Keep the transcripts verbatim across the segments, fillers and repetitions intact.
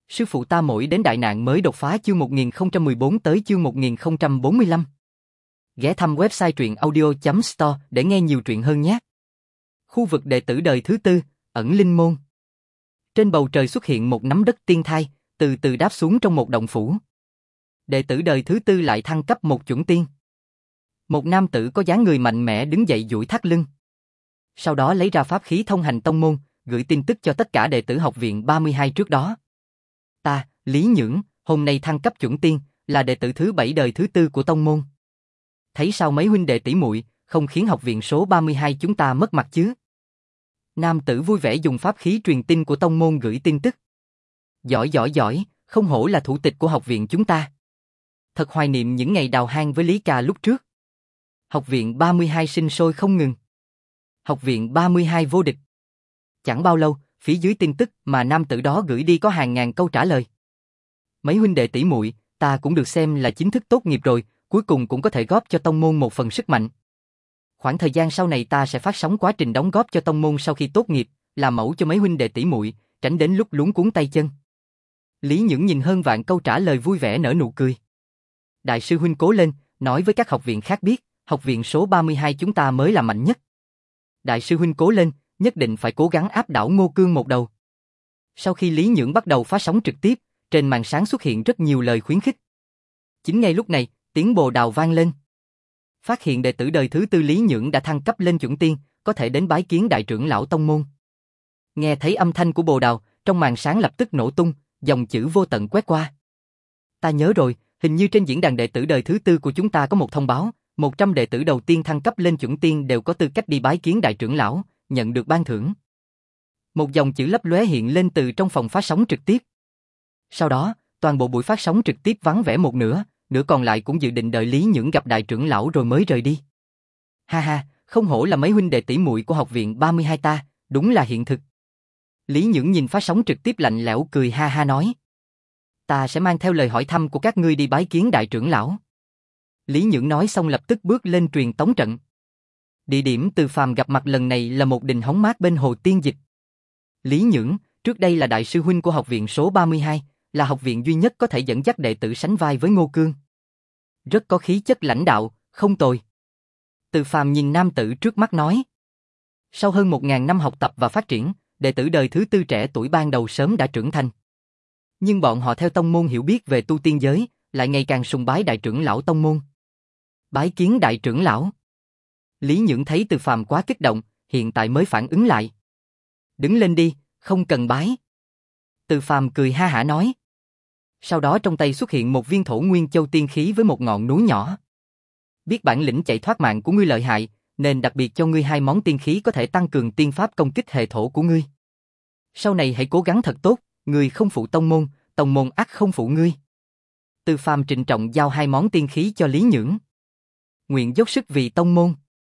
Sư phụ ta mỗi đến đại nạn mới đột phá chương một nghìn không trăm mười bốn tới chương một nghìn không trăm bốn mươi lăm. Ghé thăm website truyện audio chấm store để nghe nhiều truyện hơn nhé. Khu vực đệ tử đời thứ tư, ẩn linh môn. Trên bầu trời xuất hiện một nắm đất tiên thai, từ từ đáp xuống trong một động phủ. Đệ tử đời thứ tư lại thăng cấp một chuẩn tiên. Một nam tử có dáng người mạnh mẽ đứng dậy duỗi thắt lưng. Sau đó lấy ra pháp khí thông hành tông môn, gửi tin tức cho tất cả đệ tử học viện ba mươi hai trước đó. Ta, Lý Nhưỡng, hôm nay thăng cấp chuẩn tiên, là đệ tử thứ bảy đời thứ tư của tông môn. Thấy sao mấy huynh đệ tỷ muội, không khiến học viện số ba mươi hai chúng ta mất mặt chứ? Nam tử vui vẻ dùng pháp khí truyền tin của tông môn gửi tin tức. Giỏi giỏi giỏi, không hổ là thủ tịch của học viện chúng ta. Thật hoài niệm những ngày đào hang với Lý Ca lúc trước. Học viện ba mươi hai sinh sôi không ngừng. Học viện ba mươi hai vô địch. Chẳng bao lâu, phía dưới tin tức mà nam tử đó gửi đi có hàng ngàn câu trả lời. Mấy huynh đệ tỷ muội, ta cũng được xem là chính thức tốt nghiệp rồi, cuối cùng cũng có thể góp cho tông môn một phần sức mạnh. Khoảng thời gian sau này ta sẽ phát sóng quá trình đóng góp cho tông môn sau khi tốt nghiệp, làm mẫu cho mấy huynh đệ tỷ muội, tránh đến lúc luống cuống tay chân. Lý Nhưỡng nhìn hơn vạn câu trả lời vui vẻ nở nụ cười. Đại sư huynh cố lên, nói với các học viện khác biết, học viện số ba mươi hai chúng ta mới là mạnh nhất. Đại sư huynh cố lên, nhất định phải cố gắng áp đảo Ngô Cương một đầu. Sau khi Lý Nhưỡng bắt đầu phát sóng trực tiếp, trên màn sáng xuất hiện rất nhiều lời khuyến khích. Chính ngay lúc này, tiếng bồ đào vang lên. Phát hiện đệ tử đời thứ tư Lý Nhưỡng đã thăng cấp lên chuẩn tiên, có thể đến bái kiến đại trưởng lão tông môn. Nghe thấy âm thanh của bồ đào, trong màn sáng lập tức nổ tung, dòng chữ vô tận quét qua. Ta nhớ rồi, hình như trên diễn đàn đệ tử đời thứ tư của chúng ta có một thông báo, một trăm đệ tử đầu tiên thăng cấp lên chuẩn tiên đều có tư cách đi bái kiến đại trưởng lão, nhận được ban thưởng. Một dòng chữ lấp lóe hiện lên từ trong phòng phát sóng trực tiếp. Sau đó, toàn bộ buổi phát sóng trực tiếp vắng vẻ một nửa, nửa còn lại cũng dự định đợi Lý Nhưỡng gặp đại trưởng lão rồi mới rời đi. Ha ha, không hổ là mấy huynh đệ tỷ muội của học viện ba mươi hai ta, đúng là hiện thực. Lý Nhưỡng nhìn phát sóng trực tiếp lạnh lẽo cười ha ha nói. Ta sẽ mang theo lời hỏi thăm của các ngươi đi bái kiến đại trưởng lão. Lý Nhưỡng nói xong lập tức bước lên truyền tống trận. Địa điểm Từ Phàm gặp mặt lần này là một đình hóng mát bên hồ Tiên Dịch. Lý Nhưỡng, trước đây là đại sư huynh của học viện số ba mươi hai, là học viện duy nhất có thể dẫn dắt đệ tử sánh vai với Ngô Cương. Rất có khí chất lãnh đạo, không tồi. Từ Phàm nhìn nam tử trước mắt nói. Sau hơn một ngàn năm học tập và phát triển, đệ tử đời thứ tư trẻ tuổi ban đầu sớm đã trưởng thành. Nhưng bọn họ theo tông môn hiểu biết về tu tiên giới, lại ngày càng sùng bái đại trưởng lão tông môn. Bái kiến đại trưởng lão. Lý Nhưỡng thấy Từ Phàm quá kích động, hiện tại mới phản ứng lại. Đứng lên đi, không cần bái. Từ Phàm cười ha hả nói. Sau đó trong tay xuất hiện một viên thổ nguyên châu tiên khí với một ngọn núi nhỏ. Biết bản lĩnh chạy thoát mạng của ngươi lợi hại, nên đặc biệt cho ngươi hai món tiên khí có thể tăng cường tiên pháp công kích hệ thổ của ngươi. Sau này hãy cố gắng thật tốt, ngươi không phụ tông môn, tông môn ắt không phụ ngươi. Từ Phàm trịnh trọng giao hai món tiên khí cho Lý Nhưỡng. Nguyện dốc sức vì tông môn.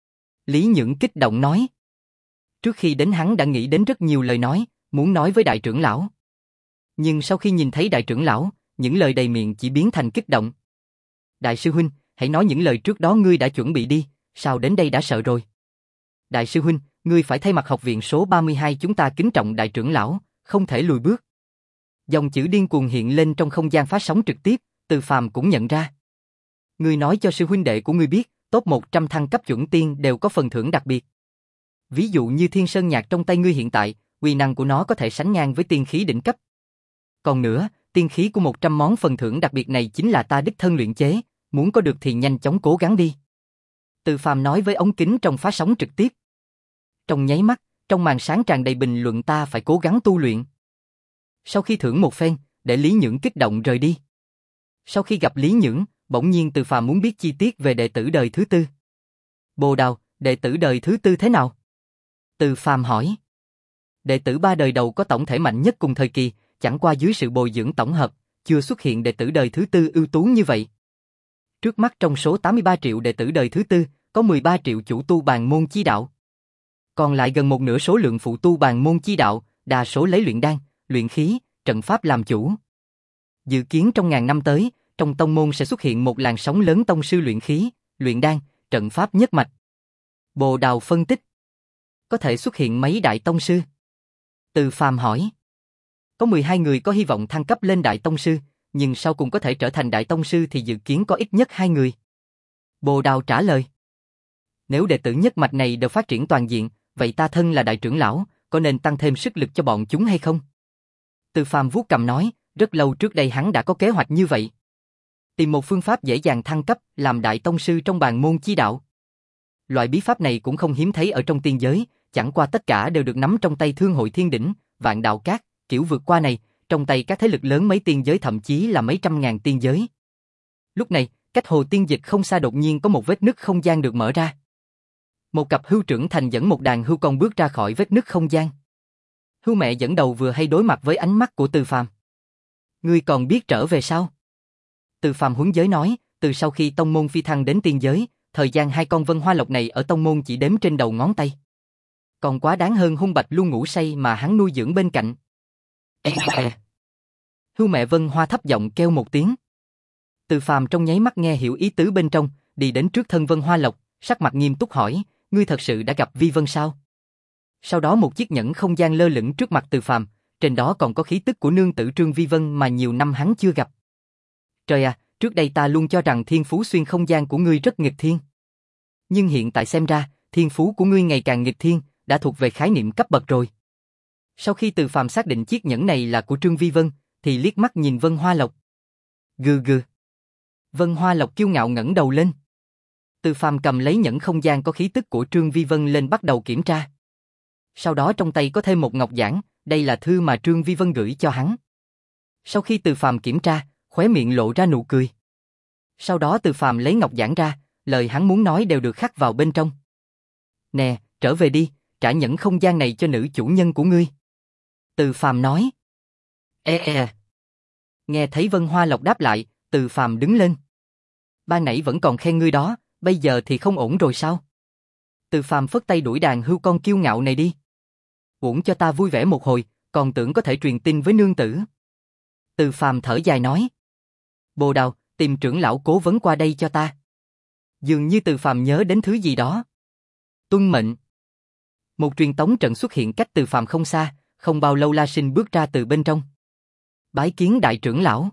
Lý Nhưỡng kích động nói. Trước khi đến hắn đã nghĩ đến rất nhiều lời nói, muốn nói với đại trưởng lão. Nhưng sau khi nhìn thấy đại trưởng lão, những lời đầy miệng chỉ biến thành kích động. Đại sư huynh, hãy nói những lời trước đó ngươi đã chuẩn bị đi, sao đến đây đã sợ rồi. Đại sư huynh, ngươi phải thay mặt học viện số ba mươi hai chúng ta kính trọng đại trưởng lão, không thể lùi bước. Dòng chữ điên cuồng hiện lên trong không gian phát sóng trực tiếp, Từ Phàm cũng nhận ra. Ngươi nói cho sư huynh đệ của ngươi biết, top một trăm thăng cấp chuẩn tiên đều có phần thưởng đặc biệt. Ví dụ như Thiên Sơn Nhạc trong tay ngươi hiện tại, uy năng của nó có thể sánh ngang với tiên khí đỉnh cấp. Còn nữa, tiên khí của một trăm món phần thưởng đặc biệt này chính là ta đích thân luyện chế, muốn có được thì nhanh chóng cố gắng đi. Từ Phàm nói với ống kính trong phát sóng trực tiếp. Trong nháy mắt, trong màn sáng tràn đầy bình luận ta phải cố gắng tu luyện. Sau khi thưởng một phen, để Lý Nhưỡng kích động rời đi. Sau khi gặp Lý Nhưỡng, bỗng nhiên Từ Phàm muốn biết chi tiết về đệ tử đời thứ tư. Bồ Đào, đệ tử đời thứ tư thế nào? Từ Phàm hỏi. Đệ tử ba đời đầu có tổng thể mạnh nhất cùng thời kỳ, chẳng qua dưới sự bồi dưỡng tổng hợp, chưa xuất hiện đệ tử đời thứ tư ưu tú như vậy. Trước mắt trong số tám mươi ba triệu đệ tử đời thứ tư, có mười ba triệu chủ tu bàn môn chi đạo. Còn lại gần một nửa số lượng phụ tu bàn môn chi đạo, đa số lấy luyện đan, luyện khí, trận pháp làm chủ. Dự kiến trong ngàn năm tới, trong tông môn sẽ xuất hiện một làn sóng lớn tông sư luyện khí, luyện đan, trận pháp nhất mạch. Bồ Đào phân tích. Có thể xuất hiện mấy đại tông sư? Từ Phàm hỏi. Có mười hai người có hy vọng thăng cấp lên Đại Tông Sư, nhưng sau cùng có thể trở thành Đại Tông Sư thì dự kiến có ít nhất hai người. Bồ Đào trả lời. Nếu đệ tử nhất mạch này đều phát triển toàn diện, vậy ta thân là đại trưởng lão, có nên tăng thêm sức lực cho bọn chúng hay không? Từ Phàm vuốt cằm nói, rất lâu trước đây hắn đã có kế hoạch như vậy. Tìm một phương pháp dễ dàng thăng cấp, làm Đại Tông Sư trong bàn môn chi đạo. Loại bí pháp này cũng không hiếm thấy ở trong tiên giới, chẳng qua tất cả đều được nắm trong tay Thương hội Thiên Đỉnh, Vạn Đạo Các, kiểu vượt qua này, trong tay các thế lực lớn mấy tiên giới thậm chí là mấy trăm ngàn tiên giới. Lúc này, cách hồ tiên dịch không xa đột nhiên có một vết nứt không gian được mở ra. Một cặp hưu trưởng thành dẫn một đàn hưu con bước ra khỏi vết nứt không gian. Hưu mẹ dẫn đầu vừa hay đối mặt với ánh mắt của Từ Phàm. Ngươi còn biết trở về sao? Từ Phàm huấn giới nói, từ sau khi tông môn phi thăng đến tiên giới, thời gian hai con vân hoa lộc này ở tông môn chỉ đếm trên đầu ngón tay. Còn quá đáng hơn hung bạch luôn ngủ say mà hắn nuôi dưỡng bên cạnh. Ê, ê. Hưu mẹ vân hoa thấp giọng kêu một tiếng. Từ Phàm trong nháy mắt nghe hiểu ý tứ bên trong, đi đến trước thân vân hoa lộc, sắc mặt nghiêm túc hỏi, ngươi thật sự đã gặp Vi Vân sao? Sau đó một chiếc nhẫn không gian lơ lửng trước mặt Từ Phàm, trên đó còn có khí tức của nương tử Trương Vi Vân mà nhiều năm hắn chưa gặp. Trời à, trước đây ta luôn cho rằng thiên phú xuyên không gian của ngươi rất nghịch thiên. Nhưng hiện tại xem ra, thiên phú của ngươi ngày càng nghịch thiên, đã thuộc về khái niệm cấp bậc rồi. Sau khi Từ Phàm xác định chiếc nhẫn này là của Trương Vi Vân, thì liếc mắt nhìn Vân Hoa Lộc. Gừ gừ. Vân Hoa Lộc kiêu ngạo ngẩng đầu lên. Từ Phàm cầm lấy nhẫn không gian có khí tức của Trương Vi Vân lên bắt đầu kiểm tra. Sau đó trong tay có thêm một ngọc giản, đây là thư mà Trương Vi Vân gửi cho hắn. Sau khi Từ Phàm kiểm tra, khóe miệng lộ ra nụ cười. Sau đó Từ Phàm lấy ngọc giản ra, lời hắn muốn nói đều được khắc vào bên trong. Nè, trở về đi, trả nhẫn không gian này cho nữ chủ nhân của ngươi. Từ Phàm nói. Ê ê. Nghe thấy Vân Hoa Lộc đáp lại, Từ Phàm đứng lên. Ban nãy vẫn còn khen ngươi đó, bây giờ thì không ổn rồi sao? Từ Phàm phất tay đuổi đàn hưu con kiêu ngạo này đi. Uổng cho ta vui vẻ một hồi, còn tưởng có thể truyền tin với nương tử. Từ Phàm thở dài nói. Bồ Đào, tìm trưởng lão cố vấn qua đây cho ta. Dường như Từ Phàm nhớ đến thứ gì đó. Tuân mệnh. Một truyền tống trận xuất hiện cách Từ Phàm không xa, không bao lâu La Sinh bước ra từ bên trong. Bái kiến đại trưởng lão.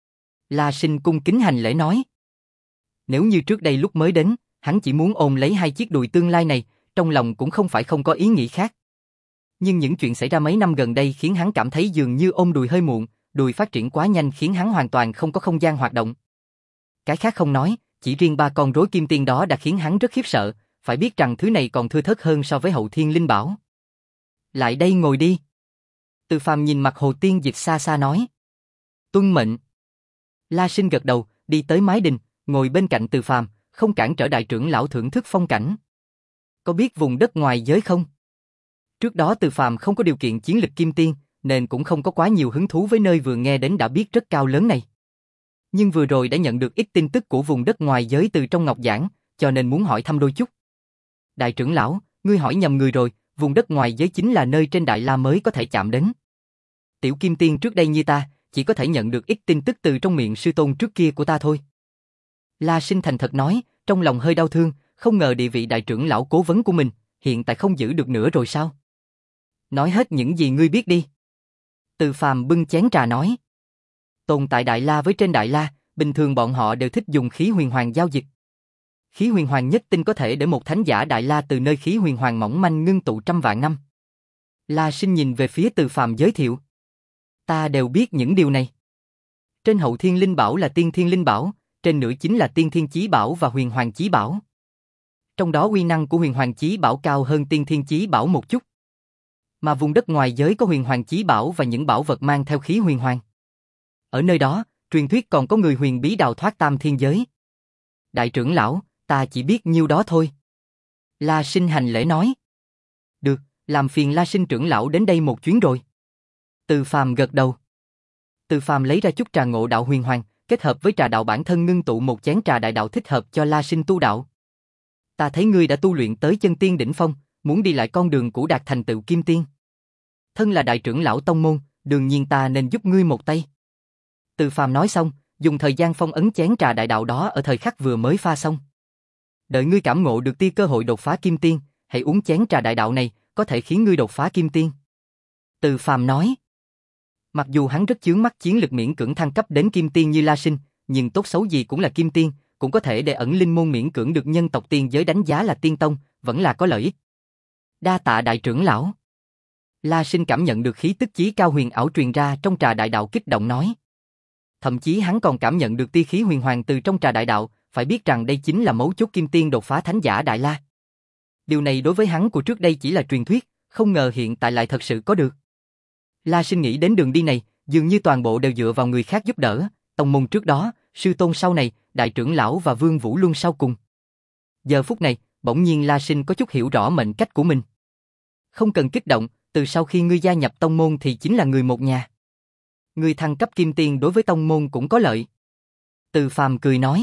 La Sinh cung kính hành lễ nói. Nếu như trước đây lúc mới đến, hắn chỉ muốn ôm lấy hai chiếc đùi tương lai này, trong lòng cũng không phải không có ý nghĩ khác. Nhưng những chuyện xảy ra mấy năm gần đây khiến hắn cảm thấy dường như ôm đùi hơi muộn, đùi phát triển quá nhanh khiến hắn hoàn toàn không có không gian hoạt động. Cái khác không nói, chỉ riêng ba con rối kim tiên đó đã khiến hắn rất khiếp sợ, phải biết rằng thứ này còn thưa thớt hơn so với hậu thiên linh bảo. Lại đây ngồi đi. Từ Phàm nhìn mặt hồ tiên dịch xa xa nói. Tuân mệnh. La Sinh gật đầu, đi tới mái đình, ngồi bên cạnh Từ Phàm, không cản trở đại trưởng lão thưởng thức phong cảnh. Có biết vùng đất ngoài giới không? Trước đó Từ Phàm không có điều kiện chiến lực kim tiên, nên cũng không có quá nhiều hứng thú với nơi vừa nghe đến đã biết rất cao lớn này. Nhưng vừa rồi đã nhận được ít tin tức của vùng đất ngoài giới từ trong ngọc giản, cho nên muốn hỏi thăm đôi chút. Đại trưởng lão, ngươi hỏi nhầm người rồi, vùng đất ngoài giới chính là nơi trên Đại La mới có thể chạm đến. Tiểu kim tiên trước đây như ta, chỉ có thể nhận được ít tin tức từ trong miệng sư tôn trước kia của ta thôi. La Sinh thành thật nói, trong lòng hơi đau thương, không ngờ địa vị đại trưởng lão cố vấn của mình, hiện tại không giữ được nữa rồi sao? Nói hết những gì ngươi biết đi. Từ Phàm bưng chén trà nói. Tồn tại Đại La với trên Đại La, bình thường bọn họ đều thích dùng khí huyền hoàng giao dịch. Khí huyền hoàng nhất tinh có thể để một thánh giả Đại La từ nơi khí huyền hoàng mỏng manh ngưng tụ trăm vạn năm. La Sinh nhìn về phía Từ Phàm giới thiệu. Ta đều biết những điều này. Trên hậu thiên linh bảo là tiên thiên linh bảo, trên nữa chính là tiên thiên chí bảo và huyền hoàng chí bảo. Trong đó uy năng của huyền hoàng chí bảo cao hơn tiên thiên chí bảo một chút. Mà vùng đất ngoài giới có huyền hoàng chí bảo và những bảo vật mang theo khí huyền hoàng. Ở nơi đó, truyền thuyết còn có người huyền bí đào thoát tam thiên giới. Đại trưởng lão, ta chỉ biết nhiêu đó thôi. La Sinh hành lễ nói. Được, làm phiền La Sinh trưởng lão đến đây một chuyến rồi. Từ Phàm gật đầu. Từ Phàm lấy ra chút trà ngộ đạo huyền hoàng, kết hợp với trà đạo bản thân ngưng tụ một chén trà đại đạo thích hợp cho La Sinh tu đạo. Ta thấy ngươi đã tu luyện tới chân tiên đỉnh phong, muốn đi lại con đường cũ đạt thành tựu kim tiên. Thân là đại trưởng lão tông môn, đương nhiên ta nên giúp ngươi một tay. Từ Phàm nói xong, dùng thời gian phong ấn chén trà đại đạo đó ở thời khắc vừa mới pha xong. Đợi ngươi cảm ngộ được tia cơ hội đột phá kim tiên, hãy uống chén trà đại đạo này, có thể khiến ngươi đột phá kim tiên. Từ Phàm nói. Mặc dù hắn rất chướng mắt chiến lực miễn cưỡng thăng cấp đến kim tiên như La Sinh, nhưng tốt xấu gì cũng là kim tiên, cũng có thể để ẩn linh môn miễn cưỡng được nhân tộc tiên giới đánh giá là tiên tông, vẫn là có lợi ích. Đa tạ đại trưởng lão. La Sinh cảm nhận được khí tức chí cao huyền ảo truyền ra trong trà đại đạo, kích động nói. Thậm chí hắn còn cảm nhận được tia khí huyền hoàng từ trong trà đại đạo, phải biết rằng đây chính là mấu chốt kim tiên đột phá thánh giả đại la. Điều này đối với hắn của trước đây chỉ là truyền thuyết, không ngờ hiện tại lại thật sự có được. La Sinh nghĩ đến đường đi này, dường như toàn bộ đều dựa vào người khác giúp đỡ, tông môn trước đó, sư tôn sau này, đại trưởng lão và Vương Vũ Luân sau cùng. Giờ phút này, bỗng nhiên La Sinh có chút hiểu rõ mệnh cách của mình. Không cần kích động, từ sau khi ngươi gia nhập tông môn thì chính là người một nhà. Ngươi thăng cấp kim tiên đối với tông môn cũng có lợi. Từ Phàm cười nói.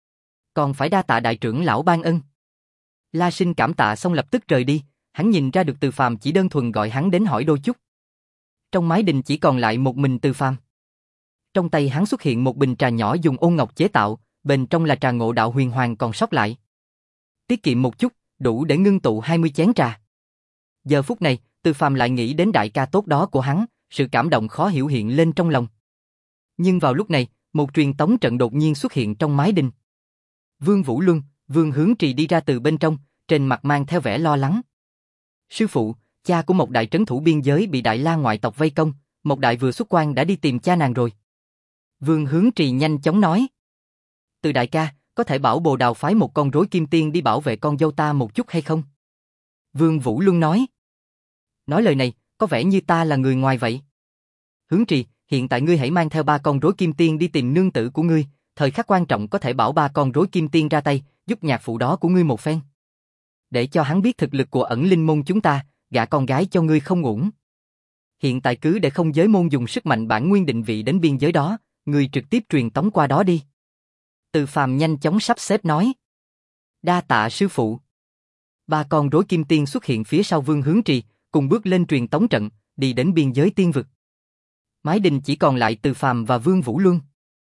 Còn phải đa tạ đại trưởng lão ban ân. La Sinh cảm tạ xong lập tức rời đi, hắn nhìn ra được Từ Phàm chỉ đơn thuần gọi hắn đến hỏi đôi chút. Trong mái đình chỉ còn lại một mình Từ Phàm. Trong tay hắn xuất hiện một bình trà nhỏ dùng ôn ngọc chế tạo, bên trong là trà ngộ đạo huyền hoàng còn sót lại. Tiết kiệm một chút, đủ để ngưng tụ hai mươi chén trà. Giờ phút này, Từ Phàm lại nghĩ đến đại ca tốt đó của hắn, sự cảm động khó hiểu hiện lên trong lòng. Nhưng vào lúc này, một truyền tống trận đột nhiên xuất hiện trong mái đình. Vương Vũ Luân, Vương Hướng Trì đi ra từ bên trong, trên mặt mang theo vẻ lo lắng. Sư phụ, cha của một đại trấn thủ biên giới bị Đại La ngoại tộc vây công, một đại vừa xuất quan đã đi tìm cha nàng rồi. Vương Hướng Trì nhanh chóng nói. Từ đại ca, có thể bảo Bồ Đào phái một con rối kim tiên đi bảo vệ con dâu ta một chút hay không? Vương Vũ Luân nói. Nói lời này, có vẻ như ta là người ngoài vậy. Hướng Trì, hiện tại ngươi hãy mang theo ba con rối kim tiên đi tìm nương tử của ngươi, thời khắc quan trọng có thể bảo ba con rối kim tiên ra tay, giúp nhạc phụ đó của ngươi một phen. Để cho hắn biết thực lực của ẩn linh môn chúng ta, gả con gái cho ngươi không uổng. Hiện tại cứ để không giới môn dùng sức mạnh bản nguyên định vị đến biên giới đó, ngươi trực tiếp truyền tống qua đó đi. Từ Phàm nhanh chóng sắp xếp nói. Đa tạ sư phụ. Ba con rối kim tiên xuất hiện phía sau Vương Hướng Trì, cùng bước lên truyền tống trận, đi đến biên giới tiên vực. Mái đình chỉ còn lại Từ Phàm và Vương Vũ Luân.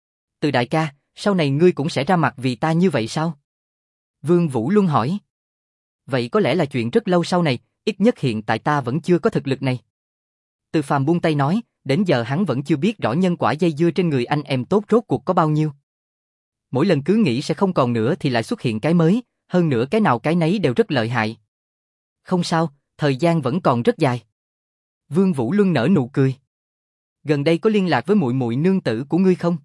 Từ đại ca, sau này ngươi cũng sẽ ra mặt vì ta như vậy sao? Vương Vũ Luân hỏi. Vậy có lẽ là chuyện rất lâu sau này, ít nhất hiện tại ta vẫn chưa có thực lực này. Từ Phàm buông tay nói, đến giờ hắn vẫn chưa biết rõ nhân quả dây dưa trên người anh em tốt rốt cuộc có bao nhiêu. Mỗi lần cứ nghĩ sẽ không còn nữa thì lại xuất hiện cái mới, hơn nữa cái nào cái nấy đều rất lợi hại. Không sao, thời gian vẫn còn rất dài. Vương Vũ Luân nở nụ cười. Gần đây có liên lạc với muội muội nương tử của ngươi không?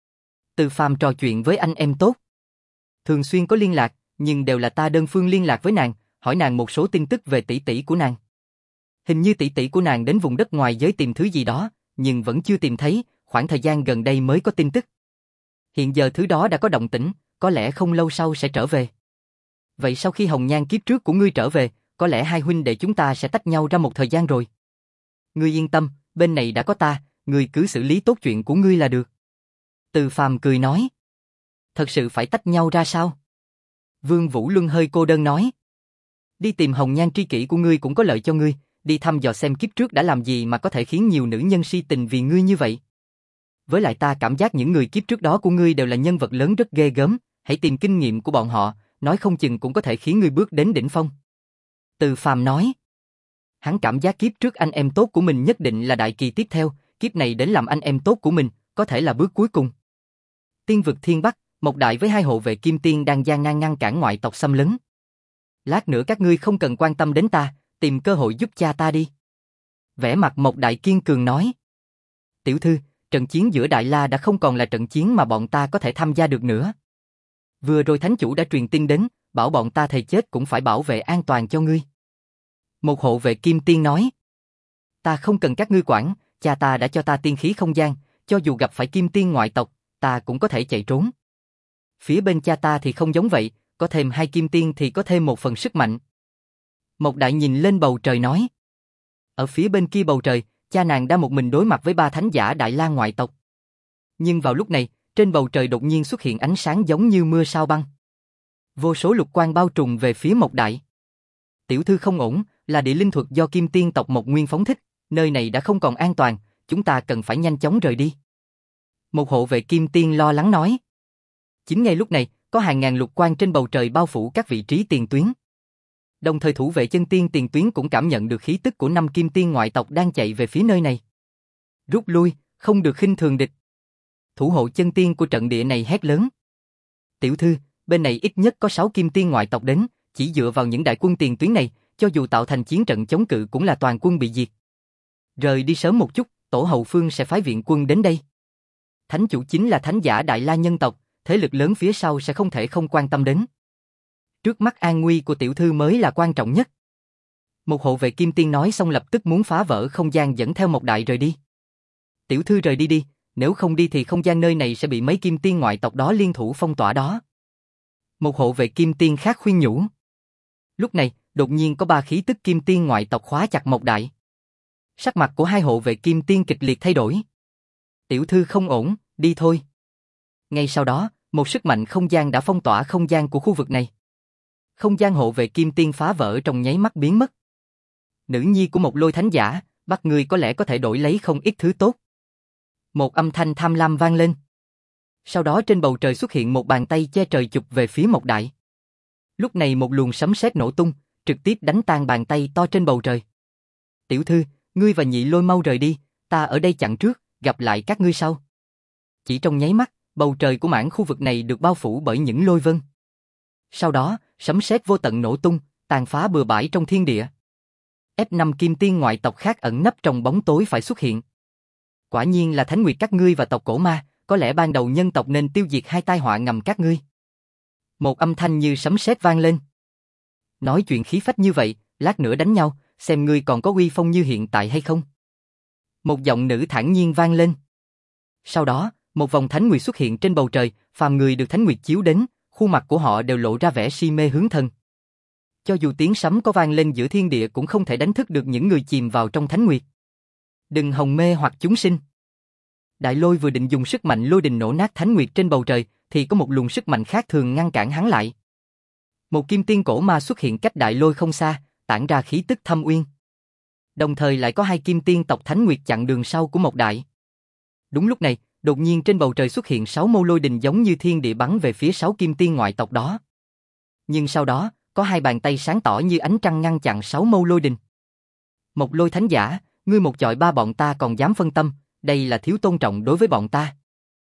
Từ Phàm trò chuyện với anh em tốt. Thường xuyên có liên lạc, nhưng đều là ta đơn phương liên lạc với nàng, hỏi nàng một số tin tức về tỷ tỷ của nàng. Hình như tỷ tỷ của nàng đến vùng đất ngoài giới tìm thứ gì đó, nhưng vẫn chưa tìm thấy, khoảng thời gian gần đây mới có tin tức. Hiện giờ thứ đó đã có động tĩnh, có lẽ không lâu sau sẽ trở về. Vậy sau khi hồng nhan kiếp trước của ngươi trở về, có lẽ hai huynh đệ chúng ta sẽ tách nhau ra một thời gian rồi. Ngươi yên tâm, bên này đã có ta, ngươi cứ xử lý tốt chuyện của ngươi là được. Từ Phàm cười nói. Thật sự phải tách nhau ra sao? Vương Vũ Luân hơi cô đơn nói. Đi tìm hồng nhan tri kỷ của ngươi cũng có lợi cho ngươi, đi thăm dò xem kiếp trước đã làm gì mà có thể khiến nhiều nữ nhân si tình vì ngươi như vậy. Với lại ta cảm giác những người kiếp trước đó của ngươi đều là nhân vật lớn rất ghê gớm, hãy tìm kinh nghiệm của bọn họ, nói không chừng cũng có thể khiến ngươi bước đến đỉnh phong. Từ Phàm nói. Hắn cảm giác kiếp trước anh em tốt của mình nhất định là đại kỳ tiếp theo, kiếp này đến làm anh em tốt của mình, có thể là bước cuối cùng. Tiên vực Thiên Bắc, một đại với hai hộ vệ kim tiên đang gian nan ngăn cản ngoại tộc xâm lấn. Lát nữa các ngươi không cần quan tâm đến ta, tìm cơ hội giúp cha ta đi. Vẻ mặt một đại kiên cường nói. Tiểu thư, trận chiến giữa Đại La đã không còn là trận chiến mà bọn ta có thể tham gia được nữa. Vừa rồi thánh chủ đã truyền tin đến, bảo bọn ta thề chết cũng phải bảo vệ an toàn cho ngươi. Một hộ vệ kim tiên nói. Ta không cần các ngươi quản, cha ta đã cho ta tiên khí không gian, cho dù gặp phải kim tiên ngoại tộc, ta cũng có thể chạy trốn. Phía bên cha ta thì không giống vậy, có thêm hai kim tiên thì có thêm một phần sức mạnh. Một đại nhìn lên bầu trời nói. Ở phía bên kia bầu trời, cha nàng đã một mình đối mặt với ba thánh giả Đại La ngoại tộc. Nhưng vào lúc này, trên bầu trời đột nhiên xuất hiện ánh sáng giống như mưa sao băng. Vô số lục quang bao trùm về phía một đại. Tiểu thư không ổn, là địa linh thuật do kim tiên tộc Mộc Nguyên phóng thích, nơi này đã không còn an toàn, chúng ta cần phải nhanh chóng rời đi. Một hộ vệ kim tiên lo lắng nói. Chính ngay lúc này, có hàng ngàn lục quang trên bầu trời bao phủ các vị trí tiền tuyến. Đồng thời thủ vệ chân tiên tiền tuyến cũng cảm nhận được khí tức của năm kim tiên ngoại tộc đang chạy về phía nơi này. Rút lui, không được khinh thường địch. Thủ hộ chân tiên của trận địa này hét lớn. Tiểu thư, bên này ít nhất có sáu kim tiên ngoại tộc đến, chỉ dựa vào những đại quân tiền tuyến này, cho dù tạo thành chiến trận chống cự cũng là toàn quân bị diệt. Rời đi sớm một chút, tổ hậu phương sẽ phái viện quân đến đây. Thánh chủ chính là thánh giả Đại La nhân tộc, thế lực lớn phía sau sẽ không thể không quan tâm đến. Trước mắt an nguy của tiểu thư mới là quan trọng nhất. Một hộ vệ kim tiên nói xong lập tức muốn phá vỡ không gian dẫn theo một đại rời đi. Tiểu thư rời đi đi, nếu không đi thì không gian nơi này sẽ bị mấy kim tiên ngoại tộc đó liên thủ phong tỏa đó. Một hộ vệ kim tiên khác khuyên nhủ. Lúc này, đột nhiên có ba khí tức kim tiên ngoại tộc khóa chặt một đại. Sắc mặt của hai hộ vệ kim tiên kịch liệt thay đổi. Tiểu thư không ổn, đi thôi. Ngay sau đó, một sức mạnh không gian đã phong tỏa không gian của khu vực này. Không gian hộ vệ kim tiên phá vỡ trong nháy mắt biến mất. Nữ nhi của một lôi thánh giả, bắt ngươi có lẽ có thể đổi lấy không ít thứ tốt. Một âm thanh tham lam vang lên. Sau đó trên bầu trời xuất hiện một bàn tay che trời chụp về phía một đại. Lúc này một luồng sấm sét nổ tung, trực tiếp đánh tan bàn tay to trên bầu trời. Tiểu thư, ngươi và nhị lôi mau rời đi, ta ở đây chặn trước, gặp lại các ngươi sau. Chỉ trong nháy mắt, bầu trời của mảng khu vực này được bao phủ bởi những lôi vân. Sau đó, sấm sét vô tận nổ tung, tàn phá bừa bãi trong thiên địa. ép năm kim tiên ngoại tộc khác ẩn nấp trong bóng tối phải xuất hiện. Quả nhiên là Thánh Nguyệt các ngươi và tộc cổ ma, có lẽ ban đầu nhân tộc nên tiêu diệt hai tai họa ngầm các ngươi. Một âm thanh như sấm sét vang lên. Nói chuyện khí phách như vậy, lát nữa đánh nhau, xem ngươi còn có uy phong như hiện tại hay không. Một giọng nữ thản nhiên vang lên. Sau đó, một vòng Thánh Nguyệt xuất hiện trên bầu trời, phàm người được Thánh Nguyệt chiếu đến, khuôn mặt của họ đều lộ ra vẻ si mê hướng thần. Cho dù tiếng sấm có vang lên giữa thiên địa cũng không thể đánh thức được những người chìm vào trong Thánh Nguyệt. Đừng hòng mê hoặc chúng sinh. Đại lôi vừa định dùng sức mạnh lôi đình nổ nát Thánh Nguyệt trên bầu trời, thì có một luồng sức mạnh khác thường ngăn cản hắn lại. Một kim tiên cổ ma xuất hiện cách đại lôi không xa, tản ra khí tức thâm uyên. Đồng thời lại có hai kim tiên tộc Thánh Nguyệt chặn đường sau của một đại. Đúng lúc này, đột nhiên trên bầu trời xuất hiện sáu mâu lôi đình giống như thiên địa bắn về phía sáu kim tiên ngoại tộc đó. Nhưng sau đó, có hai bàn tay sáng tỏ như ánh trăng ngăn chặn sáu mâu lôi đình. Một lôi thánh giả, ngươi một chọi ba bọn ta còn dám phân tâm, đây là thiếu tôn trọng đối với bọn ta.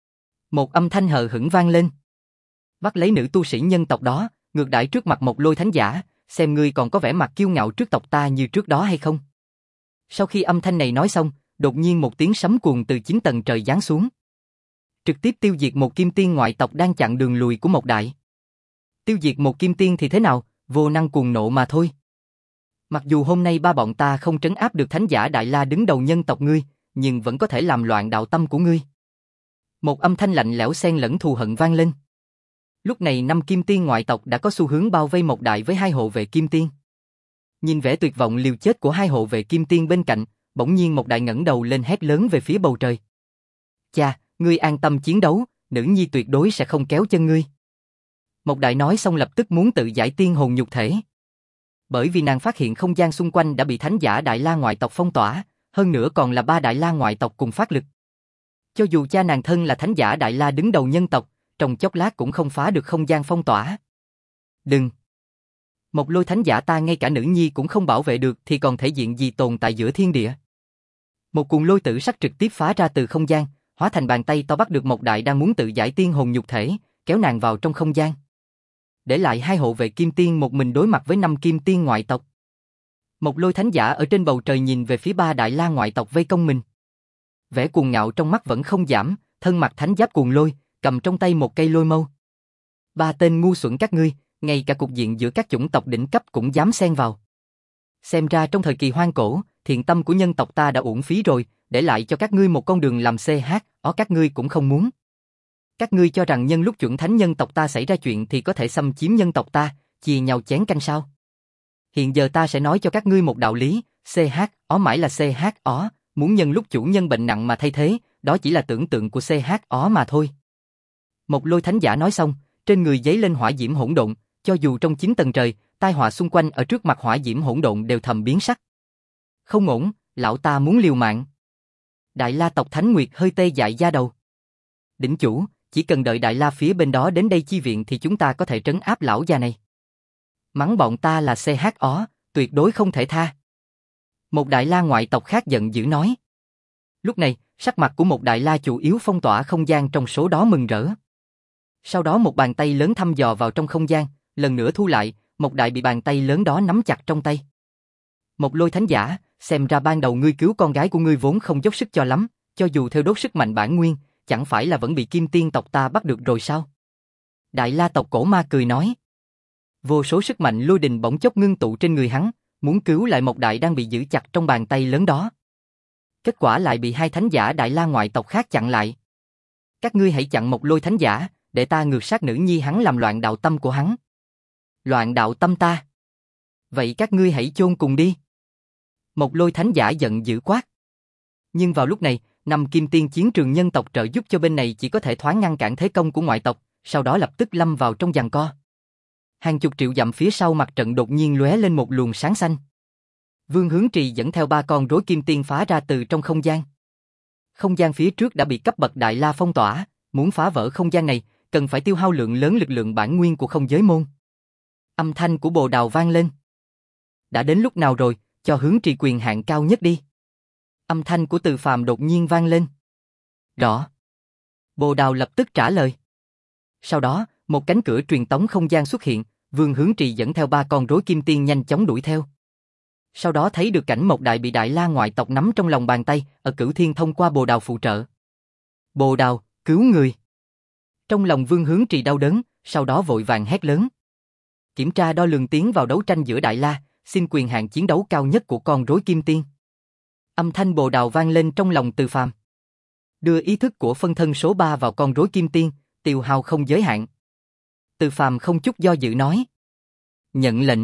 Một âm thanh hờ hững vang lên. Bắt lấy nữ tu sĩ nhân tộc đó, ngược đãi trước mặt một lôi thánh giả, xem ngươi còn có vẻ mặt kiêu ngạo trước tộc ta như trước đó hay không. Sau khi âm thanh này nói xong, đột nhiên một tiếng sấm cuồng từ chín tầng trời giáng xuống. Trực tiếp tiêu diệt một kim tiên ngoại tộc đang chặn đường lùi của một đại. Tiêu diệt một kim tiên thì thế nào, vô năng cuồng nộ mà thôi. Mặc dù hôm nay ba bọn ta không trấn áp được thánh giả Đại La đứng đầu nhân tộc ngươi, nhưng vẫn có thể làm loạn đạo tâm của ngươi. Một âm thanh lạnh lẽo xen lẫn thù hận vang lên. Lúc này năm kim tiên ngoại tộc đã có xu hướng bao vây một đại với hai hộ vệ kim tiên. Nhìn vẻ tuyệt vọng liều chết của hai hộ vệ kim tiên bên cạnh, bỗng nhiên một đại ngẩng đầu lên hét lớn về phía bầu trời. Cha, ngươi an tâm chiến đấu, nữ nhi tuyệt đối sẽ không kéo chân ngươi. Một đại nói xong lập tức muốn tự giải tiên hồn nhục thể. Bởi vì nàng phát hiện không gian xung quanh đã bị thánh giả Đại La ngoại tộc phong tỏa, hơn nữa còn là ba Đại La ngoại tộc cùng phát lực. Cho dù cha nàng thân là thánh giả Đại La đứng đầu nhân tộc, trong chốc lát cũng không phá được không gian phong tỏa. Đừng! Một lôi thánh giả ta ngay cả nữ nhi cũng không bảo vệ được thì còn thể diện gì tồn tại giữa thiên địa. Một cuồng lôi tử sắc trực tiếp phá ra từ không gian, hóa thành bàn tay to bắt được một đại đang muốn tự giải tiên hồn nhục thể, kéo nàng vào trong không gian. Để lại hai hộ vệ kim tiên một mình đối mặt với năm kim tiên ngoại tộc. Một lôi thánh giả ở trên bầu trời nhìn về phía ba Đại La ngoại tộc vây công mình. Vẻ cuồng ngạo trong mắt vẫn không giảm, thân mặc thánh giáp cuồng lôi, cầm trong tay một cây lôi mâu. Ba tên ngu xuẩn các ngươi, ngay cả cục diện giữa các chủng tộc đỉnh cấp cũng dám xen vào. Xem ra trong thời kỳ hoang cổ, thiện tâm của nhân tộc ta đã uổng phí rồi, để lại cho các ngươi một con đường làm xê hát, ó các ngươi cũng không muốn. Các ngươi cho rằng nhân lúc chuẩn thánh nhân tộc ta xảy ra chuyện thì có thể xâm chiếm nhân tộc ta, chia nhau chén canh sao? Hiện giờ ta sẽ nói cho các ngươi một đạo lý, xê hát, ó mãi là xê hát, ó, muốn nhân lúc chủ nhân bệnh nặng mà thay thế, đó chỉ là tưởng tượng của xê hát, ó mà thôi. Một lôi thánh giả nói xong, trên người giấy lên hỏa diễm hỗn độn, cho dù trong chín tầng trời, tai họa xung quanh ở trước mặt hỏa diễm hỗn độn đều thầm biến sắc. Không ổn, lão ta muốn liều mạng. Đại La tộc Thánh Nguyệt hơi tê dại da đầu. Đỉnh chủ, chỉ cần đợi Đại La phía bên đó đến đây chi viện thì chúng ta có thể trấn áp lão già này. Mắng bọn ta là xê hát ó, tuyệt đối không thể tha. Một Đại La ngoại tộc khác giận dữ nói. Lúc này, sắc mặt của một đại la chủ yếu phong tỏa không gian trong số đó mừng rỡ. Sau đó một bàn tay lớn thăm dò vào trong không gian, lần nữa thu lại, một đại bị bàn tay lớn đó nắm chặt trong tay. Một Lôi thánh giả, xem ra ban đầu ngươi cứu con gái của ngươi vốn không dốc sức cho lắm, cho dù theo đốt sức mạnh bản nguyên, chẳng phải là vẫn bị Kim Tiên tộc ta bắt được rồi sao? Đại la tộc cổ ma cười nói. Vô số sức mạnh lôi đình bỗng chốc ngưng tụ trên người hắn, muốn cứu lại một đại đang bị giữ chặt trong bàn tay lớn đó. Kết quả lại bị hai thánh giả đại la ngoại tộc khác chặn lại. Các ngươi hãy chặn một Lôi thánh giả, để ta ngược sát nữ nhi hắn làm loạn đạo tâm của hắn. Loạn đạo tâm ta? Vậy các ngươi hãy chôn cùng đi. Một Lôi thánh giả giận dữ quát. Nhưng vào lúc này, năm Kim Tiên chiến trường nhân tộc trợ giúp cho bên này chỉ có thể thoáng ngăn cản thế công của ngoại tộc, sau đó lập tức lâm vào trong giằng co. Hàng chục triệu dặm phía sau mặt trận đột nhiên lóe lên một luồng sáng xanh. Vương Hướng Trì dẫn theo ba con rối kim tiên phá ra từ trong không gian. Không gian phía trước đã bị cấp bậc đại la phong tỏa, muốn phá vỡ không gian này, cần phải tiêu hao lượng lớn lực lượng bản nguyên của không giới môn. Âm thanh của Bồ Đào vang lên. Đã đến lúc nào rồi, cho Hướng Trì quyền hạn cao nhất đi. Âm thanh của Từ Phàm đột nhiên vang lên. Rõ. Bồ Đào lập tức trả lời. Sau đó, một cánh cửa truyền tống không gian xuất hiện, Vương Hướng Trì dẫn theo ba con rối kim tiên nhanh chóng đuổi theo. Sau đó thấy được cảnh một đại bị đại la ngoại tộc nắm trong lòng bàn tay, ở Cửu Thiên thông qua Bồ Đào phụ trợ. Bồ Đào, cứu người. Trong lòng Vương Hướng Trì đau đớn, sau đó vội vàng hét lớn. Kiểm tra đo lường tiến vào đấu tranh giữa đại la, xin quyền hạn chiến đấu cao nhất của con rối kim tiên. Âm thanh Bồ Đào vang lên trong lòng Từ Phàm. Đưa ý thức của phân thân số ba vào con rối kim tiên, tiêu hao không giới hạn. Từ Phàm không chút do dự nói. Nhận lệnh.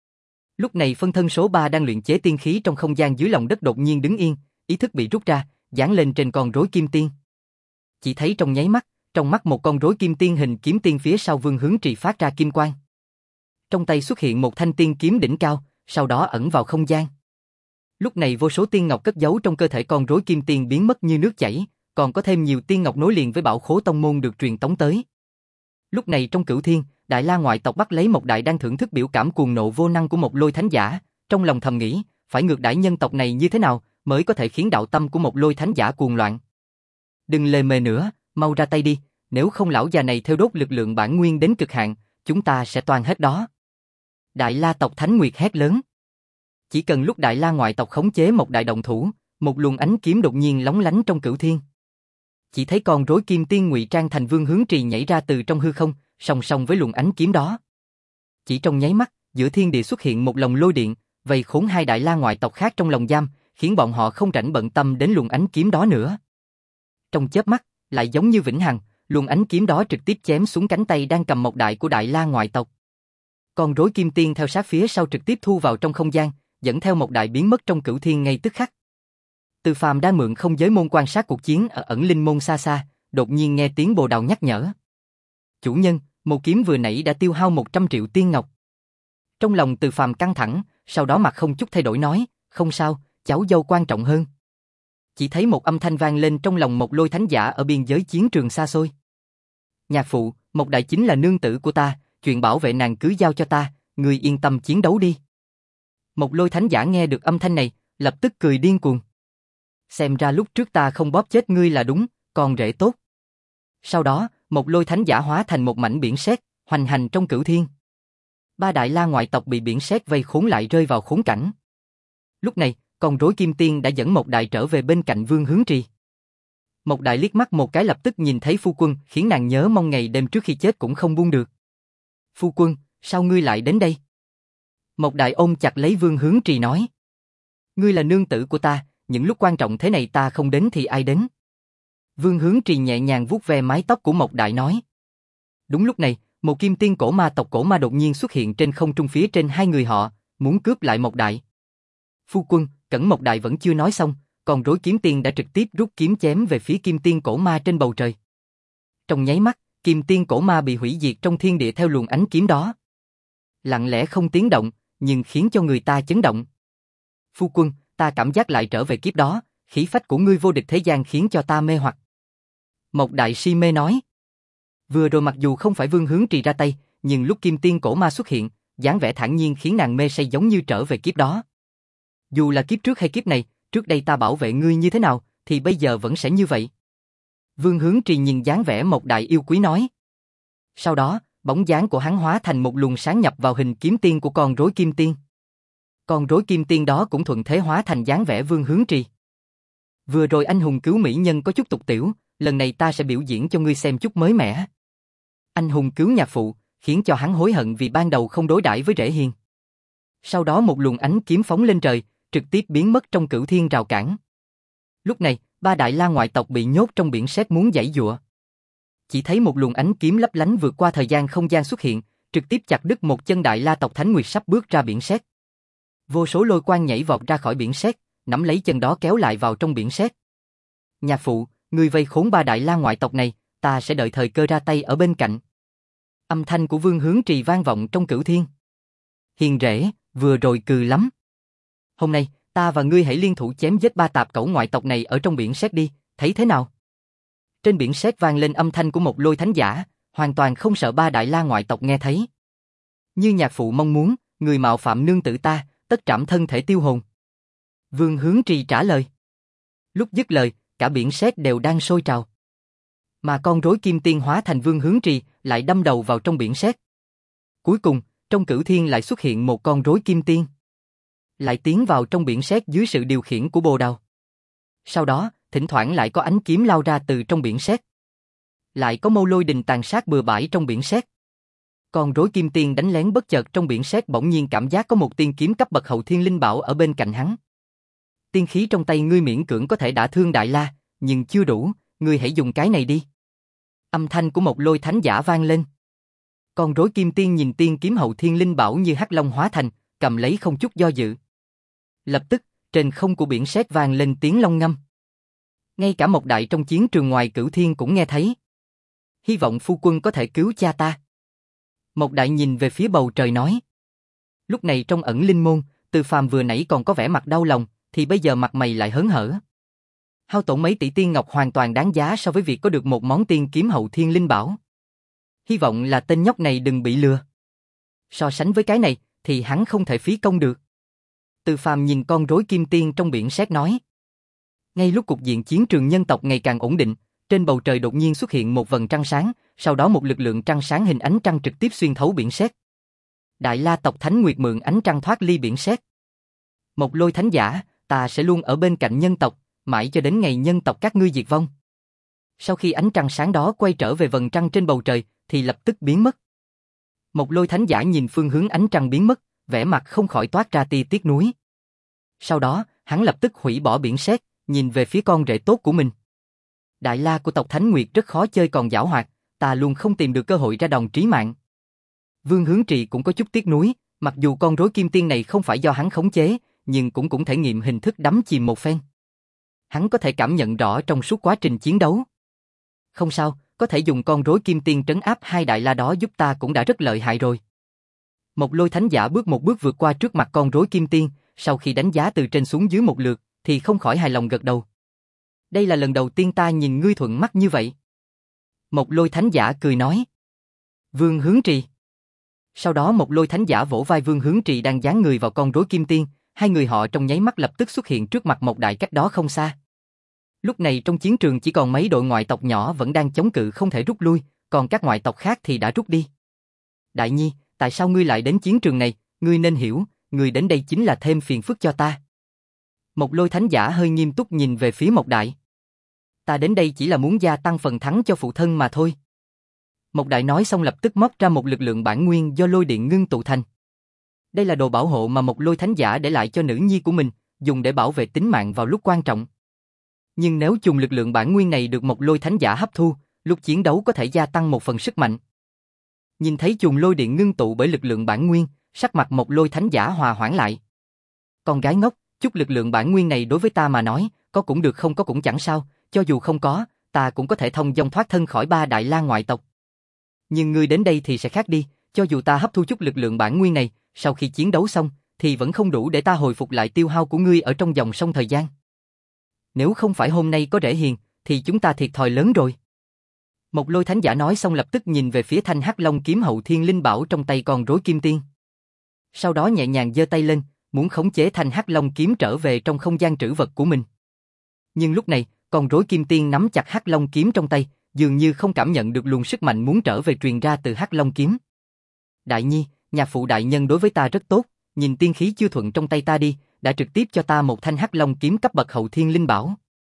Lúc này phân thân số ba đang luyện chế tiên khí trong không gian dưới lòng đất đột nhiên đứng yên, ý thức bị rút ra, dán lên trên con rối kim tiên. Chỉ thấy trong nháy mắt, trong mắt một con rối kim tiên hình kiếm tiên phía sau Vương Hướng Trì phát ra kim quang. Trong tay xuất hiện một thanh tiên kiếm đỉnh cao, sau đó ẩn vào không gian. Lúc này vô số tiên ngọc cất giấu trong cơ thể con rối kim tiên biến mất như nước chảy, còn có thêm nhiều tiên ngọc nối liền với bảo khố tông môn được truyền tống tới. Lúc này trong Cửu Thiên, đại la ngoại tộc bắt lấy một đại đang thưởng thức biểu cảm cuồng nộ vô năng của một Lôi thánh giả, trong lòng thầm nghĩ, phải ngược đãi nhân tộc này như thế nào mới có thể khiến đạo tâm của một Lôi thánh giả cuồng loạn. Đừng lề mề nữa, mau ra tay đi, nếu không lão già này theo đốt lực lượng bản nguyên đến cực hạn, chúng ta sẽ toàn hết đó. Đại la tộc Thánh Nguyệt hét lớn. Chỉ cần lúc đại la ngoại tộc khống chế một đại động thủ, một luồng ánh kiếm đột nhiên lóng lánh trong Cửu Thiên. Chỉ thấy con rối kim tiên ngụy trang thành Vương Hướng Trì nhảy ra từ trong hư không, song song với luồng ánh kiếm đó. Chỉ trong nháy mắt, giữa thiên địa xuất hiện một lồng lôi điện, vây khốn hai đại la ngoại tộc khác trong lồng giam, khiến bọn họ không rảnh bận tâm đến luồng ánh kiếm đó nữa. Trong chớp mắt, lại giống như vĩnh hằng, luồng ánh kiếm đó trực tiếp chém xuống cánh tay đang cầm một đại của đại la ngoại tộc. Con rối kim tiên theo sát phía sau trực tiếp thu vào trong không gian, dẫn theo một đại biến mất trong Cửu Thiên ngay tức khắc. Từ Phàm đang mượn không giới môn quan sát cuộc chiến ở ẩn linh môn xa xa, đột nhiên nghe tiếng Bồ Đào nhắc nhở. Chủ nhân, một kiếm vừa nãy đã tiêu hao một trăm triệu tiên ngọc. Trong lòng Từ Phàm căng thẳng, sau đó mặt không chút thay đổi nói, không sao, cháu dâu quan trọng hơn. Chỉ thấy một âm thanh vang lên trong lòng một Lôi thánh giả ở biên giới chiến trường xa xôi. Nhạc phụ, một đại chính là nương tử của ta, chuyện bảo vệ nàng cứ giao cho ta, ngươi yên tâm chiến đấu đi. Một Lôi thánh giả nghe được âm thanh này, lập tức cười điên cuồng. Xem ra lúc trước ta không bóp chết ngươi là đúng, còn rể tốt. Sau đó, một Lôi thánh giả hóa thành một mảnh biển sét, hoành hành trong Cửu Thiên. Ba đại la ngoại tộc bị biển sét vây khốn lại rơi vào khốn cảnh. Lúc này, con rối kim tiên đã dẫn một đại trở về bên cạnh Vương Hướng Trì. Một đại liếc mắt một cái lập tức nhìn thấy phu quân, khiến nàng nhớ mong ngày đêm trước khi chết cũng không buông được. Phu quân, sao ngươi lại đến đây? Một đại ôm chặt lấy Vương Hướng Trì nói. Ngươi là nương tử của ta, những lúc quan trọng thế này ta không đến thì ai đến? Vương Hướng Trì nhẹ nhàng vuốt ve mái tóc của một đại nói. Đúng lúc này, một kim tiên cổ ma tộc cổ ma đột nhiên xuất hiện trên không trung phía trên hai người họ, muốn cướp lại một đại. Phu quân, Cẩn một đại vẫn chưa nói xong, còn rối kiếm tiên đã trực tiếp rút kiếm chém về phía kim tiên cổ ma trên bầu trời. Trong nháy mắt, kim tiên cổ ma bị hủy diệt trong thiên địa theo luồng ánh kiếm đó. Lặng lẽ không tiếng động, nhưng khiến cho người ta chấn động. Phu quân, ta cảm giác lại trở về kiếp đó, khí phách của ngươi vô địch thế gian khiến cho ta mê hoặc. Một đại si mê nói. Vừa rồi mặc dù không phải Vương Hướng Trì ra tay, nhưng lúc kim tiên cổ ma xuất hiện, dáng vẻ thản nhiên khiến nàng mê say giống như trở về kiếp đó. Dù là kiếp trước hay kiếp này, trước đây ta bảo vệ ngươi như thế nào, thì bây giờ vẫn sẽ như vậy. Vương Hướng Trì nhìn dáng vẻ một đại yêu quý nói. Sau đó, bóng dáng của hắn hóa thành một luồng sáng nhập vào hình kiếm tiên của con rối kim tiên. Con rối kim tiên đó cũng thuận thế hóa thành dáng vẻ Vương Hướng Trì. Vừa rồi anh hùng cứu mỹ nhân có chút tục tiểu, lần này ta sẽ biểu diễn cho ngươi xem chút mới mẻ. Anh hùng cứu nhạc phụ, khiến cho hắn hối hận vì ban đầu không đối đãi với rể hiền. Sau đó một luồng ánh kiếm phóng lên trời, trực tiếp biến mất trong cửu thiên rào cản. Lúc này, ba đại la ngoại tộc bị nhốt trong biển sét muốn giãy giụa. Chỉ thấy một luồng ánh kiếm lấp lánh vượt qua thời gian không gian xuất hiện, trực tiếp chặt đứt một chân đại la tộc Thánh Nguyệt sắp bước ra biển sét. Vô số lôi quang nhảy vọt ra khỏi biển sét, nắm lấy chân đó kéo lại vào trong biển sét. Nhạc phụ, ngươi vây khốn ba đại la ngoại tộc này, ta sẽ đợi thời cơ ra tay ở bên cạnh. Âm thanh của Vương Hướng Trì vang vọng trong cửu thiên. Hiền rể, vừa rồi cừ lắm. Hôm nay, ta và ngươi hãy liên thủ chém giết ba tạp cẩu ngoại tộc này ở trong biển sét đi, thấy thế nào? Trên biển sét vang lên âm thanh của một lôi thánh giả, hoàn toàn không sợ ba đại la ngoại tộc nghe thấy. Như nhạc phụ mong muốn, người mạo phạm nương tử ta, tất trảm thân thể tiêu hồn. Vương Hướng Trì trả lời. Lúc dứt lời, cả biển sét đều đang sôi trào. Mà con rối kim tiên hóa thành Vương Hướng Trì lại đâm đầu vào trong biển sét. Cuối cùng, trong cửu thiên lại xuất hiện một con rối kim tiên. Lại tiến vào trong biển sét dưới sự điều khiển của Bồ Đào. Sau đó, thỉnh thoảng lại có ánh kiếm lao ra từ trong biển sét. Lại có mâu lôi đình tàn sát bừa bãi trong biển sét. Con rối kim tiên đánh lén bất chợt trong biển sét bỗng nhiên cảm giác có một tiên kiếm cấp bậc hậu thiên linh bảo ở bên cạnh hắn. Tiên khí trong tay ngươi miễn cưỡng có thể đả thương đại la, nhưng chưa đủ, ngươi hãy dùng cái này đi. Âm thanh của một lôi thánh giả vang lên. Con rối kim tiên nhìn tiên kiếm hậu thiên linh bảo như hắc long hóa thành, cầm lấy không chút do dự. Lập tức, trên không của biển sét vang lên tiếng long ngâm. Ngay cả một đại trong chiến trường ngoài cửu thiên cũng nghe thấy. Hy vọng phu quân có thể cứu cha ta. Một đại nhìn về phía bầu trời nói. Lúc này trong ẩn linh môn, Từ Phàm vừa nãy còn có vẻ mặt đau lòng, thì bây giờ mặt mày lại hớn hở. Hao tổn mấy tỷ tiên ngọc hoàn toàn đáng giá so với việc có được một món tiên kiếm hậu thiên linh bảo. Hy vọng là tên nhóc này đừng bị lừa. So sánh với cái này, thì hắn không thể phí công được. Từ Phàm nhìn con rối kim tiên trong biển sét nói. Ngay lúc cục diện chiến trường nhân tộc ngày càng ổn định, trên bầu trời đột nhiên xuất hiện một vầng trăng sáng, sau đó một lực lượng trăng sáng hình ánh trăng trực tiếp xuyên thấu biển sét. Đại la tộc Thánh Nguyệt mượn ánh trăng thoát ly biển sét. Một lôi thánh giả, ta sẽ luôn ở bên cạnh nhân tộc, mãi cho đến ngày nhân tộc các ngươi diệt vong. Sau khi ánh trăng sáng đó quay trở về vầng trăng trên bầu trời, thì lập tức biến mất. Một lôi thánh giả nhìn phương hướng ánh trăng biến mất, vẻ mặt không khỏi toát ra tia tiếc nuối. Sau đó, hắn lập tức hủy bỏ biển sét, nhìn về phía con rể tốt của mình. Đại la của tộc Thánh Nguyệt rất khó chơi còn giảo hoạt, ta luôn không tìm được cơ hội ra đòn trí mạng. Vương Hướng Trì cũng có chút tiếc nuối, mặc dù con rối kim tiên này không phải do hắn khống chế, nhưng cũng cũng thể nghiệm hình thức đắm chìm một phen. Hắn có thể cảm nhận rõ trong suốt quá trình chiến đấu. Không sao, có thể dùng con rối kim tiên trấn áp hai đại la đó giúp ta cũng đã rất lợi hại rồi. Một lôi thánh giả bước một bước vượt qua trước mặt con rối kim tiên, sau khi đánh giá từ trên xuống dưới một lượt, thì không khỏi hài lòng gật đầu. Đây là lần đầu tiên ta nhìn ngươi thuận mắt như vậy. Một lôi thánh giả cười nói. Vương Hướng Trì. Sau đó một lôi thánh giả vỗ vai Vương Hướng Trì đang dán người vào con rối kim tiên, hai người họ trong nháy mắt lập tức xuất hiện trước mặt một đại cách đó không xa. Lúc này trong chiến trường chỉ còn mấy đội ngoại tộc nhỏ vẫn đang chống cự không thể rút lui, còn các ngoại tộc khác thì đã rút đi. Đại nhi, tại sao ngươi lại đến chiến trường này, ngươi nên hiểu, ngươi đến đây chính là thêm phiền phức cho ta. Một lôi thánh giả hơi nghiêm túc nhìn về phía một đại. Ta đến đây chỉ là muốn gia tăng phần thắng cho phụ thân mà thôi. Một đại nói xong lập tức móc ra một lực lượng bản nguyên do lôi điện ngưng tụ thành. Đây là đồ bảo hộ mà một lôi thánh giả để lại cho nữ nhi của mình, dùng để bảo vệ tính mạng vào lúc quan trọng. Nhưng nếu chùng lực lượng bản nguyên này được một lôi thánh giả hấp thu, lúc chiến đấu có thể gia tăng một phần sức mạnh. Nhìn thấy chùm lôi điện ngưng tụ bởi lực lượng bản nguyên, sắc mặt một lôi thánh giả hòa hoãn lại. Con gái ngốc, chút lực lượng bản nguyên này đối với ta mà nói, có cũng được không có cũng chẳng sao, cho dù không có, ta cũng có thể thông dong thoát thân khỏi ba đại la ngoại tộc. Nhưng ngươi đến đây thì sẽ khác đi, cho dù ta hấp thu chút lực lượng bản nguyên này, sau khi chiến đấu xong, thì vẫn không đủ để ta hồi phục lại tiêu hao của ngươi ở trong dòng sông thời gian. Nếu không phải hôm nay có rể hiền, thì chúng ta thiệt thòi lớn rồi. Một lôi thánh giả nói xong lập tức nhìn về phía thanh hắc long kiếm hậu thiên linh bảo trong tay con rối kim tiên. Sau đó nhẹ nhàng giơ tay lên, muốn khống chế thanh hắc long kiếm trở về trong không gian trữ vật của mình. Nhưng lúc này, con rối kim tiên nắm chặt Hắc Long kiếm trong tay, dường như không cảm nhận được luồng sức mạnh muốn trở về truyền ra từ Hắc Long kiếm. Đại nhi, nhạc phụ đại nhân đối với ta rất tốt, nhìn tiên khí chưa thuận trong tay ta đi, đã trực tiếp cho ta một thanh Hắc Long kiếm cấp bậc hậu thiên linh bảo.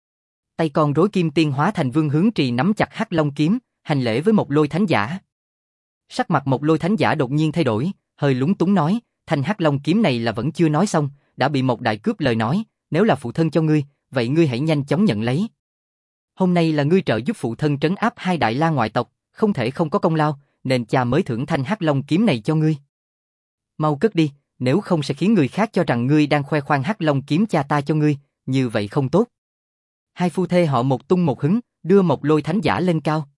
Tay con rối kim tiên hóa thành Vương Hướng Trì nắm chặt Hắc Long kiếm, hành lễ với Một Lôi Thánh Giả. Sắc mặt Một Lôi Thánh Giả đột nhiên thay đổi, hơi lúng túng nói, thanh Hắc Long kiếm này là vẫn chưa nói xong, đã bị Một Đại cướp lời nói, nếu là phụ thân cho ngươi, vậy ngươi hãy nhanh chóng nhận lấy. Hôm nay là ngươi trợ giúp phụ thân trấn áp hai đại la ngoại tộc, không thể không có công lao, nên cha mới thưởng thanh Hắc Long kiếm này cho ngươi. Mau cất đi, nếu không sẽ khiến người khác cho rằng ngươi đang khoe khoang Hắc Long kiếm cha ta cho ngươi, như vậy không tốt. Hai phu thê họ một tung một hứng, đưa Một Lôi Thánh Giả lên cao.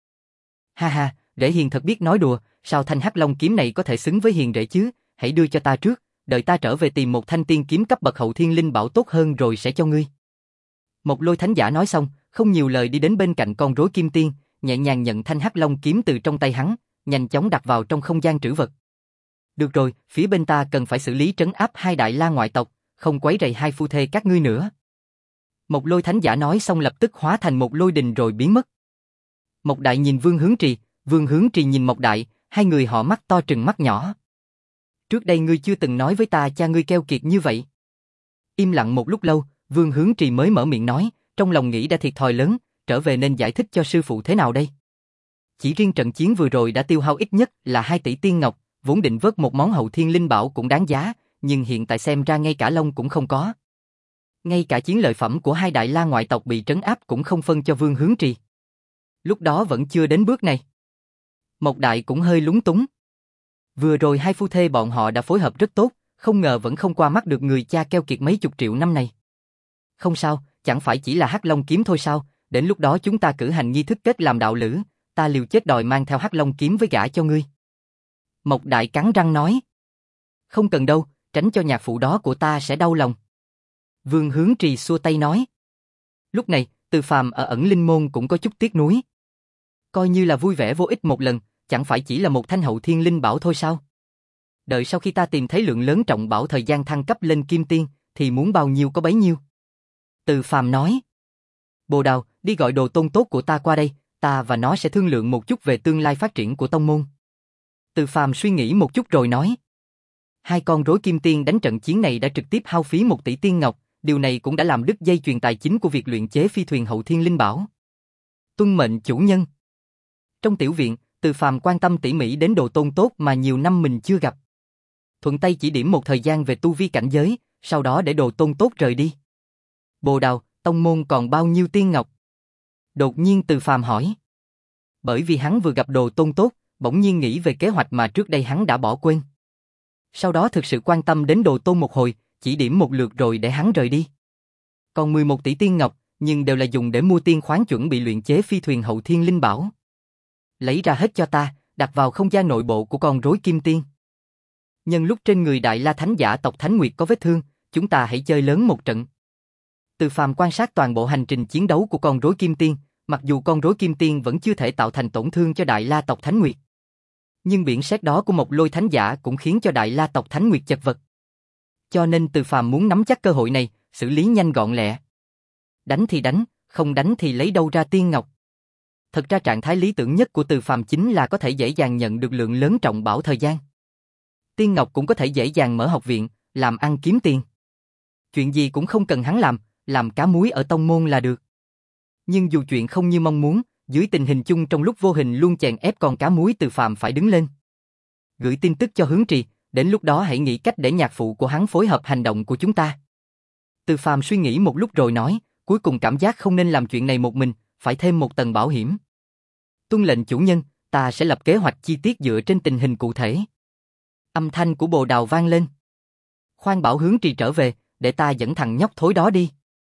Ha ha, rể hiền thật biết nói đùa, sao thanh Hắc Long kiếm này có thể xứng với hiền rể chứ, hãy đưa cho ta trước, đợi ta trở về tìm một thanh tiên kiếm cấp bậc hậu thiên linh bảo tốt hơn rồi sẽ cho ngươi. Một Lôi Thánh Giả nói xong, không nhiều lời đi đến bên cạnh con rối kim tiên, nhẹ nhàng nhận thanh Hắc Long kiếm từ trong tay hắn, nhanh chóng đặt vào trong không gian trữ vật. Được rồi, phía bên ta cần phải xử lý trấn áp hai đại la ngoại tộc, không quấy rầy hai phu thê các ngươi nữa. Một Lôi Thánh Giả nói xong lập tức hóa thành một lôi đình rồi biến mất. Một Đại nhìn Vương Hướng Trì, Vương Hướng Trì nhìn Một Đại, hai người họ mắt to trừng mắt nhỏ. Trước đây ngươi chưa từng nói với ta cha ngươi keo kiệt như vậy. Im lặng một lúc lâu, Vương Hướng Trì mới mở miệng nói, trong lòng nghĩ đã thiệt thòi lớn, trở về nên giải thích cho sư phụ thế nào đây. Chỉ riêng trận chiến vừa rồi đã tiêu hao ít nhất là hai tỷ tiên ngọc, vốn định vớt một món hậu thiên linh bảo cũng đáng giá, nhưng hiện tại xem ra ngay cả lông cũng không có. Ngay cả chiến lợi phẩm của hai đại la ngoại tộc bị trấn áp cũng không phân cho Vương Hướng Trì. Lúc đó vẫn chưa đến bước này. Một Đại cũng hơi lúng túng. Vừa rồi hai phu thê bọn họ đã phối hợp rất tốt, không ngờ vẫn không qua mắt được người cha keo kiệt mấy chục triệu năm này. Không sao, chẳng phải chỉ là Hắc Long kiếm thôi sao, đến lúc đó chúng ta cử hành nghi thức kết làm đạo lữ, ta liều chết đòi mang theo Hắc Long kiếm với gả cho ngươi. Một Đại cắn răng nói. Không cần đâu, tránh cho nhạc phụ đó của ta sẽ đau lòng. Vương Hướng Trì xua tay nói. Lúc này, Từ Phàm ở ẩn linh môn cũng có chút tiếc nuối. Coi như là vui vẻ vô ích một lần, chẳng phải chỉ là một thanh hậu thiên linh bảo thôi sao? Đợi sau khi ta tìm thấy lượng lớn trọng bảo thời gian thăng cấp lên kim tiên, thì muốn bao nhiêu có bấy nhiêu. Từ Phàm nói. Bồ Đào, đi gọi đồ tôn tốt của ta qua đây, ta và nó sẽ thương lượng một chút về tương lai phát triển của tông môn. Từ Phàm suy nghĩ một chút rồi nói. Hai con rối kim tiên đánh trận chiến này đã trực tiếp hao phí một tỷ tiên ngọc, điều này cũng đã làm đứt dây chuyền tài chính của việc luyện chế phi thuyền hậu thiên linh bảo. Tuân mệnh chủ nhân. Trong tiểu viện, Từ Phàm quan tâm tỉ mỉ đến đồ tôn tốt mà nhiều năm mình chưa gặp. Thuận tay chỉ điểm một thời gian về tu vi cảnh giới, sau đó để đồ tôn tốt rời đi. Bồ Đào, tông môn còn bao nhiêu tiên ngọc? Đột nhiên Từ Phàm hỏi. Bởi vì hắn vừa gặp đồ tôn tốt, bỗng nhiên nghĩ về kế hoạch mà trước đây hắn đã bỏ quên. Sau đó thực sự quan tâm đến đồ tôn một hồi, chỉ điểm một lượt rồi để hắn rời đi. Còn mười một tỷ tiên ngọc, nhưng đều là dùng để mua tiên khoáng chuẩn bị luyện chế phi thuyền hậu thiên linh bảo. Lấy ra hết cho ta, đặt vào không gian nội bộ của con rối kim tiên. Nhân lúc trên người đại la thánh giả tộc Thánh Nguyệt có vết thương, chúng ta hãy chơi lớn một trận. Từ Phàm quan sát toàn bộ hành trình chiến đấu của con rối kim tiên, mặc dù con rối kim tiên vẫn chưa thể tạo thành tổn thương cho đại la tộc Thánh Nguyệt. Nhưng biển sét đó của Một Lôi Thánh Giả cũng khiến cho đại la tộc Thánh Nguyệt chật vật. Cho nên Từ Phàm muốn nắm chắc cơ hội này, xử lý nhanh gọn lẹ. Đánh thì đánh, không đánh thì lấy đâu ra tiên ngọc. Thật ra trạng thái lý tưởng nhất của Từ Phàm chính là có thể dễ dàng nhận được lượng lớn trọng bảo thời gian. Tiên ngọc cũng có thể dễ dàng mở học viện, làm ăn kiếm tiền. Chuyện gì cũng không cần hắn làm, làm cá muối ở tông môn là được. Nhưng dù chuyện không như mong muốn, dưới tình hình chung trong lúc vô hình luôn chèn ép con cá muối, Từ Phàm phải đứng lên. Gửi tin tức cho Hướng Trì, đến lúc đó hãy nghĩ cách để nhạc phụ của hắn phối hợp hành động của chúng ta. Từ Phàm suy nghĩ một lúc rồi nói, cuối cùng cảm giác không nên làm chuyện này một mình, phải thêm một tầng bảo hiểm. Tuân lệnh chủ nhân, ta sẽ lập kế hoạch chi tiết dựa trên tình hình cụ thể. Âm thanh của Bồ Đào vang lên. Khoan bảo Hướng Trì trở về, để ta dẫn thằng nhóc thối đó đi.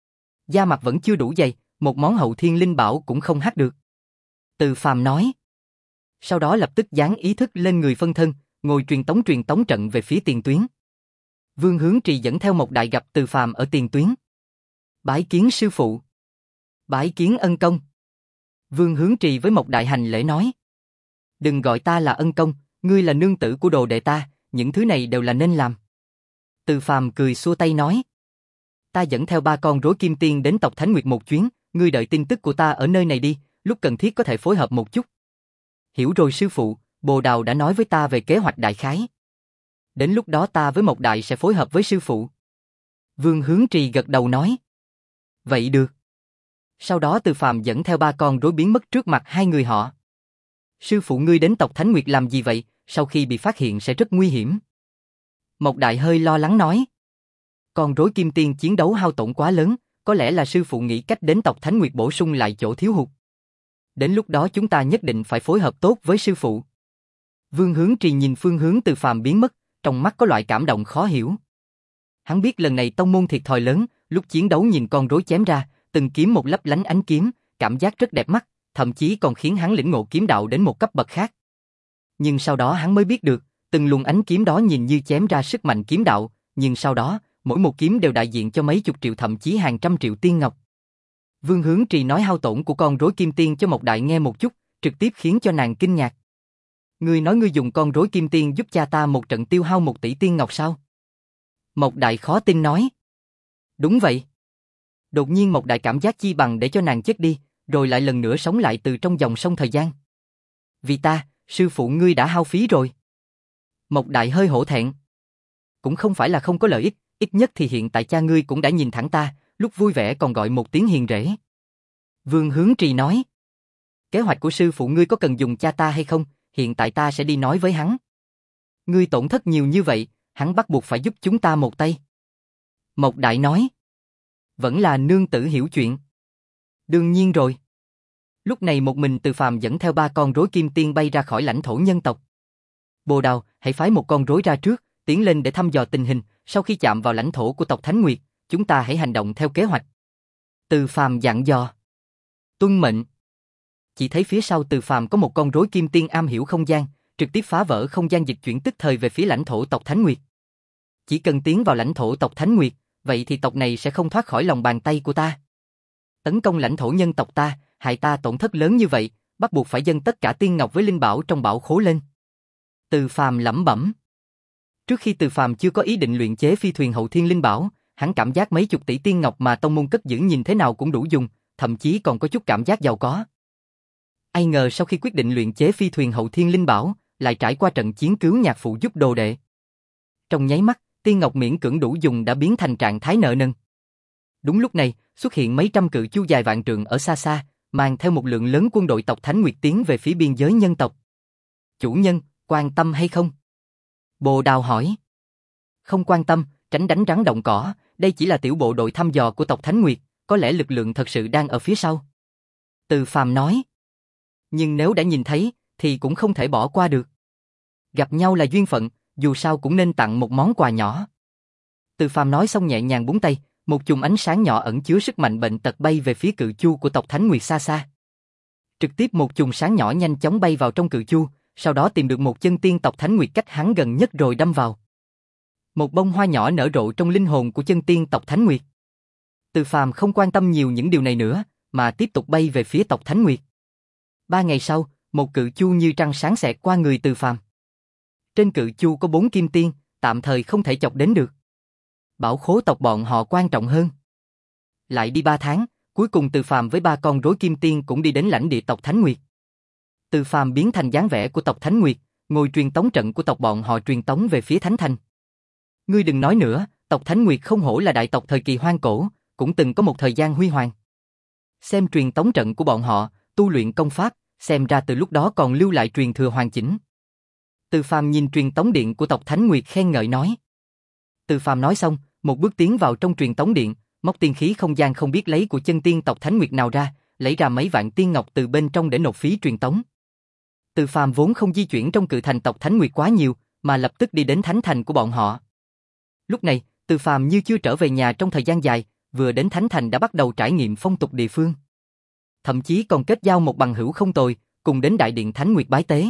Da mặt vẫn chưa đủ dày, một món hậu thiên linh bảo cũng không hát được. Từ Phàm nói. Sau đó lập tức dán ý thức lên người phân thân, ngồi truyền tống truyền tống trận về phía tiền tuyến. Vương Hướng Trì dẫn theo Một Đại gặp Từ Phàm ở tiền tuyến. Bái kiến sư phụ. Bái kiến ân công. Vương Hướng Trì với Một Đại hành lễ nói. Đừng gọi ta là ân công, ngươi là nương tử của đồ đệ ta, những thứ này đều là nên làm. Từ Phàm cười xua tay nói. Ta dẫn theo ba con rối kim tiên đến tộc Thánh Nguyệt một chuyến, Ngươi đợi tin tức của ta ở nơi này đi, lúc cần thiết có thể phối hợp một chút. Hiểu rồi sư phụ, Bồ Đào đã nói với ta về kế hoạch đại khái. Đến lúc đó ta với Mộc Đại sẽ phối hợp với sư phụ. Vương Hướng Trì gật đầu nói. Vậy được. Sau đó Từ Phàm dẫn theo ba con rối biến mất trước mặt hai người họ. Sư phụ ngươi đến tộc Thánh Nguyệt làm gì vậy, sau khi bị phát hiện sẽ rất nguy hiểm. Mộc Đại hơi lo lắng nói. Con rối kim tiên chiến đấu hao tổn quá lớn, có lẽ là sư phụ nghĩ cách đến tộc Thánh Nguyệt bổ sung lại chỗ thiếu hụt. Đến lúc đó chúng ta nhất định phải phối hợp tốt với sư phụ. Vương Hướng Trì nhìn phương hướng Từ Phàm biến mất, trong mắt có loại cảm động khó hiểu. Hắn biết lần này tông môn thiệt thòi lớn, lúc chiến đấu nhìn con rối chém ra, từng kiếm một lấp lánh ánh kiếm, cảm giác rất đẹp mắt, thậm chí còn khiến hắn lĩnh ngộ kiếm đạo đến một cấp bậc khác. Nhưng sau đó hắn mới biết được, từng luồng ánh kiếm đó nhìn như chém ra sức mạnh kiếm đạo, nhưng sau đó, mỗi một kiếm đều đại diện cho mấy chục triệu thậm chí hàng trăm triệu tiên ngọc. Vương Hướng Trì nói hao tổn của con rối kim tiên cho Mộc Đại nghe một chút, trực tiếp khiến cho nàng kinh ngạc. Ngươi nói ngươi dùng con rối kim tiên giúp cha ta một trận tiêu hao một tỷ tiên ngọc sao? Mộc Đại khó tin nói. Đúng vậy. Đột nhiên Mộc Đại cảm giác chi bằng để cho nàng chết đi, rồi lại lần nữa sống lại từ trong dòng sông thời gian. Vì ta, sư phụ ngươi đã hao phí rồi. Mộc Đại hơi hổ thẹn. Cũng không phải là không có lợi ích, ít nhất thì hiện tại cha ngươi cũng đã nhìn thẳng ta, lúc vui vẻ còn gọi một tiếng hiền rể. Vương Hướng Trì nói. Kế hoạch của sư phụ ngươi có cần dùng cha ta hay không, hiện tại ta sẽ đi nói với hắn. Ngươi tổn thất nhiều như vậy, hắn bắt buộc phải giúp chúng ta một tay. Mộc Đại nói. Vẫn là nương tử hiểu chuyện. Đương nhiên rồi. Lúc này một mình Từ Phàm dẫn theo ba con rối kim tiên bay ra khỏi lãnh thổ nhân tộc. Bồ Đào, hãy phái một con rối ra trước, tiến lên để thăm dò tình hình, sau khi chạm vào lãnh thổ của tộc Thánh Nguyệt, chúng ta hãy hành động theo kế hoạch. Từ Phàm dặn dò. Tuân mệnh. Chỉ thấy phía sau Từ Phàm có một con rối kim tiên am hiểu không gian, trực tiếp phá vỡ không gian dịch chuyển tức thời về phía lãnh thổ tộc Thánh Nguyệt. Chỉ cần tiến vào lãnh thổ tộc Thánh Nguyệt, vậy thì tộc này sẽ không thoát khỏi lòng bàn tay của ta. Tấn công lãnh thổ nhân tộc ta, hại ta tổn thất lớn như vậy, bắt buộc phải dâng tất cả tiên ngọc với linh bảo trong bảo khố lên. Từ Phàm lẩm bẩm. Trước khi Từ Phàm chưa có ý định luyện chế phi thuyền hậu thiên linh bảo, hắn cảm giác mấy chục tỷ tiên ngọc mà tông môn cất giữ nhìn thế nào cũng đủ dùng, thậm chí còn có chút cảm giác giàu có. Ai ngờ sau khi quyết định luyện chế phi thuyền hậu thiên linh bảo, lại trải qua trận chiến cứu nhạc phụ giúp đồ đệ. Trong nháy mắt, tiên ngọc miễn cưỡng đủ dùng đã biến thành trạng thái nợ nần. Đúng lúc này, xuất hiện mấy trăm cự chu dài vạn trượng ở xa xa, mang theo một lượng lớn quân đội tộc Thánh Nguyệt tiến về phía biên giới nhân tộc. Chủ nhân, quan tâm hay không? Bồ Đào hỏi. Không quan tâm, tránh đánh rắn động cỏ, đây chỉ là tiểu bộ đội thăm dò của tộc Thánh Nguyệt, có lẽ lực lượng thật sự đang ở phía sau. Từ Phàm nói. Nhưng nếu đã nhìn thấy, thì cũng không thể bỏ qua được. Gặp nhau là duyên phận, dù sao cũng nên tặng một món quà nhỏ. Từ Phàm nói xong nhẹ nhàng búng tay, một chùm ánh sáng nhỏ ẩn chứa sức mạnh bệnh tật bay về phía cự chu của tộc Thánh Nguyệt xa xa. Trực tiếp một chùm sáng nhỏ nhanh chóng bay vào trong cự chu, sau đó tìm được một chân tiên tộc Thánh Nguyệt cách hắn gần nhất rồi đâm vào. Một bông hoa nhỏ nở rộ trong linh hồn của chân tiên tộc Thánh Nguyệt. Từ Phàm không quan tâm nhiều những điều này nữa, mà tiếp tục bay về phía tộc Thánh Nguyệt. Ba ngày sau, một cự chu như trăng sáng xẹt qua người Từ Phàm. Trên cự chu có bốn kim tiên, tạm thời không thể chọc đến được. Bảo khố tộc bọn họ quan trọng hơn. Lại đi ba tháng, cuối cùng Từ Phàm với ba con rối kim tiên cũng đi đến lãnh địa tộc Thánh Nguyệt. Từ Phàm biến thành dáng vẻ của tộc Thánh Nguyệt, ngồi truyền tống trận của tộc bọn họ truyền tống về phía Thánh Thành. Ngươi đừng nói nữa, tộc Thánh Nguyệt không hổ là đại tộc thời kỳ hoang cổ, cũng từng có một thời gian huy hoàng. Xem truyền tống trận của bọn họ, tu luyện công pháp, xem ra từ lúc đó còn lưu lại truyền thừa hoàn chỉnh. Từ Phàm nhìn truyền tống điện của tộc Thánh Nguyệt khen ngợi nói. Từ Phàm nói xong, một bước tiến vào trong truyền tống điện, móc tiên khí không gian không biết lấy của chân tiên tộc Thánh Nguyệt nào ra, lấy ra mấy vạn tiên ngọc từ bên trong để nộp phí truyền tống. Từ Phàm vốn không di chuyển trong cự thành tộc Thánh Nguyệt quá nhiều, mà lập tức đi đến thánh thành của bọn họ. Lúc này, Từ Phàm như chưa trở về nhà trong thời gian dài, vừa đến thánh thành đã bắt đầu trải nghiệm phong tục địa phương. Thậm chí còn kết giao một bằng hữu không tồi, cùng đến đại điện Thánh Nguyệt bái tế.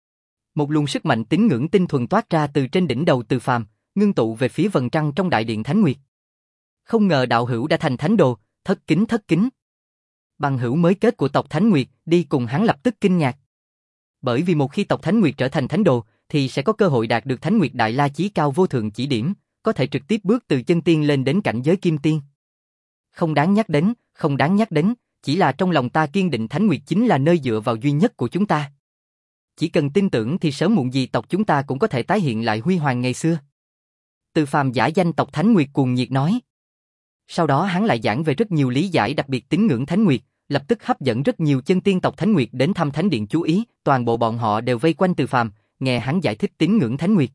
Một luồng sức mạnh tín ngưỡng tinh thuần toát ra từ trên đỉnh đầu Từ Phàm, ngưng tụ về phía vầng trăng trong đại điện Thánh Nguyệt. Không ngờ đạo hữu đã thành thánh đồ, thất kính thất kính. Bằng hữu mới kết của tộc Thánh Nguyệt đi cùng hắn lập tức kinh ngạc. Bởi vì một khi tộc Thánh Nguyệt trở thành thánh đồ, thì sẽ có cơ hội đạt được Thánh Nguyệt Đại La Chí Cao Vô Thượng chỉ điểm, có thể trực tiếp bước từ chân tiên lên đến cảnh giới kim tiên. Không đáng nhắc đến, không đáng nhắc đến, Chỉ là trong lòng ta kiên định Thánh Nguyệt chính là nơi dựa vào duy nhất của chúng ta. Chỉ cần tin tưởng thì sớm muộn gì tộc chúng ta cũng có thể tái hiện lại huy hoàng ngày xưa. Từ Phàm giả danh tộc Thánh Nguyệt cuồng nhiệt nói. Sau đó hắn lại giảng về rất nhiều lý giải đặc biệt tín ngưỡng Thánh Nguyệt, lập tức hấp dẫn rất nhiều chân tiên tộc Thánh Nguyệt đến thăm Thánh Điện chú ý, toàn bộ bọn họ đều vây quanh Từ Phàm, nghe hắn giải thích tín ngưỡng Thánh Nguyệt.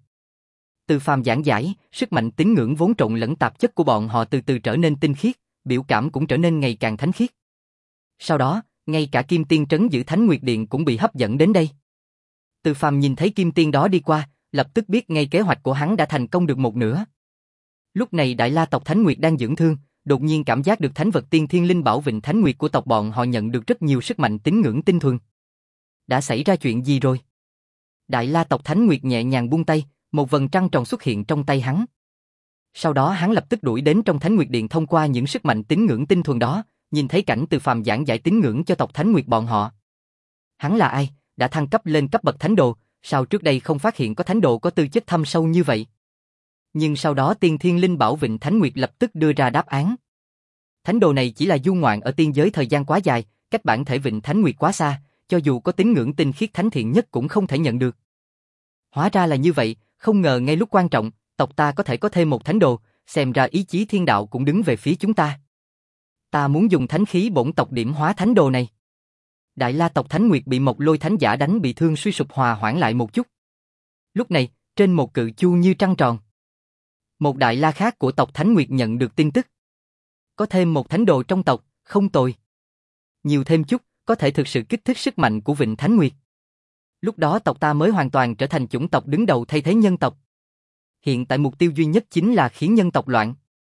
Từ Phàm giảng giải, sức mạnh tín ngưỡng vốn trộn lẫn tạp chất của bọn họ từ từ trở nên tinh khiết, biểu cảm cũng trở nên ngày càng thánh khiết. Sau đó, ngay cả Kim Tiên trấn giữ Thánh Nguyệt Điện cũng bị hấp dẫn đến đây. Từ Phàm nhìn thấy Kim Tiên đó đi qua, lập tức biết ngay kế hoạch của hắn đã thành công được một nửa. Lúc này Đại La tộc Thánh Nguyệt đang dưỡng thương, đột nhiên cảm giác được thánh vật tiên thiên linh bảo Vịnh Thánh Nguyệt của tộc bọn họ nhận được rất nhiều sức mạnh tín ngưỡng tinh thuần. Đã xảy ra chuyện gì rồi? Đại La tộc Thánh Nguyệt nhẹ nhàng buông tay, một vầng trăng tròn xuất hiện trong tay hắn. Sau đó hắn lập tức đuổi đến trong Thánh Nguyệt Điện thông qua những sức mạnh tín ngưỡng tinh thuần đó, nhìn thấy cảnh Từ Phàm giảng giải tín ngưỡng cho tộc Thánh Nguyệt bọn họ. Hắn là ai? Đã thăng cấp lên cấp bậc thánh đồ, sao trước đây không phát hiện có thánh đồ có tư chất thâm sâu như vậy? Nhưng sau đó tiên thiên linh bảo Vịnh Thánh Nguyệt lập tức đưa ra đáp án. Thánh đồ này chỉ là du ngoạn ở tiên giới thời gian quá dài, cách bản thể Vịnh Thánh Nguyệt quá xa, cho dù có tín ngưỡng tinh khiết thánh thiện nhất cũng không thể nhận được. Hóa ra là như vậy, không ngờ ngay lúc quan trọng, tộc ta có thể có thêm một thánh đồ, xem ra ý chí thiên đạo cũng đứng về phía chúng ta. Ta muốn dùng thánh khí bổn tộc điểm hóa thánh đồ này. Đại La tộc Thánh Nguyệt bị một lôi thánh giả đánh bị thương suy sụp hòa hoãn lại một chút. Lúc này, trên một cự chu như trăng tròn, một Đại La khác của tộc Thánh Nguyệt nhận được tin tức. Có thêm một thánh đồ trong tộc, không tồi. Nhiều thêm chút, có thể thực sự kích thích sức mạnh của Vịnh Thánh Nguyệt. Lúc đó tộc ta mới hoàn toàn trở thành chủng tộc đứng đầu thay thế nhân tộc. Hiện tại mục tiêu duy nhất chính là khiến nhân tộc loạn.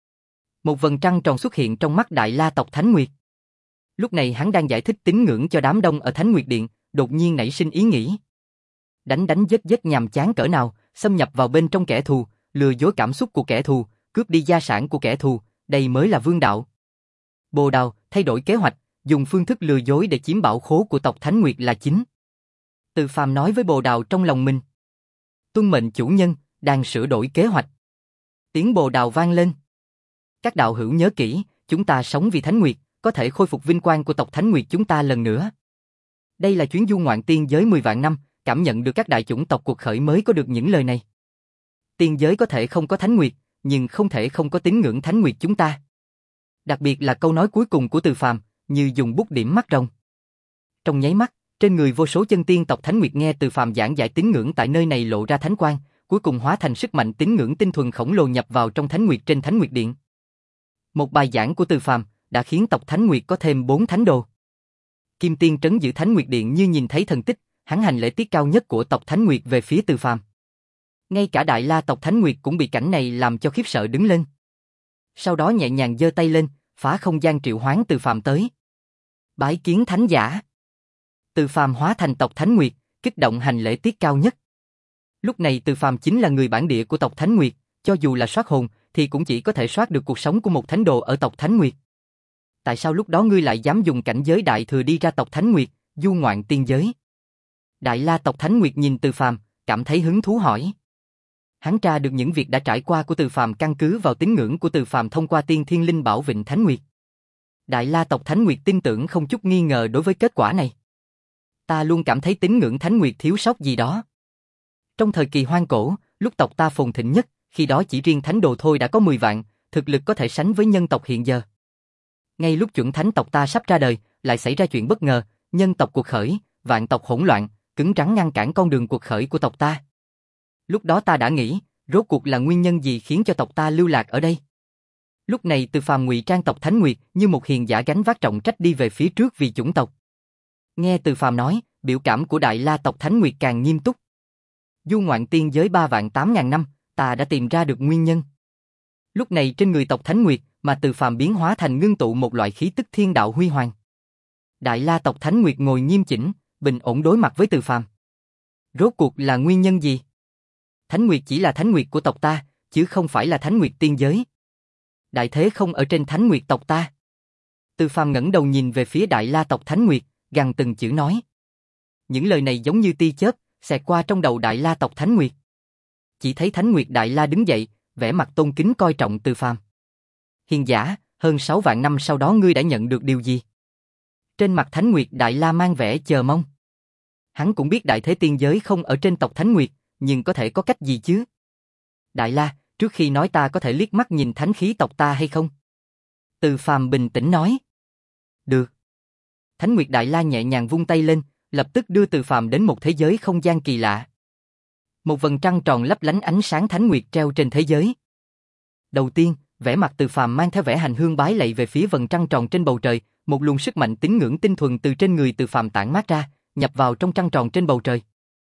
Một vầng trăng tròn xuất hiện trong mắt Đại La tộc Thánh Nguyệt. Lúc này hắn đang giải thích tín ngưỡng cho đám đông ở Thánh Nguyệt Điện, đột nhiên nảy sinh ý nghĩ. Đánh đánh giết giết nhàm chán cỡ nào, xâm nhập vào bên trong kẻ thù, lừa dối cảm xúc của kẻ thù, cướp đi gia sản của kẻ thù, đây mới là vương đạo. Bồ Đào thay đổi kế hoạch, dùng phương thức lừa dối để chiếm bảo khố của tộc Thánh Nguyệt là chính. Từ Phàm nói với Bồ Đào trong lòng mình. Tuân mệnh chủ nhân, đang sửa đổi kế hoạch. Tiếng Bồ Đào vang lên. Các đạo hữu nhớ kỹ, chúng ta sống vì Thánh Nguyệt, có thể khôi phục vinh quang của tộc Thánh Nguyệt chúng ta lần nữa. Đây là chuyến du ngoạn tiên giới mười vạn năm, cảm nhận được các đại chủng tộc cuộc khởi mới có được những lời này. Tiên giới có thể không có Thánh Nguyệt, nhưng không thể không có tín ngưỡng Thánh Nguyệt chúng ta. Đặc biệt là câu nói cuối cùng của Từ Phàm, như dùng bút điểm mắt rồng. Trong nháy mắt, trên người vô số chân tiên tộc Thánh Nguyệt nghe Từ Phàm giảng giải tín ngưỡng tại nơi này lộ ra thánh quang, cuối cùng hóa thành sức mạnh tín ngưỡng tinh thuần khổng lồ nhập vào trong Thánh Nguyệt trên Thánh Nguyệt Điện. Một bài giảng của Từ Phàm đã khiến tộc Thánh Nguyệt có thêm bốn thánh đồ. Kim Tiên trấn giữ Thánh Nguyệt Điện như nhìn thấy thần tích, hắn hành lễ tiết cao nhất của tộc Thánh Nguyệt về phía Từ Phàm. Ngay cả Đại La tộc Thánh Nguyệt cũng bị cảnh này làm cho khiếp sợ đứng lên. Sau đó nhẹ nhàng giơ tay lên, phá không gian triệu hoán Từ Phàm tới. Bái kiến thánh giả. Từ Phàm hóa thành tộc Thánh Nguyệt, kích động hành lễ tiết cao nhất. Lúc này Từ Phàm chính là người bản địa của tộc Thánh Nguyệt, cho dù là soát hồn thì cũng chỉ có thể soát được cuộc sống của một thánh đồ ở tộc Thánh Nguyệt. Tại sao lúc đó ngươi lại dám dùng cảnh giới đại thừa đi ra tộc Thánh Nguyệt, du ngoạn tiên giới? Đại La tộc Thánh Nguyệt nhìn Từ Phàm, cảm thấy hứng thú hỏi. Hắn tra được những việc đã trải qua của Từ Phàm căn cứ vào tín ngưỡng của Từ Phàm thông qua tiên thiên linh bảo Vịnh Thánh Nguyệt. Đại La tộc Thánh Nguyệt tin tưởng không chút nghi ngờ đối với kết quả này. Ta luôn cảm thấy tín ngưỡng Thánh Nguyệt thiếu sót gì đó. Trong thời kỳ hoang cổ, lúc tộc ta phồn thịnh nhất, khi đó chỉ riêng thánh đồ thôi đã có mười vạn, thực lực có thể sánh với nhân tộc hiện giờ. Ngay lúc chuẩn thánh tộc ta sắp ra đời, lại xảy ra chuyện bất ngờ, nhân tộc cuộc khởi, vạn tộc hỗn loạn, cứng rắn ngăn cản con đường cuộc khởi của tộc ta. Lúc đó ta đã nghĩ, rốt cuộc là nguyên nhân gì khiến cho tộc ta lưu lạc ở đây? Lúc này Từ Phàm ngụy trang tộc Thánh Nguyệt như một hiền giả gánh vác trọng trách đi về phía trước vì chủng tộc. Nghe Từ Phàm nói, biểu cảm của Đại La tộc Thánh Nguyệt càng nghiêm túc. Du ngoạn tiên giới ba vạn tám ngàn năm, ta đã tìm ra được nguyên nhân. Lúc này trên người tộc Thánh Nguyệt mà Từ Phàm biến hóa thành ngưng tụ một loại khí tức thiên đạo huy hoàng. Đại La tộc Thánh Nguyệt ngồi nghiêm chỉnh, bình ổn đối mặt với Từ Phàm. Rốt cuộc là nguyên nhân gì? Thánh Nguyệt chỉ là Thánh Nguyệt của tộc ta, chứ không phải là Thánh Nguyệt tiên giới. Đại thế không ở trên Thánh Nguyệt tộc ta. Từ Phàm ngẩng đầu nhìn về phía Đại La tộc Thánh Nguyệt, gằn từng chữ nói. Những lời này giống như tia chớp, xẹt qua trong đầu Đại La tộc Thánh Nguyệt. Chỉ thấy Thánh Nguyệt Đại La đứng dậy, vẻ mặt tôn kính coi trọng Từ Phàm. Hiền giả, hơn sáu vạn năm sau đó ngươi đã nhận được điều gì? Trên mặt Thánh Nguyệt Đại La mang vẻ chờ mong. Hắn cũng biết Đại Thế Tiên Giới không ở trên tộc Thánh Nguyệt, nhưng có thể có cách gì chứ? Đại La, trước khi nói ta có thể liếc mắt nhìn thánh khí tộc ta hay không? Từ Phàm bình tĩnh nói. Được. Thánh Nguyệt Đại La nhẹ nhàng vung tay lên, lập tức đưa Từ Phàm đến một thế giới không gian kỳ lạ. Một vầng trăng tròn lấp lánh ánh sáng thánh nguyệt treo trên thế giới. Đầu tiên, vẻ mặt Từ Phàm mang theo vẻ hành hương bái lạy về phía vầng trăng tròn trên bầu trời, một luồng sức mạnh tín ngưỡng tinh thuần từ trên người Từ Phàm tản mát ra, nhập vào trong trăng tròn trên bầu trời.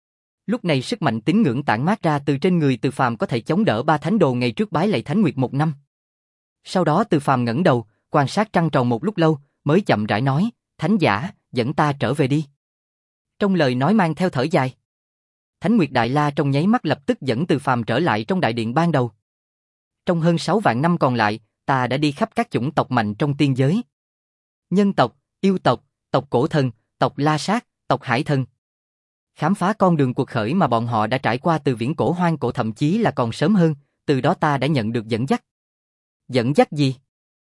Lúc này sức mạnh tín ngưỡng tản mát ra từ trên người Từ Phàm có thể chống đỡ ba thánh đồ ngày trước bái lạy thánh nguyệt một năm. Sau đó Từ Phàm ngẩng đầu, quan sát trăng tròn một lúc lâu, mới chậm rãi nói, thánh giả, dẫn ta trở về đi. Trong lời nói mang theo thở dài. Thánh Nguyệt Đại La trong nháy mắt lập tức dẫn Từ Phàm trở lại trong đại điện ban đầu. Trong hơn sáu vạn năm còn lại, ta đã đi khắp các chủng tộc mạnh trong tiên giới. Nhân tộc, yêu tộc, tộc cổ thần, tộc La Sát, tộc Hải Thần. Khám phá con đường cuộc khởi mà bọn họ đã trải qua từ viễn cổ hoang cổ thậm chí là còn sớm hơn, từ đó ta đã nhận được dẫn dắt. Dẫn dắt gì?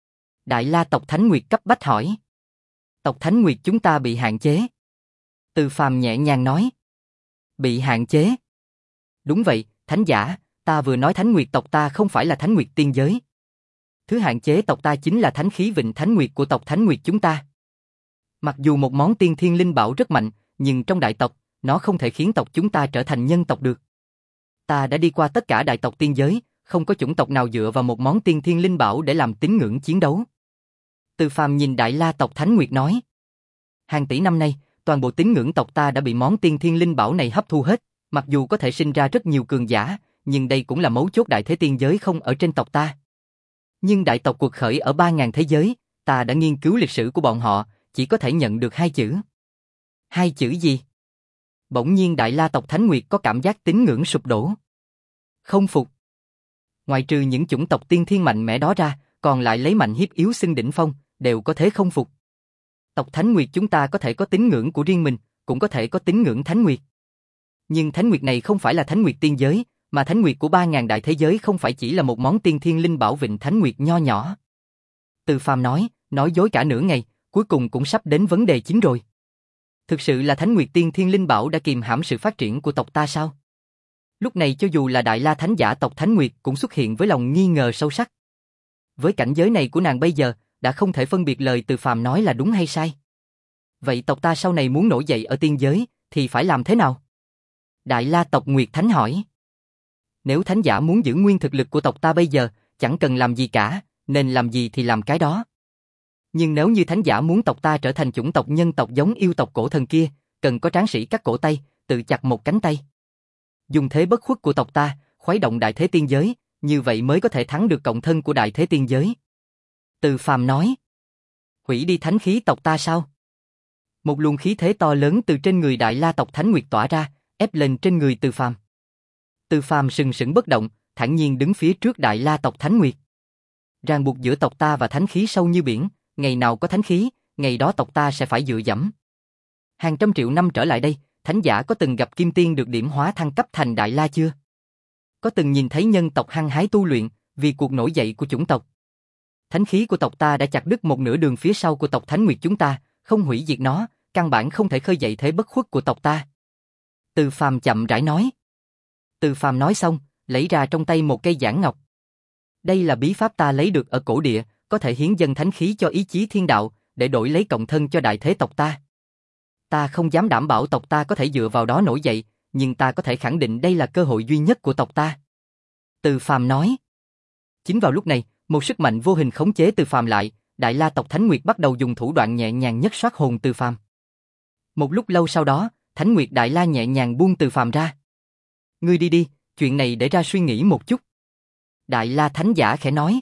Đại La tộc Thánh Nguyệt cấp bách hỏi. Tộc Thánh Nguyệt chúng ta bị hạn chế. Từ Phàm nhẹ nhàng nói. Bị hạn chế? Đúng vậy, thánh giả, ta vừa nói Thánh Nguyệt tộc ta không phải là Thánh Nguyệt tiên giới. Thứ hạn chế tộc ta chính là thánh khí Vịnh Thánh Nguyệt của tộc Thánh Nguyệt chúng ta. Mặc dù một món tiên thiên linh bảo rất mạnh, nhưng trong đại tộc, nó không thể khiến tộc chúng ta trở thành nhân tộc được. Ta đã đi qua tất cả đại tộc tiên giới, không có chủng tộc nào dựa vào một món tiên thiên linh bảo để làm tín ngưỡng chiến đấu. Từ Phàm nhìn Đại La tộc Thánh Nguyệt nói. Hàng tỷ năm nay, toàn bộ tín ngưỡng tộc ta đã bị món tiên thiên linh bảo này hấp thu hết, mặc dù có thể sinh ra rất nhiều cường giả, nhưng đây cũng là mấu chốt đại thế tiên giới không ở trên tộc ta. Nhưng đại tộc cuộc khởi ở ba ngàn thế giới, ta đã nghiên cứu lịch sử của bọn họ, chỉ có thể nhận được hai chữ. Hai chữ gì? Bỗng nhiên Đại La tộc Thánh Nguyệt có cảm giác tín ngưỡng sụp đổ. Không phục. Ngoài trừ những chủng tộc tiên thiên mạnh mẽ đó ra, còn lại lấy mạnh hiếp yếu xưng đỉnh phong, đều có thế không phục. Tộc Thánh Nguyệt chúng ta có thể có tín ngưỡng của riêng mình, cũng có thể có tín ngưỡng Thánh Nguyệt. Nhưng Thánh Nguyệt này không phải là Thánh Nguyệt tiên giới, mà Thánh Nguyệt của ba ngàn đại thế giới không phải chỉ là một món tiên thiên linh bảo Vịnh Thánh Nguyệt nho nhỏ. Từ Phàm nói, nói dối cả nửa ngày, cuối cùng cũng sắp đến vấn đề chính rồi. Thực sự là Thánh Nguyệt tiên thiên linh bảo đã kìm hãm sự phát triển của tộc ta sao? Lúc này cho dù là Đại La thánh giả tộc Thánh Nguyệt cũng xuất hiện với lòng nghi ngờ sâu sắc. Với cảnh giới này của nàng bây giờ, đã không thể phân biệt lời Từ Phàm nói là đúng hay sai. Vậy tộc ta sau này muốn nổi dậy ở tiên giới, thì phải làm thế nào? Đại La tộc Nguyệt Thánh hỏi. Nếu thánh giả muốn giữ nguyên thực lực của tộc ta bây giờ, chẳng cần làm gì cả, nên làm gì thì làm cái đó. Nhưng nếu như thánh giả muốn tộc ta trở thành chủng tộc nhân tộc giống yêu tộc cổ thần kia, cần có tráng sĩ cắt cổ tay, tự chặt một cánh tay. Dùng thế bất khuất của tộc ta, khuấy động đại thế tiên giới, như vậy mới có thể thắng được cộng thân của đại thế tiên giới. Từ Phàm nói. Hủy đi thánh khí tộc ta sao? Một luồng khí thế to lớn từ trên người Đại La tộc Thánh Nguyệt tỏa ra, ép lên trên người Từ Phàm. Từ Phàm sừng sững bất động, thản nhiên đứng phía trước Đại La tộc Thánh Nguyệt. Ràng buộc giữa tộc ta và thánh khí sâu như biển, ngày nào có thánh khí, ngày đó tộc ta sẽ phải dựa dẫm. Hàng trăm triệu năm trở lại đây, thánh giả có từng gặp Kim Tiên được điểm hóa thăng cấp thành Đại La chưa? Có từng nhìn thấy nhân tộc hăng hái tu luyện vì cuộc nổi dậy của chủng tộc? Thánh khí của tộc ta đã chặt đứt một nửa đường phía sau của tộc Thánh Nguyệt chúng ta, không hủy diệt nó, căn bản không thể khơi dậy thế bất khuất của tộc ta. Từ Phàm chậm rãi nói. Từ Phàm nói xong, lấy ra trong tay một cây giản ngọc. Đây là bí pháp ta lấy được ở cổ địa, có thể hiến dâng thánh khí cho ý chí thiên đạo, để đổi lấy cộng thân cho đại thế tộc ta. Ta không dám đảm bảo tộc ta có thể dựa vào đó nổi dậy, nhưng ta có thể khẳng định đây là cơ hội duy nhất của tộc ta. Từ Phàm nói. Chính vào lúc này, một sức mạnh vô hình khống chế Từ Phàm lại, Đại La tộc Thánh Nguyệt bắt đầu dùng thủ đoạn nhẹ nhàng nhất soát hồn Từ Phàm. Một lúc lâu sau đó, Thánh Nguyệt Đại La nhẹ nhàng buông Từ Phàm ra. Ngươi đi đi, chuyện này để ra suy nghĩ một chút. Đại La thánh giả khẽ nói.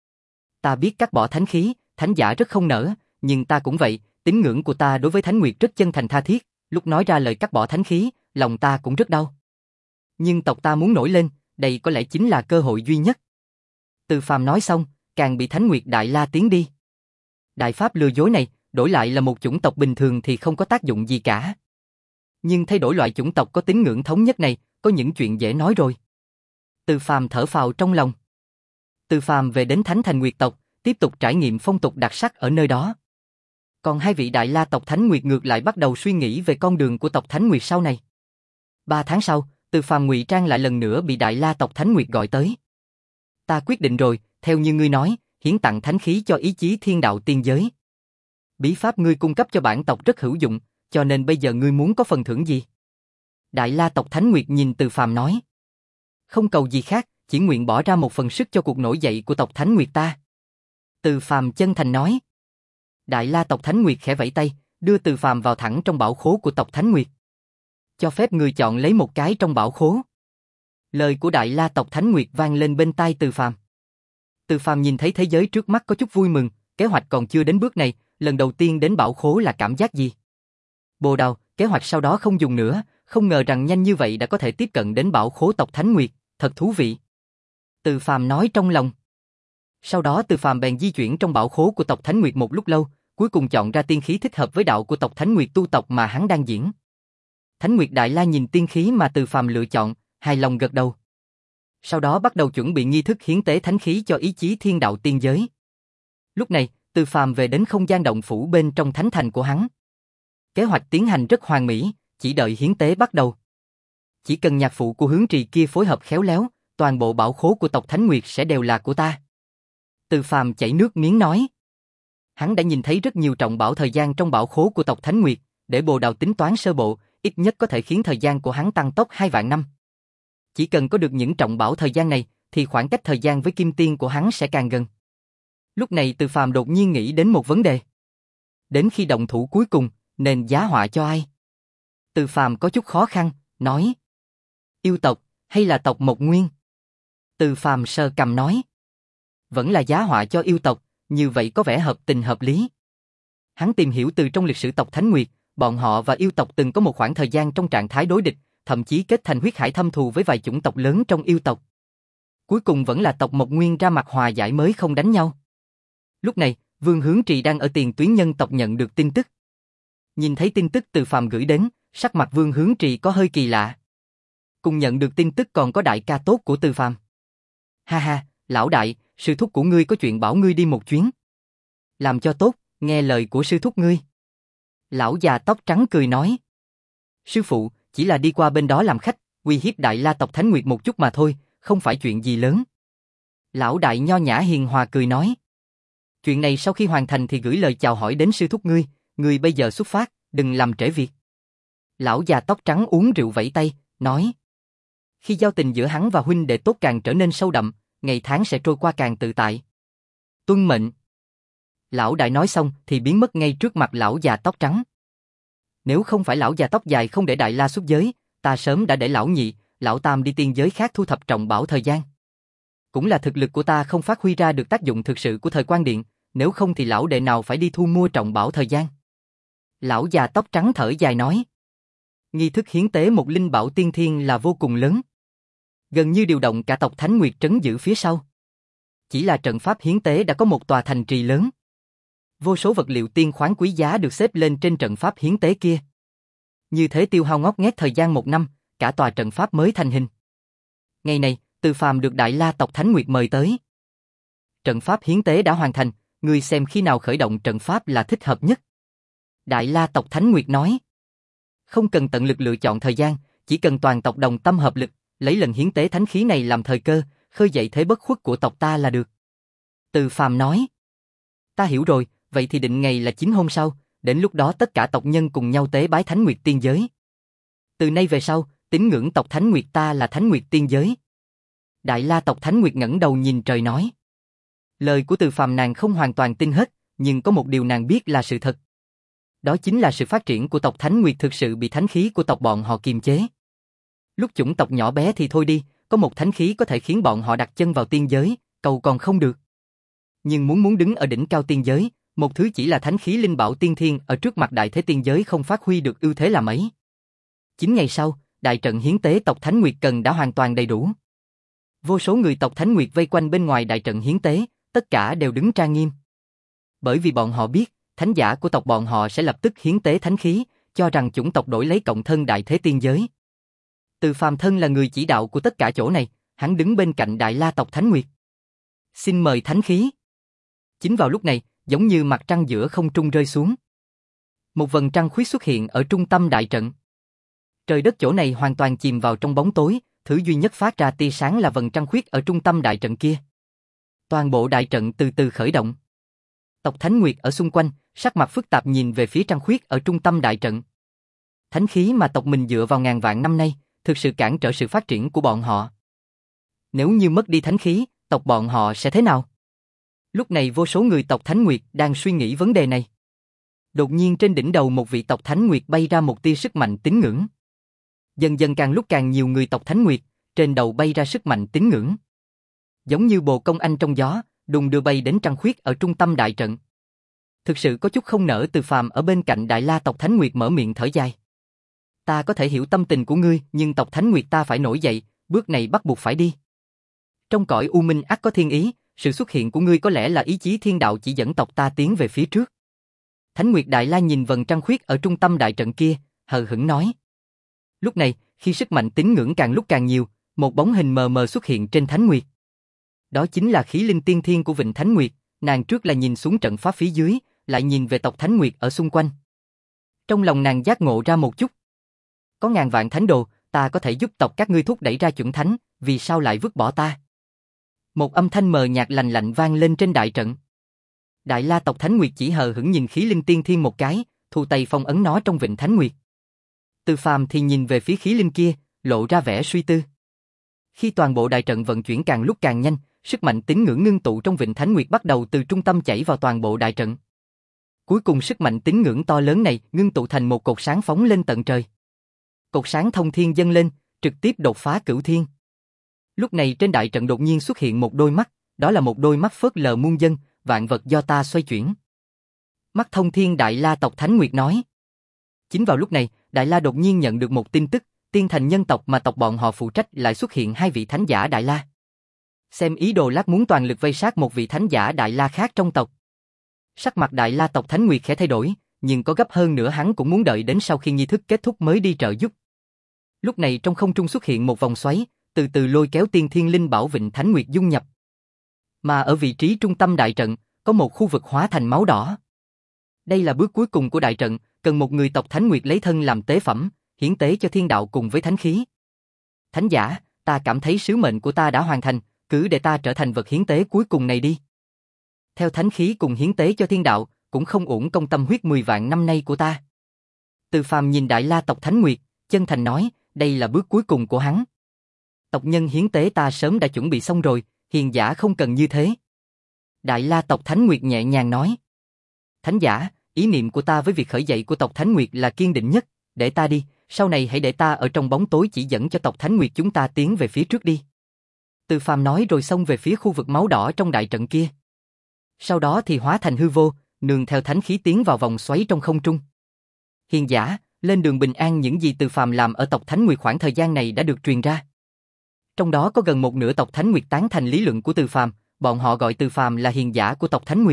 Ta biết cắt bỏ thánh khí, thánh giả rất không nỡ, nhưng ta cũng vậy, tín ngưỡng của ta đối với Thánh Nguyệt rất chân thành tha thiết, lúc nói ra lời cắt bỏ thánh khí, lòng ta cũng rất đau. Nhưng tộc ta muốn nổi lên, đây có lẽ chính là cơ hội duy nhất. Từ Phàm nói xong, càng bị Thánh Nguyệt Đại La tiến đi. Đại pháp lừa dối này, đổi lại là một chủng tộc bình thường thì không có tác dụng gì cả. Nhưng thay đổi loại chủng tộc có tín ngưỡng thống nhất này, có những chuyện dễ nói rồi. Từ Phàm thở phào trong lòng. Từ Phàm về đến Thánh Thành Nguyệt tộc, tiếp tục trải nghiệm phong tục đặc sắc ở nơi đó. Còn hai vị Đại La tộc Thánh Nguyệt ngược lại bắt đầu suy nghĩ về con đường của tộc Thánh Nguyệt sau này. Ba tháng sau, Từ Phàm ngụy trang lại lần nữa bị Đại La tộc Thánh Nguyệt gọi tới. Ta quyết định rồi, theo như ngươi nói, hiến tặng thánh khí cho ý chí thiên đạo tiên giới. Bí pháp ngươi cung cấp cho bản tộc rất hữu dụng, cho nên bây giờ ngươi muốn có phần thưởng gì? Đại La tộc Thánh Nguyệt nhìn Từ Phàm nói. Không cầu gì khác, chỉ nguyện bỏ ra một phần sức cho cuộc nổi dậy của tộc Thánh Nguyệt ta. Từ Phàm chân thành nói. Đại La tộc Thánh Nguyệt khẽ vẫy tay, đưa Từ Phàm vào thẳng trong bảo khố của tộc Thánh Nguyệt. Cho phép người chọn lấy một cái trong bảo khố. Lời của Đại La tộc Thánh Nguyệt vang lên bên tai Từ Phàm. Từ Phàm nhìn thấy thế giới trước mắt có chút vui mừng, kế hoạch còn chưa đến bước này, lần đầu tiên đến bảo khố là cảm giác gì? Bồ đào, kế hoạch sau đó không dùng nữa, không ngờ rằng nhanh như vậy đã có thể tiếp cận đến bảo khố tộc Thánh Nguyệt, thật thú vị. Từ Phàm nói trong lòng. Sau đó Từ Phàm bèn di chuyển trong bảo khố của tộc Thánh Nguyệt một lúc lâu, cuối cùng chọn ra tiên khí thích hợp với đạo của tộc Thánh Nguyệt tu tộc mà hắn đang diễn. Thánh Nguyệt Đại La nhìn tiên khí mà Từ Phàm lựa chọn, hài lòng gật đầu. Sau đó bắt đầu chuẩn bị nghi thức hiến tế thánh khí cho ý chí thiên đạo tiên giới. Lúc này, Từ Phàm về đến không gian động phủ bên trong thánh thành của hắn. Kế hoạch tiến hành rất hoàn mỹ, chỉ đợi hiến tế bắt đầu. Chỉ cần nhạc phụ của hướng trì kia phối hợp khéo léo, toàn bộ bảo khố của tộc Thánh Nguyệt sẽ đều là của ta. Từ Phàm chảy nước miếng nói. Hắn đã nhìn thấy rất nhiều trọng bảo thời gian trong bảo khố của tộc Thánh Nguyệt, để Bồ Đào tính toán sơ bộ, ít nhất có thể khiến thời gian của hắn tăng tốc hai vạn năm. Chỉ cần có được những trọng bảo thời gian này, thì khoảng cách thời gian với Kim Tiên của hắn sẽ càng gần. Lúc này Từ Phàm đột nhiên nghĩ đến một vấn đề. Đến khi động thủ cuối cùng, nên giá họa cho ai? Từ Phàm có chút khó khăn, nói. Yêu tộc, hay là tộc Mộc Nguyên? Từ Phàm sờ cằm nói. Vẫn là giá họa cho yêu tộc, như vậy có vẻ hợp tình hợp lý. Hắn tìm hiểu từ trong lịch sử tộc Thánh Nguyệt, bọn họ và yêu tộc từng có một khoảng thời gian trong trạng thái đối địch, thậm chí kết thành huyết hải thâm thù với vài chủng tộc lớn trong yêu tộc. Cuối cùng vẫn là tộc Mộc Nguyên ra mặt hòa giải mới không đánh nhau. Lúc này, Vương Hướng Trì đang ở tiền tuyến nhân tộc nhận được tin tức. Nhìn thấy tin tức Từ Phàm gửi đến, sắc mặt Vương Hướng Trì có hơi kỳ lạ. Cùng nhận được tin tức còn có đại ca tốt của Từ Phàm. Ha ha, lão đại, sư thúc của ngươi có chuyện bảo ngươi đi một chuyến. Làm cho tốt, nghe lời của sư thúc ngươi. Lão già tóc trắng cười nói. Sư phụ, chỉ là đi qua bên đó làm khách, uy hiếp Đại La tộc Thánh Nguyệt một chút mà thôi, không phải chuyện gì lớn. Lão đại nho nhã hiền hòa cười nói. Chuyện này sau khi hoàn thành thì gửi lời chào hỏi đến sư thúc ngươi, ngươi bây giờ xuất phát, đừng làm trễ việc. Lão già tóc trắng uống rượu vẫy tay, nói. Khi giao tình giữa hắn và huynh đệ tốt càng trở nên sâu đậm, ngày tháng sẽ trôi qua càng tự tại. Tuân mệnh. Lão đại nói xong thì biến mất ngay trước mặt lão già tóc trắng. Nếu không phải lão già tóc dài không để Đại La xuất giới, ta sớm đã để lão nhị, lão tam đi tiên giới khác thu thập trọng bảo thời gian. Cũng là thực lực của ta không phát huy ra được tác dụng thực sự của thời quan điện, nếu không thì lão đệ nào phải đi thu mua trọng bảo thời gian. Lão già tóc trắng thở dài nói. Nghi thức hiến tế một linh bảo tiên thiên là vô cùng lớn. Gần như điều động cả tộc Thánh Nguyệt trấn giữ phía sau. Chỉ là trận pháp hiến tế đã có một tòa thành trì lớn. Vô số vật liệu tiên khoáng quý giá được xếp lên trên trận pháp hiến tế kia. Như thế tiêu hao ngót nghét thời gian một năm, cả tòa trận pháp mới thành hình. Ngày này, Từ Phàm được Đại La tộc Thánh Nguyệt mời tới. Trận pháp hiến tế đã hoàn thành, ngươi xem khi nào khởi động trận pháp là thích hợp nhất. Đại La tộc Thánh Nguyệt nói. Không cần tận lực lựa chọn thời gian, chỉ cần toàn tộc đồng tâm hợp lực, lấy lần hiến tế thánh khí này làm thời cơ, khơi dậy thế bất khuất của tộc ta là được. Từ Phàm nói. Ta hiểu rồi, vậy thì định ngày là chín hôm sau, đến lúc đó tất cả tộc nhân cùng nhau tế bái Thánh Nguyệt tiên giới. Từ nay về sau, tín ngưỡng tộc Thánh Nguyệt ta là Thánh Nguyệt tiên giới. Đại La tộc Thánh Nguyệt ngẩng đầu nhìn trời nói. Lời của Từ Phàm nàng không hoàn toàn tin hết, nhưng có một điều nàng biết là sự thật. Đó chính là sự phát triển của tộc Thánh Nguyệt thực sự bị thánh khí của tộc bọn họ kiềm chế. Lúc chủng tộc nhỏ bé thì thôi đi, có một thánh khí có thể khiến bọn họ đặt chân vào tiên giới, cầu còn không được. Nhưng muốn muốn đứng ở đỉnh cao tiên giới, một thứ chỉ là thánh khí linh bảo tiên thiên ở trước mặt đại thế tiên giới không phát huy được ưu thế là mấy. Chín ngày sau, đại trận hiến tế tộc Thánh Nguyệt cần đã hoàn toàn đầy đủ. Vô số người tộc Thánh Nguyệt vây quanh bên ngoài đại trận hiến tế, tất cả đều đứng trang nghiêm. Bởi vì bọn họ biết, thánh giả của tộc bọn họ sẽ lập tức hiến tế thánh khí, cho rằng chủng tộc đổi lấy cộng thân đại thế tiên giới. Từ Phàm thân là người chỉ đạo của tất cả chỗ này, hắn đứng bên cạnh Đại La tộc Thánh Nguyệt. Xin mời thánh khí. Chính vào lúc này, giống như mặt trăng giữa không trung rơi xuống. Một vầng trăng khuyết xuất hiện ở trung tâm đại trận. Trời đất chỗ này hoàn toàn chìm vào trong bóng tối, thứ duy nhất phát ra tia sáng là vầng trăng khuyết ở trung tâm đại trận kia. Toàn bộ đại trận từ từ khởi động. Tộc Thánh Nguyệt ở xung quanh, sắc mặt phức tạp nhìn về phía trăng khuyết ở trung tâm đại trận. Thánh khí mà tộc mình dựa vào ngàn vạn năm nay, thực sự cản trở sự phát triển của bọn họ. Nếu như mất đi thánh khí, tộc bọn họ sẽ thế nào? Lúc này vô số người tộc Thánh Nguyệt đang suy nghĩ vấn đề này. Đột nhiên trên đỉnh đầu một vị tộc Thánh Nguyệt bay ra một tia sức mạnh tín ngưỡng. Dần dần càng lúc càng nhiều người tộc Thánh Nguyệt, trên đầu bay ra sức mạnh tín ngưỡng. Giống như bồ công anh trong gió, đùng đưa bay đến trăng khuyết ở trung tâm đại trận. Thực sự có chút không nỡ. Từ Phàm ở bên cạnh Đại La tộc Thánh Nguyệt mở miệng thở dài. Ta có thể hiểu tâm tình của ngươi, nhưng tộc Thánh Nguyệt ta phải nổi dậy, bước này bắt buộc phải đi. Trong cõi u minh ắt có thiên ý, sự xuất hiện của ngươi có lẽ là ý chí thiên đạo chỉ dẫn tộc ta tiến về phía trước. Thánh Nguyệt Đại La nhìn vầng trăng khuyết ở trung tâm đại trận kia, hờ hững nói. Lúc này, khi sức mạnh tín ngưỡng càng lúc càng nhiều, một bóng hình mờ mờ xuất hiện trên Thánh Nguyệt. Đó chính là khí linh tiên thiên của Vịnh Thánh Nguyệt, nàng trước là nhìn xuống trận pháp phía dưới, lại nhìn về tộc Thánh Nguyệt ở xung quanh. Trong lòng nàng giác ngộ ra một chút. Có ngàn vạn thánh đồ, ta có thể giúp tộc các ngươi thúc đẩy ra chuẩn thánh, vì sao lại vứt bỏ ta? Một âm thanh mờ nhạt lạnh lạnh vang lên trên đại trận. Đại La tộc Thánh Nguyệt chỉ hờ hững nhìn khí linh tiên thiên một cái, thu tay phong ấn nó trong Vịnh Thánh Nguyệt. Từ Phàm thì nhìn về phía khí linh kia, lộ ra vẻ suy tư. Khi toàn bộ đại trận vận chuyển càng lúc càng nhanh, sức mạnh tín ngưỡng ngưng tụ trong Vịnh Thánh Nguyệt bắt đầu từ trung tâm chảy vào toàn bộ đại trận. Cuối cùng sức mạnh tín ngưỡng to lớn này ngưng tụ thành một cột sáng phóng lên tận trời. Cột sáng thông thiên dâng lên, trực tiếp đột phá cửu thiên. Lúc này trên đại trận đột nhiên xuất hiện một đôi mắt, đó là một đôi mắt phớt lờ muôn dân, vạn vật do ta xoay chuyển. Mắt thông thiên Đại La tộc Thánh Nguyệt nói. Chính vào lúc này, Đại La đột nhiên nhận được một tin tức, tiên thành nhân tộc mà tộc bọn họ phụ trách lại xuất hiện hai vị thánh giả Đại La. Xem ý đồ lát muốn toàn lực vây sát một vị thánh giả Đại La khác trong tộc. Sắc mặt Đại La tộc Thánh Nguyệt khẽ thay đổi, nhưng có gấp hơn nữa hắn cũng muốn đợi đến sau khi nghi thức kết thúc mới đi trợ giúp. Lúc này trong không trung xuất hiện một vòng xoáy, từ từ lôi kéo tiên thiên linh bảo Vịnh Thánh Nguyệt dung nhập. Mà ở vị trí trung tâm đại trận, có một khu vực hóa thành máu đỏ. Đây là bước cuối cùng của đại trận, cần một người tộc Thánh Nguyệt lấy thân làm tế phẩm, hiến tế cho thiên đạo cùng với thánh khí. Thánh giả, ta cảm thấy sứ mệnh của ta đã hoàn thành, cứ để ta trở thành vật hiến tế cuối cùng này đi. Theo thánh khí cùng hiến tế cho thiên đạo, cũng không uổng công tâm huyết mười vạn năm nay của ta. Từ Phàm nhìn Đại La tộc Thánh Nguyệt, chân thành nói, đây là bước cuối cùng của hắn. Tộc nhân hiến tế ta sớm đã chuẩn bị xong rồi, hiền giả không cần như thế. Đại La tộc Thánh Nguyệt nhẹ nhàng nói. Thánh giả, ý niệm của ta với việc khởi dậy của tộc Thánh Nguyệt là kiên định nhất, để ta đi, sau này hãy để ta ở trong bóng tối chỉ dẫn cho tộc Thánh Nguyệt chúng ta tiến về phía trước đi. Từ Phàm nói rồi xông về phía khu vực máu đỏ trong đại trận kia. Sau đó thì hóa thành hư vô, nương theo thánh khí tiến vào vòng xoáy trong không trung. Hiền giả, lên đường bình an. Những gì Từ Phàm làm ở tộc Thánh Nguyệt khoảng thời gian này đã được truyền ra. Trong đó có gần một nửa tộc Thánh Nguyệt tán thành lý luận của Từ Phàm, bọn họ gọi Từ Phàm là hiền giả của tộc Thánh Nguyệt.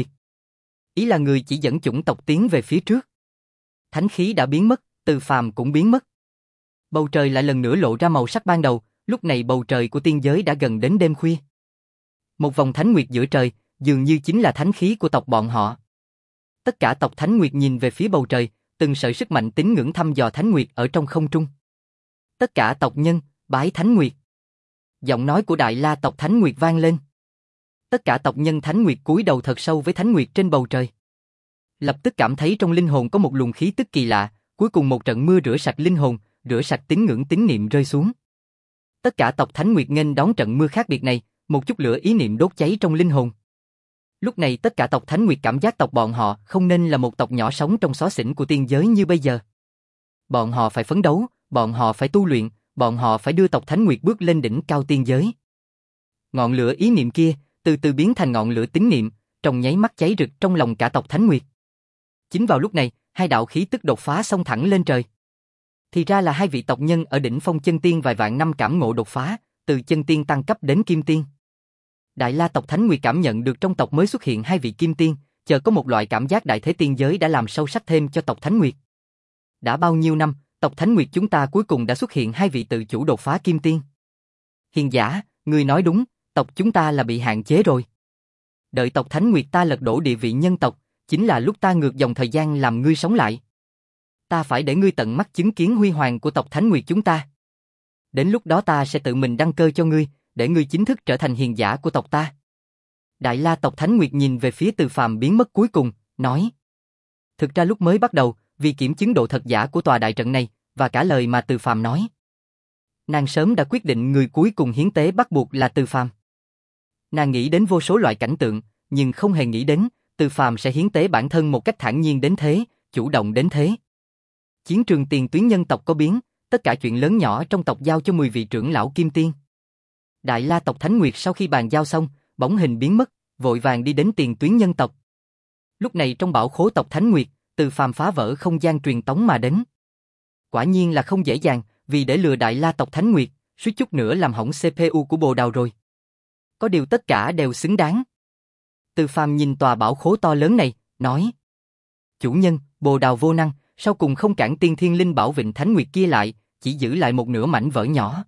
Ý là người chỉ dẫn chủng tộc tiến về phía trước. Thánh khí đã biến mất, Từ Phàm cũng biến mất. Bầu trời lại lần nữa lộ ra màu sắc ban đầu, lúc này bầu trời của tiên giới đã gần đến đêm khuya. Một vòng Thánh Nguyệt giữa trời, dường như chính là thánh khí của tộc bọn họ. Tất cả tộc Thánh Nguyệt nhìn về phía bầu trời, từng sợi sức mạnh tín ngưỡng thăm dò Thánh Nguyệt ở trong không trung. Tất cả tộc nhân, bái Thánh Nguyệt. Giọng nói của Đại La tộc Thánh Nguyệt vang lên. Tất cả tộc nhân Thánh Nguyệt cúi đầu thật sâu với Thánh Nguyệt trên bầu trời. Lập tức cảm thấy trong linh hồn có một luồng khí tức kỳ lạ, cuối cùng một trận mưa rửa sạch linh hồn, rửa sạch tín ngưỡng tín niệm rơi xuống. Tất cả tộc Thánh Nguyệt nghênh đón trận mưa khác biệt này, một chút lửa ý niệm đốt cháy trong linh hồn. Lúc này tất cả tộc Thánh Nguyệt cảm giác tộc bọn họ không nên là một tộc nhỏ sống trong xó xỉnh của tiên giới như bây giờ. Bọn họ phải phấn đấu, bọn họ phải tu luyện, bọn họ phải đưa tộc Thánh Nguyệt bước lên đỉnh cao tiên giới. Ngọn lửa ý niệm kia từ từ biến thành ngọn lửa tín niệm, trong nháy mắt cháy rực trong lòng cả tộc Thánh Nguyệt. Chính vào lúc này, hai đạo khí tức đột phá xông thẳng lên trời. Thì ra là hai vị tộc nhân ở đỉnh phong chân tiên vài vạn năm cảm ngộ đột phá, từ chân tiên tăng cấp đến kim tiên. Đại La tộc Thánh Nguyệt cảm nhận được trong tộc mới xuất hiện hai vị kim tiên, chờ có một loại cảm giác đại thế tiên giới đã làm sâu sắc thêm cho tộc Thánh Nguyệt. Đã bao nhiêu năm, tộc Thánh Nguyệt chúng ta cuối cùng đã xuất hiện hai vị tự chủ đột phá kim tiên. Hiền giả, ngươi nói đúng, tộc chúng ta là bị hạn chế rồi. Đợi tộc Thánh Nguyệt ta lật đổ địa vị nhân tộc, chính là lúc ta ngược dòng thời gian làm ngươi sống lại. Ta phải để ngươi tận mắt chứng kiến huy hoàng của tộc Thánh Nguyệt chúng ta. Đến lúc đó ta sẽ tự mình đăng cơ cho ngươi, để ngươi chính thức trở thành hiền giả của tộc ta. Đại La tộc Thánh Nguyệt nhìn về phía Từ Phàm biến mất cuối cùng, nói. Thực ra lúc mới bắt đầu, vì kiểm chứng độ thật giả của tòa đại trận này, và cả lời mà Từ Phàm nói, nàng sớm đã quyết định người cuối cùng hiến tế bắt buộc là Từ Phàm. Nàng nghĩ đến vô số loại cảnh tượng, nhưng không hề nghĩ đến, Từ Phàm sẽ hiến tế bản thân một cách thản nhiên đến thế, chủ động đến thế. Chiến trường tiền tuyến nhân tộc có biến, tất cả chuyện lớn nhỏ trong tộc giao cho mười vị trưởng lão Kim Tiên. Đại La tộc Thánh Nguyệt sau khi bàn giao xong, bóng hình biến mất, vội vàng đi đến tiền tuyến nhân tộc. Lúc này trong bảo khố tộc Thánh Nguyệt, Từ Phàm phá vỡ không gian truyền tống mà đến. Quả nhiên là không dễ dàng, vì để lừa Đại La tộc Thánh Nguyệt, suýt chút nữa làm hỏng xê pê u của Bồ Đào rồi. Có điều tất cả đều xứng đáng. Từ Phàm nhìn tòa bảo khố to lớn này, nói. Chủ nhân, Bồ Đào vô năng, sau cùng không cản tiên thiên linh bảo Vịnh Thánh Nguyệt kia lại, chỉ giữ lại một nửa mảnh vỡ nhỏ.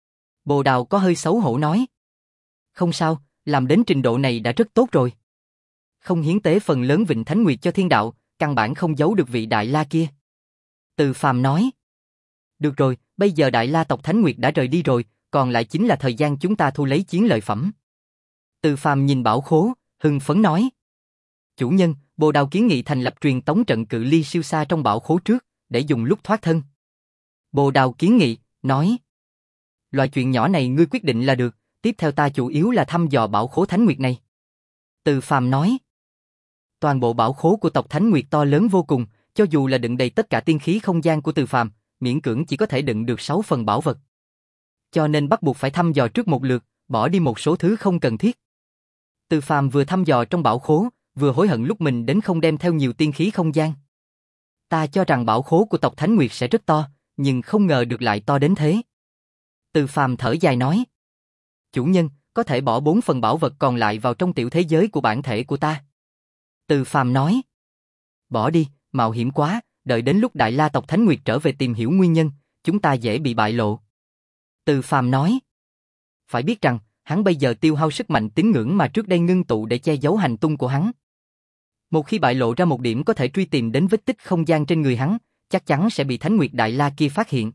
Bồ Đào có hơi xấu hổ nói. Không sao, làm đến trình độ này đã rất tốt rồi. Không hiến tế phần lớn Vịnh Thánh Nguyệt cho thiên đạo, căn bản không giấu được vị Đại La kia. Từ Phàm nói. Được rồi, bây giờ Đại La tộc Thánh Nguyệt đã rời đi rồi, còn lại chính là thời gian chúng ta thu lấy chiến lợi phẩm. Từ Phàm nhìn bảo khố, hưng phấn nói. Chủ nhân, Bồ Đào kiến nghị thành lập truyền tống trận cự ly siêu xa trong bảo khố trước, để dùng lúc thoát thân. Bồ Đào kiến nghị, nói. Loại chuyện nhỏ này ngươi quyết định là được, tiếp theo ta chủ yếu là thăm dò bảo khố Thánh Nguyệt này. Từ Phàm nói. Toàn bộ bảo khố của tộc Thánh Nguyệt to lớn vô cùng, cho dù là đựng đầy tất cả tiên khí không gian của Từ Phàm, miễn cưỡng chỉ có thể đựng được sáu phần bảo vật. Cho nên bắt buộc phải thăm dò trước một lượt, bỏ đi một số thứ không cần thiết. Từ Phàm vừa thăm dò trong bảo khố, vừa hối hận lúc mình đến không đem theo nhiều tiên khí không gian. Ta cho rằng bảo khố của tộc Thánh Nguyệt sẽ rất to, nhưng không ngờ được lại to đến thế. Từ Phàm thở dài nói. Chủ nhân, có thể bỏ bốn phần bảo vật còn lại vào trong tiểu thế giới của bản thể của ta. Từ Phàm nói. Bỏ đi, mạo hiểm quá, đợi đến lúc Đại La tộc Thánh Nguyệt trở về tìm hiểu nguyên nhân, chúng ta dễ bị bại lộ. Từ Phàm nói. Phải biết rằng, hắn bây giờ tiêu hao sức mạnh tín ngưỡng mà trước đây ngưng tụ để che giấu hành tung của hắn. Một khi bại lộ ra một điểm có thể truy tìm đến vết tích không gian trên người hắn, chắc chắn sẽ bị Thánh Nguyệt Đại La kia phát hiện.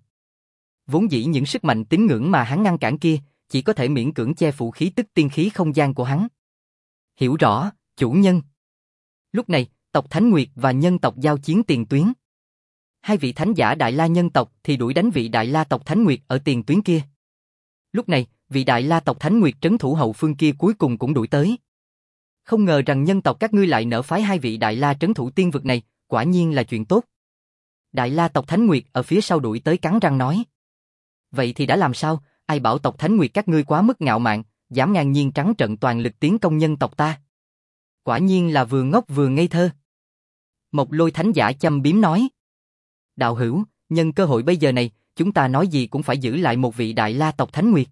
Vốn dĩ những sức mạnh tín ngưỡng mà hắn ngăn cản kia, chỉ có thể miễn cưỡng che phủ khí tức tiên khí không gian của hắn. Hiểu rõ, chủ nhân. Lúc này, tộc Thánh Nguyệt và nhân tộc giao chiến tiền tuyến. Hai vị thánh giả Đại La nhân tộc thì đuổi đánh vị Đại La tộc Thánh Nguyệt ở tiền tuyến kia. Lúc này, vị Đại La tộc Thánh Nguyệt trấn thủ hậu phương kia cuối cùng cũng đuổi tới. Không ngờ rằng nhân tộc các ngươi lại nỡ phái hai vị Đại La trấn thủ tiên vực này, quả nhiên là chuyện tốt. Đại La tộc Thánh Nguyệt ở phía sau đuổi tới cắn răng nói. Vậy thì đã làm sao, ai bảo tộc Thánh Nguyệt các ngươi quá mức ngạo mạn, dám ngang nhiên trắng trận toàn lực tiến công nhân tộc ta. Quả nhiên là vừa ngốc vừa ngây thơ. Một Lôi thánh giả châm biếm nói. Đạo hữu, nhân cơ hội bây giờ này, chúng ta nói gì cũng phải giữ lại một vị Đại La tộc Thánh Nguyệt.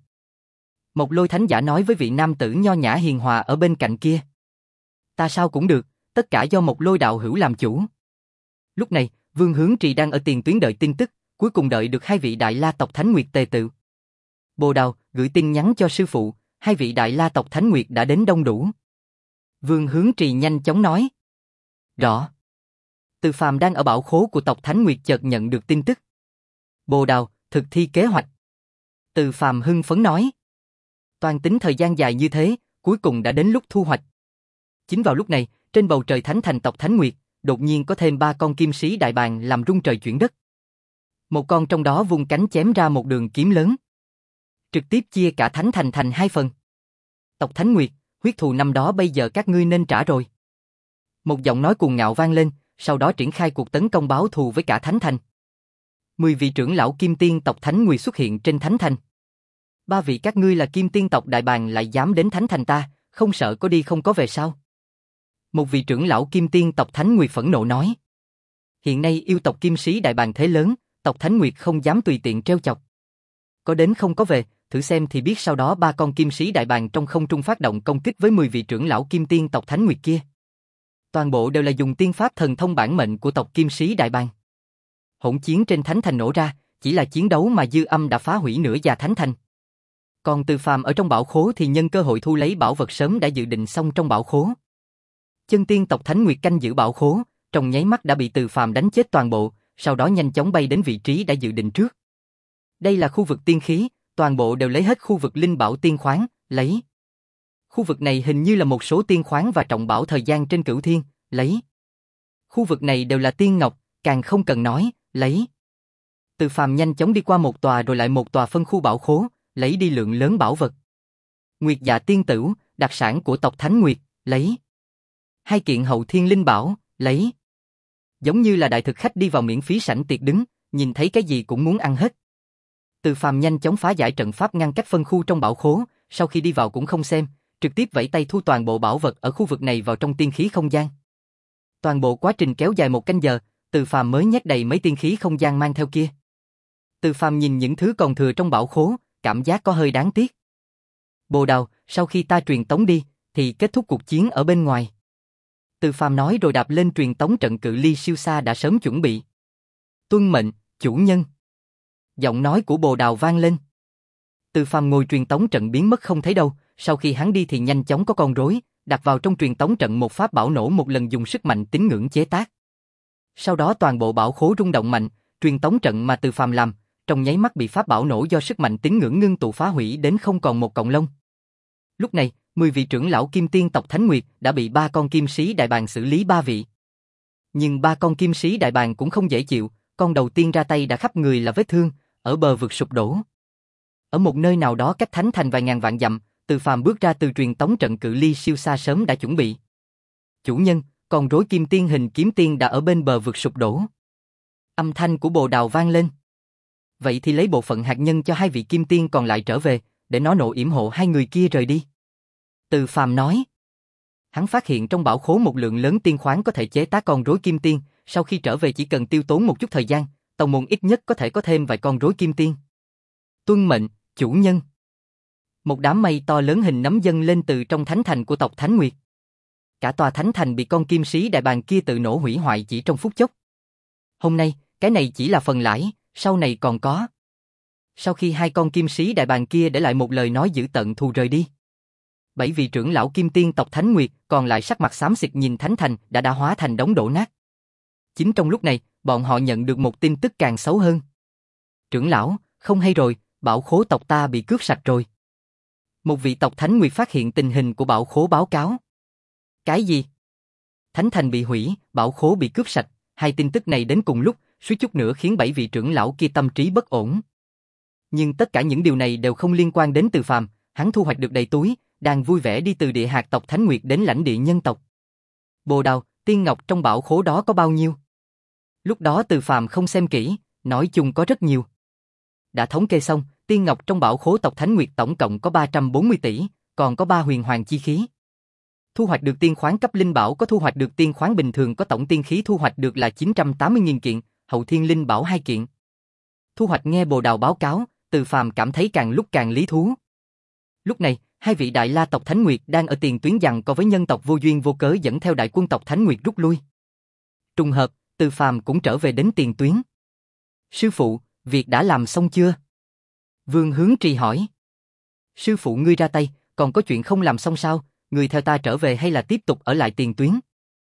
Một Lôi thánh giả nói với vị nam tử nho nhã hiền hòa ở bên cạnh kia. Ta sao cũng được, tất cả do một Lôi đạo hữu làm chủ. Lúc này, Vương Hướng Trì đang ở tiền tuyến đợi tin tức, cuối cùng đợi được hai vị Đại La tộc Thánh Nguyệt tề tựu. Bồ Đào gửi tin nhắn cho sư phụ, hai vị Đại La tộc Thánh Nguyệt đã đến đông đủ. Vương Hướng Trì nhanh chóng nói. Rõ. Từ Phàm đang ở bảo khố của tộc Thánh Nguyệt chợt nhận được tin tức. Bồ Đào, thực thi kế hoạch. Từ Phàm hưng phấn nói. Toan tính thời gian dài như thế, cuối cùng đã đến lúc thu hoạch. Chính vào lúc này, trên bầu trời Thánh thành tộc Thánh Nguyệt, đột nhiên có thêm ba con kim sĩ đại bàng làm rung trời chuyển đất. Một con trong đó vung cánh chém ra một đường kiếm lớn, trực tiếp chia cả Thánh thành thành hai phần. Tộc Thánh Nguyệt, huyết thù năm đó bây giờ các ngươi nên trả rồi. Một giọng nói cuồng ngạo vang lên, sau đó triển khai cuộc tấn công báo thù với cả Thánh thành. Mười vị trưởng lão Kim Tiên tộc Thánh Nguyệt xuất hiện trên Thánh thành. Ba vị các ngươi là Kim Tiên tộc đại bàng lại dám đến Thánh thành ta, không sợ có đi không có về sao? Một vị trưởng lão Kim Tiên tộc Thánh Nguyệt phẫn nộ nói. Hiện nay yêu tộc Kim Sĩ đại bàng thế lớn, tộc Thánh Nguyệt không dám tùy tiện trêu chọc. Có đến không có về, thử xem thì biết sau đó ba con Kim Sĩ đại bàng trong không trung phát động công kích với mười vị trưởng lão Kim Tiên tộc Thánh Nguyệt kia. Toàn bộ đều là dùng tiên pháp thần thông bản mệnh của tộc Kim Sĩ đại bàng. Hỗn chiến trên Thánh thành nổ ra, chỉ là chiến đấu mà dư âm đã phá hủy nửa già Thánh thành. Còn Từ Phàm ở trong bảo khố thì nhân cơ hội thu lấy bảo vật sớm đã dự định xong trong bảo khố. Chân tiên tộc Thánh Nguyệt canh giữ bảo khố, trong nháy mắt đã bị Từ Phàm đánh chết toàn bộ, sau đó nhanh chóng bay đến vị trí đã dự định trước. Đây là khu vực tiên khí, toàn bộ đều lấy hết khu vực linh bảo tiên khoáng, lấy. Khu vực này hình như là một số tiên khoáng và trọng bảo thời gian trên cửu thiên, lấy. Khu vực này đều là tiên ngọc, càng không cần nói, lấy. Từ Phàm nhanh chóng đi qua một tòa rồi lại một tòa phân khu bảo khố, lấy đi lượng lớn bảo vật. Nguyệt Dạ tiên tửu, đặc sản của tộc Thánh Nguyệt, lấy. Hai kiện hậu thiên linh bảo, lấy. Giống như là đại thực khách đi vào miễn phí sảnh tiệc đứng, nhìn thấy cái gì cũng muốn ăn hết. Từ Phàm nhanh chóng phá giải trận pháp ngăn cách phân khu trong bảo khố, sau khi đi vào cũng không xem, trực tiếp vẫy tay thu toàn bộ bảo vật ở khu vực này vào trong tiên khí không gian. Toàn bộ quá trình kéo dài một canh giờ, Từ Phàm mới nhét đầy mấy tiên khí không gian mang theo kia. Từ Phàm nhìn những thứ còn thừa trong bảo khố, cảm giác có hơi đáng tiếc. Bồ Đào, sau khi ta truyền tống đi, thì kết thúc cuộc chiến ở bên ngoài. Từ Phàm nói rồi đạp lên truyền tống trận cự ly siêu xa đã sớm chuẩn bị. Tuân mệnh, chủ nhân. Giọng nói của Bồ Đào vang lên. Từ Phàm ngồi truyền tống trận biến mất không thấy đâu, sau khi hắn đi thì nhanh chóng có con rối, đặt vào trong truyền tống trận một pháp bảo nổ một lần dùng sức mạnh tín ngưỡng chế tác. Sau đó toàn bộ bảo khố rung động mạnh, truyền tống trận mà Từ Phàm làm, trong nháy mắt bị pháp bảo nổ do sức mạnh tín ngưỡng ngưng tụ phá hủy đến không còn một cọng lông. Lúc này, mười vị trưởng lão kim tiên tộc Thánh Nguyệt đã bị ba con kim sĩ đại bàng xử lý ba vị. Nhưng ba con kim sĩ đại bàng cũng không dễ chịu, con đầu tiên ra tay đã khắp người là vết thương, ở bờ vực sụp đổ. Ở một nơi nào đó cách thánh thành vài ngàn vạn dặm, Từ Phàm bước ra từ truyền tống trận cự ly siêu xa sớm đã chuẩn bị. Chủ nhân, con rối kim tiên hình kiếm tiên đã ở bên bờ vực sụp đổ. Âm thanh của Bồ Đào vang lên. Vậy thì lấy bộ phận hạt nhân cho hai vị kim tiên còn lại trở về, để nó nổ yểm hộ hai người kia rời đi. Từ Phàm nói. Hắn phát hiện trong bảo khố một lượng lớn tiên khoáng có thể chế tác con rối kim tiên, sau khi trở về chỉ cần tiêu tốn một chút thời gian, tông môn ít nhất có thể có thêm vài con rối kim tiên. Tuân mệnh, chủ nhân. Một đám mây to lớn hình nấm dâng lên từ trong thánh thành của tộc Thánh Nguyệt. Cả tòa thánh thành bị con kim sĩ đại bàng kia tự nổ hủy hoại chỉ trong phút chốc. Hôm nay, cái này chỉ là phần lãi, sau này còn có. Sau khi hai con kim sĩ đại bàng kia để lại một lời nói dữ tợn thù rời đi, bảy vị trưởng lão kim tiên tộc Thánh Nguyệt còn lại sắc mặt xám xịt nhìn thánh thành đã đã hóa thành đống đổ nát. Chính trong lúc này, bọn họ nhận được một tin tức càng xấu hơn. Trưởng lão, không hay rồi, bảo khố tộc ta bị cướp sạch rồi. Một vị tộc Thánh Nguyệt phát hiện tình hình của bảo khố báo cáo. Cái gì? Thánh thành bị hủy, bảo khố bị cướp sạch, hai tin tức này đến cùng lúc, suýt chút nữa khiến bảy vị trưởng lão kia tâm trí bất ổn. Nhưng tất cả những điều này đều không liên quan đến Từ Phàm, hắn thu hoạch được đầy túi, đang vui vẻ đi từ địa hạt tộc Thánh Nguyệt đến lãnh địa nhân tộc. Bồ Đào, tiên ngọc trong bảo khố đó có bao nhiêu? Lúc đó Từ Phàm không xem kỹ, nói chung có rất nhiều. Đã thống kê xong, tiên ngọc trong bảo khố tộc Thánh Nguyệt tổng cộng có ba trăm bốn mươi tỷ, còn có ba huyền hoàng chi khí. Thu hoạch được tiên khoáng cấp linh bảo có thu hoạch được tiên khoáng bình thường có tổng tiên khí thu hoạch được là chín trăm tám mươi nghìn kiện, hậu thiên linh bảo hai kiện. Thu hoạch nghe Bồ Đào báo cáo, Từ Phàm cảm thấy càng lúc càng lý thú. Lúc này, hai vị đại la tộc Thánh Nguyệt đang ở tiền tuyến giằng co với nhân tộc vô duyên vô cớ dẫn theo đại quân tộc Thánh Nguyệt rút lui. Trùng hợp, Từ Phàm cũng trở về đến tiền tuyến. Sư phụ, việc đã làm xong chưa? Vương Hướng Trì hỏi. Sư phụ ngươi ra tay, còn có chuyện không làm xong sao? Ngươi theo ta trở về hay là tiếp tục ở lại tiền tuyến?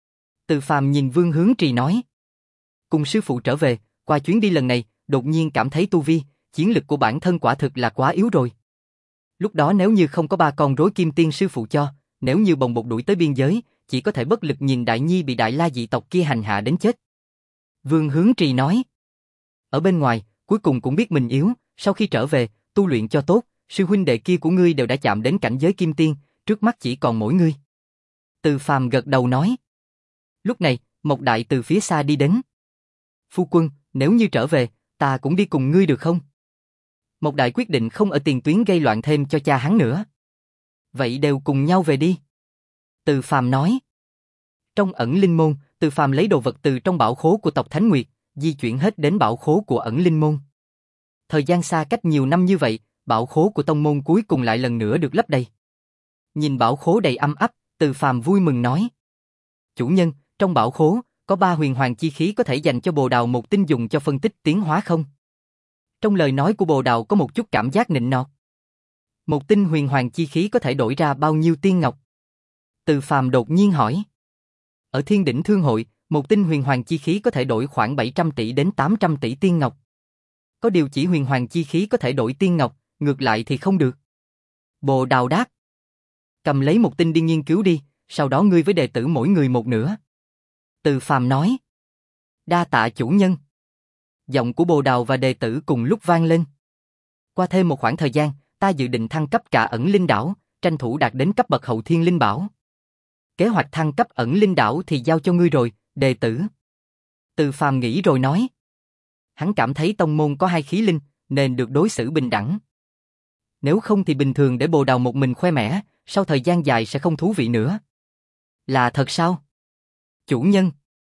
Từ Phàm nhìn Vương Hướng Trì nói. Cùng sư phụ trở về, qua chuyến đi lần này, đột nhiên cảm thấy tu vi, chiến lực của bản thân quả thực là quá yếu rồi. Lúc đó nếu như không có ba con rối kim tiên sư phụ cho, nếu như bồng bột đuổi tới biên giới, chỉ có thể bất lực nhìn Đại Nhi bị Đại La dị tộc kia hành hạ đến chết. Vương Hướng Trì nói. Ở bên ngoài, cuối cùng cũng biết mình yếu, sau khi trở về, tu luyện cho tốt, sư huynh đệ kia của ngươi đều đã chạm đến cảnh giới kim tiên, trước mắt chỉ còn mỗi ngươi. Từ Phàm gật đầu nói. Lúc này, một đại từ phía xa đi đến. Phu quân, nếu như trở về, ta cũng đi cùng ngươi được không? Một đại quyết định không ở tiền tuyến gây loạn thêm cho cha hắn nữa. Vậy đều cùng nhau về đi. Từ Phàm nói. Trong ẩn linh môn, Từ Phàm lấy đồ vật từ trong bảo khố của tộc Thánh Nguyệt, di chuyển hết đến bảo khố của ẩn linh môn. Thời gian xa cách nhiều năm như vậy, bảo khố của tông môn cuối cùng lại lần nữa được lấp đầy. Nhìn bảo khố đầy âm áp, Từ Phàm vui mừng nói. Chủ nhân, trong bảo khố, có ba huyền hoàng chi khí có thể dành cho Bồ Đào một tinh dùng cho phân tích tiến hóa không? Trong lời nói của Bồ Đào có một chút cảm giác nịnh nọt. Một tinh huyền hoàng chi khí có thể đổi ra bao nhiêu tiên ngọc? Từ Phàm đột nhiên hỏi. Ở Thiên Đỉnh Thương Hội, Một tinh huyền hoàng chi khí có thể đổi khoảng bảy trăm tỷ đến tám trăm tỷ tiên ngọc. Có điều chỉ huyền hoàng chi khí có thể đổi tiên ngọc, ngược lại thì không được. Bồ Đào đáp. Cầm lấy một tinh đi nghiên cứu đi, sau đó ngươi với đệ tử mỗi người một nửa. Từ Phàm nói. Đa tạ chủ nhân. Giọng của Bồ Đào và đệ tử cùng lúc vang lên. Qua thêm một khoảng thời gian, ta dự định thăng cấp cả ẩn linh đảo, tranh thủ đạt đến cấp bậc hậu thiên linh bảo. Kế hoạch thăng cấp ẩn linh đảo thì giao cho ngươi rồi, đệ tử. Từ Phàm nghĩ rồi nói. Hắn cảm thấy tông môn có hai khí linh, nên được đối xử bình đẳng. Nếu không thì bình thường để Bồ Đào một mình khoe mẽ, sau thời gian dài sẽ không thú vị nữa. Là thật sao? Chủ nhân.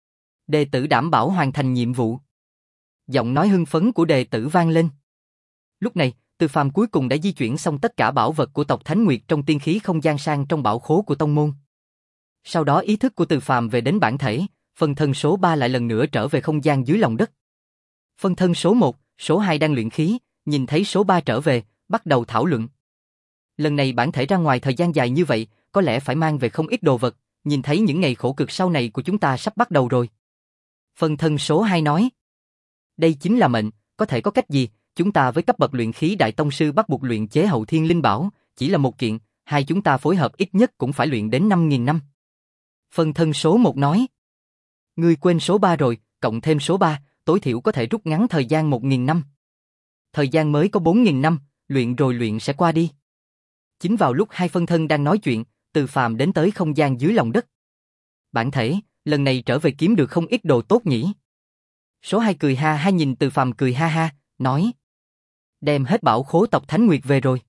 Đệ tử đảm bảo hoàn thành nhiệm vụ. Giọng nói hưng phấn của đệ tử vang lên. Lúc này, Từ Phàm cuối cùng đã di chuyển xong tất cả bảo vật của tộc Thánh Nguyệt trong tiên khí không gian sang trong bảo khố của tông môn. Sau đó ý thức của Từ Phàm về đến bản thể, phân thân số ba lại lần nữa trở về không gian dưới lòng đất. Phân thân số một, số hai đang luyện khí, nhìn thấy số ba trở về, bắt đầu thảo luận. Lần này bản thể ra ngoài thời gian dài như vậy, có lẽ phải mang về không ít đồ vật, nhìn thấy những ngày khổ cực sau này của chúng ta sắp bắt đầu rồi. Phân thân số hai nói. Đây chính là mệnh, có thể có cách gì, chúng ta với cấp bậc luyện khí đại tông sư bắt buộc luyện chế hậu thiên linh bảo, chỉ là một kiện, hai chúng ta phối hợp ít nhất cũng phải luyện đến năm nghìn năm. Phân thân số một nói. Ngươi quên số ba rồi, cộng thêm số ba, tối thiểu có thể rút ngắn thời gian một nghìn năm. Thời gian mới có bốn nghìn năm, luyện rồi luyện sẽ qua đi. Chính vào lúc hai phân thân đang nói chuyện, Từ Phàm đến tới không gian dưới lòng đất. Bản thể, lần này trở về kiếm được không ít đồ tốt nhỉ. Số hai cười ha ha nhìn Từ Phàm cười ha ha, nói. Đem hết bảo khố tộc Thánh Nguyệt về rồi.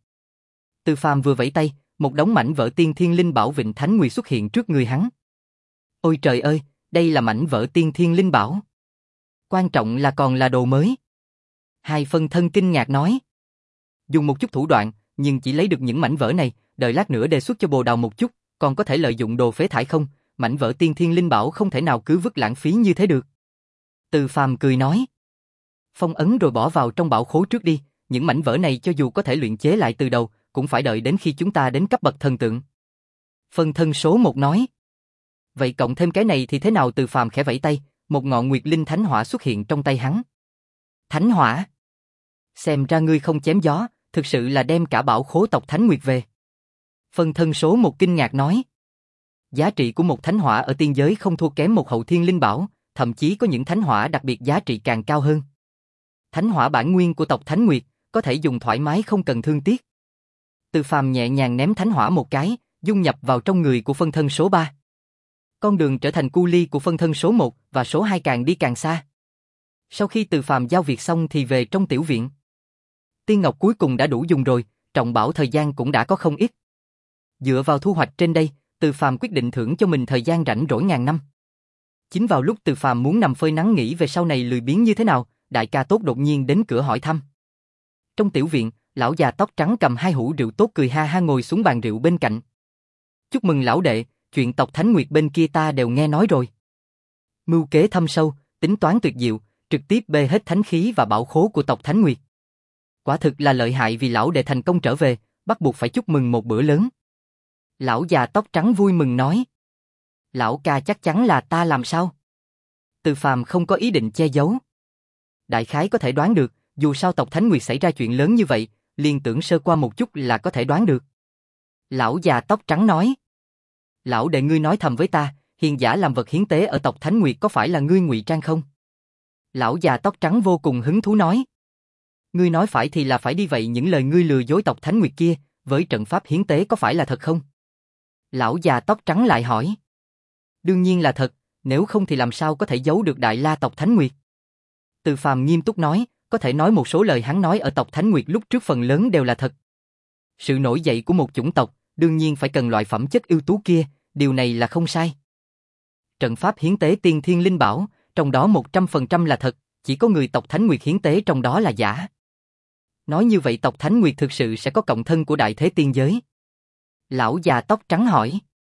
Từ Phàm vừa vẫy tay, một đống mảnh vỡ tiên thiên linh bảo Vịnh Thánh Nguyệt xuất hiện trước người hắn. Ôi trời ơi, đây là mảnh vỡ tiên thiên linh bảo. Quan trọng là còn là đồ mới. Hai phân thân kinh ngạc nói. Dùng một chút thủ đoạn, nhưng chỉ lấy được những mảnh vỡ này, đợi lát nữa đề xuất cho Bồ Đào một chút, còn có thể lợi dụng đồ phế thải không, mảnh vỡ tiên thiên linh bảo không thể nào cứ vứt lãng phí như thế được. Từ Phàm cười nói. Phong ấn rồi bỏ vào trong bảo khố trước đi, những mảnh vỡ này cho dù có thể luyện chế lại từ đầu, cũng phải đợi đến khi chúng ta đến cấp bậc thần tượng. Phân thân số một nói. Vậy cộng thêm cái này thì thế nào? Từ Phàm khẽ vẫy tay, một ngọn nguyệt linh thánh hỏa xuất hiện trong tay hắn. Thánh hỏa? Xem ra ngươi không chém gió, thực sự là đem cả bảo khố tộc Thánh Nguyệt về. Phân thân số một kinh ngạc nói. Giá trị của một thánh hỏa ở tiên giới không thua kém một hậu thiên linh bảo, thậm chí có những thánh hỏa đặc biệt giá trị càng cao hơn. Thánh hỏa bản nguyên của tộc Thánh Nguyệt, có thể dùng thoải mái không cần thương tiếc. Từ Phàm nhẹ nhàng ném thánh hỏa một cái, dung nhập vào trong người của phân thân số ba. Con đường trở thành cu ly của phân thân số một và số hai càng đi càng xa. Sau khi Từ Phàm giao việc xong thì về trong tiểu viện. Tiên ngọc cuối cùng đã đủ dùng rồi, trọng bảo thời gian cũng đã có không ít. Dựa vào thu hoạch trên đây, Từ Phàm quyết định thưởng cho mình thời gian rảnh rỗi ngàn năm. Chính vào lúc Từ Phàm muốn nằm phơi nắng nghĩ về sau này lười biếng như thế nào, đại ca tốt đột nhiên đến cửa hỏi thăm. Trong tiểu viện, lão già tóc trắng cầm hai hũ rượu tốt cười ha ha ngồi xuống bàn rượu bên cạnh. Chúc mừng lão đệ, chuyện tộc Thánh Nguyệt bên kia ta đều nghe nói rồi. Mưu kế thâm sâu, tính toán tuyệt diệu, trực tiếp bê hết thánh khí và bảo khố của tộc Thánh Nguyệt. Quả thực là lợi hại, vì lão đệ thành công trở về, bắt buộc phải chúc mừng một bữa lớn. Lão già tóc trắng vui mừng nói. Lão ca chắc chắn là ta làm sao? Từ Phàm không có ý định che giấu. Đại khái có thể đoán được, dù sao tộc Thánh Nguyệt xảy ra chuyện lớn như vậy, liên tưởng sơ qua một chút là có thể đoán được. Lão già tóc trắng nói. Lão đệ ngươi nói thầm với ta, hiền giả làm vật hiến tế ở tộc Thánh Nguyệt có phải là ngươi ngụy trang không? Lão già tóc trắng vô cùng hứng thú nói. Ngươi nói phải thì là phải đi, vậy những lời ngươi lừa dối tộc Thánh Nguyệt kia, với trận pháp hiến tế có phải là thật không? Lão già tóc trắng lại hỏi. Đương nhiên là thật, nếu không thì làm sao có thể giấu được Đại La tộc Thánh Nguyệt? Từ Phàm nghiêm túc nói, có thể nói một số lời hắn nói ở tộc Thánh Nguyệt lúc trước phần lớn đều là thật. Sự nổi dậy của một chủng tộc, đương nhiên phải cần loại phẩm chất ưu tú kia, điều này là không sai. Trận pháp hiến tế tiên thiên linh bảo, trong đó một trăm phần trăm là thật, chỉ có người tộc Thánh Nguyệt hiến tế trong đó là giả. Nói như vậy tộc Thánh Nguyệt thực sự sẽ có cộng thân của đại thế tiên giới. Lão già tóc trắng hỏi.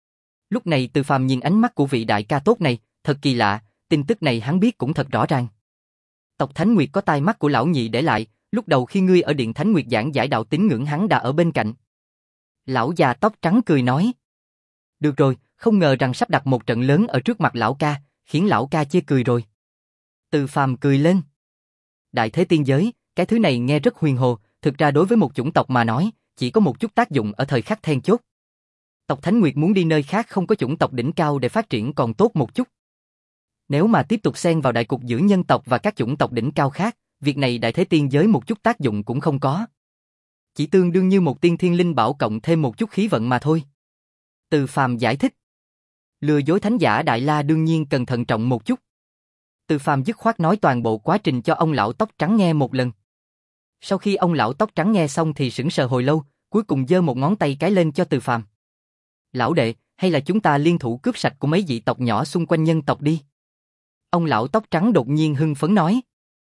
Lúc này Từ Phàm nhìn ánh mắt của vị đại ca tốt này, thật kỳ lạ, tin tức này hắn biết cũng thật rõ ràng. Tộc Thánh Nguyệt có tai mắt của lão nhị để lại, lúc đầu khi ngươi ở Điện Thánh Nguyệt giảng giải đạo tín ngưỡng hắn đã ở bên cạnh. Lão già tóc trắng cười nói. Được rồi, không ngờ rằng sắp đặt một trận lớn ở trước mặt lão ca, khiến lão ca chê cười rồi. Từ Phàm cười lên. Đại thế tiên giới, cái thứ này nghe rất huyền hồ, thực ra đối với một chủng tộc mà nói, chỉ có một chút tác dụng ở thời khắc then chốt. Tộc Thánh Nguyệt muốn đi nơi khác không có chủng tộc đỉnh cao để phát triển còn tốt một chút. Nếu mà tiếp tục xen vào đại cục giữa nhân tộc và các chủng tộc đỉnh cao khác, việc này đại thế tiên giới một chút tác dụng cũng không có. Chỉ tương đương như một tiên thiên linh bảo cộng thêm một chút khí vận mà thôi. Từ Phàm giải thích. Lừa dối thánh giả Đại La đương nhiên cần thận trọng một chút. Từ Phàm dứt khoát nói toàn bộ quá trình cho ông lão tóc trắng nghe một lần. Sau khi ông lão tóc trắng nghe xong thì sững sờ hồi lâu, cuối cùng giơ một ngón tay cái lên cho Từ Phàm. Lão đệ, hay là chúng ta liên thủ cướp sạch của mấy dị tộc nhỏ xung quanh nhân tộc đi. Ông lão tóc trắng đột nhiên hưng phấn nói.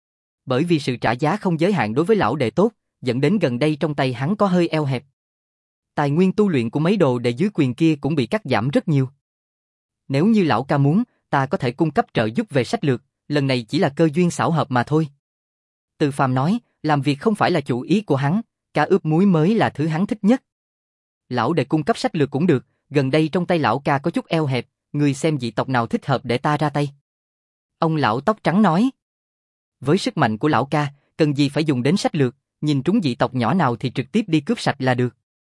Bởi vì sự trả giá không giới hạn đối với lão đệ tốt, dẫn đến gần đây trong tay hắn có hơi eo hẹp. Tài nguyên tu luyện của mấy đồ đệ dưới quyền kia cũng bị cắt giảm rất nhiều. Nếu như lão ca muốn, ta có thể cung cấp trợ giúp về sách lược, lần này chỉ là cơ duyên xảo hợp mà thôi. Từ Phàm nói, làm việc không phải là chủ ý của hắn, cá ướp muối mới là thứ hắn thích nhất. Lão đệ cung cấp sách lược cũng được, gần đây trong tay lão ca có chút eo hẹp, người xem dị tộc nào thích hợp để ta ra tay. Ông lão tóc trắng nói. Với sức mạnh của lão ca, cần gì phải dùng đến sách lược, nhìn trúng dị tộc nhỏ nào thì trực tiếp đi cướp sạch là được.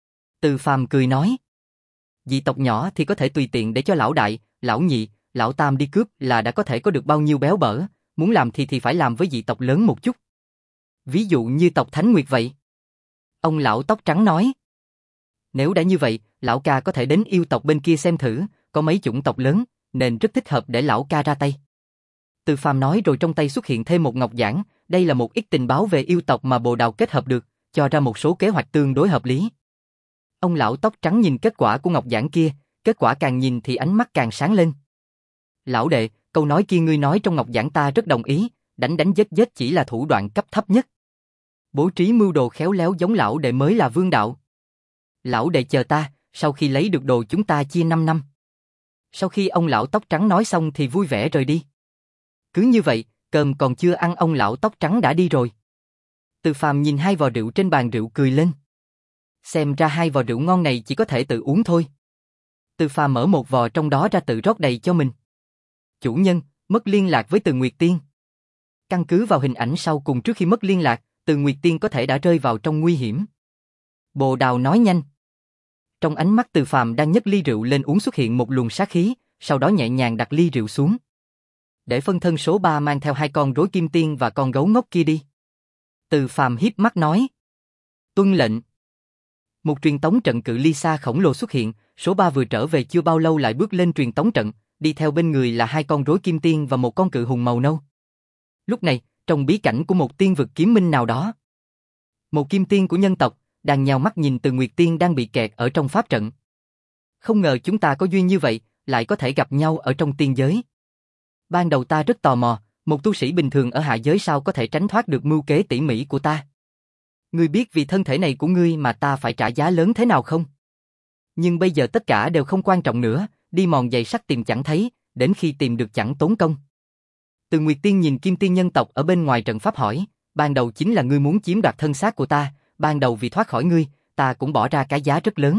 Từ Phàm cười nói. Dị tộc nhỏ thì có thể tùy tiện để cho lão đại, lão nhị, lão tam đi cướp là đã có thể có được bao nhiêu béo bở, muốn làm thì thì phải làm với dị tộc lớn một chút. Ví dụ như tộc Thánh Nguyệt vậy. Ông lão tóc trắng nói. Nếu đã như vậy, lão ca có thể đến yêu tộc bên kia xem thử, có mấy chủng tộc lớn, nên rất thích hợp để lão ca ra tay. Từ Phàm nói rồi trong tay xuất hiện thêm một ngọc giản, đây là một ít tình báo về yêu tộc mà Bồ Đào kết hợp được, cho ra một số kế hoạch tương đối hợp lý. Ông lão tóc trắng nhìn kết quả của ngọc giản kia, kết quả càng nhìn thì ánh mắt càng sáng lên. Lão đệ, câu nói kia ngươi nói trong ngọc giản ta rất đồng ý, đánh đánh giết giết chỉ là thủ đoạn cấp thấp nhất. Bố trí mưu đồ khéo léo giống lão đệ mới là vương đạo. Lão đệ chờ ta, sau khi lấy được đồ chúng ta chia năm năm. Sau khi ông lão tóc trắng nói xong thì vui vẻ rời đi. Cứ như vậy, cơm còn chưa ăn ông lão tóc trắng đã đi rồi. Từ Phàm nhìn hai vò rượu trên bàn rượu cười lên. Xem ra hai vò rượu ngon này chỉ có thể tự uống thôi. Từ Phàm mở một vò trong đó ra tự rót đầy cho mình. Chủ nhân, mất liên lạc với Từ Nguyệt Tiên. Căn cứ vào hình ảnh sau cùng trước khi mất liên lạc, Từ Nguyệt Tiên có thể đã rơi vào trong nguy hiểm. Bồ Đào nói nhanh. Trong ánh mắt Từ Phàm đang nhấc ly rượu lên uống xuất hiện một luồng sát khí, sau đó nhẹ nhàng đặt ly rượu xuống. Để phân thân số ba mang theo hai con rối kim tiên và con gấu ngốc kia đi. Từ Phàm híp mắt nói. Tuân lệnh. Một truyền tống trận cự ly xa khổng lồ xuất hiện, số ba vừa trở về chưa bao lâu lại bước lên truyền tống trận, đi theo bên người là hai con rối kim tiên và một con cự hùng màu nâu. Lúc này, trong bí cảnh của một tiên vực kiếm minh nào đó, một kim tiên của nhân tộc đang nhào mắt nhìn Từ Nguyệt Tiên đang bị kẹt ở trong pháp trận. Không ngờ chúng ta có duyên như vậy, lại có thể gặp nhau ở trong tiên giới. Ban đầu ta rất tò mò, một tu sĩ bình thường ở hạ giới sao có thể tránh thoát được mưu kế tỉ mỉ của ta. Ngươi biết vì thân thể này của ngươi mà ta phải trả giá lớn thế nào không? Nhưng bây giờ tất cả đều không quan trọng nữa, đi mòn giày sắt tìm chẳng thấy, đến khi tìm được chẳng tốn công. Từ Nguyệt Tiên nhìn kim tiên nhân tộc ở bên ngoài trận pháp hỏi, ban đầu chính là ngươi muốn chiếm đoạt thân xác của ta, ban đầu vì thoát khỏi ngươi, ta cũng bỏ ra cái giá rất lớn.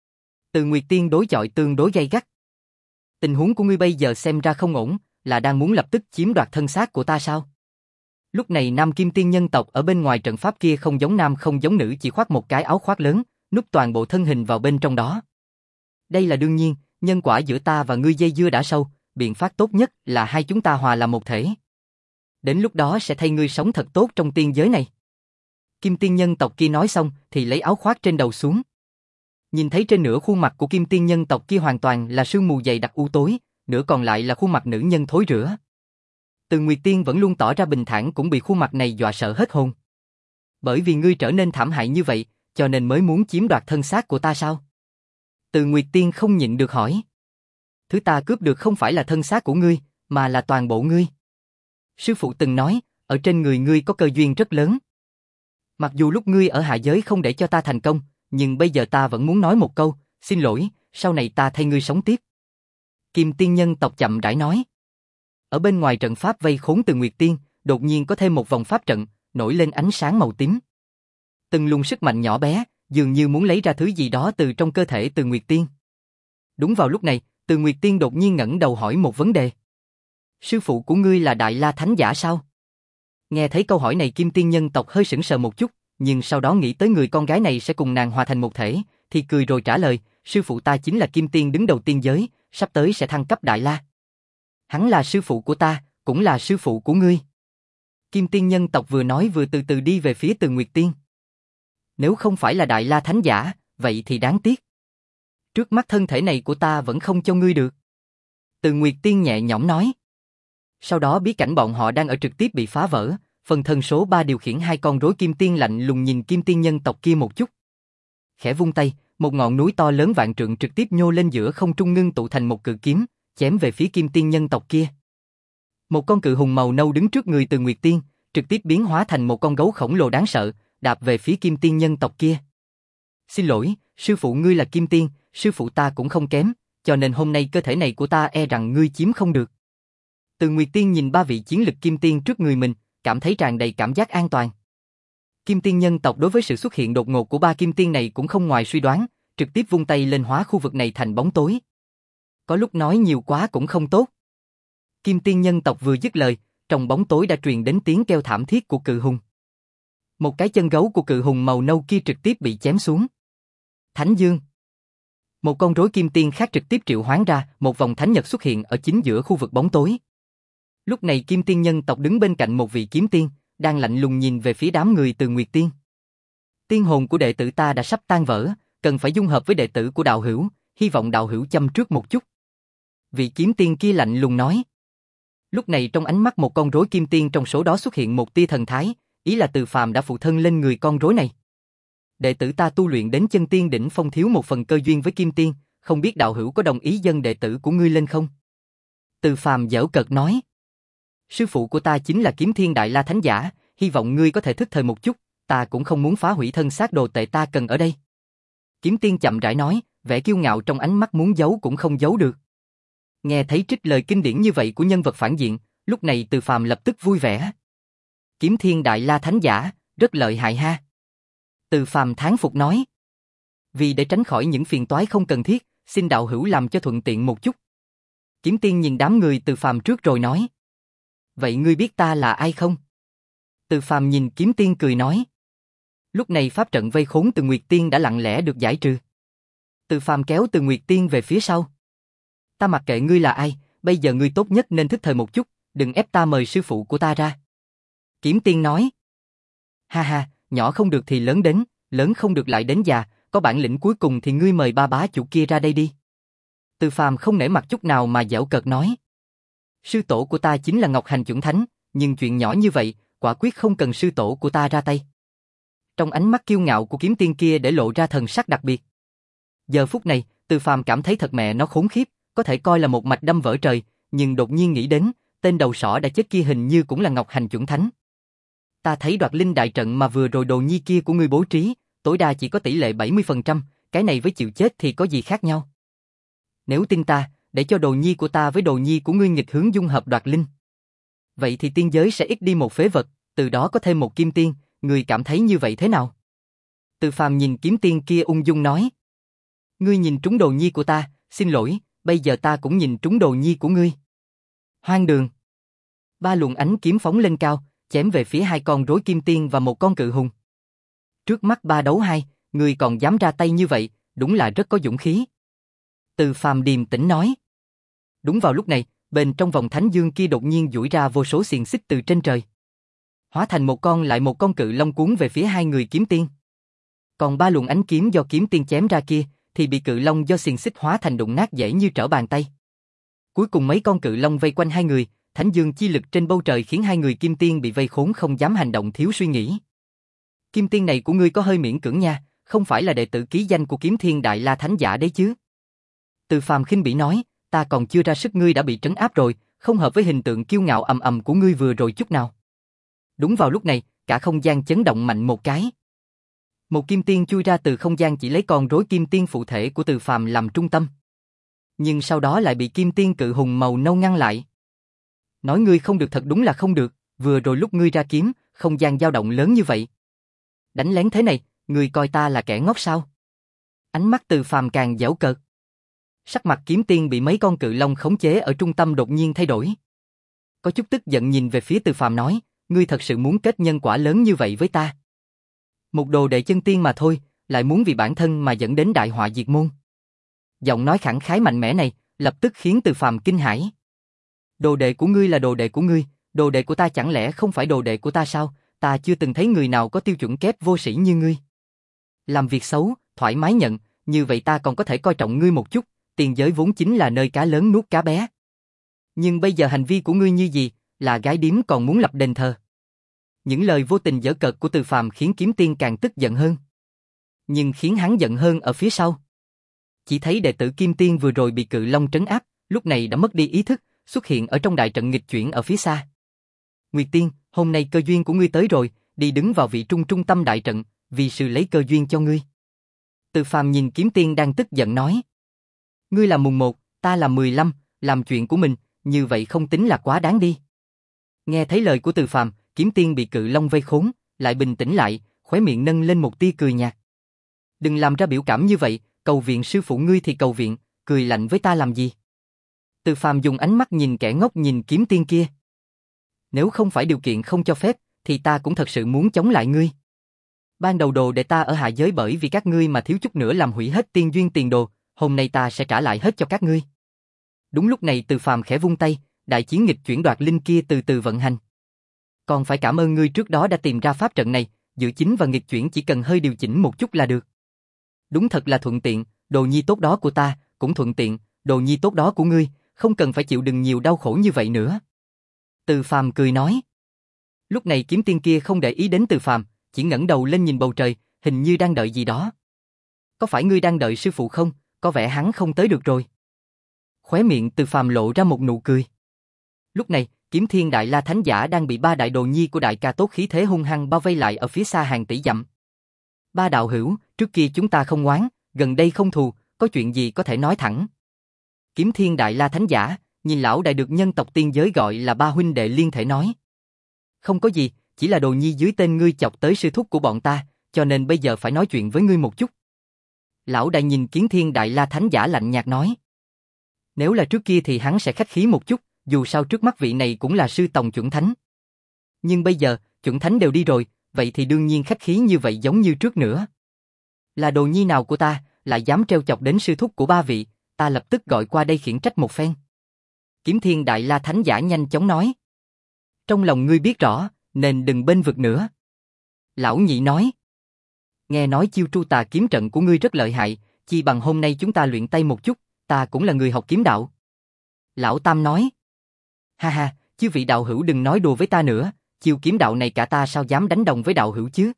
Từ Nguyệt Tiên đối chọi tương đối gay gắt. Tình huống của ngươi bây giờ xem ra không ổn, là đang muốn lập tức chiếm đoạt thân xác của ta sao? Lúc này nam kim tiên nhân tộc ở bên ngoài trận pháp kia không giống nam không giống nữ, chỉ khoác một cái áo khoác lớn, núp toàn bộ thân hình vào bên trong đó. Đây là đương nhiên, nhân quả giữa ta và ngươi dây dưa đã sâu, biện pháp tốt nhất là hai chúng ta hòa làm một thể. Đến lúc đó sẽ thay ngươi sống thật tốt trong tiên giới này. Kim tiên nhân tộc kia nói xong thì lấy áo khoác trên đầu xuống. Nhìn thấy trên nửa khuôn mặt của kim tiên nhân tộc kia hoàn toàn là sương mù dày đặc u tối, nửa còn lại là khuôn mặt nữ nhân thối rữa. Từ Nguyệt Tiên vẫn luôn tỏ ra bình thản cũng bị khuôn mặt này dọa sợ hết hồn. Bởi vì ngươi trở nên thảm hại như vậy, cho nên mới muốn chiếm đoạt thân xác của ta sao? Từ Nguyệt Tiên không nhịn được hỏi. Thứ ta cướp được không phải là thân xác của ngươi, mà là toàn bộ ngươi. Sư phụ từng nói, ở trên người ngươi có cơ duyên rất lớn. Mặc dù lúc ngươi ở hạ giới không để cho ta thành công, nhưng bây giờ ta vẫn muốn nói một câu, xin lỗi, sau này ta thay ngươi sống tiếp. Kim tiên nhân tộc chậm rãi nói. Ở bên ngoài trận pháp vây khốn Từ Nguyệt Tiên, đột nhiên có thêm một vòng pháp trận, nổi lên ánh sáng màu tím. Từng luồng sức mạnh nhỏ bé, dường như muốn lấy ra thứ gì đó từ trong cơ thể Từ Nguyệt Tiên. Đúng vào lúc này, Từ Nguyệt Tiên đột nhiên ngẩng đầu hỏi một vấn đề. Sư phụ của ngươi là Đại La Thánh Giả sao? Nghe thấy câu hỏi này Kim Tiên nhân tộc hơi sững sờ một chút, nhưng sau đó nghĩ tới người con gái này sẽ cùng nàng hòa thành một thể, thì cười rồi trả lời, sư phụ ta chính là Kim Tiên đứng đầu tiên giới, sắp tới sẽ thăng cấp Đại La. Hắn là sư phụ của ta, cũng là sư phụ của ngươi. Kim Tiên nhân tộc vừa nói vừa từ từ đi về phía Từ Nguyệt Tiên. Nếu không phải là Đại La Thánh Giả, vậy thì đáng tiếc. Trước mắt thân thể này của ta vẫn không cho ngươi được. Từ Nguyệt Tiên nhẹ nhõm nói. Sau đó bí cảnh bọn họ đang ở trực tiếp bị phá vỡ, phần thân số ba điều khiển hai con rối Kim Tiên lạnh lùng nhìn Kim Tiên nhân tộc kia một chút. Khẽ vung tay, một ngọn núi to lớn vạn trượng trực tiếp nhô lên giữa không trung ngưng tụ thành một cự kiếm, chém về phía Kim Tiên nhân tộc kia. Một con cự hùng màu nâu đứng trước người Từ Nguyệt Tiên, trực tiếp biến hóa thành một con gấu khổng lồ đáng sợ, đạp về phía Kim Tiên nhân tộc kia. Xin lỗi, sư phụ ngươi là Kim Tiên, sư phụ ta cũng không kém, cho nên hôm nay cơ thể này của ta e rằng ngươi chiếm không được. Từ Nguyệt Tiên nhìn ba vị chiến lực Kim Tiên trước người mình, cảm thấy tràn đầy cảm giác an toàn. Kim Tiên nhân tộc đối với sự xuất hiện đột ngột của ba Kim Tiên này cũng không ngoài suy đoán, trực tiếp vung tay lên hóa khu vực này thành bóng tối. Có lúc nói nhiều quá cũng không tốt. Kim Tiên nhân tộc vừa dứt lời, trong bóng tối đã truyền đến tiếng kêu thảm thiết của cự hùng. Một cái chân gấu của cự hùng màu nâu kia trực tiếp bị chém xuống. Thánh Dương. Một con rối Kim Tiên khác trực tiếp triệu hoán ra, một vòng thánh nhật xuất hiện ở chính giữa khu vực bóng tối. Lúc này Kim Tiên nhân tộc đứng bên cạnh một vị kiếm tiên, đang lạnh lùng nhìn về phía đám người Từ Nguyệt Tiên. Tiên hồn của đệ tử ta đã sắp tan vỡ, cần phải dung hợp với đệ tử của đạo hữu, hy vọng đạo hữu châm trước một chút. Vị kiếm tiên kia lạnh lùng nói. Lúc này trong ánh mắt một con rối Kim Tiên trong số đó xuất hiện một tia thần thái, ý là Từ Phàm đã phụ thân lên người con rối này. Đệ tử ta tu luyện đến chân tiên đỉnh phong thiếu một phần cơ duyên với Kim Tiên, không biết đạo hữu có đồng ý dâng đệ tử của ngươi lên không? Từ Phàm giễu cợt nói. Sư phụ của ta chính là Kiếm Thiên Đại La Thánh Giả, hy vọng ngươi có thể thức thời một chút, ta cũng không muốn phá hủy thân xác đồ tệ ta cần ở đây. Kiếm Tiên chậm rãi nói, vẻ kiêu ngạo trong ánh mắt muốn giấu cũng không giấu được. Nghe thấy trích lời kinh điển như vậy của nhân vật phản diện, lúc này Từ Phàm lập tức vui vẻ. Kiếm Thiên Đại La Thánh Giả, rất lợi hại ha. Từ Phàm thán phục nói. Vì để tránh khỏi những phiền toái không cần thiết, xin đạo hữu làm cho thuận tiện một chút. Kiếm Tiên nhìn đám người Từ Phàm trước rồi nói. Vậy ngươi biết ta là ai không? Từ Phàm nhìn Kiếm Tiên cười nói. Lúc này pháp trận vây khốn Từ Nguyệt Tiên đã lặng lẽ được giải trừ. Từ Phàm kéo Từ Nguyệt Tiên về phía sau. Ta mặc kệ ngươi là ai, bây giờ ngươi tốt nhất nên thức thời một chút, đừng ép ta mời sư phụ của ta ra. Kiếm Tiên nói. Ha ha, nhỏ không được thì lớn đến, lớn không được lại đến già, có bản lĩnh cuối cùng thì ngươi mời ba bá chủ kia ra đây đi. Từ Phàm không nể mặt chút nào mà giễu cợt nói. Sư tổ của ta chính là Ngọc Hành Chuẩn Thánh, nhưng chuyện nhỏ như vậy, quả quyết không cần sư tổ của ta ra tay. Trong ánh mắt kiêu ngạo của Kiếm Tiên kia để lộ ra thần sắc đặc biệt. Giờ phút này, Từ Phàm cảm thấy thật mẹ nó khốn khiếp, có thể coi là một mạch đâm vỡ trời, nhưng đột nhiên nghĩ đến, tên đầu sỏ đã chết kia hình như cũng là Ngọc Hành Chuẩn Thánh. Ta thấy đoạt linh đại trận mà vừa rồi đồ nhi kia của ngươi bố trí, tối đa chỉ có tỷ lệ bảy mươi phần trăm, cái này với chịu chết thì có gì khác nhau. Nếu tin ta, để cho đồ nhi của ta với đồ nhi của ngươi nghịch hướng dung hợp đoạt linh. Vậy thì tiên giới sẽ ít đi một phế vật, từ đó có thêm một kim tiên, ngươi cảm thấy như vậy thế nào? Từ Phàm nhìn Kiếm Tiên kia ung dung nói. Ngươi nhìn trúng đồ nhi của ta, xin lỗi, bây giờ ta cũng nhìn trúng đồ nhi của ngươi. Hoang đường. Ba luồng ánh kiếm phóng lên cao, chém về phía hai con rối Kim Tiên và một con cự hùng. Trước mắt ba đấu hai, ngươi còn dám ra tay như vậy, đúng là rất có dũng khí. Từ Phàm điềm tĩnh nói. Đúng vào lúc này, bên trong vòng thánh dương kia đột nhiên duỗi ra vô số xiềng xích từ trên trời. Hóa thành một con lại một con cự long cuốn về phía hai người Kiếm Tiên. Còn ba luồng ánh kiếm do Kiếm Tiên chém ra kia, thì bị cự long do xiềng xích hóa thành đụng nát dễ như trở bàn tay. Cuối cùng mấy con cự long vây quanh hai người, thánh dương chi lực trên bầu trời khiến hai người Kim Tiên bị vây khốn không dám hành động thiếu suy nghĩ. Kim Tiên này của ngươi có hơi miễn cưỡng nha, không phải là đệ tử ký danh của Kiếm Thiên Đại La Thánh Giả đấy chứ. Từ Phàm khinh bỉ nói, ta còn chưa ra sức ngươi đã bị trấn áp rồi, không hợp với hình tượng kiêu ngạo ầm ầm của ngươi vừa rồi chút nào. Đúng vào lúc này, cả không gian chấn động mạnh một cái. Một kim tiên chui ra từ không gian chỉ lấy con rối kim tiên phụ thể của Từ Phàm làm trung tâm. Nhưng sau đó lại bị kim tiên cự hùng màu nâu ngăn lại. Nói ngươi không được thật đúng là không được, vừa rồi lúc ngươi ra kiếm, không gian dao động lớn như vậy. Đánh lén thế này, ngươi coi ta là kẻ ngốc sao? Ánh mắt Từ Phàm càng giễu cợt. Sắc mặt kiếm tiên bị mấy con cự long khống chế ở trung tâm đột nhiên thay đổi. có chút tức giận nhìn về phía Từ Phàm nói, ngươi thật sự muốn kết nhân quả lớn như vậy với ta? Một đồ đệ chân tiên mà thôi, lại muốn vì bản thân mà dẫn đến đại họa diệt môn. Giọng nói khẳng khái mạnh mẽ này, lập tức khiến Từ Phàm kinh hãi. Đồ đệ của ngươi là đồ đệ của ngươi, đồ đệ của ta chẳng lẽ không phải đồ đệ của ta sao? Ta chưa từng thấy người nào có tiêu chuẩn kép vô sĩ như ngươi. Làm việc xấu, thoải mái nhận, như vậy ta còn có thể coi trọng ngươi một chút, tiền giới vốn chính là nơi cá lớn nuốt cá bé. Nhưng bây giờ hành vi của ngươi như gì, là gái điếm còn muốn lập đền thờ. Những lời vô tình giở cợt của Từ Phàm khiến Kiếm Tiên càng tức giận hơn. Nhưng khiến hắn giận hơn ở phía sau. Chỉ thấy đệ tử Kim Tiên vừa rồi bị Cự Long trấn áp, lúc này đã mất đi ý thức, xuất hiện ở trong đại trận nghịch chuyển ở phía xa. Nguyệt Tiên, hôm nay cơ duyên của ngươi tới rồi, đi đứng vào vị trung trung tâm đại trận, vì sư lấy cơ duyên cho ngươi. Từ Phàm nhìn Kiếm Tiên đang tức giận nói. Ngươi là mùng một, ta là mười lăm, làm chuyện của mình, như vậy không tính là quá đáng đi. Nghe thấy lời của Từ Phàm, Kiếm Tiên bị Cự Long vây khốn, lại bình tĩnh lại, khóe miệng nâng lên một tia cười nhạt. Đừng làm ra biểu cảm như vậy, cầu viện sư phụ ngươi thì cầu viện, cười lạnh với ta làm gì? Từ Phàm dùng ánh mắt nhìn kẻ ngốc nhìn Kiếm Tiên kia. Nếu không phải điều kiện không cho phép, thì ta cũng thật sự muốn chống lại ngươi. Ban đầu đồ để ta ở hạ giới bởi vì các ngươi mà thiếu chút nữa làm hủy hết tiên duyên tiền đồ, hôm nay ta sẽ trả lại hết cho các ngươi. Đúng lúc này Từ Phàm khẽ vung tay, đại chiến nghịch chuyển đoạt linh kia từ từ vận hành. Còn phải cảm ơn ngươi trước đó đã tìm ra pháp trận này, dự chính và nghịch chuyển chỉ cần hơi điều chỉnh một chút là được. Đúng thật là thuận tiện, đồ nhi tốt đó của ta, cũng thuận tiện, đồ nhi tốt đó của ngươi, không cần phải chịu đựng nhiều đau khổ như vậy nữa. Từ Phàm cười nói. Lúc này Kiếm Tiên kia không để ý đến Từ Phàm, chỉ ngẩng đầu lên nhìn bầu trời, hình như đang đợi gì đó. Có phải ngươi đang đợi sư phụ không? Có vẻ hắn không tới được rồi. Khóe miệng Từ Phàm lộ ra một nụ cười. Lúc này, Kiếm Thiên Đại La Thánh Giả đang bị ba đại đồ nhi của đại ca tốt khí thế hung hăng bao vây lại ở phía xa hàng tỷ dặm. Ba đạo hữu, trước kia chúng ta không oán, gần đây không thù, có chuyện gì có thể nói thẳng. Kiếm Thiên Đại La Thánh Giả, nhìn lão đại được nhân tộc tiên giới gọi là ba huynh đệ liên thể nói. Không có gì, chỉ là đồ nhi dưới tên ngươi chọc tới sư thúc của bọn ta, cho nên bây giờ phải nói chuyện với ngươi một chút. Lão đại nhìn Kiếm Thiên Đại La Thánh Giả lạnh nhạt nói. Nếu là trước kia thì hắn sẽ khách khí một chút, dù sao trước mắt vị này cũng là sư tòng chuẩn thánh. Nhưng bây giờ, chuẩn thánh đều đi rồi, vậy thì đương nhiên khách khí như vậy giống như trước nữa. Là đồ nhi nào của ta, lại dám trêu chọc đến sư thúc của ba vị, ta lập tức gọi qua đây khiển trách một phen. Kiếm Thiên Đại La Thánh Giả nhanh chóng nói. Trong lòng ngươi biết rõ, nên đừng bênh vực nữa. Lão nhị nói. Nghe nói chiêu tru tà kiếm trận của ngươi rất lợi hại, chi bằng hôm nay chúng ta luyện tay một chút, ta cũng là người học kiếm đạo. Lão Tam nói. Ha ha, chứ vị đạo hữu đừng nói đùa với ta nữa, chiêu kiếm đạo này cả ta sao dám đánh đồng với đạo hữu chứ?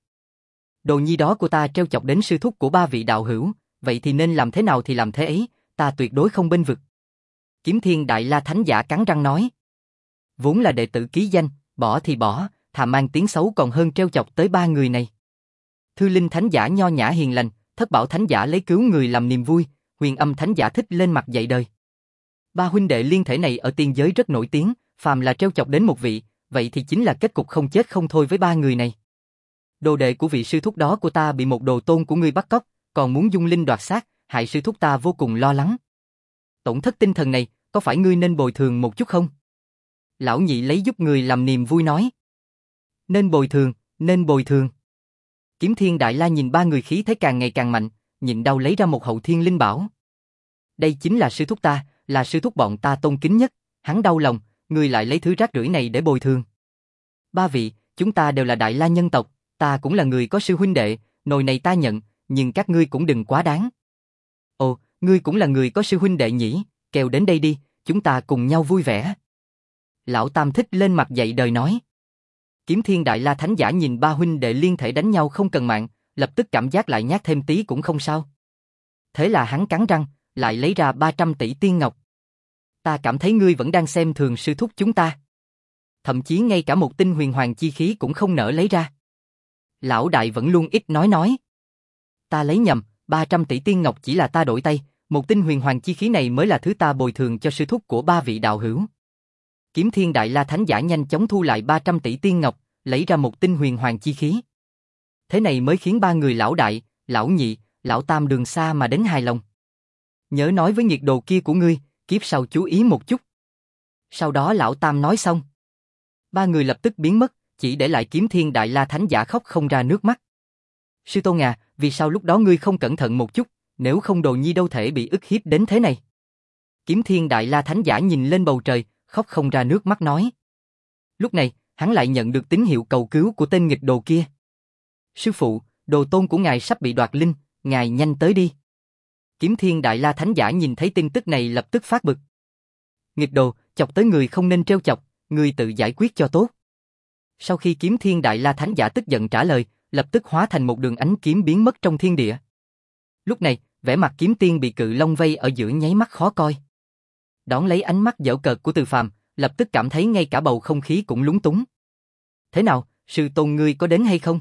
Đồ nhi đó của ta trêu chọc đến sư thúc của ba vị đạo hữu, vậy thì nên làm thế nào thì làm thế ấy, ta tuyệt đối không bênh vực. Kiếm Thiên Đại La Thánh Giả cắn răng nói. Vốn là đệ tử ký danh, bỏ thì bỏ, thà mang tiếng xấu còn hơn trêu chọc tới ba người này. Thư Linh Thánh Giả nho nhã hiền lành, Thất Bảo Thánh Giả lấy cứu người làm niềm vui, Huyền Âm Thánh Giả thích lên mặt dạy đời. Ba huynh đệ liên thể này ở tiên giới rất nổi tiếng, phàm là trêu chọc đến một vị, vậy thì chính là kết cục không chết không thôi với ba người này. Đồ đệ của vị sư thúc đó của ta bị một đồ tôn của ngươi bắt cóc, còn muốn dung linh đoạt xác, hại sư thúc ta vô cùng lo lắng. Tổn thất tinh thần này, có phải ngươi nên bồi thường một chút không? Lão nhị lấy giúp người làm niềm vui nói. Nên bồi thường, nên bồi thường. Kiếm Thiên Đại La nhìn ba người khí thế càng ngày càng mạnh, nhịn đau lấy ra một hậu thiên linh bảo. Đây chính là sư thúc ta, là sư thúc bọn ta tôn kính nhất, hắn đau lòng, ngươi lại lấy thứ rác rưởi này để bồi thường. Ba vị, chúng ta đều là Đại La nhân tộc, ta cũng là người có sư huynh đệ, nồi này ta nhận, nhưng các ngươi cũng đừng quá đáng. Ồ, ngươi cũng là người có sư huynh đệ nhỉ, kêu đến đây đi, chúng ta cùng nhau vui vẻ. Lão Tam thích lên mặt dạy đời nói. Kiếm Thiên Đại La Thánh Giả nhìn ba huynh đệ liên thể đánh nhau không cần mạng, lập tức cảm giác lại nhát thêm tí cũng không sao. Thế là hắn cắn răng, lại lấy ra ba trăm tỷ tiên ngọc. Ta cảm thấy ngươi vẫn đang xem thường sư thúc chúng ta. Thậm chí ngay cả một tinh huyền hoàng chi khí cũng không nỡ lấy ra. Lão đại vẫn luôn ít nói nói. Ta lấy nhầm, ba trăm tỷ tiên ngọc chỉ là ta đổi tay, một tinh huyền hoàng chi khí này mới là thứ ta bồi thường cho sư thúc của ba vị đạo hữu. Kiếm Thiên Đại La Thánh Giả nhanh chóng thu lại ba trăm tỷ tiên ngọc, lấy ra một tinh huyền hoàng chi khí. Thế này mới khiến ba người lão đại, lão nhị, lão tam đường xa mà đến hài lòng. Nhớ nói với nhiệt đồ kia của ngươi, kiếp sau chú ý một chút. Sau đó lão tam nói xong. Ba người lập tức biến mất, chỉ để lại Kiếm Thiên Đại La Thánh Giả khóc không ra nước mắt. Sư Tôn à, vì sao lúc đó ngươi không cẩn thận một chút, nếu không Đồ Nhi đâu thể bị ức hiếp đến thế này. Kiếm Thiên Đại La Thánh Giả nhìn lên bầu trời, khóc không ra nước mắt nói. Lúc này, hắn lại nhận được tín hiệu cầu cứu của tên nghịch đồ kia. Sư phụ, đồ tôn của ngài sắp bị đoạt linh, ngài nhanh tới đi. Kiếm Thiên Đại La Thánh Giả nhìn thấy tin tức này lập tức phát bực. Nghịch đồ, chọc tới người không nên trêu chọc, người tự giải quyết cho tốt. Sau khi Kiếm Thiên Đại La Thánh Giả tức giận trả lời, lập tức hóa thành một đường ánh kiếm biến mất trong thiên địa. Lúc này, vẻ mặt Kiếm Tiên bị cự long vây ở giữa nháy mắt khó coi. Đón lấy ánh mắt giễu cợt của Từ Phàm, lập tức cảm thấy ngay cả bầu không khí cũng lúng túng. Thế nào, sư tôn ngươi có đến hay không?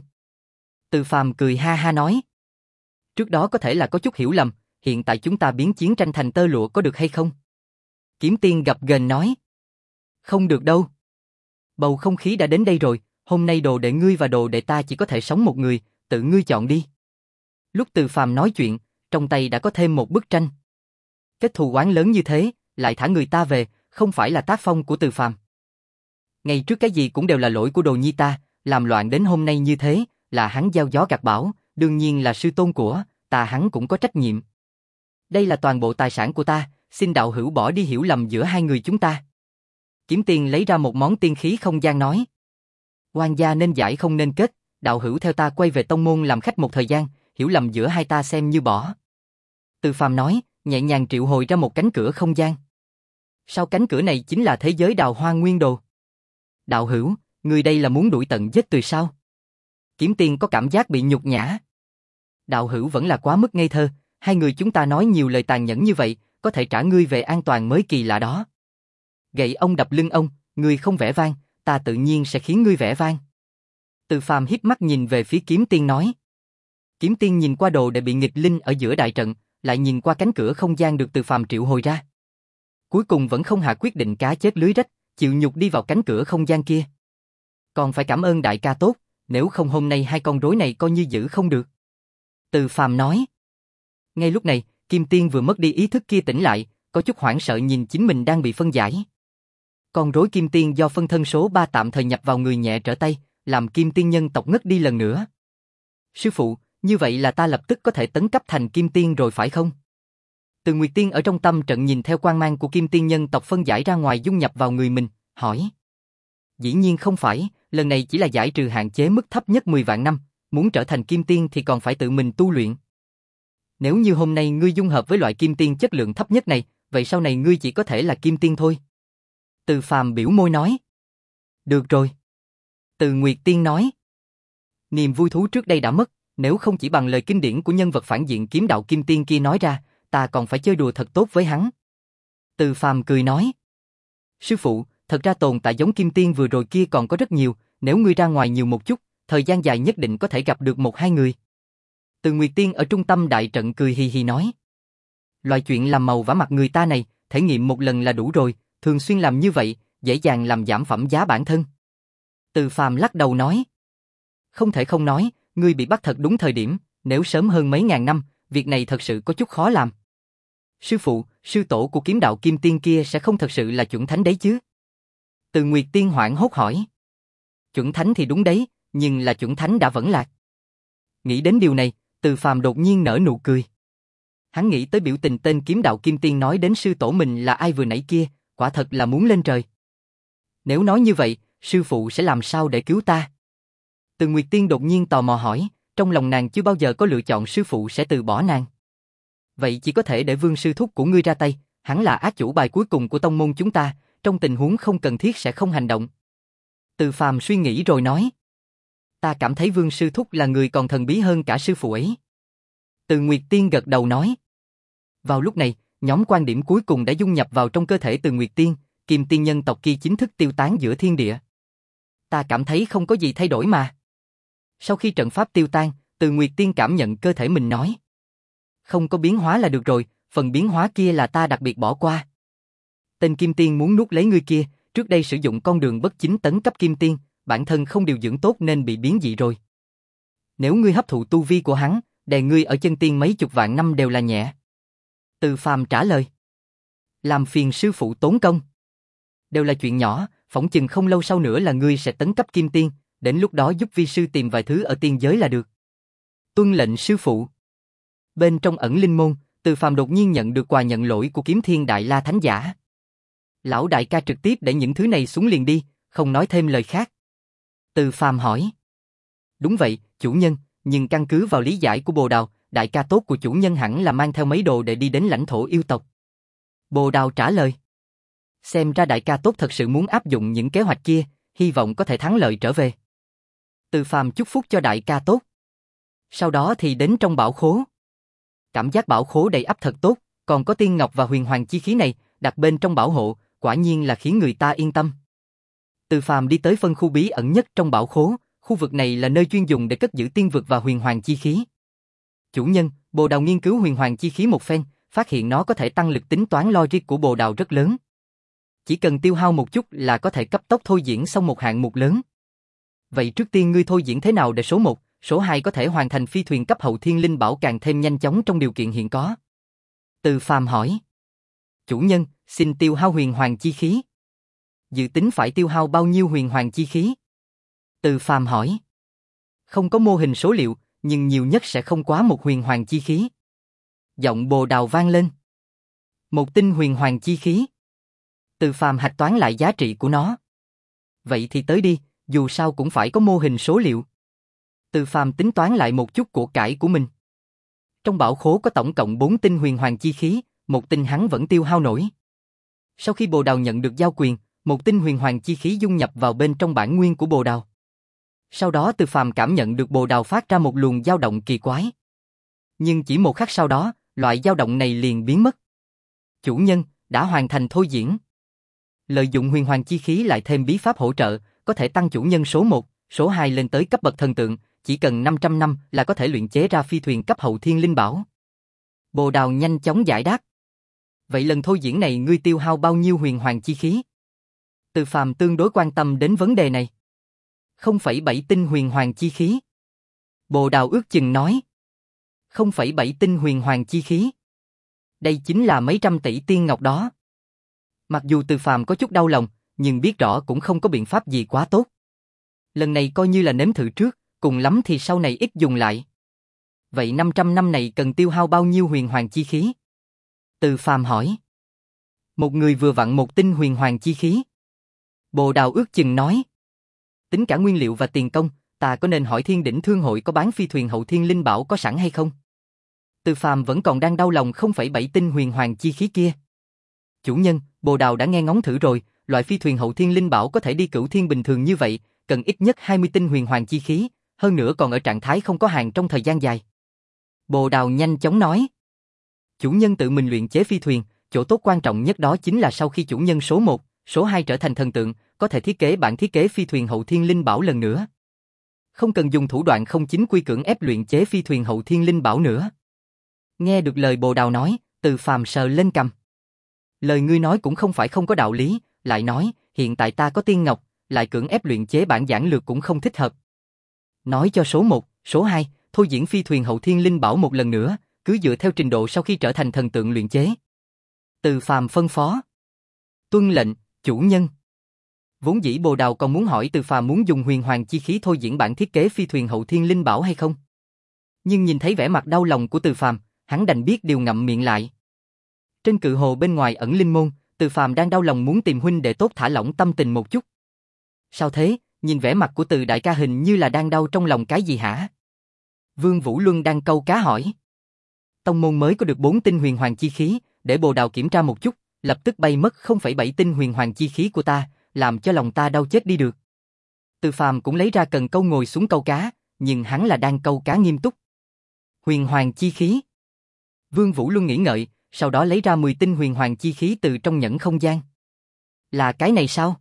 Từ Phàm cười ha ha nói. Trước đó có thể là có chút hiểu lầm, hiện tại chúng ta biến chiến tranh thành tơ lụa có được hay không? Kiếm Tiên gập ghềnh nói. Không được đâu. Bầu không khí đã đến đây rồi, hôm nay đồ đệ ngươi và đồ đệ ta chỉ có thể sống một người, tự ngươi chọn đi. Lúc Từ Phàm nói chuyện, trong tay đã có thêm một bức tranh. Kết thù oán lớn như thế, lại thả người ta về, không phải là tác phong của Từ Phàm. Ngày trước cái gì cũng đều là lỗi của Đồ Nhi ta, làm loạn đến hôm nay như thế, là hắn gieo gió gặt bão, đương nhiên là sư tôn của ta, hắn cũng có trách nhiệm. Đây là toàn bộ tài sản của ta, xin đạo hữu bỏ đi hiểu lầm giữa hai người chúng ta. Kiếm Tiên lấy ra một món tiên khí không gian nói. Oan gia nên giải không nên kết, đạo hữu theo ta quay về tông môn làm khách một thời gian, hiểu lầm giữa hai ta xem như bỏ. Từ Phàm nói, nhẹ nhàng triệu hồi ra một cánh cửa không gian. Sau cánh cửa này chính là thế giới Đào Hoa Nguyên Đồ. Đạo hữu, người đây là muốn đuổi tận giết tuyệt sao? Kiếm Tiên có cảm giác bị nhục nhã. Đạo hữu vẫn là quá mức ngây thơ, hai người chúng ta nói nhiều lời tàn nhẫn như vậy, có thể trả ngươi về an toàn mới kỳ lạ đó. Gậy ông đập lưng ông, ngươi không vẻ vang, ta tự nhiên sẽ khiến ngươi vẻ vang. Từ Phàm híp mắt nhìn về phía Kiếm Tiên nói. Kiếm Tiên nhìn qua đồ để bị nghịch linh ở giữa đại trận, lại nhìn qua cánh cửa không gian được Từ Phàm triệu hồi ra. Cuối cùng vẫn không hạ quyết định cá chết lưới rách, chịu nhục đi vào cánh cửa không gian kia. Còn phải cảm ơn đại ca tốt, nếu không hôm nay hai con rối này coi như giữ không được. Từ Phàm nói. Ngay lúc này, Kim Tiên vừa mất đi ý thức kia tỉnh lại, có chút hoảng sợ nhìn chính mình đang bị phân giải. Con rối Kim Tiên do phân thân số ba tạm thời nhập vào người nhẹ trở tay, làm Kim Tiên nhân tộc ngất đi lần nữa. Sư phụ, như vậy là ta lập tức có thể tấn cấp thành Kim Tiên rồi phải không? Từ Nguyệt Tiên ở trong tâm trận nhìn theo quang mang của Kim Tiên nhân tộc phân giải ra ngoài dung nhập vào người mình, hỏi. Dĩ nhiên không phải, lần này chỉ là giải trừ hạn chế mức thấp nhất mười vạn năm, muốn trở thành Kim Tiên thì còn phải tự mình tu luyện. Nếu như hôm nay ngươi dung hợp với loại Kim Tiên chất lượng thấp nhất này, vậy sau này ngươi chỉ có thể là Kim Tiên thôi. Từ Phàm biểu môi nói. Được rồi. Từ Nguyệt Tiên nói. Niềm vui thú trước đây đã mất, nếu không chỉ bằng lời kinh điển của nhân vật phản diện kiếm đạo Kim Tiên kia nói ra, ta còn phải chơi đùa thật tốt với hắn. Từ Phàm cười nói. Sư phụ, thật ra tồn tại giống Kim Tiên vừa rồi kia còn có rất nhiều, nếu ngươi ra ngoài nhiều một chút, thời gian dài nhất định có thể gặp được một hai người. Từ Nguyệt Tiên ở trung tâm đại trận cười hì hì nói. Loại chuyện làm màu vả mặt người ta này, thể nghiệm một lần là đủ rồi, thường xuyên làm như vậy, dễ dàng làm giảm phẩm giá bản thân. Từ Phàm lắc đầu nói. Không thể không nói, ngươi bị bắt thật đúng thời điểm, nếu sớm hơn mấy ngàn năm, việc này thật sự có chút khó làm. Sư phụ, sư tổ của kiếm đạo Kim Tiên kia sẽ không thật sự là chuẩn thánh đấy chứ? Từ Nguyệt Tiên hoảng hốt hỏi. Chuẩn thánh thì đúng đấy, nhưng là chuẩn thánh đã vẫn lạc. Nghĩ đến điều này, Từ Phàm đột nhiên nở nụ cười. Hắn nghĩ tới biểu tình tên kiếm đạo Kim Tiên nói đến sư tổ mình là ai vừa nãy kia, quả thật là muốn lên trời. Nếu nói như vậy, sư phụ sẽ làm sao để cứu ta? Từ Nguyệt Tiên đột nhiên tò mò hỏi, trong lòng nàng chưa bao giờ có lựa chọn sư phụ sẽ từ bỏ nàng. Vậy chỉ có thể để Vương sư thúc của ngươi ra tay, hắn là ác chủ bài cuối cùng của tông môn chúng ta, trong tình huống không cần thiết sẽ không hành động. Từ Phàm suy nghĩ rồi nói. Ta cảm thấy Vương sư thúc là người còn thần bí hơn cả sư phụ ấy. Từ Nguyệt Tiên gật đầu nói. Vào lúc này, nhóm quan điểm cuối cùng đã dung nhập vào trong cơ thể Từ Nguyệt Tiên, Kim Tiên nhân tộc kia chính thức tiêu tán giữa thiên địa. Ta cảm thấy không có gì thay đổi mà. Sau khi trận pháp tiêu tan, Từ Nguyệt Tiên cảm nhận cơ thể mình nói. Không có biến hóa là được rồi, phần biến hóa kia là ta đặc biệt bỏ qua. Tên Kim Tiên muốn nuốt lấy ngươi kia, trước đây sử dụng con đường bất chính tấn cấp Kim Tiên, bản thân không điều dưỡng tốt nên bị biến dị rồi. Nếu ngươi hấp thụ tu vi của hắn, đè ngươi ở chân tiên mấy chục vạn năm đều là nhẹ. Từ Phàm trả lời. Làm phiền sư phụ tốn công. Đều là chuyện nhỏ, phỏng chừng không lâu sau nữa là ngươi sẽ tấn cấp kim tiên, đến lúc đó giúp vi sư tìm vài thứ ở tiên giới là được. Tuân lệnh sư phụ. Bên trong ẩn linh môn, Từ Phàm đột nhiên nhận được quà nhận lỗi của Kiếm Thiên Đại La Thánh Giả. Lão đại ca trực tiếp để những thứ này xuống liền đi, không nói thêm lời khác. Từ Phàm hỏi. Đúng vậy, chủ nhân, nhưng căn cứ vào lý giải của Bồ Đào, đại ca tốt của chủ nhân hẳn là mang theo mấy đồ để đi đến lãnh thổ yêu tộc. Bồ Đào trả lời. Xem ra đại ca tốt thật sự muốn áp dụng những kế hoạch kia, hy vọng có thể thắng lợi trở về. Từ Phàm chúc phúc cho đại ca tốt. Sau đó thì đến trong bảo khố. Cảm giác bảo khố đầy ắp thật tốt, còn có tiên ngọc và huyền hoàng chi khí này, đặt bên trong bảo hộ, quả nhiên là khiến người ta yên tâm. Từ Phàm đi tới phân khu bí ẩn nhất trong bảo khố, khu vực này là nơi chuyên dùng để cất giữ tiên vực và huyền hoàng chi khí. Chủ nhân, Bồ Đào nghiên cứu huyền hoàng chi khí một phen, phát hiện nó có thể tăng lực tính toán logic của Bồ Đào rất lớn. Chỉ cần tiêu hao một chút là có thể cấp tốc thôi diễn xong một hạng mục lớn. Vậy trước tiên ngươi thôi diễn thế nào để số một, số hai có thể hoàn thành phi thuyền cấp hậu thiên linh bảo càng thêm nhanh chóng trong điều kiện hiện có? Từ Phàm hỏi. Chủ nhân, xin tiêu hao huyền hoàng chi khí. Dự tính phải tiêu hao bao nhiêu huyền hoàng chi khí? Từ Phàm hỏi. Không có mô hình số liệu, nhưng nhiều nhất sẽ không quá một huyền hoàng chi khí. Giọng Bồ Đào vang lên. Một tinh huyền hoàng chi khí. Từ Phàm hạch toán lại giá trị của nó. Vậy thì tới đi, dù sao cũng phải có mô hình số liệu. Từ Phàm tính toán lại một chút của cải của mình. Trong bảo khố có tổng cộng bốn tinh huyền hoàng chi khí, một tinh hắn vẫn tiêu hao nổi. Sau khi Bồ Đào nhận được giao quyền, một tinh huyền hoàng chi khí dung nhập vào bên trong bản nguyên của Bồ Đào. Sau đó Từ Phàm cảm nhận được Bồ Đào phát ra một luồng dao động kỳ quái. Nhưng chỉ một khắc sau đó, loại dao động này liền biến mất. Chủ nhân, đã hoàn thành thôi diễn. Lợi dụng huyền hoàng chi khí lại thêm bí pháp hỗ trợ, có thể tăng chủ nhân số một, số hai lên tới cấp bậc thần tượng, chỉ cần năm trăm năm là có thể luyện chế ra phi thuyền cấp hậu thiên linh bảo. Bồ Đào nhanh chóng giải đáp. Vậy lần thôi diễn này ngươi tiêu hao bao nhiêu huyền hoàng chi khí? Từ Phàm tương đối quan tâm đến vấn đề này. không phẩy bảy tinh huyền hoàng chi khí. Bồ Đào ước chừng nói. không phẩy bảy tinh huyền hoàng chi khí. Đây chính là mấy trăm tỷ tiên ngọc đó. Mặc dù Từ Phàm có chút đau lòng, nhưng biết rõ cũng không có biện pháp gì quá tốt. Lần này coi như là nếm thử trước, cùng lắm thì sau này ít dùng lại. Vậy năm trăm năm này cần tiêu hao bao nhiêu huyền hoàng chi khí? Từ Phàm hỏi. Một người vừa vặn một tinh huyền hoàng chi khí. Bồ Đào ước chừng nói. Tính cả nguyên liệu và tiền công, ta có nên hỏi Thiên Đỉnh Thương hội có bán phi thuyền hậu thiên linh bảo có sẵn hay không? Từ Phàm vẫn còn đang đau lòng không phẩy bảy tinh huyền hoàng chi khí kia. Chủ nhân, Bồ Đào đã nghe ngóng thử rồi, loại phi thuyền hậu thiên linh bảo có thể đi cửu thiên bình thường như vậy, cần ít nhất hai mươi tinh huyền hoàng chi khí, hơn nữa còn ở trạng thái không có hàng trong thời gian dài. Bồ Đào nhanh chóng nói. Chủ nhân tự mình luyện chế phi thuyền, chỗ tốt quan trọng nhất đó chính là sau khi chủ nhân số một, số hai trở thành thần tượng, có thể thiết kế bản thiết kế phi thuyền hậu thiên linh bảo lần nữa. Không cần dùng thủ đoạn không chính quy cưỡng ép luyện chế phi thuyền hậu thiên linh bảo nữa. Nghe được lời Bồ Đào nói, Từ Phàm sờ lên cằm. Lời ngươi nói cũng không phải không có đạo lý, lại nói, hiện tại ta có tiên ngọc, lại cưỡng ép luyện chế bản giản lược cũng không thích hợp. Nói cho số một, số hai, thôi diễn phi thuyền hậu thiên linh bảo một lần nữa, cứ dựa theo trình độ sau khi trở thành thần tượng luyện chế. Từ Phàm phân phó. Tuân lệnh, chủ nhân. Vốn dĩ Bồ Đào còn muốn hỏi Từ Phàm muốn dùng huyền hoàng chi khí thôi diễn bản thiết kế phi thuyền hậu thiên linh bảo hay không. Nhưng nhìn thấy vẻ mặt đau lòng của Từ Phàm, hắn đành biết điều ngậm miệng lại. Trên cự hồ bên ngoài ẩn linh môn, Từ Phàm đang đau lòng muốn tìm huynh để tốt thả lỏng tâm tình một chút. Sao thế, nhìn vẻ mặt của Từ đại ca hình như là đang đau trong lòng cái gì hả? Vương Vũ Luân đang câu cá hỏi. Tông môn mới có được bốn tinh huyền hoàng chi khí, để Bồ Đào kiểm tra một chút, lập tức bay mất không phẩy bảy tinh huyền hoàng chi khí của ta, làm cho lòng ta đau chết đi được. Từ Phàm cũng lấy ra cần câu ngồi xuống câu cá, nhưng hắn là đang câu cá nghiêm túc. Huyền hoàng chi khí. Vương Vũ Luân nghĩ ngợi, sau đó lấy ra mười tinh huyền hoàng chi khí từ trong nhẫn không gian. Là cái này sao?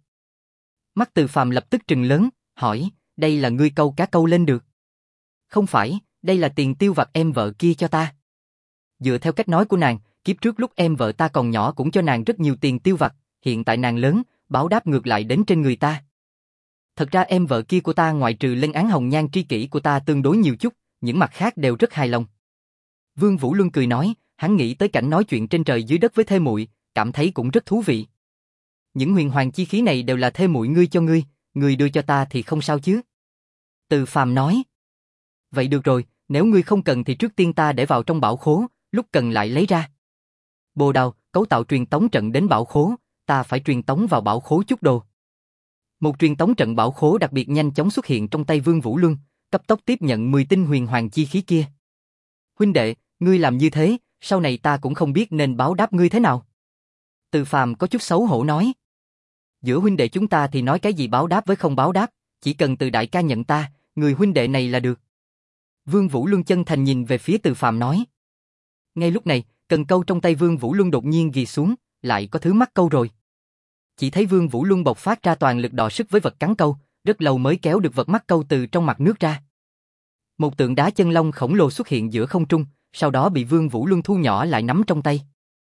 Mắt Từ Phàm lập tức trừng lớn, hỏi, đây là ngươi câu cá câu lên được? Không phải, đây là tiền tiêu vặt em vợ kia cho ta. Dựa theo cách nói của nàng, kiếp trước lúc em vợ ta còn nhỏ cũng cho nàng rất nhiều tiền tiêu vặt, hiện tại nàng lớn, báo đáp ngược lại đến trên người ta. Thật ra em vợ kia của ta ngoại trừ lên án hồng nhan tri kỷ của ta tương đối nhiều chút, những mặt khác đều rất hài lòng. Vương Vũ Luân cười nói, hắn nghĩ tới cảnh nói chuyện trên trời dưới đất với thê muội, cảm thấy cũng rất thú vị. những huyền hoàng chi khí này đều là thê muội ngươi cho ngươi, ngươi đưa cho ta thì không sao chứ. Từ Phàm nói. Vậy được rồi, nếu ngươi không cần thì trước tiên ta để vào trong bảo khố, lúc cần lại lấy ra. Bồ Đào, cấu tạo truyền tống trận đến bảo khố, ta phải truyền tống vào bảo khố chút đồ. Một truyền tống trận bảo khố đặc biệt nhanh chóng xuất hiện trong tay Vương Vũ Luân, cấp tốc tiếp nhận mười tinh huyền hoàng chi khí kia. Huynh đệ, ngươi làm như thế, sau này ta cũng không biết nên báo đáp ngươi thế nào. Từ Phàm có chút xấu hổ nói. Giữa huynh đệ chúng ta thì nói cái gì báo đáp với không báo đáp, chỉ cần Từ đại ca nhận ta, người huynh đệ này là được. Vương Vũ Luân chân thành nhìn về phía Từ Phàm nói. Ngay lúc này, cần câu trong tay Vương Vũ Luân đột nhiên ghi xuống, lại có thứ mắc câu rồi. Chỉ thấy Vương Vũ Luân bộc phát ra toàn lực đọ sức với vật cắn câu, rất lâu mới kéo được vật mắc câu từ trong mặt nước ra. Một tượng đá chân long khổng lồ xuất hiện giữa không trung, sau đó bị Vương Vũ Luân thu nhỏ lại nắm trong tay.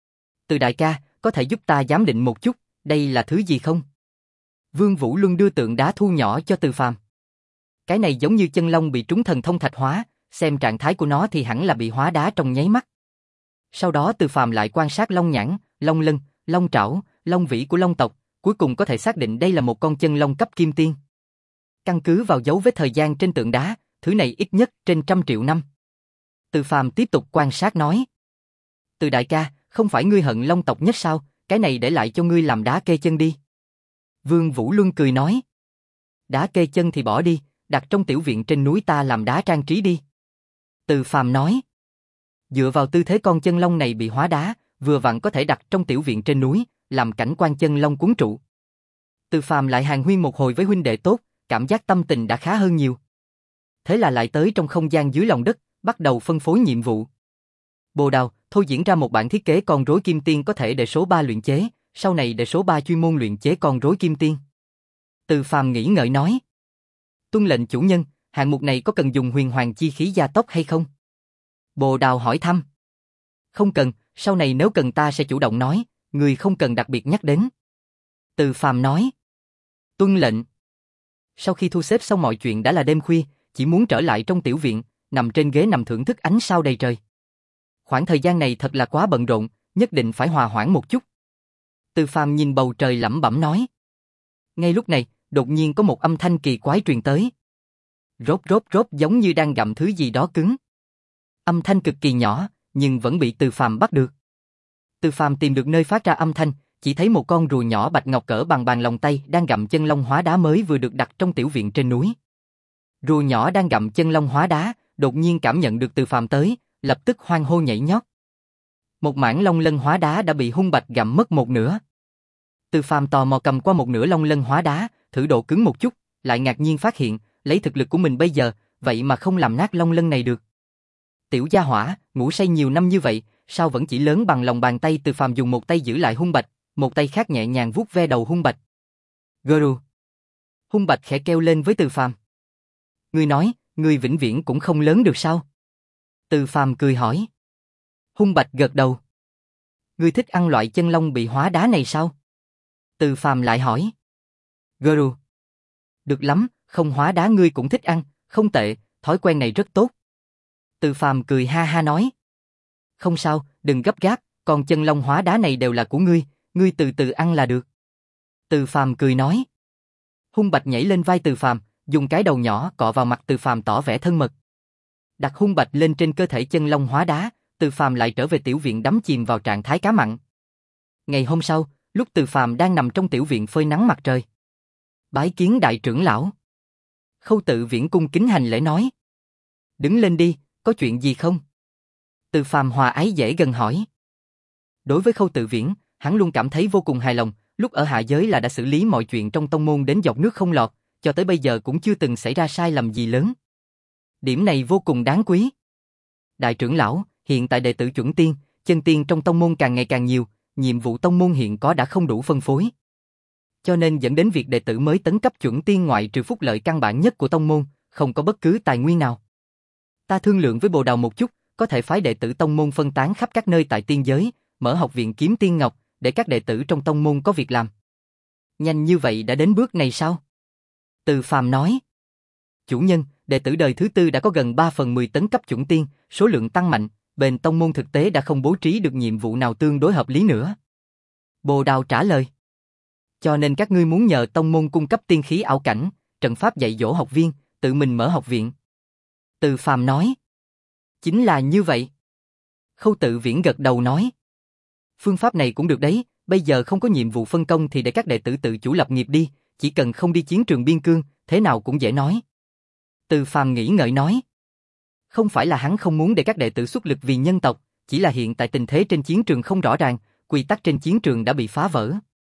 Từ đại ca, có thể giúp ta giám định một chút, đây là thứ gì không? Vương Vũ Luân đưa tượng đá thu nhỏ cho Từ Phàm. Cái này giống như chân long bị trúng thần thông thạch hóa, xem trạng thái của nó thì hẳn là bị hóa đá trong nháy mắt. Sau đó Từ Phàm lại quan sát long nhãn, long lân, long trảo, long vĩ của long tộc, cuối cùng có thể xác định đây là một con chân long cấp kim tiên. Căn cứ vào dấu vết thời gian trên tượng đá, thứ này ít nhất trên trăm triệu năm. Từ Phàm tiếp tục quan sát nói. Từ đại ca, không phải ngươi hận long tộc nhất sao, cái này để lại cho ngươi làm đá kê chân đi. Vương Vũ Luân cười nói. Đá kê chân thì bỏ đi, đặt trong tiểu viện trên núi ta làm đá trang trí đi. Từ Phàm nói. Dựa vào tư thế con chân long này bị hóa đá, vừa vặn có thể đặt trong tiểu viện trên núi, làm cảnh quan chân long cuốn trụ. Từ Phàm lại hàn huyên một hồi với huynh đệ tốt, cảm giác tâm tình đã khá hơn nhiều. Thế là lại tới trong không gian dưới lòng đất, bắt đầu phân phối nhiệm vụ. Bồ Đào, thôi diễn ra một bản thiết kế con rối kim tiên có thể để số ba luyện chế, sau này để số ba chuyên môn luyện chế con rối kim tiên. Từ Phàm nghĩ ngợi nói. Tuân lệnh chủ nhân, hạng mục này có cần dùng huyền hoàng chi khí gia tốc hay không? Bồ Đào hỏi thăm. Không cần, sau này nếu cần ta sẽ chủ động nói, người không cần đặc biệt nhắc đến. Từ Phàm nói. Tuân lệnh. Sau khi thu xếp xong mọi chuyện đã là đêm khuya, chỉ muốn trở lại trong tiểu viện, nằm trên ghế nằm thưởng thức ánh sao đầy trời. Khoảng thời gian này thật là quá bận rộn, nhất định phải hòa hoãn một chút. Từ Phàm nhìn bầu trời lẩm bẩm nói. Ngay lúc này, đột nhiên có một âm thanh kỳ quái truyền tới. Rốt rốt rốt giống như đang gặm thứ gì đó cứng. Âm thanh cực kỳ nhỏ, nhưng vẫn bị Từ Phàm bắt được. Từ Phàm tìm được nơi phát ra âm thanh, chỉ thấy một con rùa nhỏ bạch ngọc cỡ bằng bàn lòng tay đang gặm chân long hóa đá mới vừa được đặt trong tiểu viện trên núi. Rùa nhỏ đang gặm chân long hóa đá, đột nhiên cảm nhận được Từ Phàm tới, lập tức hoan hô nhảy nhót. Một mảng long lân hóa đá đã bị hung bạch gặm mất một nửa. Từ Phàm tò mò cầm qua một nửa long lân hóa đá, thử độ cứng một chút, lại ngạc nhiên phát hiện, lấy thực lực của mình bây giờ, vậy mà không làm nát long lân này được. Tiểu gia hỏa, ngủ say nhiều năm như vậy, sao vẫn chỉ lớn bằng lòng bàn tay? Từ Phàm dùng một tay giữ lại hung bạch, một tay khác nhẹ nhàng vuốt ve đầu hung bạch. Guru. Hung bạch khẽ kêu lên với Từ Phàm. Ngươi nói, ngươi vĩnh viễn cũng không lớn được sao? Từ Phàm cười hỏi. Hung bạch gật đầu. Ngươi thích ăn loại chân long bị hóa đá này sao? Từ Phàm lại hỏi. Guru. Được lắm, không hóa đá ngươi cũng thích ăn, không tệ, thói quen này rất tốt. Từ Phàm cười ha ha nói. Không sao, đừng gấp gáp, còn chân long hóa đá này đều là của ngươi, ngươi từ từ ăn là được. Từ Phàm cười nói. Hung bạch nhảy lên vai Từ Phàm, dùng cái đầu nhỏ cọ vào mặt Từ Phàm tỏ vẻ thân mật. Đặt hung bạch lên trên cơ thể chân long hóa đá, Từ Phàm lại trở về tiểu viện đắm chìm vào trạng thái cá mặn. Ngày hôm sau, lúc Từ Phàm đang nằm trong tiểu viện phơi nắng mặt trời. Bái kiến đại trưởng lão. Khâu Tự Viễn cung kính hành lễ nói. Đứng lên đi, có chuyện gì không? Từ Phàm hòa ái dễ gần hỏi. Đối với Khâu Tự Viễn, hắn luôn cảm thấy vô cùng hài lòng, lúc ở hạ giới là đã xử lý mọi chuyện trong tông môn đến giọt nước không lọt, cho tới bây giờ cũng chưa từng xảy ra sai lầm gì lớn. Điểm này vô cùng đáng quý. Đại trưởng lão, hiện tại đệ tử chuẩn tiên, chân tiên trong tông môn càng ngày càng nhiều, nhiệm vụ tông môn hiện có đã không đủ phân phối. Cho nên dẫn đến việc đệ tử mới tấn cấp chuẩn tiên ngoại trừ phúc lợi căn bản nhất của tông môn, không có bất cứ tài nguyên nào. Ta thương lượng với Bồ Đào một chút, có thể phái đệ tử tông môn phân tán khắp các nơi tại tiên giới, mở học viện kiếm tiên ngọc, để các đệ tử trong tông môn có việc làm. Nhanh như vậy đã đến bước này sao? Từ Phàm nói. Chủ nhân, đệ tử đời thứ tư đã có gần ba phần mười tấn cấp chuẩn tiên, số lượng tăng mạnh, bên tông môn thực tế đã không bố trí được nhiệm vụ nào tương đối hợp lý nữa. Bồ Đào trả lời. Cho nên các ngươi muốn nhờ tông môn cung cấp tiên khí ảo cảnh, trận pháp dạy dỗ học viên, tự mình mở học viện. Từ Phàm nói. Chính là như vậy. Khâu Tự Viễn gật đầu nói. Phương pháp này cũng được đấy, bây giờ không có nhiệm vụ phân công thì để các đệ tử tự chủ lập nghiệp đi, chỉ cần không đi chiến trường biên cương, thế nào cũng dễ nói. Từ Phàm nghĩ ngợi nói. Không phải là hắn không muốn để các đệ tử xuất lực vì nhân tộc, chỉ là hiện tại tình thế trên chiến trường không rõ ràng, quy tắc trên chiến trường đã bị phá vỡ.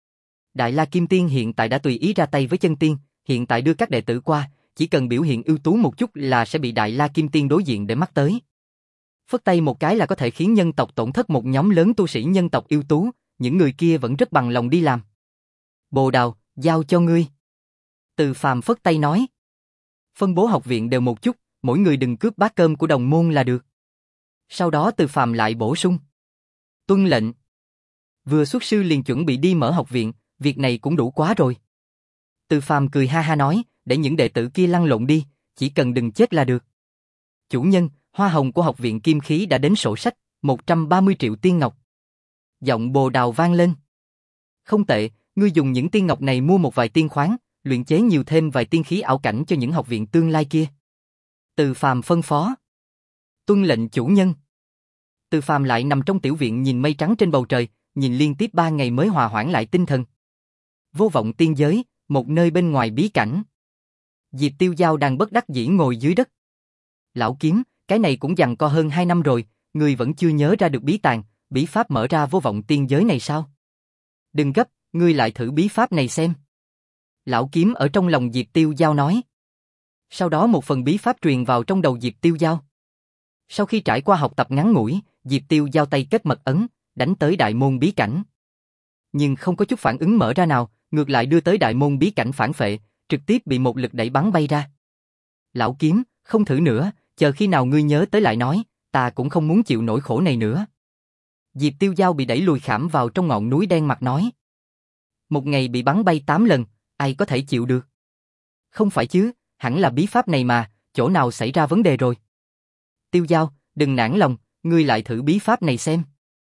Đại La Kim Tiên hiện tại đã tùy ý ra tay với chân tiên, hiện tại đưa các đệ tử qua, chỉ cần biểu hiện ưu tú một chút là sẽ bị Đại La Kim Tiên đối diện để mắt tới. Phất tay một cái là có thể khiến nhân tộc tổn thất một nhóm lớn tu sĩ nhân tộc ưu tú, những người kia vẫn rất bằng lòng đi làm. Bồ Đào, giao cho ngươi. Từ Phàm phất tay nói. Phân bố học viện đều một chút, mỗi người đừng cướp bát cơm của đồng môn là được. Sau đó Từ Phàm lại bổ sung. Tuân lệnh. Vừa xuất sư liền chuẩn bị đi mở học viện, việc này cũng đủ quá rồi. Từ Phàm cười ha ha nói, để những đệ tử kia lăn lộn đi, chỉ cần đừng chết là được. Chủ nhân, hoa hồng của học viện Kim Khí đã đến sổ sách, một trăm ba mươi triệu tiên ngọc. Giọng Bồ Đào vang lên. Không tệ, ngươi dùng những tiên ngọc này mua một vài tiên khoáng, luyện chế nhiều thêm vài tiên khí ảo cảnh cho những học viện tương lai kia. Từ Phàm phân phó. Tuân lệnh chủ nhân. Từ Phàm lại nằm trong tiểu viện nhìn mây trắng trên bầu trời, nhìn liên tiếp ba ngày mới hòa hoãn lại tinh thần. Vô vọng tiên giới, một nơi bên ngoài bí cảnh. Diệp Tiêu Giao đang bất đắc dĩ ngồi dưới đất. Lão Kiếm, cái này cũng giằng co hơn hai năm rồi, ngươi vẫn chưa nhớ ra được bí tàng, bí pháp mở ra vô vọng tiên giới này sao? Đừng gấp, ngươi lại thử bí pháp này xem. Lão Kiếm ở trong lòng Diệp Tiêu Giao nói. Sau đó một phần bí pháp truyền vào trong đầu Diệp Tiêu Giao. Sau khi trải qua học tập ngắn ngủi, Diệp Tiêu Giao tay kết mật ấn, đánh tới đại môn bí cảnh. Nhưng không có chút phản ứng mở ra nào, ngược lại đưa tới đại môn bí cảnh phản phệ, trực tiếp bị một lực đẩy bắn bay ra. Lão Kiếm, không thử nữa, chờ khi nào ngươi nhớ tới lại nói, ta cũng không muốn chịu nỗi khổ này nữa. Diệp Tiêu Giao bị đẩy lùi khảm vào trong ngọn núi đen mặt nói. Một ngày bị bắn bay tám lần, ai có thể chịu được? Không phải chứ, hẳn là bí pháp này mà, chỗ nào xảy ra vấn đề rồi? Tiêu Giao, đừng nản lòng, ngươi lại thử bí pháp này xem.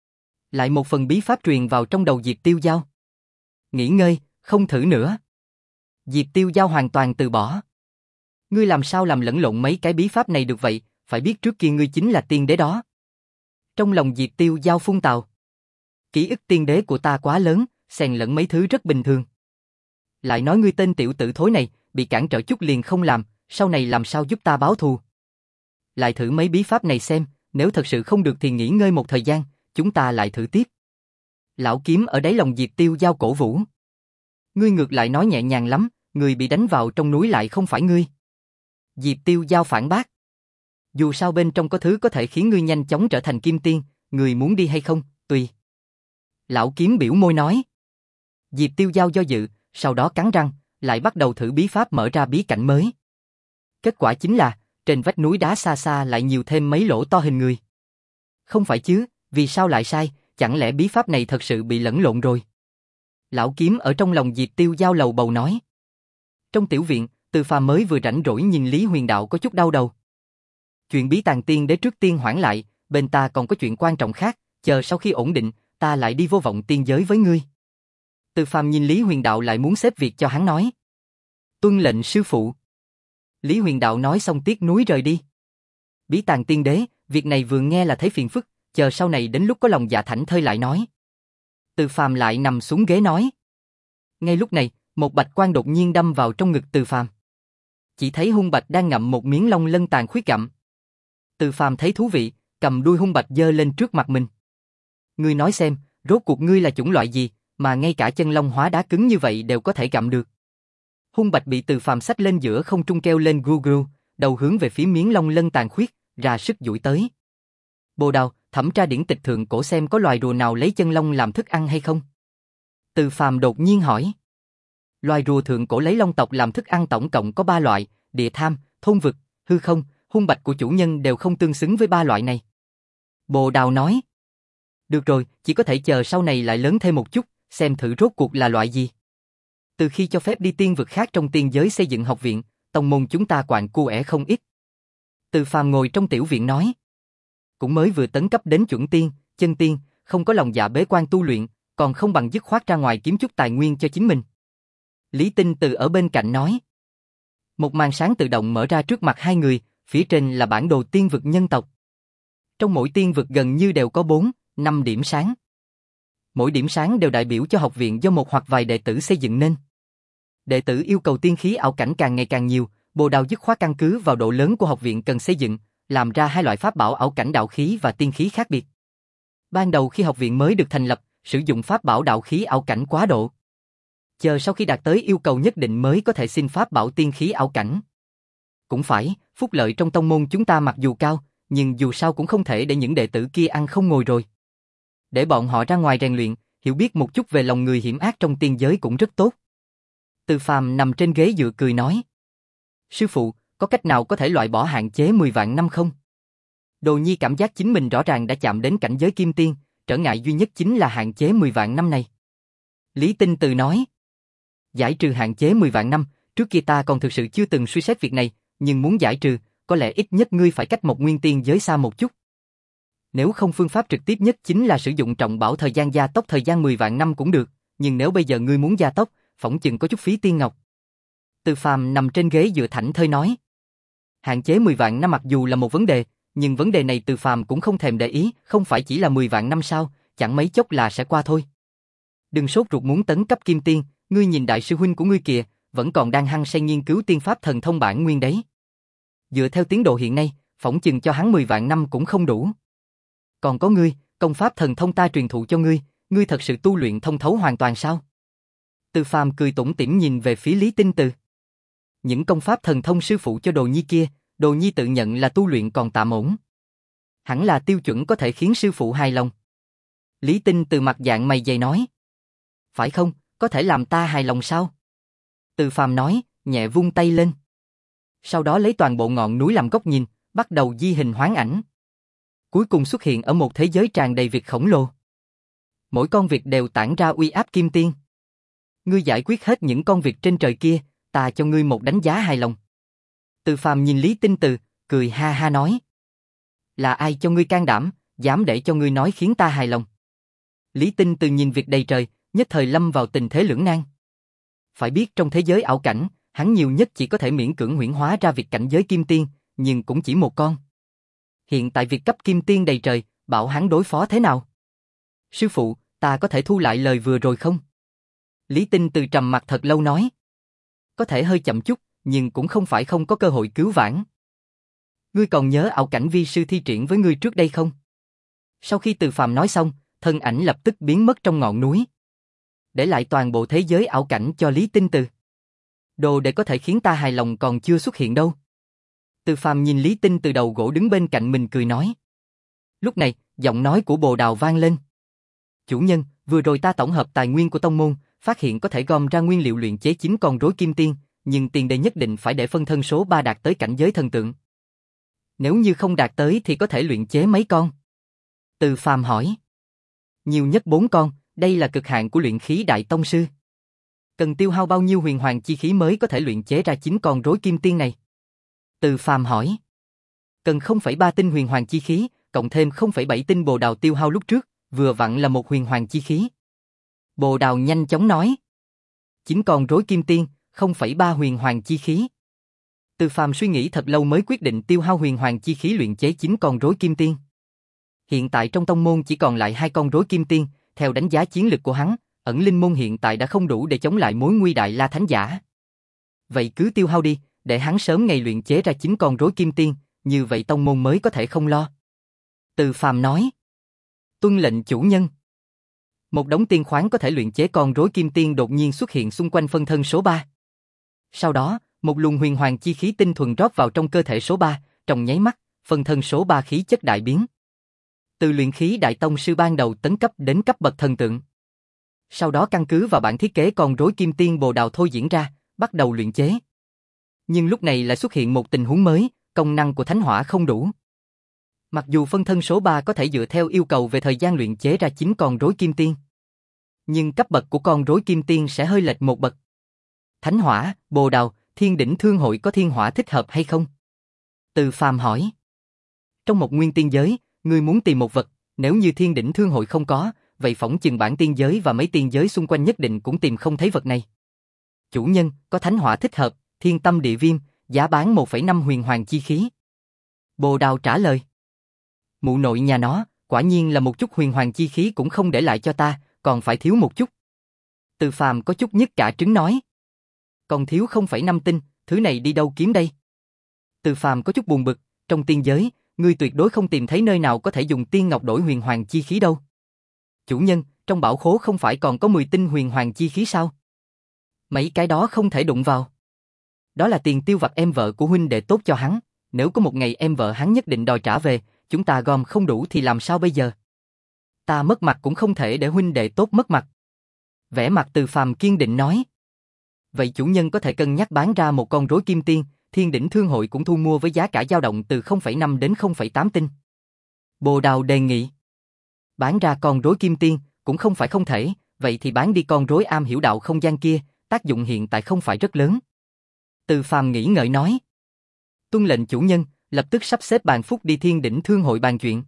Lại một phần bí pháp truyền vào trong đầu Diệp Tiêu Giao. Nghỉ ngơi, không thử nữa. Diệp Tiêu Giao hoàn toàn từ bỏ. Ngươi làm sao làm lẫn lộn mấy cái bí pháp này được vậy, phải biết trước kia ngươi chính là tiên đế đó. Trong lòng Diệp Tiêu Giao phun tào. Ký ức tiên đế của ta quá lớn, xen lẫn mấy thứ rất bình thường. Lại nói ngươi tên tiểu tử thối này, bị cản trở chút liền không làm, sau này làm sao giúp ta báo thù. Lại thử mấy bí pháp này xem, nếu thật sự không được thì nghỉ ngơi một thời gian, chúng ta lại thử tiếp. Lão Kiếm ở đáy lòng Diệp Tiêu Giao cổ vũ. Ngươi ngược lại nói nhẹ nhàng lắm, người bị đánh vào trong núi lại không phải ngươi. Diệp Tiêu Giao phản bác. Dù sao bên trong có thứ có thể khiến ngươi nhanh chóng trở thành kim tiên, ngươi muốn đi hay không, tùy. Lão Kiếm biểu môi nói. Diệp Tiêu Giao do dự, sau đó cắn răng, lại bắt đầu thử bí pháp mở ra bí cảnh mới. Kết quả chính là, trên vách núi đá xa xa lại nhiều thêm mấy lỗ to hình người. Không phải chứ, vì sao lại sai, chẳng lẽ bí pháp này thật sự bị lẫn lộn rồi? Lão Kiếm ở trong lòng Diệp Tiêu Giao lầu bầu nói. Trong tiểu viện, Từ Phàm mới vừa rảnh rỗi nhìn Lý Huyền Đạo có chút đau đầu. Chuyện bí tàng tiên đế trước tiên hoãn lại, bên ta còn có chuyện quan trọng khác, chờ sau khi ổn định, ta lại đi vô vọng tiên giới với ngươi. Từ Phàm nhìn Lý Huyền Đạo lại muốn xếp việc cho hắn nói. Tuân lệnh sư phụ. Lý Huyền Đạo nói xong tiếc nuối rời đi. Bí tàng tiên đế, việc này vừa nghe là thấy phiền phức, chờ sau này đến lúc có lòng dạ thảnh thơi lại nói. Từ Phàm lại nằm xuống ghế nói. Ngay lúc này, một bạch quang đột nhiên đâm vào trong ngực Từ Phàm. Chỉ thấy hung bạch đang ngậm một miếng long lân tàn khuyết gặm. Từ Phàm thấy thú vị, cầm đuôi hung bạch giơ lên trước mặt mình. Ngươi nói xem, rốt cuộc ngươi là chủng loại gì, mà ngay cả chân long hóa đá cứng như vậy đều có thể gặm được. Hung bạch bị Từ Phàm xách lên giữa không trung kêu lên gru gru, đầu hướng về phía miếng long lân tàn khuyết, ra sức duỗi tới. Bồ Đào, thẩm tra điển tịch thượng cổ xem có loài rùa nào lấy chân long làm thức ăn hay không? Từ Phàm đột nhiên hỏi. Loài rùa thượng cổ lấy long tộc làm thức ăn tổng cộng có ba loại, địa tham, thôn vực, hư không, hung bạch của chủ nhân đều không tương xứng với ba loại này. Bồ Đào nói. Được rồi, chỉ có thể chờ sau này lại lớn thêm một chút, xem thử rốt cuộc là loại gì. Từ khi cho phép đi tiên vực khác trong tiên giới xây dựng học viện, tông môn chúng ta quạng cu ẻ không ít. Từ Phàm ngồi trong tiểu viện nói. Cũng mới vừa tấn cấp đến chuẩn tiên, chân tiên, không có lòng dạ bế quan tu luyện, còn không bằng dứt khoát ra ngoài kiếm chút tài nguyên cho chính mình. Lý Tinh Từ ở bên cạnh nói. Một màn sáng tự động mở ra trước mặt hai người, phía trên là bản đồ tiên vực nhân tộc. Trong mỗi tiên vực gần như đều có bốn, năm điểm sáng. Mỗi điểm sáng đều đại biểu cho học viện do một hoặc vài đệ tử xây dựng nên. Đệ tử yêu cầu tiên khí ảo cảnh càng ngày càng nhiều, Bồ Đào dứt khoát căn cứ vào độ lớn của học viện cần xây dựng, làm ra hai loại pháp bảo ảo cảnh đạo khí và tiên khí khác biệt. Ban đầu khi học viện mới được thành lập, sử dụng pháp bảo đạo khí ảo cảnh quá độ. Chờ sau khi đạt tới yêu cầu nhất định mới có thể xin pháp bảo tiên khí ảo cảnh. Cũng phải, phúc lợi trong tông môn chúng ta mặc dù cao, nhưng dù sao cũng không thể để những đệ tử kia ăn không ngồi rồi. Để bọn họ ra ngoài rèn luyện, hiểu biết một chút về lòng người hiểm ác trong tiên giới cũng rất tốt. Từ Phàm nằm trên ghế dựa cười nói. Sư phụ, có cách nào có thể loại bỏ hạn chế mười vạn năm không? Đồ Nhi cảm giác chính mình rõ ràng đã chạm đến cảnh giới kim tiên, trở ngại duy nhất chính là hạn chế mười vạn năm này. Lý Tinh Từ nói. Giải trừ hạn chế mười vạn năm, trước kia ta còn thực sự chưa từng suy xét việc này, nhưng muốn giải trừ, có lẽ ít nhất ngươi phải cách một nguyên tiên giới xa một chút. Nếu không phương pháp trực tiếp nhất chính là sử dụng trọng bảo thời gian gia tốc thời gian mười vạn năm cũng được, nhưng nếu bây giờ ngươi muốn gia tốc, phỏng chừng có chút phí tiên ngọc. Từ Phàm nằm trên ghế dựa thảnh thơi nói. Hạn chế mười vạn năm mặc dù là một vấn đề, nhưng vấn đề này Từ Phàm cũng không thèm để ý, không phải chỉ là mười vạn năm sao, chẳng mấy chốc là sẽ qua thôi. Đừng sốt ruột muốn tấn cấp kim tiên, ngươi nhìn đại sư huynh của ngươi kìa, vẫn còn đang hăng say nghiên cứu tiên pháp thần thông bản nguyên đấy. Dựa theo tiến độ hiện nay, phỏng chừng cho hắn mười vạn năm cũng không đủ. Còn có ngươi, công pháp thần thông ta truyền thụ cho ngươi, ngươi thật sự tu luyện thông thấu hoàn toàn sao? Từ Phàm cười tủm tỉm nhìn về phía Lý Tinh Từ. Những công pháp thần thông sư phụ cho Đồ Nhi kia, Đồ Nhi tự nhận là tu luyện còn tạm ổn. Hẳn là tiêu chuẩn có thể khiến sư phụ hài lòng. Lý Tinh Từ mặt dạng mày dày nói. Phải không, có thể làm ta hài lòng sao? Từ Phàm nói, nhẹ vung tay lên. Sau đó lấy toàn bộ ngọn núi làm góc nhìn, bắt đầu di hình hoán ảnh. Cuối cùng xuất hiện ở một thế giới tràn đầy việc khổng lồ. Mỗi con việc đều tản ra uy áp kim tiên. Ngươi giải quyết hết những con việc trên trời kia, ta cho ngươi một đánh giá hài lòng. Từ Phàm nhìn Lý Tinh Từ, cười ha ha nói. Là ai cho ngươi can đảm, dám để cho ngươi nói khiến ta hài lòng? Lý Tinh Từ nhìn việc đầy trời, nhất thời lâm vào tình thế lưỡng nan. Phải biết trong thế giới ảo cảnh, hắn nhiều nhất chỉ có thể miễn cưỡng huyễn hóa ra việc cảnh giới kim tiên, nhưng cũng chỉ một con. Hiện tại việc cấp kim tiên đầy trời, bảo hắn đối phó thế nào? Sư phụ, ta có thể thu lại lời vừa rồi không? Lý Tinh Từ trầm mặt thật lâu nói. Có thể hơi chậm chút, nhưng cũng không phải không có cơ hội cứu vãn. Ngươi còn nhớ ảo cảnh vi sư thi triển với ngươi trước đây không? Sau khi Từ Phàm nói xong, thân ảnh lập tức biến mất trong ngọn núi. Để lại toàn bộ thế giới ảo cảnh cho Lý Tinh Từ. Đồ để có thể khiến ta hài lòng còn chưa xuất hiện đâu. Từ Phàm nhìn Lý Tinh Từ đầu gỗ đứng bên cạnh mình cười nói. Lúc này, giọng nói của Bồ Đào vang lên. Chủ nhân, vừa rồi ta tổng hợp tài nguyên của tông môn, phát hiện có thể gom ra nguyên liệu luyện chế chín con rối kim tiên, nhưng tiền đề nhất định phải để phân thân số ba đạt tới cảnh giới thần tượng. Nếu như không đạt tới thì có thể luyện chế mấy con? Từ Phàm hỏi. Nhiều nhất bốn con, đây là cực hạn của luyện khí đại tông sư. Cần tiêu hao bao nhiêu huyền hoàng chi khí mới có thể luyện chế ra chín con rối kim tiên này? Từ Phàm hỏi. Cần không phẩy ba tinh huyền hoàng chi khí, cộng thêm không phẩy bảy tinh Bồ Đào tiêu hao lúc trước, vừa vặn là một huyền hoàng chi khí. Bồ Đào nhanh chóng nói. Chín con rối kim tiên, không phẩy ba huyền hoàng chi khí. Từ Phàm suy nghĩ thật lâu mới quyết định tiêu hao huyền hoàng chi khí luyện chế chín con rối kim tiên. Hiện tại trong tông môn chỉ còn lại hai con rối kim tiên, theo đánh giá chiến lực của hắn, ẩn linh môn hiện tại đã không đủ để chống lại mối nguy đại la thánh giả. Vậy cứ tiêu hao đi, để hắn sớm ngày luyện chế ra chín con rối kim tiên, như vậy tông môn mới có thể không lo. Từ Phàm nói. Tuân lệnh chủ nhân. Một đống tiên khoáng có thể luyện chế con rối kim tiên đột nhiên xuất hiện xung quanh phân thân số ba. Sau đó, một luồng huyền hoàng chi khí tinh thuần rót vào trong cơ thể số ba, trong nháy mắt, phân thân số ba khí chất đại biến. Từ luyện khí đại tông sư ban đầu tấn cấp đến cấp bậc thần tượng. Sau đó căn cứ vào bản thiết kế con rối kim tiên Bồ Đào thôi diễn ra, bắt đầu luyện chế. Nhưng lúc này lại xuất hiện một tình huống mới, công năng của thánh hỏa không đủ. Mặc dù phân thân số ba có thể dựa theo yêu cầu về thời gian luyện chế ra chín con rối kim tiên, nhưng cấp bậc của con rối kim tiên sẽ hơi lệch một bậc. Thánh hỏa, Bồ Đào, Thiên Đỉnh Thương Hội có thiên hỏa thích hợp hay không? Từ Phàm hỏi. Trong một nguyên tiên giới, ngươi muốn tìm một vật, nếu như Thiên Đỉnh Thương Hội không có, vậy phỏng chừng bản tiên giới và mấy tiên giới xung quanh nhất định cũng tìm không thấy vật này. Chủ nhân, có thánh hỏa thích hợp, thiên tâm địa viêm, giá bán một phẩy năm huyền hoàng chi khí. Bồ Đào trả lời. Mụ nội nhà nó, quả nhiên là một chút huyền hoàng chi khí cũng không để lại cho ta, còn phải thiếu một chút. Từ Phàm có chút nhức cả trứng nói. Còn thiếu không phẩy năm tinh, thứ này đi đâu kiếm đây? Từ Phàm có chút buồn bực, trong tiên giới, ngươi tuyệt đối không tìm thấy nơi nào có thể dùng tiên ngọc đổi huyền hoàng chi khí đâu. Chủ nhân, trong bảo khố không phải còn có mười tinh huyền hoàng chi khí sao? Mấy cái đó không thể đụng vào. Đó là tiền tiêu vặt em vợ của huynh đệ tốt cho hắn, nếu có một ngày em vợ hắn nhất định đòi trả về, chúng ta gom không đủ thì làm sao bây giờ? Ta mất mặt cũng không thể để huynh đệ tốt mất mặt. Vẻ mặt Từ Phàm kiên định nói. Vậy chủ nhân có thể cân nhắc bán ra một con rối kim tiên, Thiên Đỉnh Thương hội cũng thu mua với giá cả dao động từ không phẩy năm đến không phẩy tám tinh. Bồ Đào đề nghị. Bán ra con rối kim tiên, cũng không phải không thể, vậy thì bán đi con rối am hiểu đạo không gian kia, tác dụng hiện tại không phải rất lớn. Từ Phàm nghĩ ngợi nói. Tuân lệnh chủ nhân, lập tức sắp xếp Bàn Phúc đi Thiên Đỉnh Thương hội bàn chuyện.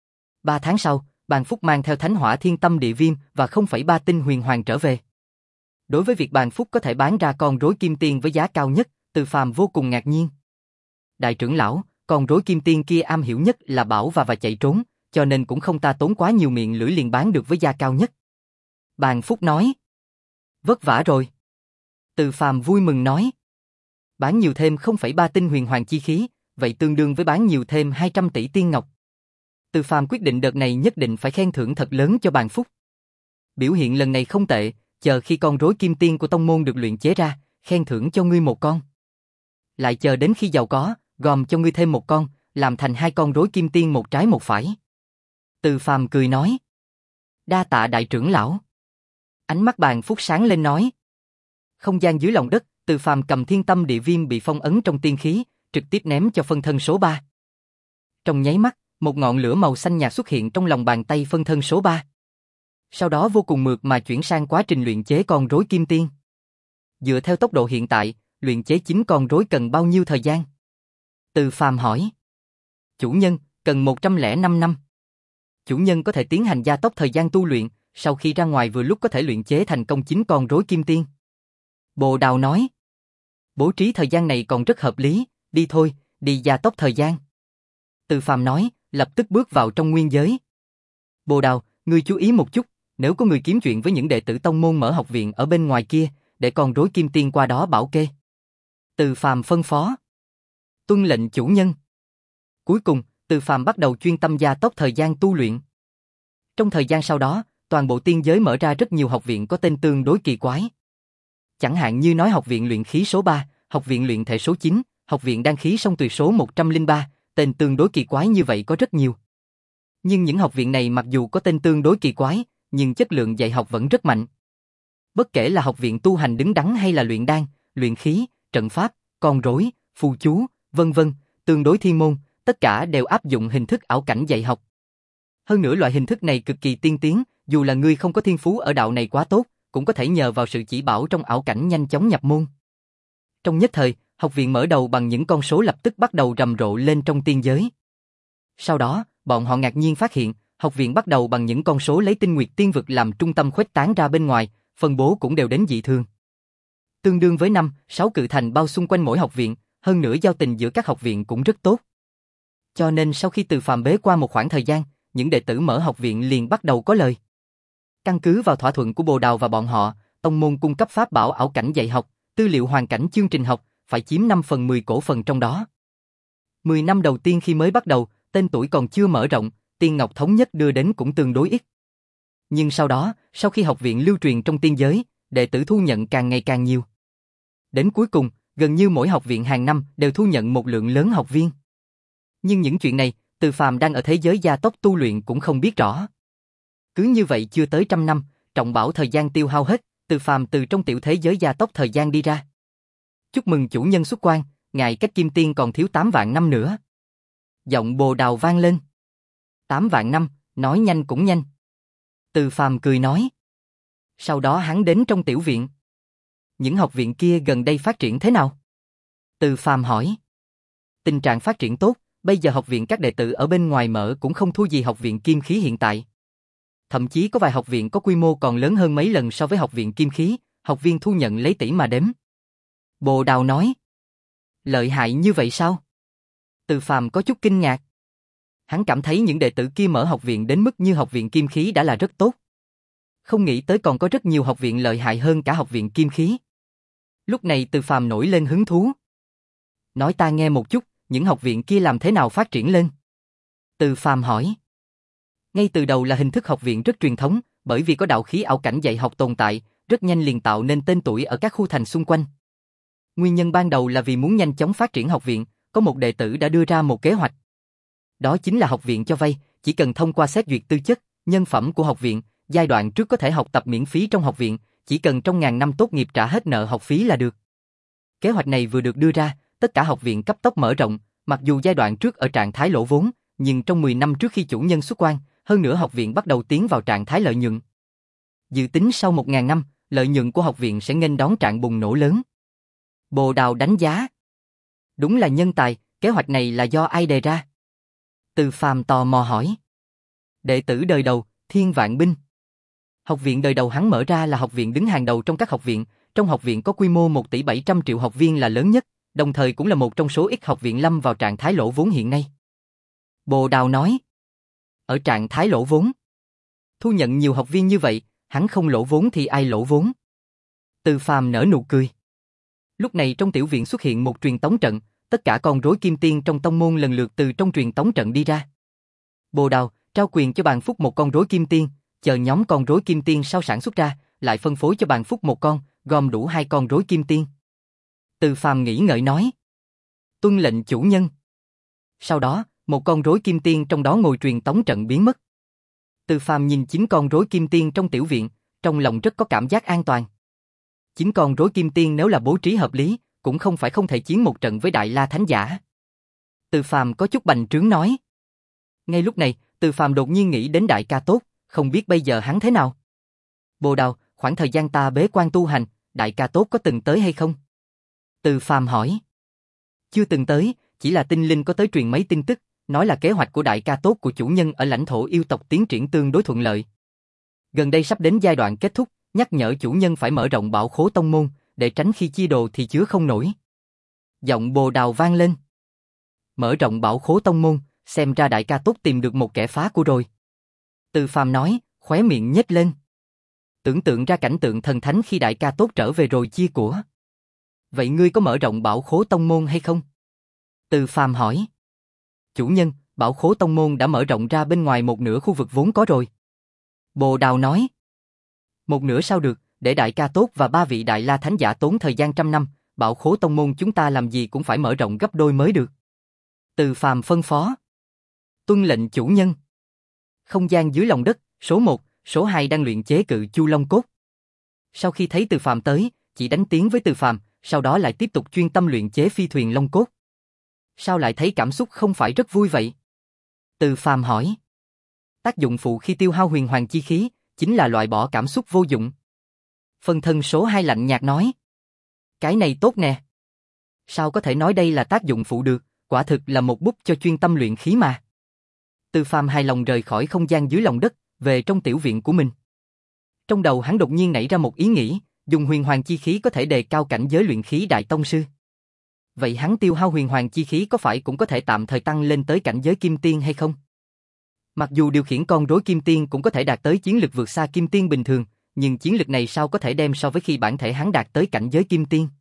Ba tháng sau, Bàn Phúc mang theo thánh hỏa thiên tâm địa viêm và không phẩy ba tinh huyền hoàng trở về. Đối với việc Bàn Phúc có thể bán ra con rối kim tiên với giá cao nhất, Từ Phàm vô cùng ngạc nhiên. Đại trưởng lão, con rối kim tiên kia am hiểu nhất là bảo và và chạy trốn, cho nên cũng không ta tốn quá nhiều miệng lưỡi liền bán được với giá cao nhất. Bàn Phúc nói. Vất vả rồi. Từ Phàm vui mừng nói. Bán nhiều thêm không phẩy ba tinh huyền hoàng chi khí, vậy tương đương với bán nhiều thêm hai trăm tỷ tiên ngọc. Từ Phàm quyết định đợt này nhất định phải khen thưởng thật lớn cho Bàn Phúc. Biểu hiện lần này không tệ, chờ khi con rối kim tiên của tông môn được luyện chế ra, khen thưởng cho ngươi một con. Lại chờ đến khi giàu có, gom cho ngươi thêm một con, làm thành hai con rối kim tiên một trái một phải. Từ Phàm cười nói. Đa tạ đại trưởng lão. Ánh mắt Bàn Phúc sáng lên nói. Không gian dưới lòng đất, Từ Phàm cầm thiên tâm địa viêm bị phong ấn trong tiên khí, trực tiếp ném cho phân thân số ba. Trong nháy mắt, một ngọn lửa màu xanh nhạt xuất hiện trong lòng bàn tay phân thân số ba. Sau đó vô cùng mượt mà chuyển sang quá trình luyện chế con rối kim tiên. Dựa theo tốc độ hiện tại, luyện chế chín con rối cần bao nhiêu thời gian? Từ Phàm hỏi. Chủ nhân, cần một trăm lẻ năm năm. Chủ nhân có thể tiến hành gia tốc thời gian tu luyện, sau khi ra ngoài vừa lúc có thể luyện chế thành công chín con rối kim tiên. Bồ Đào nói. Bố trí thời gian này còn rất hợp lý, đi thôi, đi gia tốc thời gian. Từ Phàm nói, lập tức bước vào trong nguyên giới. Bồ Đào, ngươi chú ý một chút, nếu có người kiếm chuyện với những đệ tử tông môn mở học viện ở bên ngoài kia, để con rối kim tiên qua đó bảo kê. Từ Phàm phân phó. Tuân lệnh chủ nhân. Cuối cùng, Từ Phàm bắt đầu chuyên tâm gia tốc thời gian tu luyện. Trong thời gian sau đó, toàn bộ tiên giới mở ra rất nhiều học viện có tên tương đối kỳ quái. Chẳng hạn như nói học viện luyện khí số ba, học viện luyện thể số chín, học viện đan khí song tuyệt số một trăm lẻ ba, tên tương đối kỳ quái như vậy có rất nhiều. Nhưng những học viện này mặc dù có tên tương đối kỳ quái, nhưng chất lượng dạy học vẫn rất mạnh. Bất kể là học viện tu hành đứng đắn hay là luyện đan, luyện khí, trận pháp, con rối, phù chú, vân vân, tương đối thiên môn, tất cả đều áp dụng hình thức ảo cảnh dạy học. Hơn nữa loại hình thức này cực kỳ tiên tiến, dù là ngươi không có thiên phú ở đạo này quá tốt, cũng có thể nhờ vào sự chỉ bảo trong ảo cảnh nhanh chóng nhập môn. Trong nhất thời, học viện mở đầu bằng những con số lập tức bắt đầu rầm rộ lên trong tiên giới. Sau đó, bọn họ ngạc nhiên phát hiện, học viện bắt đầu bằng những con số lấy tinh nguyệt tiên vực làm trung tâm khuếch tán ra bên ngoài, phân bố cũng đều đến dị thường. Tương đương với năm, sáu cự thành bao xung quanh mỗi học viện, hơn nữa giao tình giữa các học viện cũng rất tốt. Cho nên sau khi Từ Phàm bế qua một khoảng thời gian, những đệ tử mở học viện liền bắt đầu có lời. Căn cứ vào thỏa thuận của Bồ Đào và bọn họ, tông môn cung cấp pháp bảo ảo cảnh dạy học, tư liệu hoàn cảnh chương trình học, phải chiếm năm phần mười cổ phần trong đó. mười năm đầu tiên khi mới bắt đầu, tên tuổi còn chưa mở rộng, tiên ngọc thống nhất đưa đến cũng tương đối ít. Nhưng sau đó, sau khi học viện lưu truyền trong tiên giới, đệ tử thu nhận càng ngày càng nhiều. Đến cuối cùng, gần như mỗi học viện hàng năm đều thu nhận một lượng lớn học viên. Nhưng những chuyện này, Từ Phàm đang ở thế giới gia tốc tu luyện cũng không biết rõ. Cứ như vậy chưa tới trăm năm, trọng bảo thời gian tiêu hao hết, Từ Phàm từ trong tiểu thế giới gia tốc thời gian đi ra. Chúc mừng chủ nhân xuất quan, ngài cách kim tiên còn thiếu tám vạn năm nữa. Giọng Bồ Đào vang lên. tám vạn năm, nói nhanh cũng nhanh. Từ Phàm cười nói. Sau đó hắn đến trong tiểu viện. Những học viện kia gần đây phát triển thế nào? Từ Phàm hỏi. Tình trạng phát triển tốt, bây giờ học viện các đệ tử ở bên ngoài mở cũng không thua gì học viện kim khí hiện tại. thậm chí có vài học viện có quy mô còn lớn hơn mấy lần so với học viện kim khí, học viên thu nhận lấy tỷ mà đếm. Bồ Đào nói. Lợi hại như vậy sao? Từ Phàm có chút kinh ngạc. Hắn cảm thấy những đệ tử kia mở học viện đến mức như học viện kim khí đã là rất tốt. Không nghĩ tới còn có rất nhiều học viện lợi hại hơn cả học viện kim khí. Lúc này Từ Phàm nổi lên hứng thú. Nói ta nghe một chút, những học viện kia làm thế nào phát triển lên? Từ Phàm hỏi. Ngay từ đầu là hình thức học viện rất truyền thống, bởi vì có đạo khí ảo cảnh dạy học tồn tại, rất nhanh liền tạo nên tên tuổi ở các khu thành xung quanh. Nguyên nhân ban đầu là vì muốn nhanh chóng phát triển học viện, có một đệ tử đã đưa ra một kế hoạch. Đó chính là học viện cho vay, chỉ cần thông qua xét duyệt tư chất, nhân phẩm của học viện, giai đoạn trước có thể học tập miễn phí trong học viện, chỉ cần trong ngàn năm tốt nghiệp trả hết nợ học phí là được. Kế hoạch này vừa được đưa ra, tất cả học viện cấp tốc mở rộng, mặc dù giai đoạn trước ở trạng thái lỗ vốn, nhưng trong mười năm trước khi chủ nhân xuất quan, hơn nữa học viện bắt đầu tiến vào trạng thái lợi nhuận. Dự tính sau một ngàn năm, lợi nhuận của học viện sẽ nghênh đón trạng bùng nổ lớn. Bồ Đào đánh giá. Đúng là nhân tài, kế hoạch này là do ai đề ra? Từ Phàm tò mò hỏi. Đệ tử đời đầu, Thiên Vạn Binh. Học viện đời đầu hắn mở ra là học viện đứng hàng đầu trong các học viện, trong học viện có quy mô một tỷ bảy trăm triệu học viên là lớn nhất, đồng thời cũng là một trong số ít học viện lâm vào trạng thái lỗ vốn hiện nay. Bồ Đào nói. Ở trạng thái lỗ vốn. Thu nhận nhiều học viên như vậy, hắn không lỗ vốn thì ai lỗ vốn? Từ Phàm nở nụ cười. Lúc này trong tiểu viện xuất hiện một truyền tống trận, tất cả con rối kim tiên trong tông môn lần lượt từ trong truyền tống trận đi ra. Bồ Đào trao quyền cho Bàn Phúc một con rối kim tiên, chờ nhóm con rối kim tiên sau sản xuất ra, lại phân phối cho Bàn Phúc một con, gom đủ hai con rối kim tiên. Từ Phàm nghĩ ngợi nói. Tuân lệnh chủ nhân. Sau đó, một con rối kim tiên trong đó ngồi truyền tống trận biến mất. Từ Phàm nhìn chín con rối kim tiên trong tiểu viện, trong lòng rất có cảm giác an toàn. Chín con rối kim tiên nếu là bố trí hợp lý, cũng không phải không thể chiến một trận với Đại La Thánh Giả. Từ Phàm có chút bành trướng nói. Ngay lúc này, Từ Phàm đột nhiên nghĩ đến đại ca tốt, không biết bây giờ hắn thế nào. Bồ Đào, khoảng thời gian ta bế quan tu hành, đại ca tốt có từng tới hay không? Từ Phàm hỏi. Chưa từng tới, chỉ là tinh linh có tới truyền mấy tin tức, nói là kế hoạch của đại ca tốt của chủ nhân ở lãnh thổ yêu tộc tiến triển tương đối thuận lợi. Gần đây sắp đến giai đoạn kết thúc, nhắc nhở chủ nhân phải mở rộng bảo khố tông môn, để tránh khi chia đồ thì chứa không nổi. Giọng Bồ Đào vang lên. Mở rộng bảo khố tông môn, xem ra đại ca tốt tìm được một kẻ phá của rồi. Từ Phàm nói, khóe miệng nhếch lên. Tưởng tượng ra cảnh tượng thần thánh khi đại ca tốt trở về rồi chia của. Vậy ngươi có mở rộng bảo khố tông môn hay không? Từ Phàm hỏi. Chủ nhân, bảo khố tông môn đã mở rộng ra bên ngoài một nửa khu vực vốn có rồi. Bồ Đào nói. Một nửa sao được, để đại ca tốt và ba vị Đại La Thánh Giả tốn thời gian trăm năm, bảo khố tông môn chúng ta làm gì cũng phải mở rộng gấp đôi mới được. Từ Phàm phân phó. Tuân lệnh chủ nhân. Không gian dưới lòng đất, số một, số hai đang luyện chế cự chu long cốt. Sau khi thấy Từ Phàm tới, chỉ đánh tiếng với Từ Phàm, sau đó lại tiếp tục chuyên tâm luyện chế phi thuyền long cốt. Sao lại thấy cảm xúc không phải rất vui vậy? Từ Phàm hỏi. Tác dụng phụ khi tiêu hao huyền hoàng chi khí, chính là loại bỏ cảm xúc vô dụng. Phân thân số hai lạnh nhạt nói. Cái này tốt nè. Sao có thể nói đây là tác dụng phụ được, quả thực là một bút cho chuyên tâm luyện khí mà. Từ Phàm hài lòng rời khỏi không gian dưới lòng đất, về trong tiểu viện của mình. Trong đầu hắn đột nhiên nảy ra một ý nghĩ, dùng huyền hoàng chi khí có thể đề cao cảnh giới luyện khí đại tông sư. Vậy hắn tiêu hao huyền hoàng chi khí có phải cũng có thể tạm thời tăng lên tới cảnh giới kim tiên hay không? Mặc dù điều khiển con rối kim tiên cũng có thể đạt tới chiến lực vượt xa kim tiên bình thường, nhưng chiến lực này sao có thể đem so với khi bản thể hắn đạt tới cảnh giới kim tiên?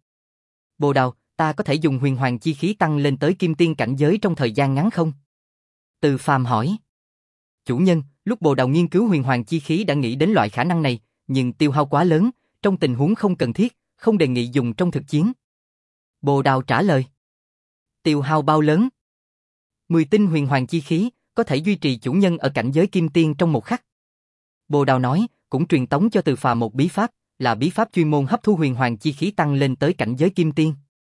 Bồ Đào, ta có thể dùng huyền hoàng chi khí tăng lên tới kim tiên cảnh giới trong thời gian ngắn không? Từ Phàm hỏi. Chủ nhân, lúc Bồ Đào nghiên cứu huyền hoàng chi khí đã nghĩ đến loại khả năng này, nhưng tiêu hao quá lớn, trong tình huống không cần thiết, không đề nghị dùng trong thực chiến. Bồ Đào trả lời. Tiêu hao bao lớn? Mười tinh huyền hoàng chi khí, có thể duy trì chủ nhân ở cảnh giới kim tiên trong một khắc. Bồ Đào nói, cũng truyền tống cho Từ Phàm một bí pháp, là bí pháp chuyên môn hấp thu huyền hoàng chi khí tăng lên tới cảnh giới kim tiên.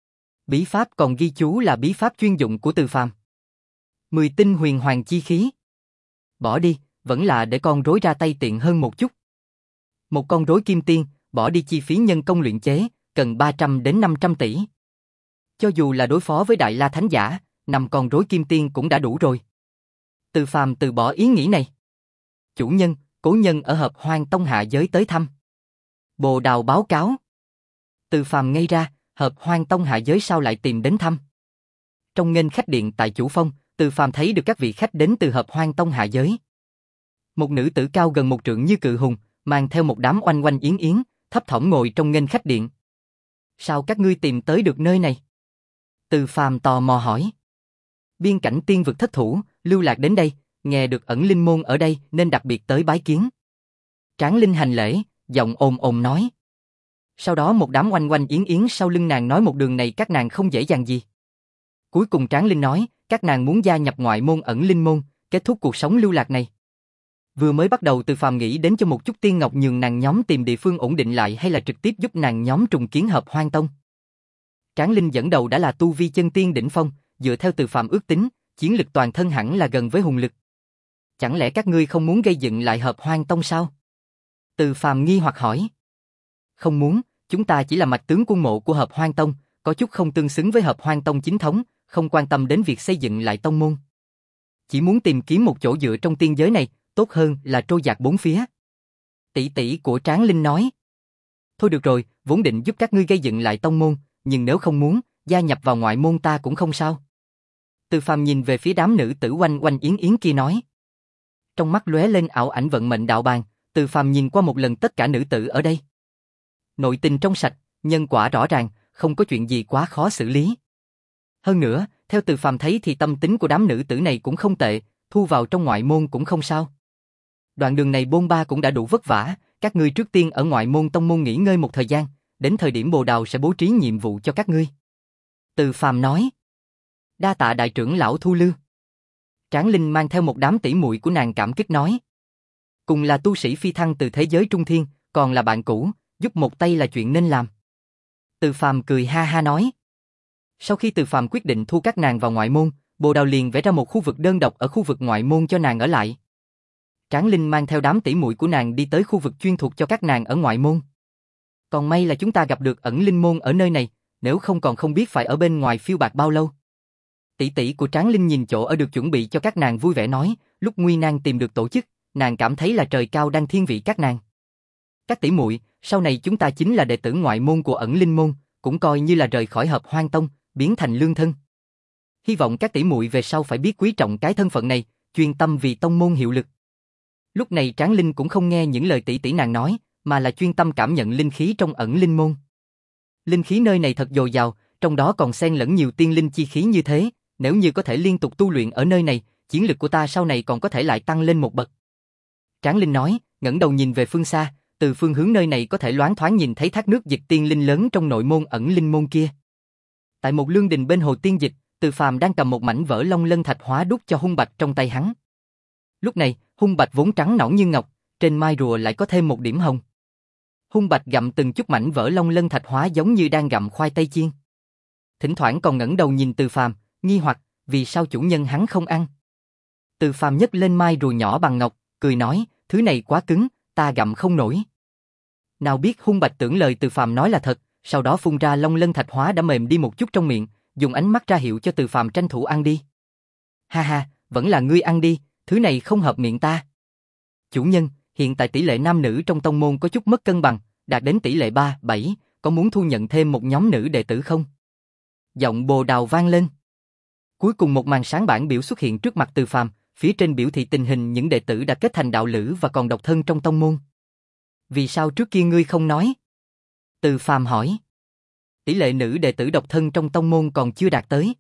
Bí pháp còn ghi chú là bí pháp chuyên dụng của Từ Phàm. Mười tinh huyền hoàng chi khí. Bỏ đi, vẫn là để con rối ra tay tiện hơn một chút. Một con rối kim tiên, bỏ đi chi phí nhân công luyện chế, cần ba trăm đến năm trăm tỷ. Cho dù là đối phó với Đại La Thánh Giả, năm con rối kim tiên cũng đã đủ rồi. Từ Phàm từ bỏ ý nghĩ này. Chủ nhân, cố nhân ở Hợp Hoan Tông hạ giới tới thăm. Bồ Đào báo cáo. Từ Phàm ngây ra, Hợp Hoan Tông hạ giới sao lại tìm đến thăm? Trong nghênh khách điện tại Chủ Phong, Từ Phàm thấy được các vị khách đến từ Hợp Hoan Tông hạ giới. Một nữ tử cao gần một trượng như cự hùng, mang theo một đám oanh oanh yến yến, thấp thỏm ngồi trong nghênh khách điện. Sao các ngươi tìm tới được nơi này? Từ Phàm tò mò hỏi. Biên cảnh tiên vực thất thủ, lưu lạc đến đây, nghe được ẩn linh môn ở đây nên đặc biệt tới bái kiến. Tráng Linh hành lễ, giọng ồm ồm nói. Sau đó một đám oanh oanh yến yến sau lưng nàng nói một đường này các nàng không dễ dàng gì. Cuối cùng Tráng Linh nói, các nàng muốn gia nhập ngoại môn ẩn linh môn, kết thúc cuộc sống lưu lạc này. Vừa mới bắt đầu Từ Phàm nghĩ đến cho một chút tiên ngọc nhường nàng nhóm tìm địa phương ổn định lại hay là trực tiếp giúp nàng nhóm trùng kiến Hợp Hoan Tông. Tráng Linh dẫn đầu đã là tu vi chân tiên đỉnh phong, dựa theo Từ Phàm ước tính, chiến lực toàn thân hẳn là gần với hùng lực. Chẳng lẽ các ngươi không muốn gây dựng lại Hợp Hoan Tông sao? Từ Phàm nghi hoặc hỏi. Không muốn, chúng ta chỉ là mạch tướng quân mộ của Hợp Hoan Tông, có chút không tương xứng với Hợp Hoan Tông chính thống, không quan tâm đến việc xây dựng lại tông môn. Chỉ muốn tìm kiếm một chỗ dựa trong tiên giới này, tốt hơn là trôi dạt bốn phía. Tỷ tỷ của Tráng Linh nói. Thôi được rồi, vốn định giúp các ngươi gây dựng lại tông môn, nhưng nếu không muốn, gia nhập vào ngoại môn ta cũng không sao. Từ Phàm nhìn về phía đám nữ tử oanh oanh yến yến kia nói. Trong mắt lóe lên ảo ảnh vận mệnh đạo bàng, Từ Phàm nhìn qua một lần tất cả nữ tử ở đây. Nội tình trong sạch, nhân quả rõ ràng, không có chuyện gì quá khó xử lý. Hơn nữa, theo Từ Phàm thấy thì tâm tính của đám nữ tử này cũng không tệ, thu vào trong ngoại môn cũng không sao. Đoạn đường này bôn ba cũng đã đủ vất vả, các ngươi trước tiên ở ngoại môn tông môn nghỉ ngơi một thời gian, đến thời điểm Bồ Đào sẽ bố trí nhiệm vụ cho các ngươi. Từ Phàm nói. Đa tạ đại trưởng lão thu lưu. Tráng Linh mang theo một đám tỷ muội của nàng cảm kích nói. Cùng là tu sĩ phi thăng từ thế giới trung thiên, còn là bạn cũ, giúp một tay là chuyện nên làm. Từ Phàm cười ha ha nói. Sau khi Từ Phàm quyết định thu các nàng vào ngoại môn, Bồ Đào liền vẽ ra một khu vực đơn độc ở khu vực ngoại môn cho nàng ở lại. Tráng Linh mang theo đám tỷ muội của nàng đi tới khu vực chuyên thuộc cho các nàng ở ngoại môn. Còn may là chúng ta gặp được ẩn linh môn ở nơi này, nếu không còn không biết phải ở bên ngoài phiêu bạt bao lâu. Tỷ tỷ của Tráng Linh nhìn chỗ ở được chuẩn bị cho các nàng vui vẻ nói, lúc nguy nan tìm được tổ chức, nàng cảm thấy là trời cao đang thiên vị các nàng. Các tỷ muội, sau này chúng ta chính là đệ tử ngoại môn của ẩn linh môn, cũng coi như là rời khỏi Hợp Hoan Tông, biến thành lương thân. Hy vọng các tỷ muội về sau phải biết quý trọng cái thân phận này, chuyên tâm vì tông môn hiệu lực. Lúc này Tráng Linh cũng không nghe những lời tỷ tỷ nàng nói, mà là chuyên tâm cảm nhận linh khí trong ẩn linh môn. Linh khí nơi này thật dồi dào, trong đó còn xen lẫn nhiều tiên linh chi khí như thế, nếu như có thể liên tục tu luyện ở nơi này, chiến lực của ta sau này còn có thể lại tăng lên một bậc. Tráng Linh nói, ngẩng đầu nhìn về phương xa, từ phương hướng nơi này có thể loáng thoáng nhìn thấy thác nước dịch tiên linh lớn trong nội môn ẩn linh môn kia. Tại một lương đình bên hồ tiên dịch, Từ Phàm đang cầm một mảnh vỡ long lân thạch hóa đúc cho hung bạch trong tay hắn. Lúc này, hung bạch vốn trắng nõn như ngọc, trên mai rùa lại có thêm một điểm hồng. Hung bạch gặm từng chút mảnh vỡ long lân thạch hóa giống như đang gặm khoai tây chiên. Thỉnh thoảng còn ngẩng đầu nhìn Từ Phàm, nghi hoặc, vì sao chủ nhân hắn không ăn. Từ Phàm nhấc lên mai rùa nhỏ bằng ngọc, cười nói, thứ này quá cứng, ta gặm không nổi. Nào biết hung bạch tưởng lời Từ Phàm nói là thật, sau đó phun ra long lân thạch hóa đã mềm đi một chút trong miệng, dùng ánh mắt ra hiệu cho Từ Phàm tranh thủ ăn đi. Ha ha, vẫn là ngươi ăn đi, thứ này không hợp miệng ta. Chủ nhân, hiện tại tỷ lệ nam nữ trong tông môn có chút mất cân bằng, đạt đến tỷ lệ ba, bảy, có muốn thu nhận thêm một nhóm nữ đệ tử không? Giọng Bồ Đào vang lên. Cuối cùng một màn sáng bản biểu xuất hiện trước mặt Từ Phàm, phía trên biểu thị tình hình những đệ tử đã kết thành đạo lữ và còn độc thân trong tông môn. Vì sao trước kia ngươi không nói? Từ Phàm hỏi. Tỷ lệ nữ đệ tử độc thân trong tông môn còn chưa đạt tới.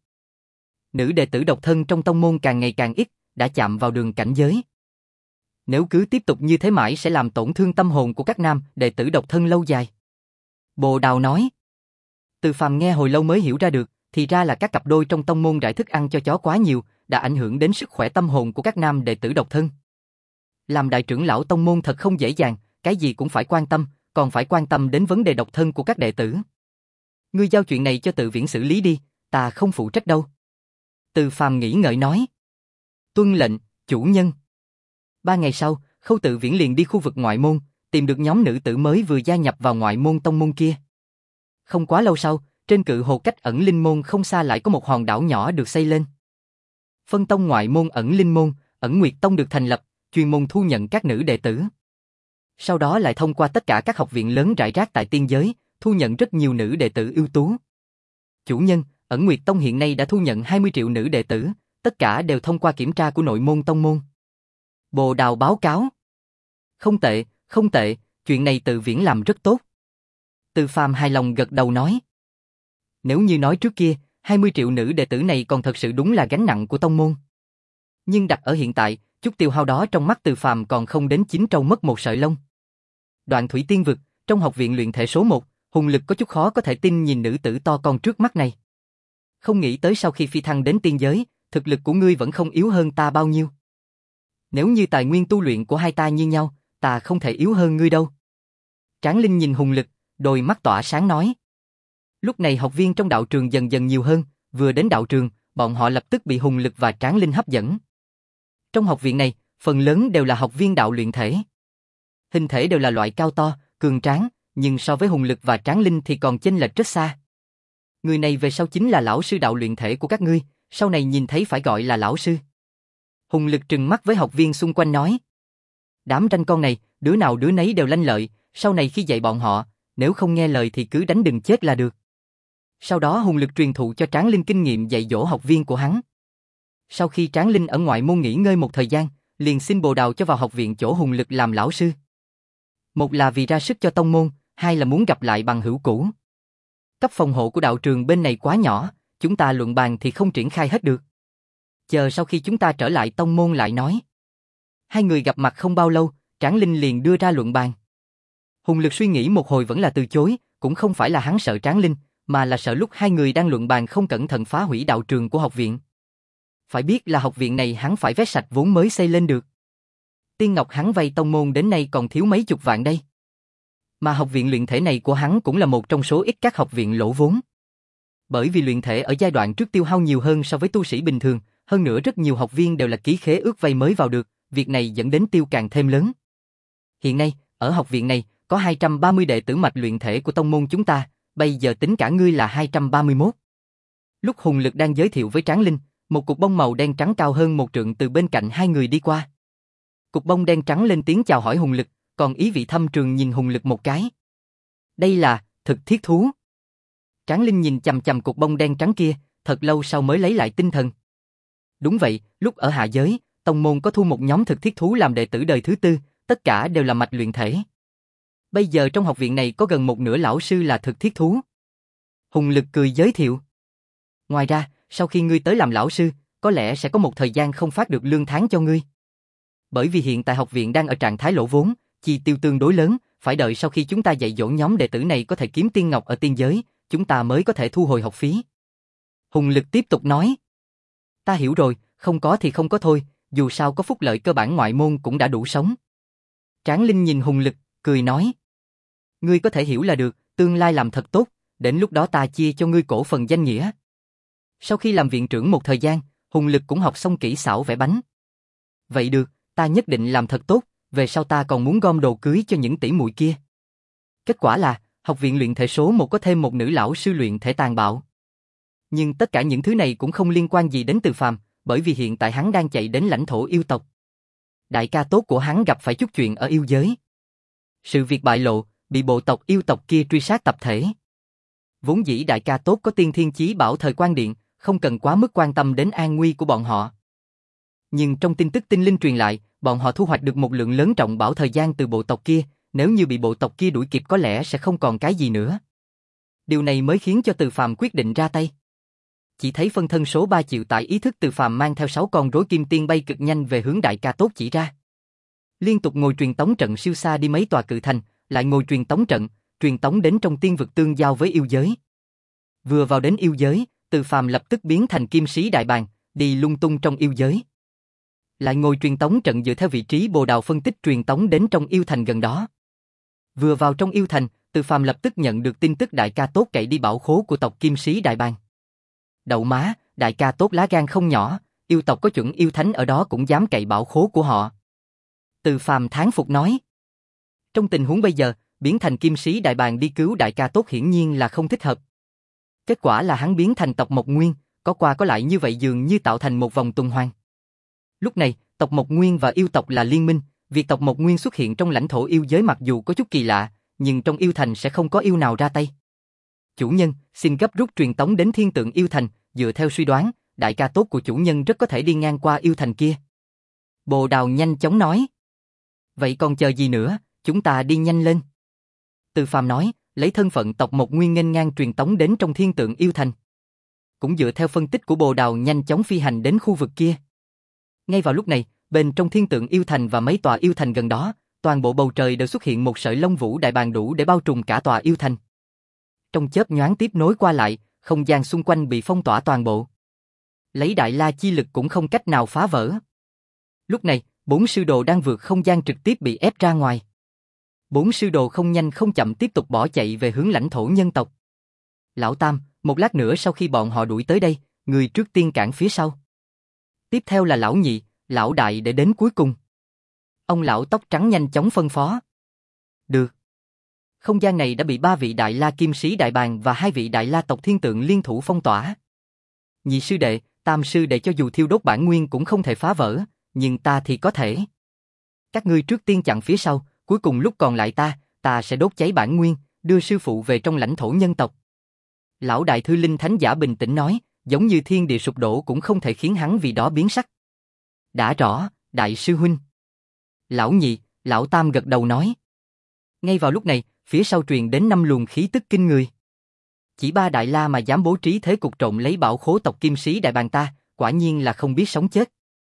Nữ đệ tử độc thân trong tông môn càng ngày càng ít, đã chạm vào đường cảnh giới. Nếu cứ tiếp tục như thế mãi sẽ làm tổn thương tâm hồn của các nam đệ tử độc thân lâu dài. Bồ Đào nói. Từ Phàm nghe hồi lâu mới hiểu ra được, thì ra là các cặp đôi trong tông môn rải thức ăn cho chó quá nhiều, đã ảnh hưởng đến sức khỏe tâm hồn của các nam đệ tử độc thân. Làm đại trưởng lão tông môn thật không dễ dàng, cái gì cũng phải quan tâm, còn phải quan tâm đến vấn đề độc thân của các đệ tử. Ngươi giao chuyện này cho Tự Viễn xử lý đi, ta không phụ trách đâu. Từ Phàm nghĩ ngợi nói. Tuân lệnh, chủ nhân. Ba ngày sau, Khâu Tự Viễn liền đi khu vực ngoại môn, tìm được nhóm nữ tử mới vừa gia nhập vào ngoại môn tông môn kia. Không quá lâu sau, trên cự hồ cách ẩn linh môn không xa lại có một hòn đảo nhỏ được xây lên. Phân tông ngoại môn ẩn linh môn, ẩn nguyệt tông được thành lập, chuyên môn thu nhận các nữ đệ tử. Sau đó lại thông qua tất cả các học viện lớn rải rác tại tiên giới, thu nhận rất nhiều nữ đệ tử ưu tú. Chủ nhân, Ẩn Nguyệt Tông hiện nay đã thu nhận hai mươi triệu nữ đệ tử, tất cả đều thông qua kiểm tra của nội môn tông môn. Bồ Đào báo cáo. Không tệ, không tệ, chuyện này Từ Viễn làm rất tốt. Từ Phàm hài lòng gật đầu nói. Nếu như nói trước kia, hai mươi triệu nữ đệ tử này còn thật sự đúng là gánh nặng của tông môn. Nhưng đặt ở hiện tại, chút tiêu hao đó trong mắt Từ Phàm còn không đến chín trâu mất một sợi lông. Đoạn Thủy Tiên Vực, trong học viện luyện thể số một, Hùng Lực có chút khó có thể tin nhìn nữ tử to con trước mắt này. Không nghĩ tới sau khi phi thăng đến tiên giới, thực lực của ngươi vẫn không yếu hơn ta bao nhiêu. Nếu như tài nguyên tu luyện của hai ta như nhau, ta không thể yếu hơn ngươi đâu. Tráng Linh nhìn Hùng Lực, đôi mắt tỏa sáng nói. Lúc này học viên trong đạo trường dần dần nhiều hơn, vừa đến đạo trường, bọn họ lập tức bị Hùng Lực và Tráng Linh hấp dẫn. Trong học viện này, phần lớn đều là học viên đạo luyện thể. Hình thể đều là loại cao to, cường tráng, nhưng so với Hùng Lực và Tráng Linh thì còn chênh lệch rất xa. Người này về sau chính là lão sư đạo luyện thể của các ngươi, sau này nhìn thấy phải gọi là lão sư. Hùng Lực trừng mắt với học viên xung quanh nói. Đám ranh con này, đứa nào đứa nấy đều lanh lợi, sau này khi dạy bọn họ, nếu không nghe lời thì cứ đánh đừng chết là được. Sau đó Hùng Lực truyền thụ cho Tráng Linh kinh nghiệm dạy dỗ học viên của hắn. Sau khi Tráng Linh ở ngoại môn nghỉ ngơi một thời gian, liền xin Bồ Đào cho vào học viện chỗ Hùng Lực làm lão sư. Một là vì ra sức cho tông môn, hai là muốn gặp lại bằng hữu cũ. Cấp phòng hộ của đạo trường bên này quá nhỏ, chúng ta luận bàn thì không triển khai hết được. Chờ sau khi chúng ta trở lại tông môn lại nói. Hai người gặp mặt không bao lâu, Tráng Linh liền đưa ra luận bàn. Hùng Lực suy nghĩ một hồi vẫn là từ chối, cũng không phải là hắn sợ Tráng Linh, mà là sợ lúc hai người đang luận bàn không cẩn thận phá hủy đạo trường của học viện. Phải biết là học viện này hắn phải vét sạch vốn mới xây lên được. Tiên ngọc hắn vay tông môn đến nay còn thiếu mấy chục vạn đây. Mà học viện luyện thể này của hắn cũng là một trong số ít các học viện lỗ vốn. Bởi vì luyện thể ở giai đoạn trước tiêu hao nhiều hơn so với tu sĩ bình thường, hơn nữa rất nhiều học viên đều là ký khế ước vay mới vào được, việc này dẫn đến tiêu càng thêm lớn. Hiện nay, ở học viện này, có hai trăm ba mươi đệ tử mạch luyện thể của tông môn chúng ta, bây giờ tính cả ngươi là hai trăm ba mươi mốt. Lúc Hùng Lực đang giới thiệu với Tráng Linh, một cục bông màu đen trắng cao hơn một trượng từ bên cạnh hai người đi qua. Cục bông đen trắng lên tiếng chào hỏi Hùng Lực, còn ý vị thâm trường nhìn Hùng Lực một cái. Đây là thực thiết thú. Tráng Linh nhìn chằm chằm cục bông đen trắng kia, thật lâu sau mới lấy lại tinh thần. Đúng vậy, lúc ở hạ giới, tông môn có thu một nhóm thực thiết thú làm đệ tử đời thứ tư, tất cả đều là mạch luyện thể. Bây giờ trong học viện này có gần một nửa lão sư là thực thiết thú. Hùng Lực cười giới thiệu. Ngoài ra, sau khi ngươi tới làm lão sư, có lẽ sẽ có một thời gian không phát được lương tháng cho ngươi. Bởi vì hiện tại học viện đang ở trạng thái lỗ vốn, chi tiêu tương đối lớn, phải đợi sau khi chúng ta dạy dỗ nhóm đệ tử này có thể kiếm tiên ngọc ở tiên giới, chúng ta mới có thể thu hồi học phí. Hùng Lực tiếp tục nói. Ta hiểu rồi, không có thì không có thôi, dù sao có phúc lợi cơ bản ngoại môn cũng đã đủ sống. Tráng Linh nhìn Hùng Lực, cười nói. Ngươi có thể hiểu là được, tương lai làm thật tốt, đến lúc đó ta chia cho ngươi cổ phần danh nghĩa. Sau khi làm viện trưởng một thời gian, Hùng Lực cũng học xong kỹ xảo vẽ bánh. Vậy được, ta nhất định làm thật tốt, về sau ta còn muốn gom đồ cưới cho những tỷ muội kia. Kết quả là, học viện luyện thể số một có thêm một nữ lão sư luyện thể tàn bạo. Nhưng tất cả những thứ này cũng không liên quan gì đến Từ Phàm, bởi vì hiện tại hắn đang chạy đến lãnh thổ yêu tộc. Đại ca tốt của hắn gặp phải chút chuyện ở yêu giới. Sự việc bại lộ, bị bộ tộc yêu tộc kia truy sát tập thể. Vốn dĩ đại ca tốt có tiên thiên chí bảo thời quan điện, không cần quá mức quan tâm đến an nguy của bọn họ. Nhưng trong tin tức tinh linh truyền lại, bọn họ thu hoạch được một lượng lớn trọng bảo thời gian từ bộ tộc kia, nếu như bị bộ tộc kia đuổi kịp có lẽ sẽ không còn cái gì nữa. Điều này mới khiến cho Từ Phàm quyết định ra tay. Chỉ thấy phân thân số ba chịu tải ý thức Từ Phàm mang theo sáu con rối kim tiên bay cực nhanh về hướng đại ca tốt chỉ ra. Liên tục ngồi truyền tống trận siêu xa đi mấy tòa cự thành, lại ngồi truyền tống trận, truyền tống đến trong tiên vực tương giao với yêu giới. Vừa vào đến yêu giới, Từ Phàm lập tức biến thành kim sĩ đại bàng, đi lung tung trong yêu giới. Lại ngồi truyền tống trận dựa theo vị trí Bồ Đào phân tích truyền tống đến trong yêu thành gần đó. Vừa vào trong yêu thành, Từ Phàm lập tức nhận được tin tức đại ca tốt cậy đi bảo khố của tộc kim sĩ đại bàng. Đậu má, đại ca tốt lá gan không nhỏ, yêu tộc có chuẩn yêu thánh ở đó cũng dám cậy bảo khố của họ. Từ Phàm thán phục nói. Trong tình huống bây giờ, biến thành kim sĩ đại bàng đi cứu đại ca tốt hiển nhiên là không thích hợp. Kết quả là hắn biến thành tộc Mộc Nguyên, có qua có lại như vậy dường như tạo thành một vòng tuần hoàn. Lúc này, Tộc Mộc Nguyên và yêu tộc là liên minh, việc tộc Mộc Nguyên xuất hiện trong lãnh thổ yêu giới mặc dù có chút kỳ lạ, nhưng trong yêu thành sẽ không có yêu nào ra tay. Chủ nhân, xin gấp rút truyền tống đến thiên tượng yêu thành, dựa theo suy đoán, đại ca tốt của chủ nhân rất có thể đi ngang qua yêu thành kia. Bồ Đào nhanh chóng nói. Vậy còn chờ gì nữa, chúng ta đi nhanh lên. Từ Phàm nói, lấy thân phận tộc Mộc Nguyên nghênh ngang truyền tống đến trong thiên tượng yêu thành. Cũng dựa theo phân tích của Bồ Đào nhanh chóng phi hành đến khu vực kia. Ngay vào lúc này, bên trong thiên tượng yêu thành và mấy tòa yêu thành gần đó, toàn bộ bầu trời đều xuất hiện một sợi lông vũ đại bàng đủ để bao trùm cả tòa yêu thành. Trong chớp nhoáng tiếp nối qua lại, không gian xung quanh bị phong tỏa toàn bộ. Lấy đại la chi lực cũng không cách nào phá vỡ. Lúc này, bốn sư đồ đang vượt không gian trực tiếp bị ép ra ngoài. Bốn sư đồ không nhanh không chậm tiếp tục bỏ chạy về hướng lãnh thổ nhân tộc. Lão Tam, một lát nữa sau khi bọn họ đuổi tới đây, người trước tiên cản phía sau. Tiếp theo là lão Nhị, lão Đại để đến cuối cùng. Ông lão tóc trắng nhanh chóng phân phó. Được. Không gian này đã bị ba vị đại la kim sĩ đại bàng và hai vị đại la tộc thiên tượng liên thủ phong tỏa. Nhị sư đệ, Tam sư đệ cho dù thiêu đốt bản nguyên cũng không thể phá vỡ, nhưng ta thì có thể. Các ngươi trước tiên chặn phía sau, cuối cùng lúc còn lại ta, ta sẽ đốt cháy bản nguyên, đưa sư phụ về trong lãnh thổ nhân tộc. Lão Đại Thư Linh Thánh Giả bình tĩnh nói, giống như thiên địa sụp đổ cũng không thể khiến hắn vì đó biến sắc. Đã rõ, Đại sư huynh. Lão Nhị, Lão Tam gật đầu nói. Ngay vào lúc này, phía sau truyền đến năm luồng khí tức kinh người. Chỉ ba đại la mà dám bố trí thế cục trộn lấy bảo khố tộc kim sĩ đại bàng ta, quả nhiên là không biết sống chết.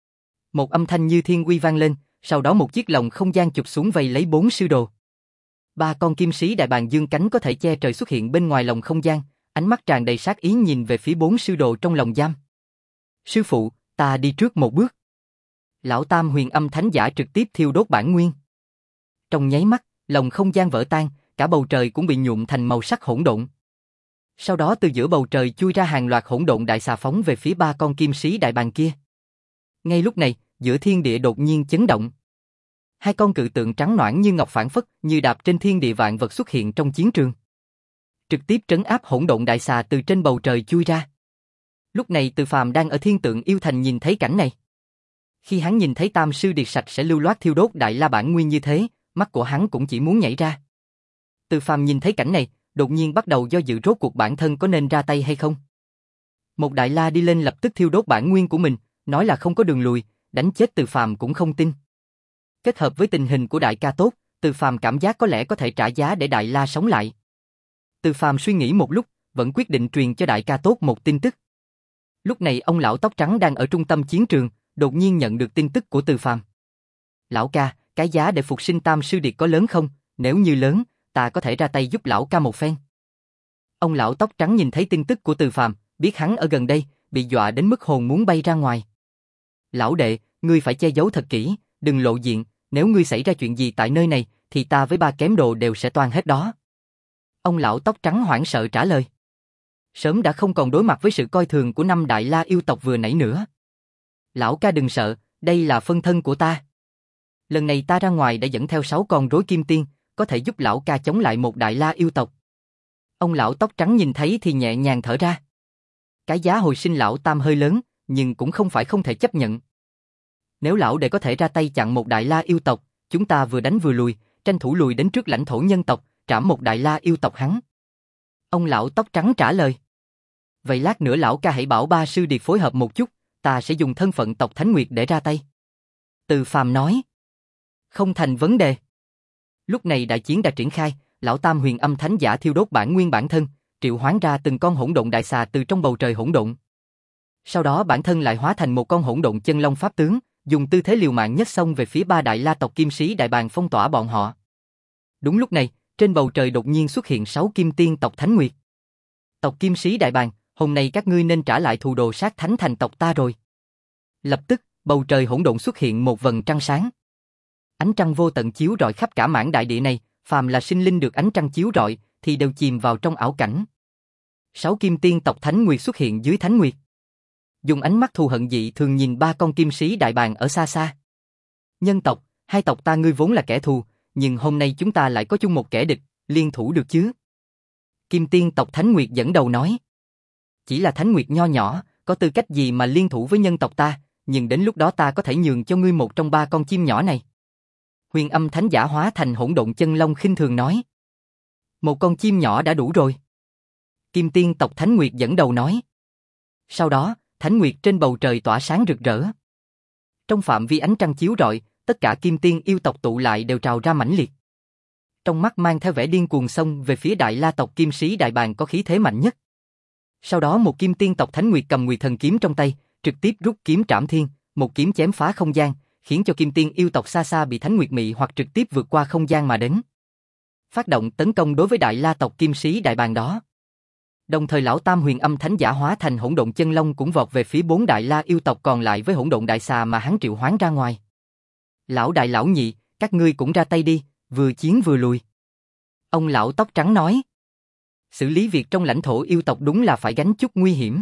Một âm thanh như thiên uy vang lên, sau đó một chiếc lồng không gian chụp xuống vây lấy bốn sư đồ. Ba con kim sĩ đại bàng dương cánh có thể che trời xuất hiện bên ngoài lồng không gian, ánh mắt tràn đầy sát ý nhìn về phía bốn sư đồ trong lồng giam. Sư phụ, ta đi trước một bước. Lão Tam Huyền Âm Thánh Giả trực tiếp thiêu đốt bản nguyên. Trong nháy mắt, lồng không gian vỡ tan, cả bầu trời cũng bị nhuộm thành màu sắc hỗn độn. Sau đó từ giữa bầu trời chui ra hàng loạt hỗn độn đại xà phóng về phía ba con kim sĩ đại bàng kia. Ngay lúc này, giữa thiên địa đột nhiên chấn động. Hai con cự tượng trắng nõn như ngọc phảng phất, như đạp trên thiên địa vạn vật xuất hiện trong chiến trường. Trực tiếp trấn áp hỗn độn đại xà từ trên bầu trời chui ra. Lúc này Từ Phàm đang ở thiên tượng yêu thành nhìn thấy cảnh này. Khi hắn nhìn thấy Tam sư điệt sạch sẽ lưu loát thiêu đốt đại la bản nguyên như thế, mắt của hắn cũng chỉ muốn nhảy ra. Từ Phàm nhìn thấy cảnh này, đột nhiên bắt đầu do dự rốt cuộc bản thân có nên ra tay hay không. Một đại la đi lên lập tức thiêu đốt bản nguyên của mình, nói là không có đường lùi, đánh chết Từ Phàm cũng không tin. Kết hợp với tình hình của đại ca tốt, Từ Phàm cảm giác có lẽ có thể trả giá để đại la sống lại. Từ Phàm suy nghĩ một lúc, vẫn quyết định truyền cho đại ca tốt một tin tức. Lúc này ông lão tóc trắng đang ở trung tâm chiến trường, đột nhiên nhận được tin tức của Từ Phàm. Lão ca, cái giá để phục sinh Tam sư điệt có lớn không? Nếu như lớn, ta có thể ra tay giúp lão ca một phen. Ông lão tóc trắng nhìn thấy tin tức của Từ Phàm, biết hắn ở gần đây, bị dọa đến mức hồn muốn bay ra ngoài. Lão đệ, ngươi phải che giấu thật kỹ, đừng lộ diện, nếu ngươi xảy ra chuyện gì tại nơi này, thì ta với ba kém đồ đều sẽ toan hết đó. Ông lão tóc trắng hoảng sợ trả lời. Sớm đã không còn đối mặt với sự coi thường của năm đại la yêu tộc vừa nãy nữa. Lão ca đừng sợ, đây là phân thân của ta. Lần này ta ra ngoài đã dẫn theo sáu con rối kim tiên, có thể giúp lão ca chống lại một đại la yêu tộc. Ông lão tóc trắng nhìn thấy thì nhẹ nhàng thở ra. Cái giá hồi sinh lão Tam hơi lớn, nhưng cũng không phải không thể chấp nhận. Nếu lão đệ có thể ra tay chặn một đại la yêu tộc, chúng ta vừa đánh vừa lùi, tranh thủ lùi đến trước lãnh thổ nhân tộc, trảm một đại la yêu tộc hắn. Ông lão tóc trắng trả lời. Vậy lát nữa lão ca hãy bảo ba sư điệt phối hợp một chút, ta sẽ dùng thân phận tộc Thánh Nguyệt để ra tay. Từ Phàm nói. Không thành vấn đề. Lúc này đại chiến đã triển khai, lão Tam Huyền Âm Thánh Giả thiêu đốt bản nguyên bản thân, triệu hoán ra từng con hỗn độn đại xà từ trong bầu trời hỗn độn. Sau đó bản thân lại hóa thành một con hỗn độn chân long pháp tướng, dùng tư thế liều mạng nhất xông về phía ba đại la tộc kim sĩ đại bàng phong tỏa bọn họ. Đúng lúc này, trên bầu trời đột nhiên xuất hiện sáu kim tiên tộc Thánh Nguyệt. Tộc kim sĩ đại bàng, hôm nay các ngươi nên trả lại thù đồ sát thánh thành tộc ta rồi. Lập tức, bầu trời hỗn độn xuất hiện một vầng trăng sáng. Ánh trăng vô tận chiếu rọi khắp cả mảng đại địa này, phàm là sinh linh được ánh trăng chiếu rọi thì đều chìm vào trong ảo cảnh. Sáu kim tiên tộc Thánh Nguyệt xuất hiện dưới Thánh Nguyệt. Dùng ánh mắt thù hận dị thường nhìn ba con kim sĩ đại bàng ở xa xa. Nhân tộc, hai tộc ta ngươi vốn là kẻ thù, nhưng hôm nay chúng ta lại có chung một kẻ địch, liên thủ được chứ? Kim tiên tộc Thánh Nguyệt dẫn đầu nói. Chỉ là Thánh Nguyệt nho nhỏ, có tư cách gì mà liên thủ với nhân tộc ta, nhưng đến lúc đó ta có thể nhường cho ngươi một trong ba con chim nhỏ này. Huyền Âm Thánh Giả hóa thành hỗn độn chân long khinh thường nói. Một con chim nhỏ đã đủ rồi. Kim Tiên tộc Thánh Nguyệt dẫn đầu nói. Sau đó, Thánh Nguyệt trên bầu trời tỏa sáng rực rỡ. Trong phạm vi ánh trăng chiếu rọi, tất cả Kim Tiên yêu tộc tụ lại đều trào ra mãnh liệt. Trong mắt mang theo vẻ điên cuồng xông về phía Đại La tộc Kim Sĩ Đại Bàng có khí thế mạnh nhất. Sau đó một Kim Tiên tộc Thánh Nguyệt cầm Nguyệt Thần kiếm trong tay, trực tiếp rút kiếm trảm thiên, một kiếm chém phá không gian, khiến cho Kim Tiên yêu tộc xa xa bị Thánh Nguyệt mị hoặc trực tiếp vượt qua không gian mà đến. Phát động tấn công đối với Đại La tộc Kim Sĩ Đại Bàng đó. Đồng thời lão Tam Huyền Âm Thánh Giả hóa thành hỗn độn chân long cũng vọt về phía bốn Đại La yêu tộc còn lại với hỗn độn đại xà mà hắn triệu hoán ra ngoài. Lão đại lão nhị, các ngươi cũng ra tay đi, vừa chiến vừa lùi. Ông lão tóc trắng nói. Xử lý việc trong lãnh thổ yêu tộc đúng là phải gánh chút nguy hiểm.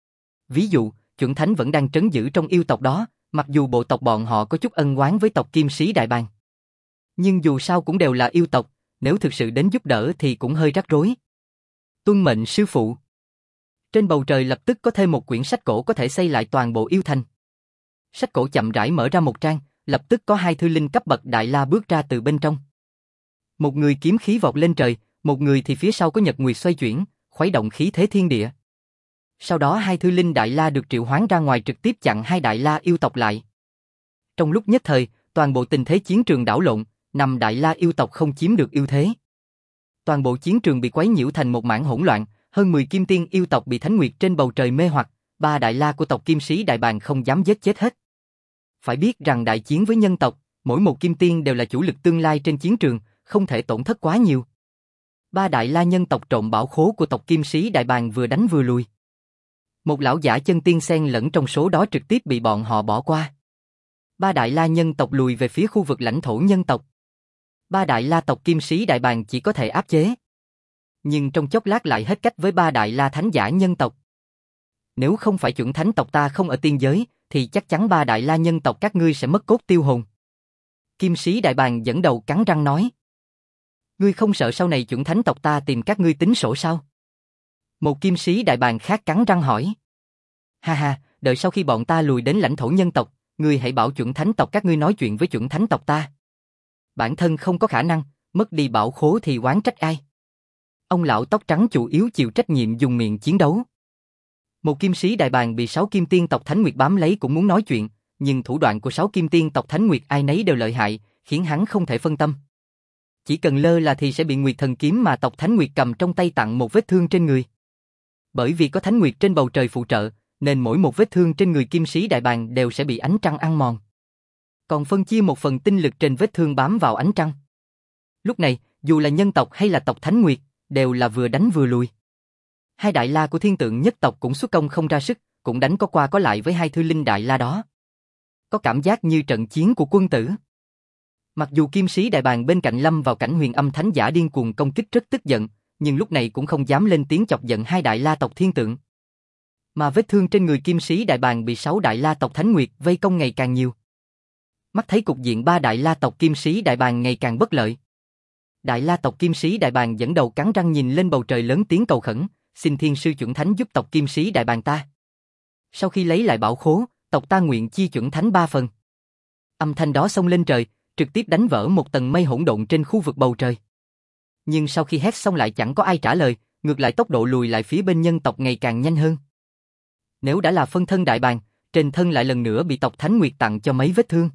Ví dụ, chuẩn thánh vẫn đang trấn giữ trong yêu tộc đó, mặc dù bộ tộc bọn họ có chút ân oán với tộc Kim Sĩ Đại Bàng. Nhưng dù sao cũng đều là yêu tộc, nếu thực sự đến giúp đỡ thì cũng hơi rắc rối. Tuân mệnh sư phụ. Trên bầu trời lập tức có thêm một quyển sách cổ có thể xây lại toàn bộ yêu thành. Sách cổ chậm rãi mở ra một trang, lập tức có hai thư linh cấp bậc Đại La bước ra từ bên trong. Một người kiếm khí vọt lên trời, một người thì phía sau có nhật nguyệt xoay chuyển, khuấy động khí thế thiên địa. Sau đó hai thư linh Đại La được triệu hoán ra ngoài trực tiếp chặn hai Đại La yêu tộc lại. Trong lúc nhất thời, toàn bộ tình thế chiến trường đảo lộn, năm Đại La yêu tộc không chiếm được ưu thế. Toàn bộ chiến trường bị quấy nhiễu thành một mảng hỗn loạn, hơn mười Kim Tiên yêu tộc bị Thánh Nguyệt trên bầu trời mê hoặc, ba Đại La của tộc Kim Sĩ Đại Bàng không dám giết chết hết. Phải biết rằng đại chiến với nhân tộc, mỗi một Kim Tiên đều là chủ lực tương lai trên chiến trường, không thể tổn thất quá nhiều. Ba Đại La nhân tộc trộm bảo khố của tộc Kim Sĩ Đại Bàng vừa đánh vừa lùi. Một lão giả chân tiên xen lẫn trong số đó trực tiếp bị bọn họ bỏ qua. Ba Đại La nhân tộc lùi về phía khu vực lãnh thổ nhân tộc. Ba Đại La tộc Kim Sĩ Đại Bàng chỉ có thể áp chế. Nhưng trong chốc lát lại hết cách với ba Đại La Thánh Giả nhân tộc. Nếu không phải chuẩn thánh tộc ta không ở tiên giới, thì chắc chắn ba Đại La nhân tộc các ngươi sẽ mất cốt tiêu hồn. Kim Sĩ Đại Bàng dẫn đầu cắn răng nói. Ngươi không sợ sau này chuẩn thánh tộc ta tìm các ngươi tính sổ sao? Một Kim Sĩ Đại Bàng khác cắn răng hỏi. Ha ha, đợi sau khi bọn ta lùi đến lãnh thổ nhân tộc, ngươi hãy bảo chuẩn thánh tộc các ngươi nói chuyện với chuẩn thánh tộc ta. Bản thân không có khả năng, mất đi bảo khố thì oán trách ai? Ông lão tóc trắng chủ yếu chịu trách nhiệm dùng miệng chiến đấu. Một Kim Sĩ Đại Bàng bị sáu Kim Tiên tộc Thánh Nguyệt bám lấy cũng muốn nói chuyện, nhưng thủ đoạn của sáu Kim Tiên tộc Thánh Nguyệt ai nấy đều lợi hại, khiến hắn không thể phân tâm. Chỉ cần lơ là thì sẽ bị Nguyệt Thần kiếm mà tộc Thánh Nguyệt cầm trong tay tặng một vết thương trên người. Bởi vì có Thánh Nguyệt trên bầu trời phụ trợ, nên mỗi một vết thương trên người Kim Sĩ Đại Bàng đều sẽ bị ánh trăng ăn mòn. Còn phân chia một phần tinh lực trên vết thương bám vào ánh trăng. Lúc này, dù là nhân tộc hay là tộc Thánh Nguyệt, đều là vừa đánh vừa lùi. Hai Đại La của Thiên Tượng nhất tộc cũng xuất công không ra sức, cũng đánh có qua có lại với hai thư linh Đại La đó. Có cảm giác như trận chiến của quân tử. Mặc dù Kim Sĩ Đại Bàng bên cạnh lâm vào cảnh Huyền Âm Thánh Giả điên cuồng công kích rất tức giận, nhưng lúc này cũng không dám lên tiếng chọc giận hai Đại La tộc Thiên Tượng. Mà vết thương trên người Kim Sĩ Đại Bàng bị sáu Đại La tộc Thánh Nguyệt vây công ngày càng nhiều. Mắt thấy cục diện ba Đại La tộc Kim Sĩ Đại Bàng ngày càng bất lợi. Đại La tộc Kim Sĩ Đại Bàng dẫn đầu cắn răng nhìn lên bầu trời lớn tiếng cầu khẩn, xin Thiên Sư chuẩn thánh giúp tộc Kim Sĩ Đại Bàng ta. Sau khi lấy lại bảo khố, tộc ta nguyện chi chuẩn thánh ba phần. Âm thanh đó xông lên trời, trực tiếp đánh vỡ một tầng mây hỗn độn trên khu vực bầu trời. Nhưng sau khi hét xong lại chẳng có ai trả lời, ngược lại tốc độ lùi lại phía bên nhân tộc ngày càng nhanh hơn. Nếu đã là phân thân Đại Bàng, trên thân lại lần nữa bị tộc Thánh Nguyệt tặng cho mấy vết thương.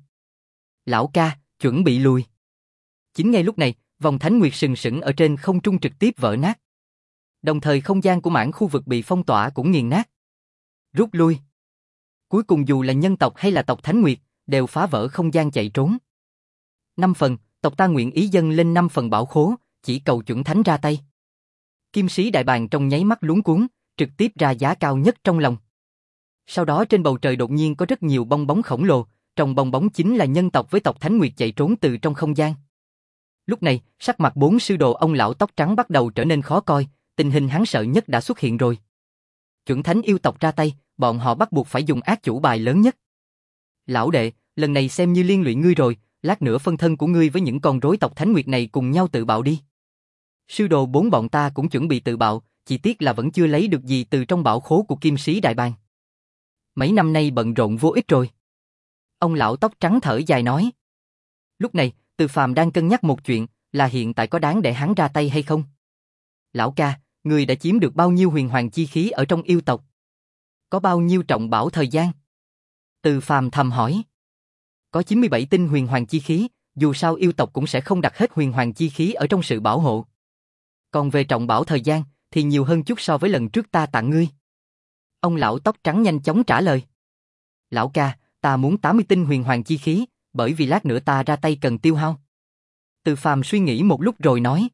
Lão ca, chuẩn bị lùi. Chính ngay lúc này, vòng Thánh Nguyệt sừng sững ở trên không trung trực tiếp vỡ nát. Đồng thời không gian của mảng khu vực bị phong tỏa cũng nghiền nát. Rút lui. Cuối cùng dù là nhân tộc hay là tộc Thánh Nguyệt, đều phá vỡ không gian chạy trốn. Năm phần, tộc ta nguyện ý dâng lên năm phần bảo khố, chỉ cầu chuẩn thánh ra tay. Kim Sĩ Đại Bàng trong nháy mắt luống cuống, trực tiếp ra giá cao nhất trong lòng. Sau đó trên bầu trời đột nhiên có rất nhiều bong bóng khổng lồ, trong bong bóng chính là nhân tộc với tộc Thánh Nguyệt chạy trốn từ trong không gian. Lúc này, sắc mặt bốn sư đồ ông lão tóc trắng bắt đầu trở nên khó coi, tình hình hắn sợ nhất đã xuất hiện rồi. Chuẩn thánh yêu tộc ra tay, bọn họ bắt buộc phải dùng ác chủ bài lớn nhất. Lão đệ, lần này xem như liên lụy ngươi rồi, lát nữa phân thân của ngươi với những con rối tộc Thánh Nguyệt này cùng nhau tự bạo đi. Sư đồ bốn bọn ta cũng chuẩn bị tự bạo, chỉ tiếc là vẫn chưa lấy được gì từ trong bảo khố của Kim Sĩ Đại Bàng. Mấy năm nay bận rộn vô ích rồi. Ông lão tóc trắng thở dài nói. Lúc này, Từ Phàm đang cân nhắc một chuyện, là hiện tại có đáng để hắn ra tay hay không? Lão ca, người đã chiếm được bao nhiêu huyền hoàng chi khí ở trong yêu tộc? Có bao nhiêu trọng bảo thời gian? Từ Phàm thầm hỏi. Có chín mươi bảy tinh huyền hoàng chi khí, dù sao yêu tộc cũng sẽ không đặt hết huyền hoàng chi khí ở trong sự bảo hộ. Còn về trọng bảo thời gian, thì nhiều hơn chút so với lần trước ta tặng ngươi. Ông lão tóc trắng nhanh chóng trả lời. Lão ca, ta muốn tám mươi tinh huyền hoàng chi khí, bởi vì lát nữa ta ra tay cần tiêu hao. Từ Phàm suy nghĩ một lúc rồi nói.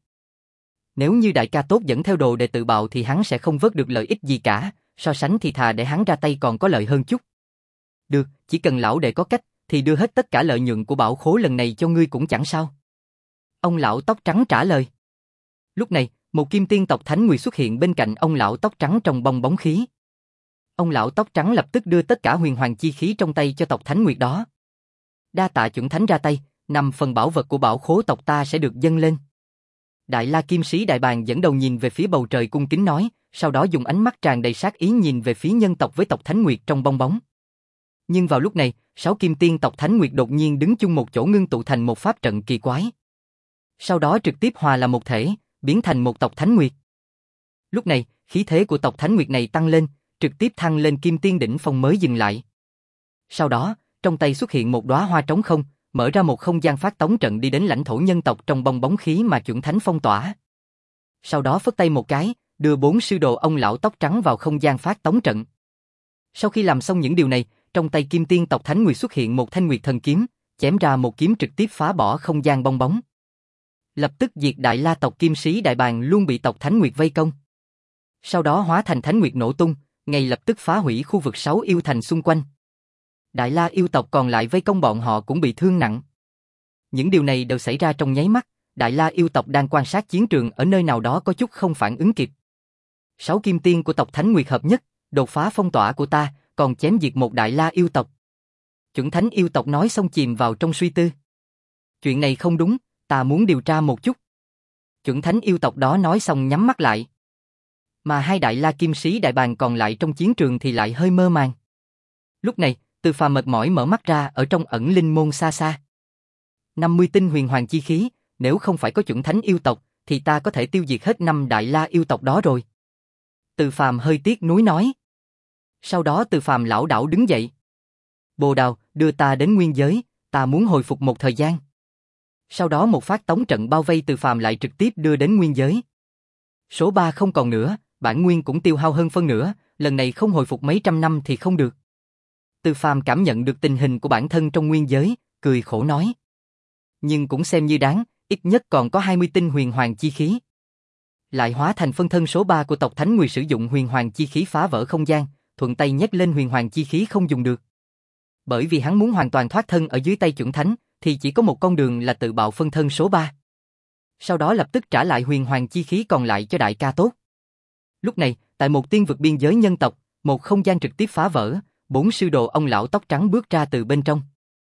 Nếu như đại ca tốt dẫn theo đồ để tự bạo thì hắn sẽ không vớt được lợi ích gì cả, so sánh thì thà để hắn ra tay còn có lợi hơn chút. Được, chỉ cần lão đệ có cách, thì đưa hết tất cả lợi nhuận của bảo khố lần này cho ngươi cũng chẳng sao. Ông lão tóc trắng trả lời. Lúc này, một kim tiên tộc Thánh Nguyệt xuất hiện bên cạnh ông lão tóc trắng trong bong bóng khí. Ông lão tóc trắng lập tức đưa tất cả huyền hoàng chi khí trong tay cho tộc Thánh Nguyệt đó. Đa tạ chuẩn thánh ra tay, năm phần bảo vật của bảo khố tộc ta sẽ được dâng lên. Đại La Kim Sĩ Đại Bàng dẫn đầu nhìn về phía bầu trời cung kính nói, sau đó dùng ánh mắt tràn đầy sát ý nhìn về phía nhân tộc với tộc Thánh Nguyệt trong bong bóng. Nhưng vào lúc này, sáu kim tiên tộc Thánh Nguyệt đột nhiên đứng chung một chỗ ngưng tụ thành một pháp trận kỳ quái. Sau đó trực tiếp hòa là một thể, biến thành một tộc Thánh Nguyệt. Lúc này, khí thế của tộc Thánh Nguyệt này tăng lên, trực tiếp thăng lên kim tiên đỉnh phong mới dừng lại. Sau đó, trong tay xuất hiện một đóa hoa trống không, mở ra một không gian phát tống trận đi đến lãnh thổ nhân tộc trong bong bóng khí mà chuẩn thánh phong tỏa. Sau đó phất tay một cái, đưa bốn sư đồ ông lão tóc trắng vào không gian phát tống trận. Sau khi làm xong những điều này, trong tay kim tiên tộc Thánh Nguyệt xuất hiện một thanh nguyệt thần kiếm, chém ra một kiếm trực tiếp phá bỏ không gian bong bóng. Lập tức diệt Đại La tộc Kim Sĩ Đại Bàng luôn bị tộc Thánh Nguyệt vây công. Sau đó hóa thành Thánh Nguyệt nổ tung, ngay lập tức phá hủy khu vực sáu yêu thành xung quanh. Đại La yêu tộc còn lại vây công bọn họ cũng bị thương nặng. Những điều này đều xảy ra trong nháy mắt, Đại La yêu tộc đang quan sát chiến trường ở nơi nào đó có chút không phản ứng kịp. Sáu kim tiên của tộc Thánh Nguyệt hợp nhất, đột phá phong tỏa của ta, còn chém diệt một Đại La yêu tộc. Chuẩn thánh yêu tộc nói xong chìm vào trong suy tư. Chuyện này không đúng, ta muốn điều tra một chút. Chuẩn thánh yêu tộc đó nói xong nhắm mắt lại. Mà hai Đại La Kim Sĩ Đại Bàng còn lại trong chiến trường thì lại hơi mơ màng. Lúc này, Từ Phàm mệt mỏi mở mắt ra ở trong ẩn linh môn xa xa. năm mươi tinh huyền hoàng chi khí, nếu không phải có chuẩn thánh yêu tộc, thì ta có thể tiêu diệt hết năm Đại La yêu tộc đó rồi. Từ Phàm hơi tiếc nuối nói. Sau đó Từ Phàm lảo đảo đứng dậy. Bồ Đào, đưa ta đến nguyên giới, ta muốn hồi phục một thời gian. Sau đó một phát tống trận bao vây Từ Phàm lại trực tiếp đưa đến nguyên giới. Số ba không còn nữa, bản nguyên cũng tiêu hao hơn phân nửa, lần này không hồi phục mấy trăm năm thì không được. Từ Phàm cảm nhận được tình hình của bản thân trong nguyên giới, cười khổ nói. Nhưng cũng xem như đáng, ít nhất còn có hai mươi tinh huyền hoàng chi khí. Lại hóa thành phân thân số ba của tộc Thánh Nguyệt sử dụng huyền hoàng chi khí phá vỡ không gian, thuận tay nhét lên huyền hoàng chi khí không dùng được. Bởi vì hắn muốn hoàn toàn thoát thân ở dưới tay chuẩn thánh, thì chỉ có một con đường là tự bạo phân thân số ba. Sau đó lập tức trả lại huyền hoàng chi khí còn lại cho đại ca tốt. Lúc này, tại một tiên vực biên giới nhân tộc, một không gian trực tiếp phá vỡ, bốn sư đồ ông lão tóc trắng bước ra từ bên trong.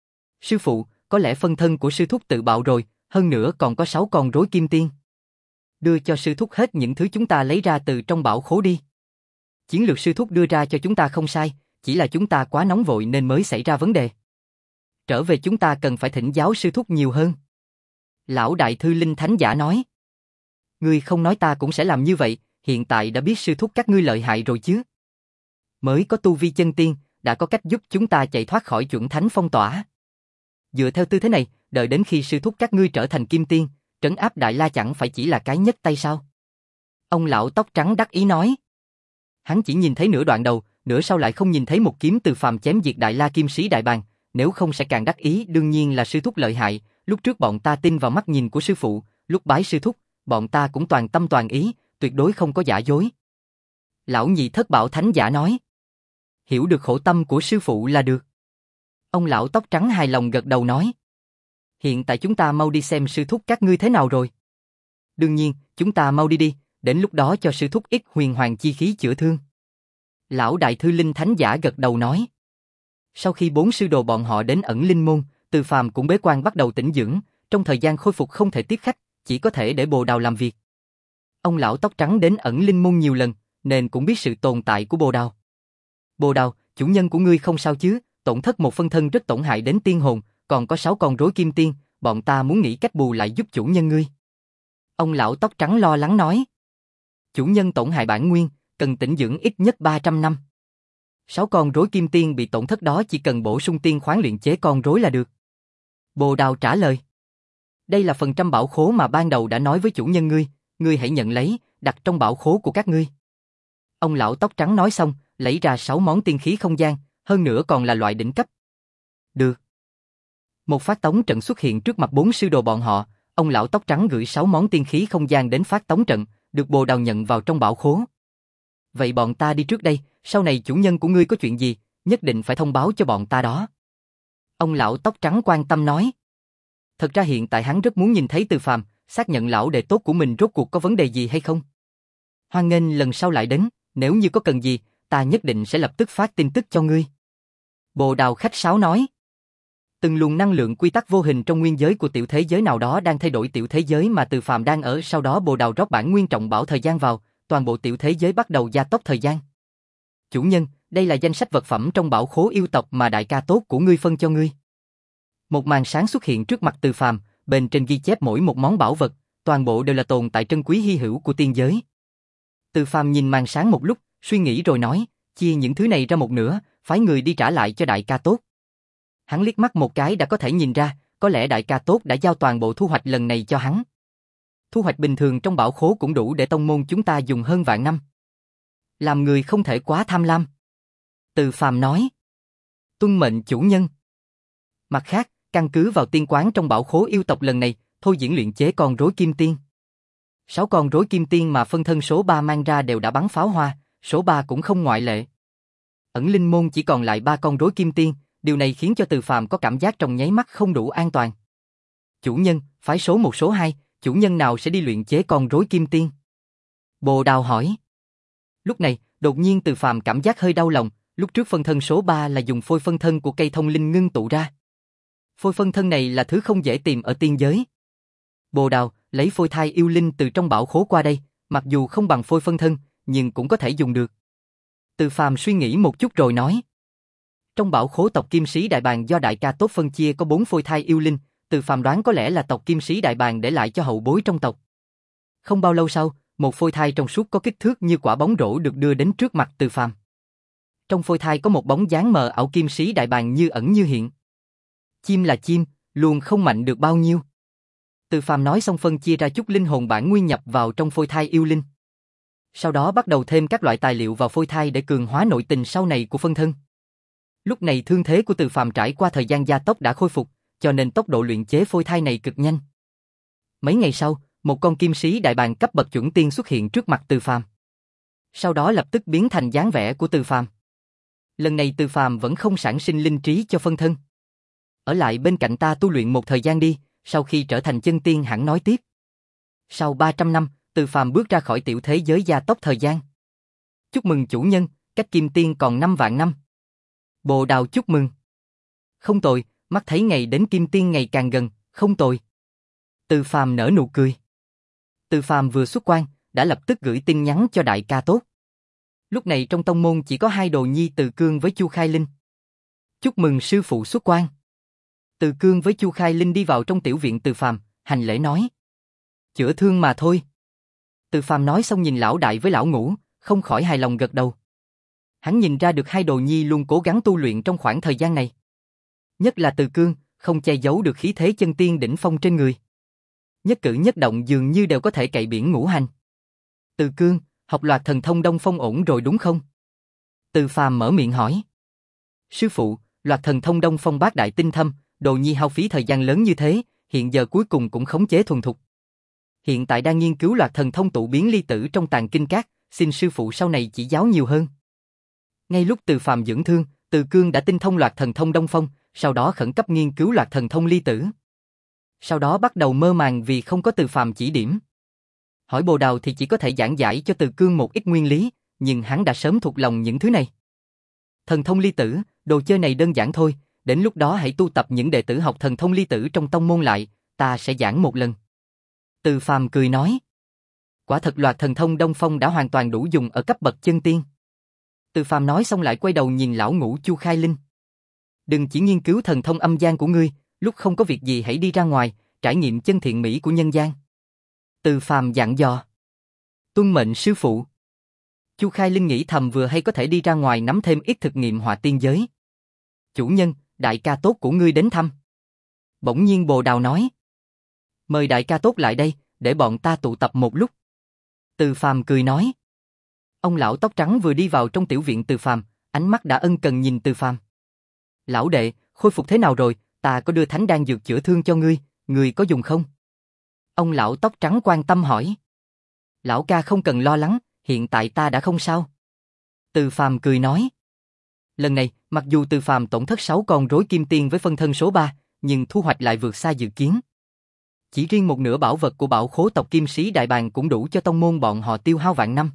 Sư phụ, có lẽ phân thân của sư thúc tự bạo rồi, hơn nữa còn có sáu con rối kim tiên. Đưa cho sư thúc hết những thứ chúng ta lấy ra từ trong bảo khố đi. Chiến lược sư thúc đưa ra cho chúng ta không sai, chỉ là chúng ta quá nóng vội nên mới xảy ra vấn đề. Trở về chúng ta cần phải thỉnh giáo sư thúc nhiều hơn. Lão đại thư linh thánh giả nói. Ngươi không nói ta cũng sẽ làm như vậy, hiện tại đã biết sư thúc các ngươi lợi hại rồi chứ. Mới có tu vi chân tiên, đã có cách giúp chúng ta chạy thoát khỏi chuẩn thánh phong tỏa. Dựa theo tư thế này, đợi đến khi sư thúc các ngươi trở thành kim tiên, trấn áp Đại La chẳng phải chỉ là cái nhấc tay sao? Ông lão tóc trắng đắc ý nói. Hắn chỉ nhìn thấy nửa đoạn đầu, nửa sau lại không nhìn thấy một kiếm Từ Phàm chém diệt Đại La Kim Sĩ Đại Bàng, nếu không sẽ càng đắc ý. Đương nhiên là sư thúc lợi hại, lúc trước bọn ta tin vào mắt nhìn của sư phụ, lúc bái sư thúc, bọn ta cũng toàn tâm toàn ý, tuyệt đối không có giả dối. Lão nhị thất bảo thánh giả nói. Hiểu được khổ tâm của sư phụ là được. Ông lão tóc trắng hài lòng gật đầu nói. Hiện tại chúng ta mau đi xem sư thúc các ngươi thế nào rồi. Đương nhiên, chúng ta mau đi đi, đến lúc đó cho sư thúc ít huyền hoàng chi khí chữa thương. Lão đại thư linh thánh giả gật đầu nói. Sau khi bốn sư đồ bọn họ đến ẩn linh môn, Từ Phàm cũng bế quan bắt đầu tĩnh dưỡng, trong thời gian khôi phục không thể tiếp khách, chỉ có thể để Bồ Đào làm việc. Ông lão tóc trắng đến ẩn linh môn nhiều lần, nên cũng biết sự tồn tại của Bồ Đào. Bồ Đào, chủ nhân của ngươi không sao chứ, tổn thất một phân thân rất tổn hại đến tiên hồn, còn có sáu con rối kim tiên, bọn ta muốn nghĩ cách bù lại giúp chủ nhân ngươi. Ông lão tóc trắng lo lắng nói. Chủ nhân tổn hại bản nguyên, cần tĩnh dưỡng ít nhất ba trăm năm. Sáu con rối kim tiên bị tổn thất đó chỉ cần bổ sung tiên khoáng luyện chế con rối là được. Bồ Đào trả lời. Đây là phần trăm bảo khố mà ban đầu đã nói với chủ nhân ngươi, ngươi hãy nhận lấy, đặt trong bảo khố của các ngươi. Ông lão tóc trắng nói xong, lấy ra sáu món tiên khí không gian, hơn nữa còn là loại đỉnh cấp. Được. Một phát tống trận xuất hiện trước mặt bốn sư đồ bọn họ, ông lão tóc trắng gửi sáu món tiên khí không gian đến phát tống trận, được Bồ Đào nhận vào trong bảo khố. Vậy bọn ta đi trước đây, sau này chủ nhân của ngươi có chuyện gì, nhất định phải thông báo cho bọn ta đó. Ông lão tóc trắng quan tâm nói. Thật ra hiện tại hắn rất muốn nhìn thấy Từ Phàm, xác nhận lão đệ tốt của mình rốt cuộc có vấn đề gì hay không. Hoan nghênh lần sau lại đến, nếu như có cần gì, ta nhất định sẽ lập tức phát tin tức cho ngươi. Bồ Đào khách sáo nói. Từng luồng năng lượng quy tắc vô hình trong nguyên giới của tiểu thế giới nào đó đang thay đổi tiểu thế giới mà Từ Phàm đang ở, sau đó Bồ Đào rót bản nguyên trọng bảo thời gian vào, toàn bộ tiểu thế giới bắt đầu gia tốc thời gian. Chủ nhân, đây là danh sách vật phẩm trong bảo khố yêu tộc mà đại ca tốt của ngươi phân cho ngươi. Một màn sáng xuất hiện trước mặt Từ Phàm, bên trên ghi chép mỗi một món bảo vật, toàn bộ đều là tồn tại trân quý hy hữu của tiên giới. Từ Phàm nhìn màn sáng một lúc, suy nghĩ rồi nói, chia những thứ này ra một nửa, phái người đi trả lại cho đại ca tốt. Hắn liếc mắt một cái đã có thể nhìn ra, có lẽ đại ca tốt đã giao toàn bộ thu hoạch lần này cho hắn. Thu hoạch bình thường trong bảo khố cũng đủ để tông môn chúng ta dùng hơn vạn năm. Làm người không thể quá tham lam. Từ Phàm nói. Tuân mệnh chủ nhân. Mặt khác, căn cứ vào tiên quán trong bảo khố yêu tộc lần này, thôi diễn luyện chế con rối kim tiên. Sáu con rối kim tiên mà phân thân số ba mang ra đều đã bắn pháo hoa, số ba cũng không ngoại lệ. Ẩn linh môn chỉ còn lại ba con rối kim tiên, điều này khiến cho Từ Phàm có cảm giác trong nháy mắt không đủ an toàn. Chủ nhân, phái số một số hai, chủ nhân nào sẽ đi luyện chế con rối kim tiên? Bồ Đào hỏi. Lúc này, đột nhiên Từ Phàm cảm giác hơi đau lòng, lúc trước phân thân số ba là dùng phôi phân thân của cây thông linh ngưng tụ ra. Phôi phân thân này là thứ không dễ tìm ở tiên giới. Bồ Đào, lấy phôi thai yêu linh từ trong bảo khố qua đây, mặc dù không bằng phôi phân thân, nhưng cũng có thể dùng được. Từ Phàm suy nghĩ một chút rồi nói. Trong bảo khố tộc Kim Sĩ Đại Bàng do đại ca tốt phân chia có bốn phôi thai yêu linh, Từ Phàm đoán có lẽ là tộc Kim Sĩ Đại Bàng để lại cho hậu bối trong tộc. Không bao lâu sau, một phôi thai trong suốt có kích thước như quả bóng rổ được đưa đến trước mặt Từ Phàm. Trong phôi thai có một bóng dáng mờ ảo Kim Sĩ Đại Bàng như ẩn như hiện. Chim là chim, luôn không mạnh được bao nhiêu. Từ Phàm nói xong phân chia ra chút linh hồn bản nguyên nhập vào trong phôi thai yêu linh. Sau đó bắt đầu thêm các loại tài liệu vào phôi thai để cường hóa nội tình sau này của phân thân. Lúc này thương thế của Từ Phàm trải qua thời gian gia tốc đã khôi phục, cho nên tốc độ luyện chế phôi thai này cực nhanh. Mấy ngày sau, một con Kim Sĩ Đại Bàng cấp bậc chuẩn tiên xuất hiện trước mặt Từ Phàm. Sau đó lập tức biến thành dáng vẻ của Từ Phàm. Lần này Từ Phàm vẫn không sản sinh linh trí cho phân thân. Ở lại bên cạnh ta tu luyện một thời gian đi, sau khi trở thành chân tiên hẳn nói tiếp. Sau ba trăm năm, Từ Phàm bước ra khỏi tiểu thế giới gia tốc thời gian. Chúc mừng chủ nhân, cách kim tiên còn năm vạn năm. Bồ Đào chúc mừng. Không tồi, mắt thấy ngày đến kim tiên ngày càng gần, không tồi. Từ Phàm nở nụ cười. Từ Phàm vừa xuất quan, đã lập tức gửi tin nhắn cho đại ca tốt. Lúc này trong tông môn chỉ có hai đồ nhi Từ Cương với Chu Khai Linh. Chúc mừng sư phụ xuất quan. Từ Cương với Chu Khai Linh đi vào trong tiểu viện Từ Phàm, hành lễ nói. Chữa thương mà thôi. Từ Phàm nói xong nhìn lão đại với lão ngũ, không khỏi hài lòng gật đầu. Hắn nhìn ra được hai đồ nhi luôn cố gắng tu luyện trong khoảng thời gian này. Nhất là Từ Cương, không che giấu được khí thế chân tiên đỉnh phong trên người. Nhất cử nhất động dường như đều có thể cậy biển ngũ hành. Từ Cương, học loạt thần thông Đông Phong ổn rồi đúng không? Từ Phàm mở miệng hỏi. Sư phụ, loạt thần thông Đông Phong bát đại tinh thâm, đồ nhi hao phí thời gian lớn như thế, hiện giờ cuối cùng cũng khống chế thuần thục. Hiện tại đang nghiên cứu loạt thần thông tụ biến ly tử trong tàng kinh các, xin sư phụ sau này chỉ giáo nhiều hơn. Ngay lúc Từ Phàm dưỡng thương, Từ Cương đã tinh thông loạt thần thông Đông Phong, sau đó khẩn cấp nghiên cứu loạt thần thông ly tử. Sau đó bắt đầu mơ màng vì không có Từ Phàm chỉ điểm. Hỏi Bồ Đào thì chỉ có thể giảng giải cho Từ Cương một ít nguyên lý, nhưng hắn đã sớm thuộc lòng những thứ này. Thần thông ly tử, đồ chơi này đơn giản thôi, đến lúc đó hãy tu tập những đệ tử học thần thông ly tử trong tông môn lại, ta sẽ giảng một lần. Từ Phàm cười nói. Quả thật loạt thần thông Đông Phong đã hoàn toàn đủ dùng ở cấp bậc chân tiên. Từ Phàm nói xong lại quay đầu nhìn lão ngũ Chu Khai Linh. Đừng chỉ nghiên cứu thần thông âm gian của ngươi, lúc không có việc gì hãy đi ra ngoài, trải nghiệm chân thiện mỹ của nhân gian. Từ Phàm dặn dò. Tuân mệnh sư phụ. Chu Khai Linh nghĩ thầm vừa hay có thể đi ra ngoài nắm thêm ít thực nghiệm hỏa tiên giới. Chủ nhân, đại ca tốt của ngươi đến thăm. Bỗng nhiên Bồ Đào nói. Mời đại ca tốt lại đây, để bọn ta tụ tập một lúc. Từ Phàm cười nói. Ông lão tóc trắng vừa đi vào trong tiểu viện Từ Phàm, ánh mắt đã ân cần nhìn Từ Phàm. Lão đệ, khôi phục thế nào rồi, ta có đưa thánh đan dược chữa thương cho ngươi, ngươi có dùng không? Ông lão tóc trắng quan tâm hỏi. Lão ca không cần lo lắng, hiện tại ta đã không sao. Từ Phàm cười nói. Lần này, mặc dù Từ Phàm tổn thất sáu con rối kim tiên với phân thân số ba, nhưng thu hoạch lại vượt xa dự kiến. Chỉ riêng một nửa bảo vật của bảo khố tộc Kim Sĩ Đại Bàng cũng đủ cho tông môn bọn họ tiêu hao vạn năm.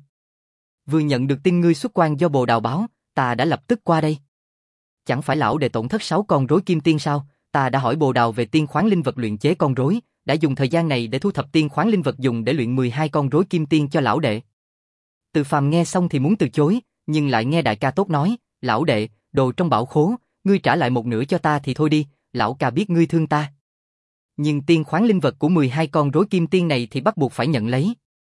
Vừa nhận được tin ngươi xuất quan do Bồ Đào báo, ta đã lập tức qua đây. Chẳng phải lão đệ tổn thất sáu con rối kim tiên sao? Ta đã hỏi Bồ Đào về tiên khoáng linh vật luyện chế con rối, đã dùng thời gian này để thu thập tiên khoáng linh vật dùng để luyện mười hai con rối kim tiên cho lão đệ. Từ Phàm nghe xong thì muốn từ chối, nhưng lại nghe đại ca tốt nói, lão đệ, đồ trong bảo khố, ngươi trả lại một nửa cho ta thì thôi đi, lão ca biết ngươi thương ta. Nhưng tiên khoáng linh vật của mười hai con rối kim tiên này thì bắt buộc phải nhận lấy.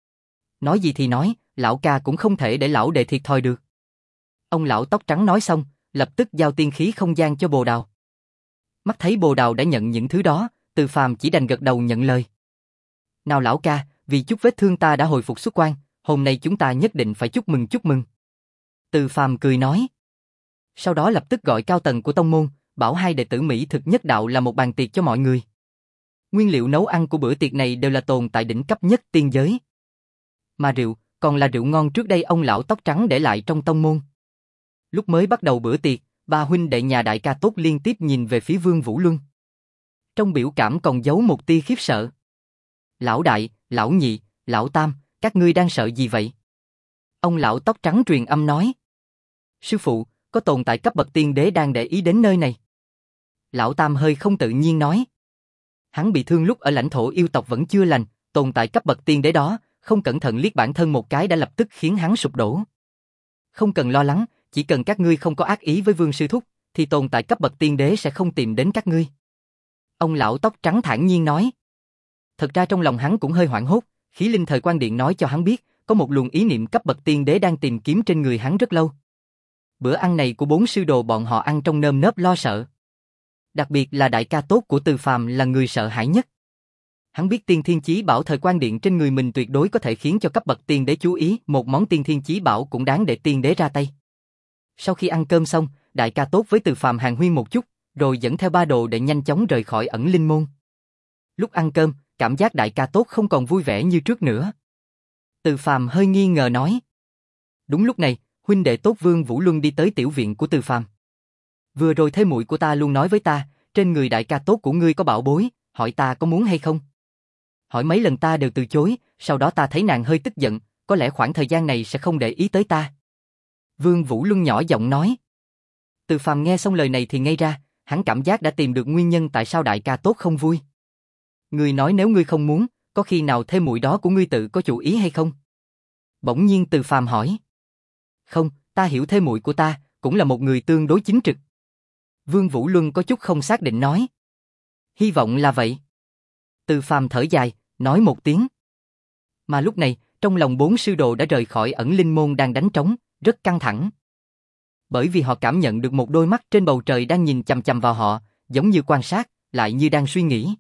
Nói gì thì nói, lão ca cũng không thể để lão đệ thiệt thòi được. Ông lão tóc trắng nói xong, lập tức giao tiên khí không gian cho Bồ Đào. Mắt thấy Bồ Đào đã nhận những thứ đó, Từ Phàm chỉ đành gật đầu nhận lời. Nào lão ca, vì chút vết thương ta đã hồi phục xuất quan, hôm nay chúng ta nhất định phải chúc mừng chúc mừng. Từ Phàm cười nói. Sau đó lập tức gọi cao tầng của tông môn, bảo hai đệ tử Mỹ thực nhất đạo là một bàn tiệc cho mọi người. Nguyên liệu nấu ăn của bữa tiệc này đều là tồn tại đỉnh cấp nhất tiên giới. Mà rượu, còn là rượu ngon trước đây ông lão tóc trắng để lại trong tông môn. Lúc mới bắt đầu bữa tiệc, ba huynh đệ nhà đại ca tốt liên tiếp nhìn về phía Vương Vũ Luân. Trong biểu cảm còn giấu một tia khiếp sợ. Lão đại, lão nhị, lão tam, các ngươi đang sợ gì vậy? Ông lão tóc trắng truyền âm nói. Sư phụ, có tồn tại cấp bậc tiên đế đang để ý đến nơi này. Lão tam hơi không tự nhiên nói. Hắn bị thương lúc ở lãnh thổ yêu tộc vẫn chưa lành, tồn tại cấp bậc tiên đế đó, không cẩn thận liếc bản thân một cái đã lập tức khiến hắn sụp đổ. Không cần lo lắng, chỉ cần các ngươi không có ác ý với Vương sư thúc, thì tồn tại cấp bậc tiên đế sẽ không tìm đến các ngươi. Ông lão tóc trắng thản nhiên nói. Thật ra trong lòng hắn cũng hơi hoảng hốt, khí linh thời quan điện nói cho hắn biết, có một luồng ý niệm cấp bậc tiên đế đang tìm kiếm trên người hắn rất lâu. Bữa ăn này của bốn sư đồ bọn họ ăn trong nơm nớp lo sợ. Đặc biệt là đại ca tốt của Từ Phàm là người sợ hãi nhất. Hắn biết tiên thiên chí bảo thời quan điện trên người mình tuyệt đối có thể khiến cho cấp bậc tiên đế chú ý, một món tiên thiên chí bảo cũng đáng để tiên đế ra tay. Sau khi ăn cơm xong, đại ca tốt với Từ Phàm hàn huyên một chút, rồi dẫn theo ba đồ để nhanh chóng rời khỏi ẩn linh môn. Lúc ăn cơm, cảm giác đại ca tốt không còn vui vẻ như trước nữa. Từ Phàm hơi nghi ngờ nói. Đúng lúc này, huynh đệ tốt Vương Vũ Luân đi tới tiểu viện của Từ Phàm. Vừa rồi thế muội của ta luôn nói với ta, trên người đại ca tốt của ngươi có bảo bối, hỏi ta có muốn hay không. Hỏi mấy lần ta đều từ chối, sau đó ta thấy nàng hơi tức giận, có lẽ khoảng thời gian này sẽ không để ý tới ta. Vương Vũ Luân nhỏ giọng nói. Từ Phàm nghe xong lời này thì ngây ra, hắn cảm giác đã tìm được nguyên nhân tại sao đại ca tốt không vui. Ngươi nói nếu ngươi không muốn, có khi nào thế muội đó của ngươi tự có chủ ý hay không? Bỗng nhiên Từ Phàm hỏi. Không, ta hiểu thế muội của ta, cũng là một người tương đối chính trực. Vương Vũ Luân có chút không xác định nói. Hy vọng là vậy. Từ Phàm thở dài, nói một tiếng. Mà lúc này, trong lòng bốn sư đồ đã rời khỏi ẩn linh môn đang đánh trống, rất căng thẳng. Bởi vì họ cảm nhận được một đôi mắt trên bầu trời đang nhìn chằm chằm vào họ, giống như quan sát, lại như đang suy nghĩ.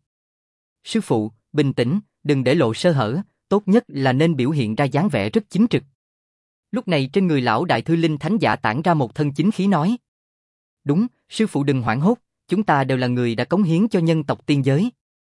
Sư phụ, bình tĩnh, đừng để lộ sơ hở, tốt nhất là nên biểu hiện ra dáng vẻ rất chính trực. Lúc này trên người lão đại thư linh thánh giả tản ra một thân chính khí nói. Đúng, sư phụ đừng hoảng hốt, chúng ta đều là người đã cống hiến cho nhân tộc tiên giới.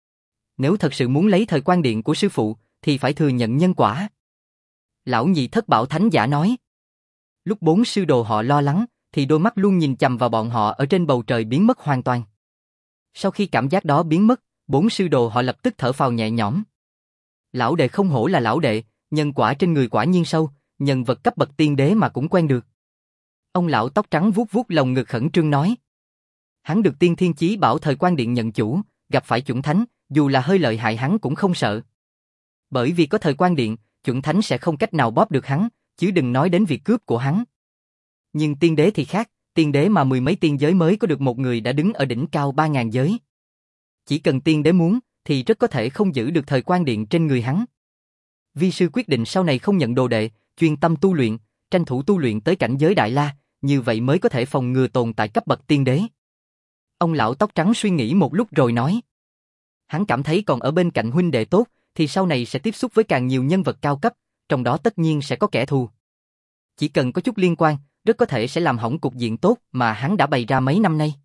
Nếu thật sự muốn lấy thời quan điện của sư phụ, thì phải thừa nhận nhân quả. Lão nhị thất bảo thánh giả nói. Lúc bốn sư đồ họ lo lắng, thì đôi mắt luôn nhìn chằm vào bọn họ ở trên bầu trời biến mất hoàn toàn. Sau khi cảm giác đó biến mất, bốn sư đồ họ lập tức thở phào nhẹ nhõm. Lão đệ không hổ là lão đệ, nhân quả trên người quả nhiên sâu, nhân vật cấp bậc tiên đế mà cũng quen được. Ông lão tóc trắng vuốt vuốt lồng ngực khẩn trương nói. Hắn được tiên thiên chí bảo thời quan điện nhận chủ, gặp phải chuẩn thánh, dù là hơi lợi hại hắn cũng không sợ. Bởi vì có thời quan điện, chuẩn thánh sẽ không cách nào bóp được hắn, chứ đừng nói đến việc cướp của hắn. Nhưng tiên đế thì khác, tiên đế mà mười mấy tiên giới mới có được một người đã đứng ở đỉnh cao ba ngàn giới. Chỉ cần tiên đế muốn, thì rất có thể không giữ được thời quan điện trên người hắn. Vi sư quyết định sau này không nhận đồ đệ, chuyên tâm tu luyện, tranh thủ tu luyện tới cảnh giới Đại La, như vậy mới có thể phòng ngừa tồn tại cấp bậc tiên đế. Ông lão tóc trắng suy nghĩ một lúc rồi nói. Hắn cảm thấy còn ở bên cạnh huynh đệ tốt, thì sau này sẽ tiếp xúc với càng nhiều nhân vật cao cấp, trong đó tất nhiên sẽ có kẻ thù. Chỉ cần có chút liên quan, rất có thể sẽ làm hỏng cục diện tốt mà hắn đã bày ra mấy năm nay.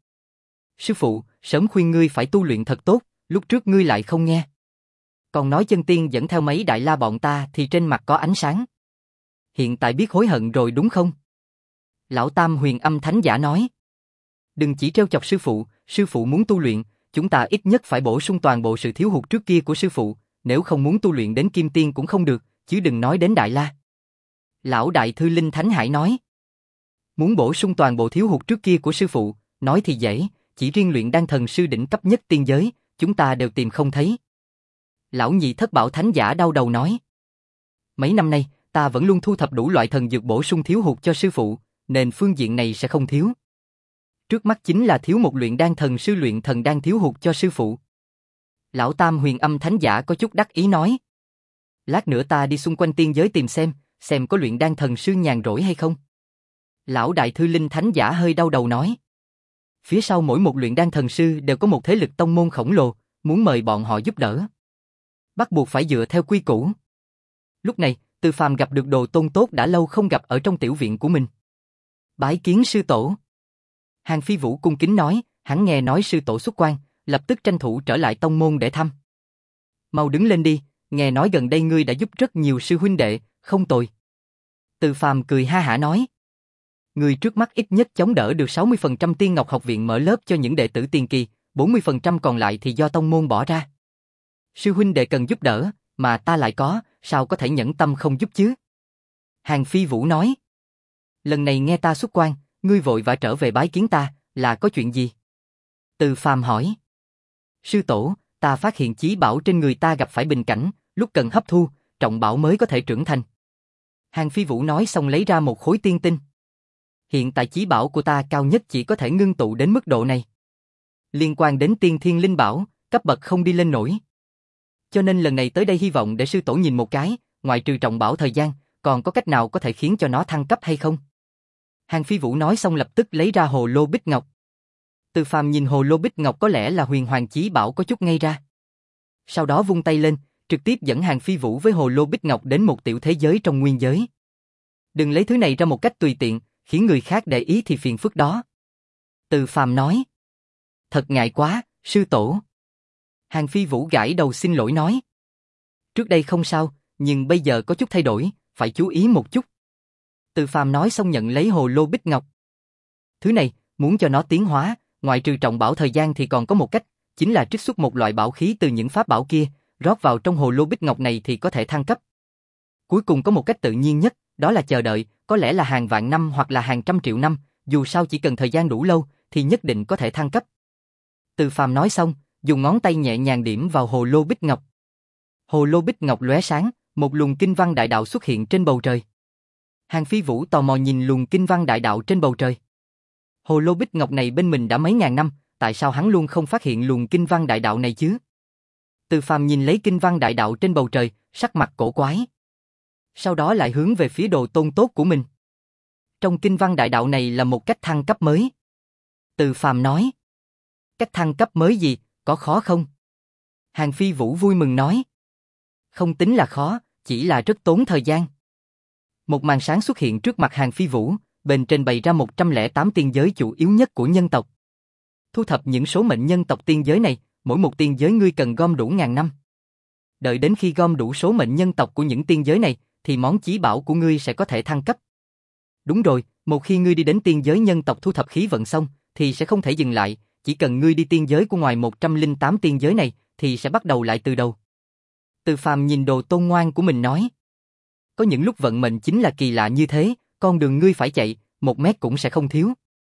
Sư phụ, sớm khuyên ngươi phải tu luyện thật tốt, lúc trước ngươi lại không nghe. Còn nói chân tiên dẫn theo mấy Đại La bọn ta thì trên mặt có ánh sáng. Hiện tại biết hối hận rồi đúng không? Lão Tam Huyền Âm Thánh Giả nói. Đừng chỉ trêu chọc sư phụ, sư phụ muốn tu luyện, chúng ta ít nhất phải bổ sung toàn bộ sự thiếu hụt trước kia của sư phụ, nếu không muốn tu luyện đến Kim Tiên cũng không được, chứ đừng nói đến Đại La. Lão Đại Thư Linh Thánh Hải nói. Muốn bổ sung toàn bộ thiếu hụt trước kia của sư phụ, nói thì dễ, chỉ riêng luyện đan thần sư đỉnh cấp nhất tiên giới, chúng ta đều tìm không thấy. Lão Nhị Thất Bảo Thánh Giả đau đầu nói. Mấy năm nay, ta vẫn luôn thu thập đủ loại thần dược bổ sung thiếu hụt cho sư phụ, nên phương diện này sẽ không thiếu. Trước mắt chính là thiếu một luyện đan thần sư luyện thần đan thiếu hụt cho sư phụ. Lão Tam Huyền Âm Thánh Giả có chút đắc ý nói. Lát nữa ta đi xung quanh tiên giới tìm xem, xem có luyện đan thần sư nhàn rỗi hay không. Lão Đại Thư Linh Thánh Giả hơi đau đầu nói. Phía sau mỗi một luyện đan thần sư đều có một thế lực tông môn khổng lồ, muốn mời bọn họ giúp đỡ. Bắt buộc phải dựa theo quy củ. Lúc này, Từ Phàm gặp được Đồ Tôn tốt đã lâu không gặp ở trong tiểu viện của mình. Bái kiến sư tổ. Hàng Phi Vũ cung kính nói, hắn nghe nói sư tổ xuất quan, lập tức tranh thủ trở lại tông môn để thăm. Mau đứng lên đi, nghe nói gần đây ngươi đã giúp rất nhiều sư huynh đệ, không tồi. Từ Phàm cười ha hả nói. Ngươi trước mắt ít nhất chống đỡ được sáu mươi phần trăm Tiên Ngọc học viện mở lớp cho những đệ tử tiền kỳ, bốn mươi phần trăm còn lại thì do tông môn bỏ ra. Sư huynh đệ cần giúp đỡ, mà ta lại có, sao có thể nhẫn tâm không giúp chứ? Hàng Phi Vũ nói. Lần này nghe ta xuất quan, ngươi vội vã trở về bái kiến ta, là có chuyện gì? Từ Phàm hỏi. Sư tổ, ta phát hiện chí bảo trên người ta gặp phải bình cảnh, lúc cần hấp thu, trọng bảo mới có thể trưởng thành. Hàng Phi Vũ nói xong lấy ra một khối tiên tinh. Hiện tại chí bảo của ta cao nhất chỉ có thể ngưng tụ đến mức độ này. Liên quan đến tiên thiên linh bảo, cấp bậc không đi lên nổi. Cho nên lần này tới đây hy vọng để sư tổ nhìn một cái, ngoại trừ trọng bảo thời gian, còn có cách nào có thể khiến cho nó thăng cấp hay không? Hàng Phi Vũ nói xong lập tức lấy ra hồ lô bích ngọc. Từ Phàm nhìn hồ lô bích ngọc có lẽ là huyền hoàng chí bảo có chút ngây ra. Sau đó vung tay lên, trực tiếp dẫn Hàng Phi Vũ với hồ lô bích ngọc đến một tiểu thế giới trong nguyên giới. Đừng lấy thứ này ra một cách tùy tiện, khiến người khác để ý thì phiền phức đó. Từ Phàm nói. Thật ngại quá, sư tổ. Hàng Phi Vũ gãi đầu xin lỗi nói. Trước đây không sao, nhưng bây giờ có chút thay đổi, phải chú ý một chút. Từ Phàm nói xong nhận lấy hồ lô bích ngọc. Thứ này, muốn cho nó tiến hóa, ngoại trừ trọng bảo thời gian thì còn có một cách, chính là trích xuất một loại bảo khí từ những pháp bảo kia, rót vào trong hồ lô bích ngọc này thì có thể thăng cấp. Cuối cùng có một cách tự nhiên nhất, đó là chờ đợi, có lẽ là hàng vạn năm hoặc là hàng trăm triệu năm, dù sao chỉ cần thời gian đủ lâu, thì nhất định có thể thăng cấp. Từ Phàm nói xong, dùng ngón tay nhẹ nhàng điểm vào hồ lô bích ngọc. Hồ lô bích ngọc lóe sáng, một luồng kinh văn đại đạo xuất hiện trên bầu trời. Hàng Phi Vũ tò mò nhìn luồng kinh văn đại đạo trên bầu trời. Hồ lô bích ngọc này bên mình đã mấy ngàn năm, tại sao hắn luôn không phát hiện luồng kinh văn đại đạo này chứ? Từ Phàm nhìn lấy kinh văn đại đạo trên bầu trời, sắc mặt cổ quái. Sau đó lại hướng về phía Đồ Tôn tốt của mình. Trong kinh văn đại đạo này là một cách thăng cấp mới. Từ Phàm nói. Cách thăng cấp mới gì, có khó không? Hàng Phi Vũ vui mừng nói. Không tính là khó, chỉ là rất tốn thời gian. Một màn sáng xuất hiện trước mặt Hàng Phi Vũ, bên trên bày ra một trăm lẻ tám tiên giới chủ yếu nhất của nhân tộc. Thu thập những số mệnh nhân tộc tiên giới này, mỗi một tiên giới ngươi cần gom đủ ngàn năm. Đợi đến khi gom đủ số mệnh nhân tộc của những tiên giới này, thì món chí bảo của ngươi sẽ có thể thăng cấp. Đúng rồi, một khi ngươi đi đến tiên giới nhân tộc thu thập khí vận xong, thì sẽ không thể dừng lại, chỉ cần ngươi đi tiên giới của ngoài một trăm lẻ tám tiên giới này, thì sẽ bắt đầu lại từ đầu. Từ Phàm nhìn Đồ Tôn ngoan của mình nói. Có những lúc vận mệnh chính là kỳ lạ như thế, con đường ngươi phải chạy, một mét cũng sẽ không thiếu.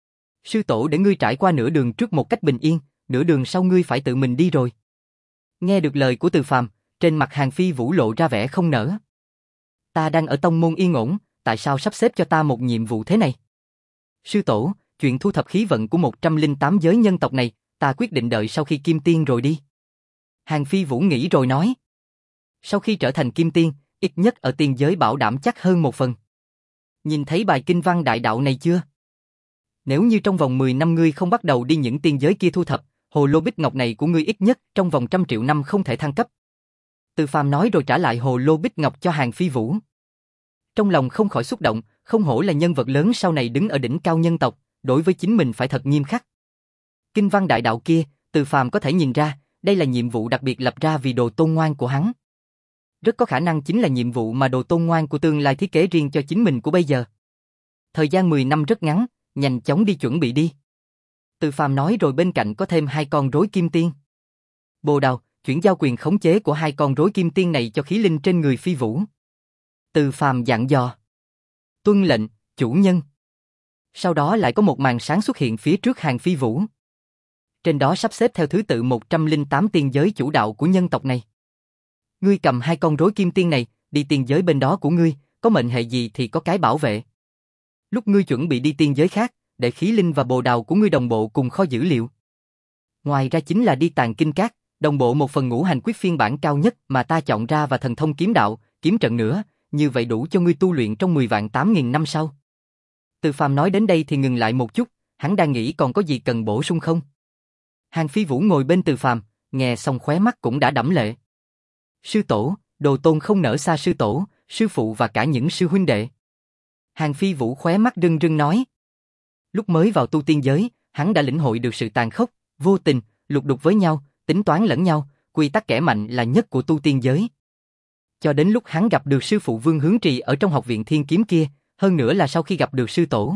Sư tổ để ngươi trải qua nửa đường trước một cách bình yên, nửa đường sau ngươi phải tự mình đi rồi. Nghe được lời của Từ Phàm, trên mặt Hàng Phi Vũ lộ ra vẻ không nỡ. Ta đang ở tông môn yên ổn, tại sao sắp xếp cho ta một nhiệm vụ thế này? Sư tổ, chuyện thu thập khí vận của một trăm lẻ tám giới nhân tộc này, ta quyết định đợi sau khi Kim Tiên rồi đi. Hàng Phi Vũ nghĩ rồi nói. Sau khi trở thành Kim Tiên, ít nhất ở tiên giới bảo đảm chắc hơn một phần. Nhìn thấy bài kinh văn đại đạo này chưa? Nếu như trong vòng mười năm ngươi không bắt đầu đi những tiên giới kia thu thập, hồ lô bích ngọc này của ngươi ít nhất trong vòng trăm triệu năm không thể thăng cấp. Từ Phàm nói rồi trả lại hồ lô bích ngọc cho Hàng Phi Vũ. Trong lòng không khỏi xúc động, không hổ là nhân vật lớn sau này đứng ở đỉnh cao nhân tộc, đối với chính mình phải thật nghiêm khắc. Kinh văn đại đạo kia, Từ Phàm có thể nhìn ra, đây là nhiệm vụ đặc biệt lập ra vì đồ tôn ngoan của hắn. Rất có khả năng chính là nhiệm vụ mà đồ tôn ngoan của tương lai thiết kế riêng cho chính mình của bây giờ. Thời gian mười năm rất ngắn, nhanh chóng đi chuẩn bị đi. Từ Phàm nói rồi bên cạnh có thêm hai con rối kim tiên. Bồ Đào, chuyển giao quyền khống chế của hai con rối kim tiên này cho khí linh trên người Phi Vũ. Từ Phàm dặn dò. Tuân lệnh, chủ nhân. Sau đó lại có một màn sáng xuất hiện phía trước Hàng Phi Vũ. Trên đó sắp xếp theo thứ tự một trăm lẻ tám tiên giới chủ đạo của nhân tộc này. Ngươi cầm hai con rối kim tiên này, đi tiên giới bên đó của ngươi, có mệnh hệ gì thì có cái bảo vệ. Lúc ngươi chuẩn bị đi tiên giới khác, để khí linh và bồ đào của ngươi đồng bộ cùng kho dữ liệu. Ngoài ra chính là đi tàng kinh cát, đồng bộ một phần ngũ hành quyết phiên bản cao nhất mà ta chọn ra và thần thông kiếm đạo, kiếm trận nữa, như vậy đủ cho ngươi tu luyện trong mười vạn tám nghìn năm sau. Từ Phàm nói đến đây thì ngừng lại một chút, hắn đang nghĩ còn có gì cần bổ sung không. Hàng Phi Vũ ngồi bên Từ Phàm, nghe xong khóe mắt cũng đã đẫm lệ. Sư tổ, đồ tôn không nỡ xa sư tổ, sư phụ và cả những sư huynh đệ. Hàng Phi Vũ khóe mắt rưng rưng nói. Lúc mới vào tu tiên giới, hắn đã lĩnh hội được sự tàn khốc, vô tình, lục đục với nhau, tính toán lẫn nhau, quy tắc kẻ mạnh là nhất của tu tiên giới. Cho đến lúc hắn gặp được sư phụ Vương Hướng Trì ở trong học viện Thiên Kiếm kia, hơn nữa là sau khi gặp được sư tổ.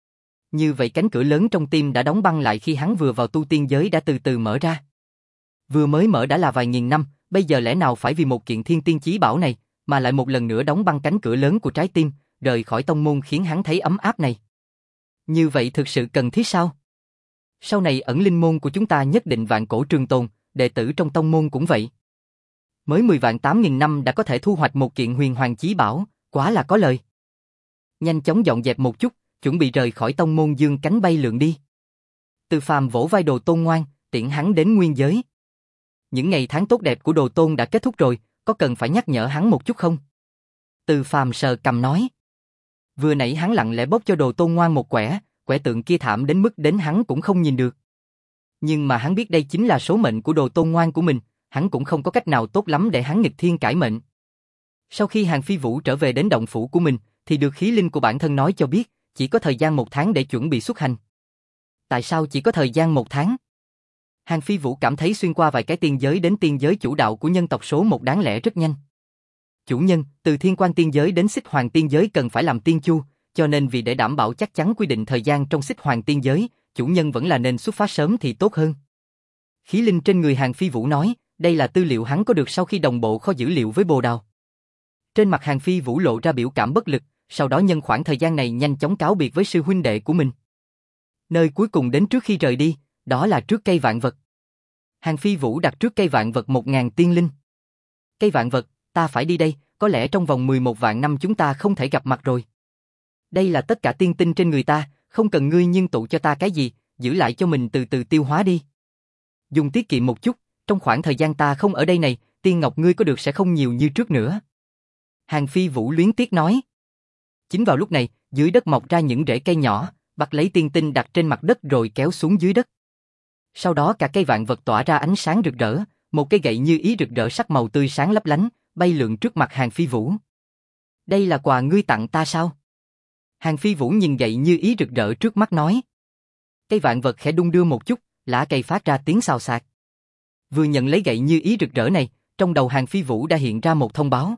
Như vậy cánh cửa lớn trong tim đã đóng băng lại khi hắn vừa vào tu tiên giới đã từ từ mở ra. Vừa mới mở đã là vài nghìn năm, bây giờ lẽ nào phải vì một kiện thiên tiên chí bảo này, mà lại một lần nữa đóng băng cánh cửa lớn của trái tim, rời khỏi tông môn khiến hắn thấy ấm áp này. Như vậy thực sự cần thiết sao? Sau này ẩn linh môn của chúng ta nhất định vạn cổ trường tồn, đệ tử trong tông môn cũng vậy. Mới mười vạn tám nghìn năm đã có thể thu hoạch một kiện huyền hoàng chí bảo, quá là có lời. Nhanh chóng dọn dẹp một chút, chuẩn bị rời khỏi tông môn dương cánh bay lượn đi. Từ Phàm vỗ vai Đồ Tôn ngoan, tiễn hắn đến nguyên giới. Những ngày tháng tốt đẹp của Đồ Tôn đã kết thúc rồi, có cần phải nhắc nhở hắn một chút không? Từ Phàm sờ cằm nói. Vừa nãy hắn lặng lẽ bóp cho Đồ Tôn ngoan một quẻ, quẻ tượng kia thảm đến mức đến hắn cũng không nhìn được. Nhưng mà hắn biết đây chính là số mệnh của Đồ Tôn ngoan của mình, hắn cũng không có cách nào tốt lắm để hắn nghịch thiên cải mệnh. Sau khi Hàng Phi Vũ trở về đến động phủ của mình, thì được khí linh của bản thân nói cho biết, chỉ có thời gian một tháng để chuẩn bị xuất hành. Tại sao chỉ có thời gian một tháng? Hàng Phi Vũ cảm thấy xuyên qua vài cái tiên giới đến tiên giới chủ đạo của nhân tộc số một đáng lẽ rất nhanh. Chủ nhân, từ Thiên Quan tiên giới đến Xích Hoàng tiên giới cần phải làm tiên chu, cho nên vì để đảm bảo chắc chắn quy định thời gian trong Xích Hoàng tiên giới, chủ nhân vẫn là nên xuất phát sớm thì tốt hơn. Khí linh trên người Hàng Phi Vũ nói, đây là tư liệu hắn có được sau khi đồng bộ kho dữ liệu với Bồ Đào. Trên mặt Hàng Phi Vũ lộ ra biểu cảm bất lực, sau đó nhân khoảng thời gian này nhanh chóng cáo biệt với sư huynh đệ của mình. Nơi cuối cùng đến trước khi rời đi, đó là trước cây vạn vật. Hàng Phi Vũ đặt trước cây vạn vật một ngàn tiên linh. Cây vạn vật, ta phải đi đây, có lẽ trong vòng mười một vạn năm chúng ta không thể gặp mặt rồi. Đây là tất cả tiên tinh trên người ta, không cần ngươi nhưng tụ cho ta cái gì, giữ lại cho mình từ từ tiêu hóa đi. Dùng tiết kiệm một chút, trong khoảng thời gian ta không ở đây này, tiên ngọc ngươi có được sẽ không nhiều như trước nữa. Hàng Phi Vũ luyến tiếc nói. Chính vào lúc này, dưới đất mọc ra những rễ cây nhỏ, bắt lấy tiên tinh đặt trên mặt đất rồi kéo xuống dưới đất. Sau đó cả cây vạn vật tỏa ra ánh sáng rực rỡ, một cây gậy như ý rực rỡ sắc màu tươi sáng lấp lánh, bay lượn trước mặt Hàng Phi Vũ. Đây là quà ngươi tặng ta sao? Hàng Phi Vũ nhìn gậy như ý rực rỡ trước mắt nói. Cây vạn vật khẽ đung đưa một chút, lá cây phát ra tiếng xào xạc. Vừa nhận lấy gậy như ý rực rỡ này, trong đầu Hàng Phi Vũ đã hiện ra một thông báo.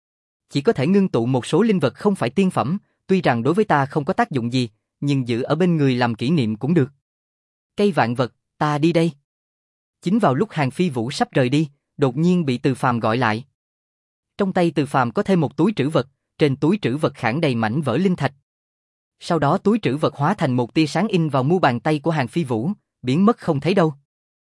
Chỉ có thể ngưng tụ một số linh vật không phải tiên phẩm, tuy rằng đối với ta không có tác dụng gì, nhưng giữ ở bên người làm kỷ niệm cũng được. Cây vạn vật, ta đi đây. Chính vào lúc Hàng Phi Vũ sắp rời đi, đột nhiên bị Từ Phàm gọi lại. Trong tay Từ Phàm có thêm một túi trữ vật, trên túi trữ vật khảm đầy mảnh vỡ linh thạch. Sau đó túi trữ vật hóa thành một tia sáng in vào mu bàn tay của Hàng Phi Vũ, biến mất không thấy đâu.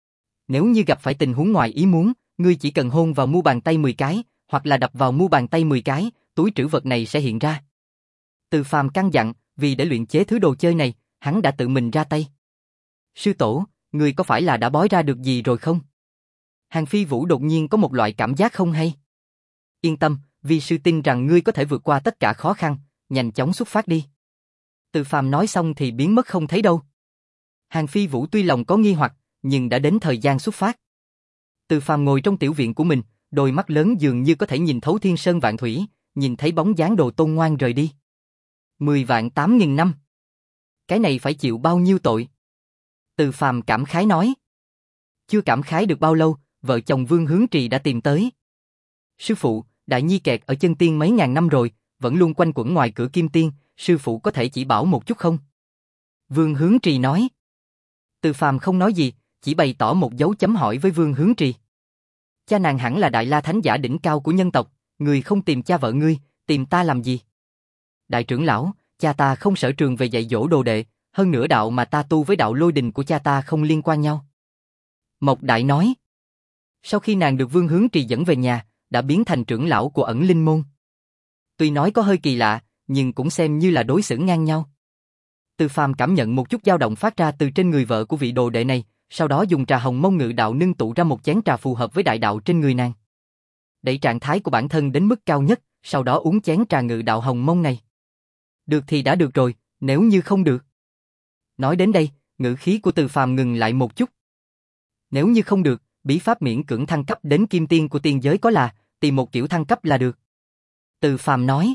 Nếu như gặp phải tình huống ngoài ý muốn, ngươi chỉ cần hôn vào mu bàn tay mười cái, hoặc là đập vào mu bàn tay mười cái, túi trữ vật này sẽ hiện ra. Từ Phàm căn dặn, vì để luyện chế thứ đồ chơi này, hắn đã tự mình ra tay. Sư tổ, ngươi có phải là đã bói ra được gì rồi không? Hàng Phi Vũ đột nhiên có một loại cảm giác không hay. Yên tâm, vi sư tin rằng ngươi có thể vượt qua tất cả khó khăn, nhanh chóng xuất phát đi. Từ Phàm nói xong thì biến mất không thấy đâu. Hàng Phi Vũ tuy lòng có nghi hoặc, nhưng đã đến thời gian xuất phát. Từ Phàm ngồi trong tiểu viện của mình, đôi mắt lớn dường như có thể nhìn thấu thiên sơn vạn thủy, nhìn thấy bóng dáng Đồ Tôn ngoan rời đi. Mười vạn tám nghìn năm. Cái này phải chịu bao nhiêu tội? Từ Phàm cảm khái nói. Chưa cảm khái được bao lâu, vợ chồng Vương Hướng Trì đã tìm tới. Sư phụ, Đại Nhi kẹt ở chân tiên mấy ngàn năm rồi, vẫn luôn quanh quẩn ngoài cửa kim tiên, sư phụ có thể chỉ bảo một chút không? Vương Hướng Trì nói. Từ Phàm không nói gì, chỉ bày tỏ một dấu chấm hỏi với Vương Hướng Trì. Cha nàng hẳn là Đại La Thánh giả đỉnh cao của nhân tộc, người không tìm cha vợ ngươi, tìm ta làm gì? Đại trưởng lão, cha ta không sở trường về dạy dỗ đồ đệ, hơn nữa đạo mà ta tu với đạo lôi đình của cha ta không liên quan nhau. Mộc Đại nói. Sau khi nàng được Vương Hướng Trì dẫn về nhà, đã biến thành trưởng lão của ẩn linh môn. Tuy nói có hơi kỳ lạ, nhưng cũng xem như là đối xử ngang nhau. Từ Phàm cảm nhận một chút dao động phát ra từ trên người vợ của vị đồ đệ này, sau đó dùng trà hồng mông ngự đạo nâng tụ ra một chén trà phù hợp với đại đạo trên người nàng. Đẩy trạng thái của bản thân đến mức cao nhất, sau đó uống chén trà ngự đạo hồng mông này. Được thì đã được rồi, nếu như không được. Nói đến đây, ngữ khí của Từ Phàm ngừng lại một chút. Nếu như không được, bí pháp miễn cưỡng thăng cấp đến kim tiên của tiên giới có là, tìm một kiểu thăng cấp là được. Từ Phàm nói.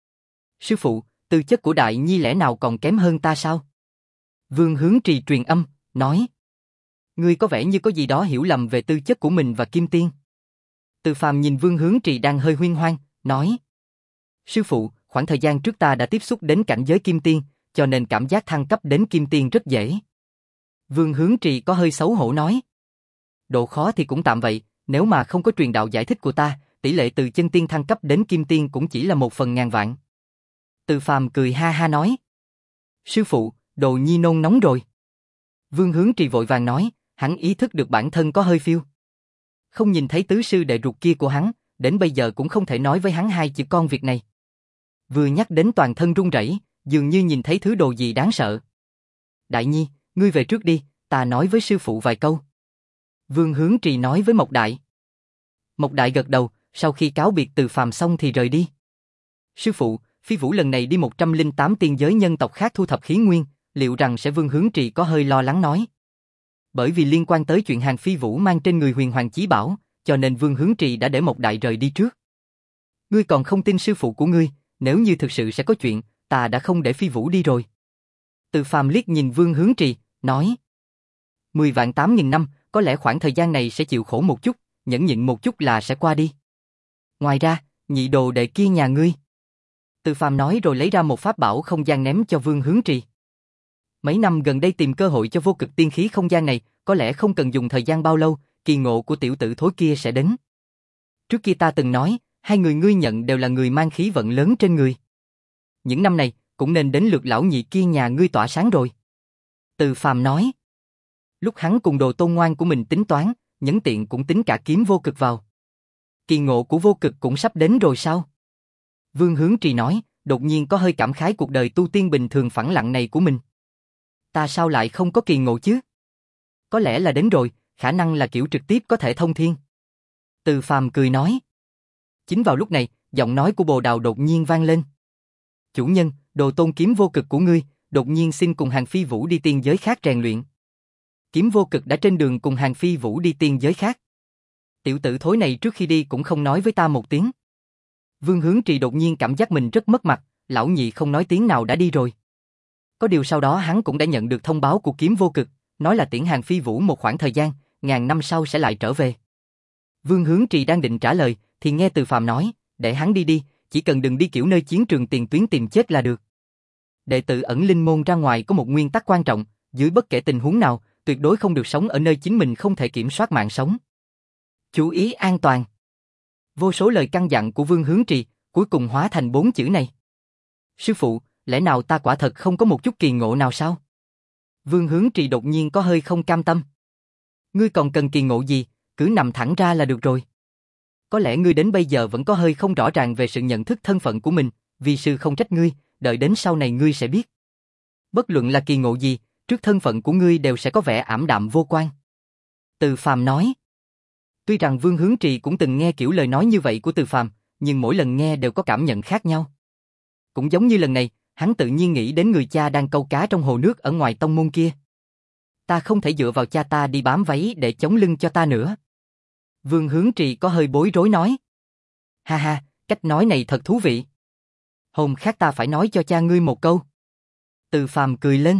Sư phụ, tư chất của Đại Nhi lẽ nào còn kém hơn ta sao? Vương Hướng Trì truyền âm, nói. Ngươi có vẻ như có gì đó hiểu lầm về tư chất của mình và kim tiên. Từ Phàm nhìn Vương Hướng Trì đang hơi huyên hoang, nói. Sư phụ, khoảng thời gian trước ta đã tiếp xúc đến cảnh giới kim tiên, cho nên cảm giác thăng cấp đến kim tiên rất dễ. Vương Hướng Trì có hơi xấu hổ nói. Độ khó thì cũng tạm vậy, nếu mà không có truyền đạo giải thích của ta, tỷ lệ từ chân tiên thăng cấp đến kim tiên cũng chỉ là một phần ngàn vạn. Từ Phàm cười ha ha nói. Sư phụ, Đồ Nhi nôn nóng rồi. Vương Hướng Trì vội vàng nói, hắn ý thức được bản thân có hơi phiêu. Không nhìn thấy tứ sư đệ ruột kia của hắn, đến bây giờ cũng không thể nói với hắn hai chữ con việc này. Vừa nhắc đến toàn thân run rẩy, dường như nhìn thấy thứ đồ gì đáng sợ. Đại Nhi, ngươi về trước đi, ta nói với sư phụ vài câu. Vương Hướng Trì nói với Mộc Đại. Mộc Đại gật đầu, sau khi cáo biệt Từ Phàm xong thì rời đi. Sư phụ, Phi Vũ lần này đi một trăm lẻ tám tiên giới nhân tộc khác thu thập khí nguyên, liệu rằng sẽ Vương Hướng Trì có hơi lo lắng nói. Bởi vì liên quan tới chuyện Hàng Phi Vũ mang trên người huyền hoàng chí bảo, cho nên Vương Hướng Trì đã để Mộc Đại rời đi trước. Ngươi còn không tin sư phụ của ngươi, nếu như thực sự sẽ có chuyện, ta đã không để Phi Vũ đi rồi. Từ Phàm liếc nhìn Vương Hướng Trì, nói. Mười vạn tám nghìn năm, có lẽ khoảng thời gian này sẽ chịu khổ một chút, nhẫn nhịn một chút là sẽ qua đi. Ngoài ra, nhị đồ đệ kia nhà ngươi. Từ Phàm nói rồi lấy ra một pháp bảo không gian ném cho Vương Hướng Trì. Mấy năm gần đây tìm cơ hội cho vô cực tiên khí không gian này, có lẽ không cần dùng thời gian bao lâu, kỳ ngộ của tiểu tử thối kia sẽ đến. Trước kia ta từng nói, hai người ngươi nhận đều là người mang khí vận lớn trên người. Những năm này, cũng nên đến lượt lão nhị kia nhà ngươi tỏa sáng rồi. Từ Phàm nói. Lúc hắn cùng Đồ Tôn ngoan của mình tính toán, nhẫn tiện cũng tính cả kiếm vô cực vào. Kỳ ngộ của vô cực cũng sắp đến rồi sao? Vương Hướng Trì nói, đột nhiên có hơi cảm khái cuộc đời tu tiên bình thường phẳng lặng này của mình. Ta sao lại không có kỳ ngộ chứ? Có lẽ là đến rồi, khả năng là kiểu trực tiếp có thể thông thiên. Từ Phàm cười nói. Chính vào lúc này, giọng nói của Bồ Đào đột nhiên vang lên. Chủ nhân, Đồ Tôn kiếm vô cực của ngươi, đột nhiên xin cùng Hàng Phi Vũ đi tiên giới khác rèn luyện. Kiếm vô cực đã trên đường cùng Hàng Phi Vũ đi tiên giới khác. Tiểu tử thối này trước khi đi cũng không nói với ta một tiếng. Vương Hướng Trì đột nhiên cảm giác mình rất mất mặt, lão nhị không nói tiếng nào đã đi rồi. Có điều sau đó hắn cũng đã nhận được thông báo của kiếm vô cực, nói là tiễn Hàng Phi Vũ một khoảng thời gian, ngàn năm sau sẽ lại trở về. Vương Hướng Trì đang định trả lời, thì nghe Từ Phàm nói, để hắn đi đi, chỉ cần đừng đi kiểu nơi chiến trường tiền tuyến tìm chết là được. Đệ tử ẩn linh môn ra ngoài có một nguyên tắc quan trọng, dưới bất kể tình huống nào, tuyệt đối không được sống ở nơi chính mình không thể kiểm soát mạng sống. Chú ý an toàn. Vô số lời căn dặn của Vương Hướng Trì, cuối cùng hóa thành bốn chữ này. Sư phụ, lẽ nào ta quả thật không có một chút kỳ ngộ nào sao? Vương Hướng Trì đột nhiên có hơi không cam tâm. Ngươi còn cần kỳ ngộ gì, cứ nằm thẳng ra là được rồi. Có lẽ ngươi đến bây giờ vẫn có hơi không rõ ràng về sự nhận thức thân phận của mình, vì sư không trách ngươi, đợi đến sau này ngươi sẽ biết. Bất luận là kỳ ngộ gì, trước thân phận của ngươi đều sẽ có vẻ ảm đạm vô quan. Từ Phàm nói. Tuy rằng Vương Hướng Trì cũng từng nghe kiểu lời nói như vậy của Từ Phàm, nhưng mỗi lần nghe đều có cảm nhận khác nhau. Cũng giống như lần này, hắn tự nhiên nghĩ đến người cha đang câu cá trong hồ nước ở ngoài tông môn kia. Ta không thể dựa vào cha ta đi bám váy để chống lưng cho ta nữa. Vương Hướng Trì có hơi bối rối nói. Ha ha, cách nói này thật thú vị. Hôm khác ta phải nói cho cha ngươi một câu. Từ Phàm cười lên.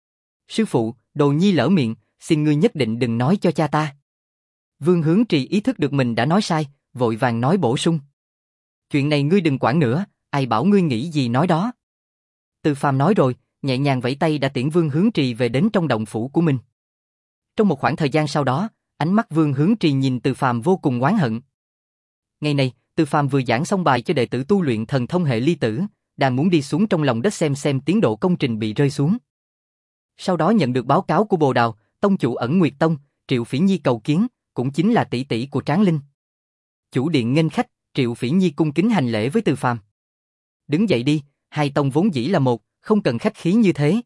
Sư phụ, đồ nhi lỡ miệng, xin ngươi nhất định đừng nói cho cha ta. Vương Hướng Trì ý thức được mình đã nói sai, vội vàng nói bổ sung. Chuyện này ngươi đừng quản nữa, ai bảo ngươi nghĩ gì nói đó. Từ Phàm nói rồi, nhẹ nhàng vẫy tay đã tiễn Vương Hướng Trì về đến trong động phủ của mình. Trong một khoảng thời gian sau đó, ánh mắt Vương Hướng Trì nhìn Từ Phàm vô cùng oán hận. Ngày này, Từ Phàm vừa giảng xong bài cho đệ tử tu luyện thần thông hệ ly tử, đang muốn đi xuống trong lòng đất xem xem tiến độ công trình bị rơi xuống. Sau đó nhận được báo cáo của Bồ Đào, tông chủ Ẩn Nguyệt Tông, Triệu Phỉ Nhi cầu kiến, cũng chính là tỷ tỷ của Tráng Linh. Chủ điện nghênh khách, Triệu Phỉ Nhi cung kính hành lễ với Từ Phàm. Đứng dậy đi, hai tông vốn dĩ là một, không cần khách khí như thế.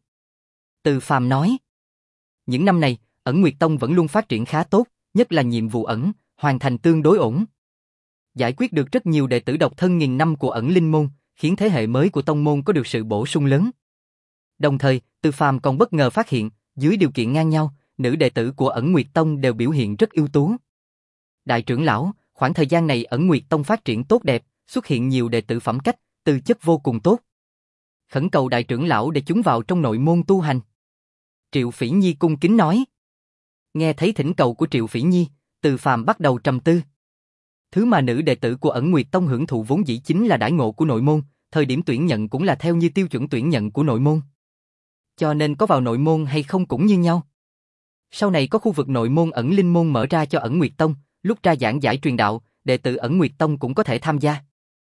Từ Phàm nói. Những năm này, Ẩn Nguyệt Tông vẫn luôn phát triển khá tốt, nhất là nhiệm vụ ẩn, hoàn thành tương đối ổn. Giải quyết được rất nhiều đệ tử độc thân nghìn năm của Ẩn Linh môn, khiến thế hệ mới của tông môn có được sự bổ sung lớn. Đồng thời, Từ Phàm còn bất ngờ phát hiện, dưới điều kiện ngang nhau, nữ đệ tử của Ẩn Nguyệt Tông đều biểu hiện rất ưu tú. Đại trưởng lão, khoảng thời gian này Ẩn Nguyệt Tông phát triển tốt đẹp, xuất hiện nhiều đệ tử phẩm cách, tư chất vô cùng tốt. Khẩn cầu đại trưởng lão để chúng vào trong nội môn tu hành. Triệu Phỉ Nhi cung kính nói. Nghe thấy thỉnh cầu của Triệu Phỉ Nhi, Từ Phàm bắt đầu trầm tư. Thứ mà nữ đệ tử của Ẩn Nguyệt Tông hưởng thụ vốn dĩ chính là đãi ngộ của nội môn, thời điểm tuyển nhận cũng là theo như tiêu chuẩn tuyển nhận của nội môn. Cho nên có vào nội môn hay không cũng như nhau. Sau này có khu vực nội môn Ẩn Linh môn mở ra cho Ẩn Nguyệt Tông, lúc ra giảng giải truyền đạo, đệ tử Ẩn Nguyệt Tông cũng có thể tham gia.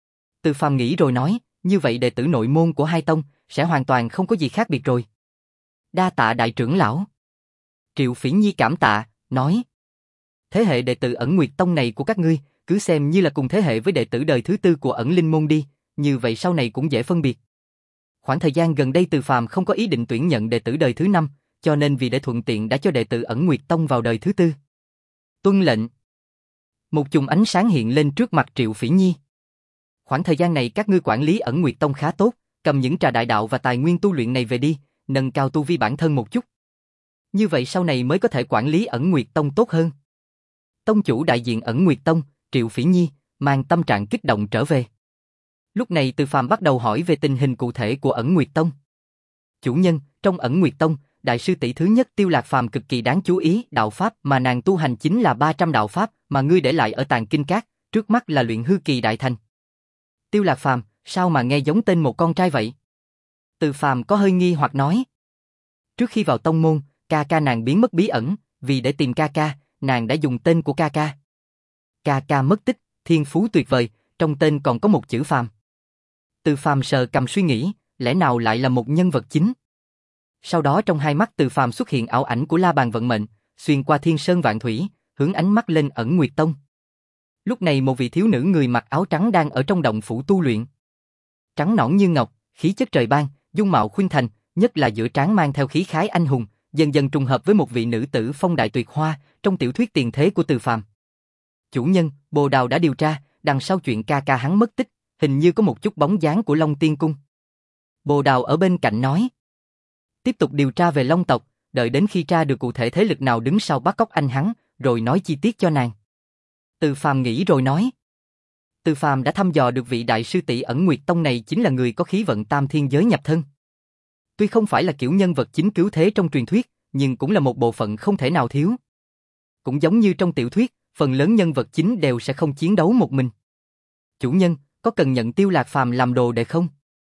Từ Phàm nghĩ rồi nói, như vậy đệ tử nội môn của hai tông sẽ hoàn toàn không có gì khác biệt rồi. Đa tạ đại trưởng lão. Triệu Phỉ Nhi cảm tạ, nói. Thế hệ đệ tử Ẩn Nguyệt Tông này của các ngươi, cứ xem như là cùng thế hệ với đệ tử đời thứ tư của Ẩn Linh môn đi, như vậy sau này cũng dễ phân biệt. Khoảng thời gian gần đây Từ Phàm không có ý định tuyển nhận đệ tử đời thứ năm, cho nên vì để thuận tiện đã cho đệ tử Ẩn Nguyệt Tông vào đời thứ tư. Tuân lệnh. Một chùm ánh sáng hiện lên trước mặt Triệu Phỉ Nhi. Khoảng thời gian này các ngươi quản lý Ẩn Nguyệt Tông khá tốt, cầm những trà đại đạo và tài nguyên tu luyện này về đi, nâng cao tu vi bản thân một chút. Như vậy sau này mới có thể quản lý Ẩn Nguyệt Tông tốt hơn. Tông chủ đại diện Ẩn Nguyệt Tông, Triệu Phỉ Nhi, mang tâm trạng kích động trở về. Lúc này Từ Phàm bắt đầu hỏi về tình hình cụ thể của Ẩn Nguyệt Tông. Chủ nhân, trong Ẩn Nguyệt Tông, đại sư tỷ thứ nhất Tiêu Lạc Phàm cực kỳ đáng chú ý, đạo pháp mà nàng tu hành chính là ba trăm đạo pháp mà ngươi để lại ở Tàng Kinh Các, trước mắt là luyện hư kỳ đại thành. Tiêu Lạc Phàm, sao mà nghe giống tên một con trai vậy? Từ Phàm có hơi nghi hoặc nói. Trước khi vào tông môn, ca ca nàng biến mất bí ẩn, vì để tìm ca ca, nàng đã dùng tên của ca ca. Ca ca mất tích, thiên phú tuyệt vời, trong tên còn có một chữ Phàm. Từ Phàm sờ cầm suy nghĩ, lẽ nào lại là một nhân vật chính? Sau đó trong hai mắt Từ Phàm xuất hiện ảo ảnh của La Bàn vận mệnh, xuyên qua thiên sơn vạn thủy, hướng ánh mắt lên Ẩn Nguyệt Tông. Lúc này một vị thiếu nữ người mặc áo trắng đang ở trong động phủ tu luyện. Trắng nõn như ngọc, khí chất trời ban, dung mạo khuynh thành, nhất là giữa trán mang theo khí khái anh hùng, dần dần trùng hợp với một vị nữ tử phong đại tuyệt hoa trong tiểu thuyết tiền thế của Từ Phàm. Chủ nhân, Bồ Đào đã điều tra, đằng sau chuyện ca ca hắn mất tích, hình như có một chút bóng dáng của Long Tiên Cung. Bồ Đào ở bên cạnh nói. Tiếp tục điều tra về Long tộc, đợi đến khi tra được cụ thể thế lực nào đứng sau bắt cóc anh hắn, rồi nói chi tiết cho nàng. Từ Phàm nghĩ rồi nói. Từ Phàm đã thăm dò được vị đại sư tỷ Ẩn Nguyệt Tông này chính là người có khí vận tam thiên giới nhập thân. Tuy không phải là kiểu nhân vật chính cứu thế trong truyền thuyết, nhưng cũng là một bộ phận không thể nào thiếu. Cũng giống như trong tiểu thuyết, phần lớn nhân vật chính đều sẽ không chiến đấu một mình. Chủ nhân, có cần nhận Tiêu Lạc Phàm làm đồ đệ không?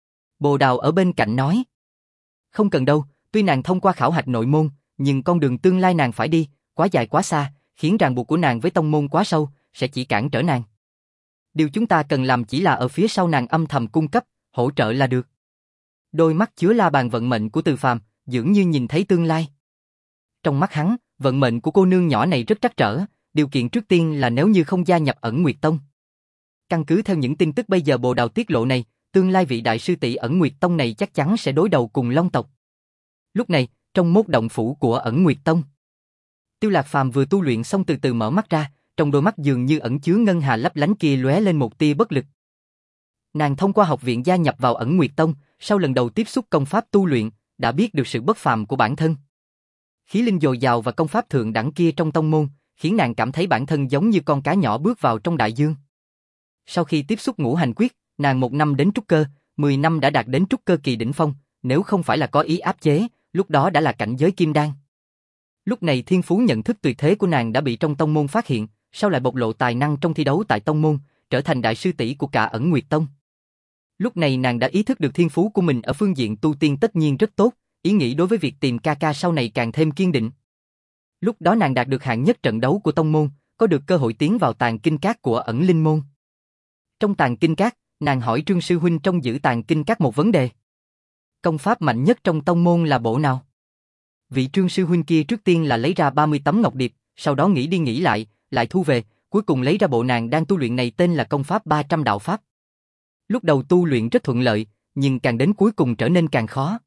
Bồ Đào ở bên cạnh nói. Không cần đâu, tuy nàng thông qua khảo hạch nội môn, nhưng con đường tương lai nàng phải đi, quá dài quá xa, khiến ràng buộc của nàng với tông môn quá sâu, sẽ chỉ cản trở nàng. Điều chúng ta cần làm chỉ là ở phía sau nàng âm thầm cung cấp, hỗ trợ là được. Đôi mắt chứa La Bàn vận mệnh của Từ Phàm, dường như nhìn thấy tương lai. Trong mắt hắn, vận mệnh của cô nương nhỏ này rất trắc trở, điều kiện trước tiên là nếu như không gia nhập Ẩn Nguyệt Tông. Căn cứ theo những tin tức bây giờ Bồ Đào tiết lộ này, tương lai vị đại sư tỷ Ẩn Nguyệt Tông này chắc chắn sẽ đối đầu cùng Long tộc. Lúc này, trong mốt động phủ của Ẩn Nguyệt Tông, Tiêu Lạc Phàm vừa tu luyện xong từ từ mở mắt ra, trong đôi mắt dường như ẩn chứa ngân hà lấp lánh kia lóe lên một tia bất lực. Nàng thông qua học viện gia nhập vào Ẩn Nguyệt Tông, sau lần đầu tiếp xúc công pháp tu luyện, đã biết được sự bất phàm của bản thân. Khí linh dồi dào và công pháp thượng đẳng kia trong tông môn, khiến nàng cảm thấy bản thân giống như con cá nhỏ bước vào trong đại dương. Sau khi tiếp xúc ngũ hành quyết, nàng một năm đến trúc cơ, mười năm đã đạt đến trúc cơ kỳ đỉnh phong, nếu không phải là có ý áp chế, lúc đó đã là cảnh giới kim đan. Lúc này thiên phú nhận thức tuyệt thế của nàng đã bị trong tông môn phát hiện, sau lại bộc lộ tài năng trong thi đấu tại tông môn, trở thành đại sư tỷ của cả Ẩn Nguyệt Tông. Lúc này nàng đã ý thức được thiên phú của mình ở phương diện tu tiên tất nhiên rất tốt, ý nghĩ đối với việc tìm ca ca sau này càng thêm kiên định. Lúc đó nàng đạt được hạng nhất trận đấu của tông môn, có được cơ hội tiến vào tàng kinh các của Ẩn Linh môn. Trong tàng kinh các, nàng hỏi Trương sư huynh trong giữ tàng kinh các một vấn đề. Công pháp mạnh nhất trong tông môn là bộ nào? Vị Trương sư huynh kia trước tiên là lấy ra ba mươi tấm ngọc điệp, sau đó nghĩ đi nghĩ lại, lại thu về, cuối cùng lấy ra bộ nàng đang tu luyện này tên là công pháp ba trăm đạo pháp. Lúc đầu tu luyện rất thuận lợi, nhưng càng đến cuối cùng trở nên càng khó.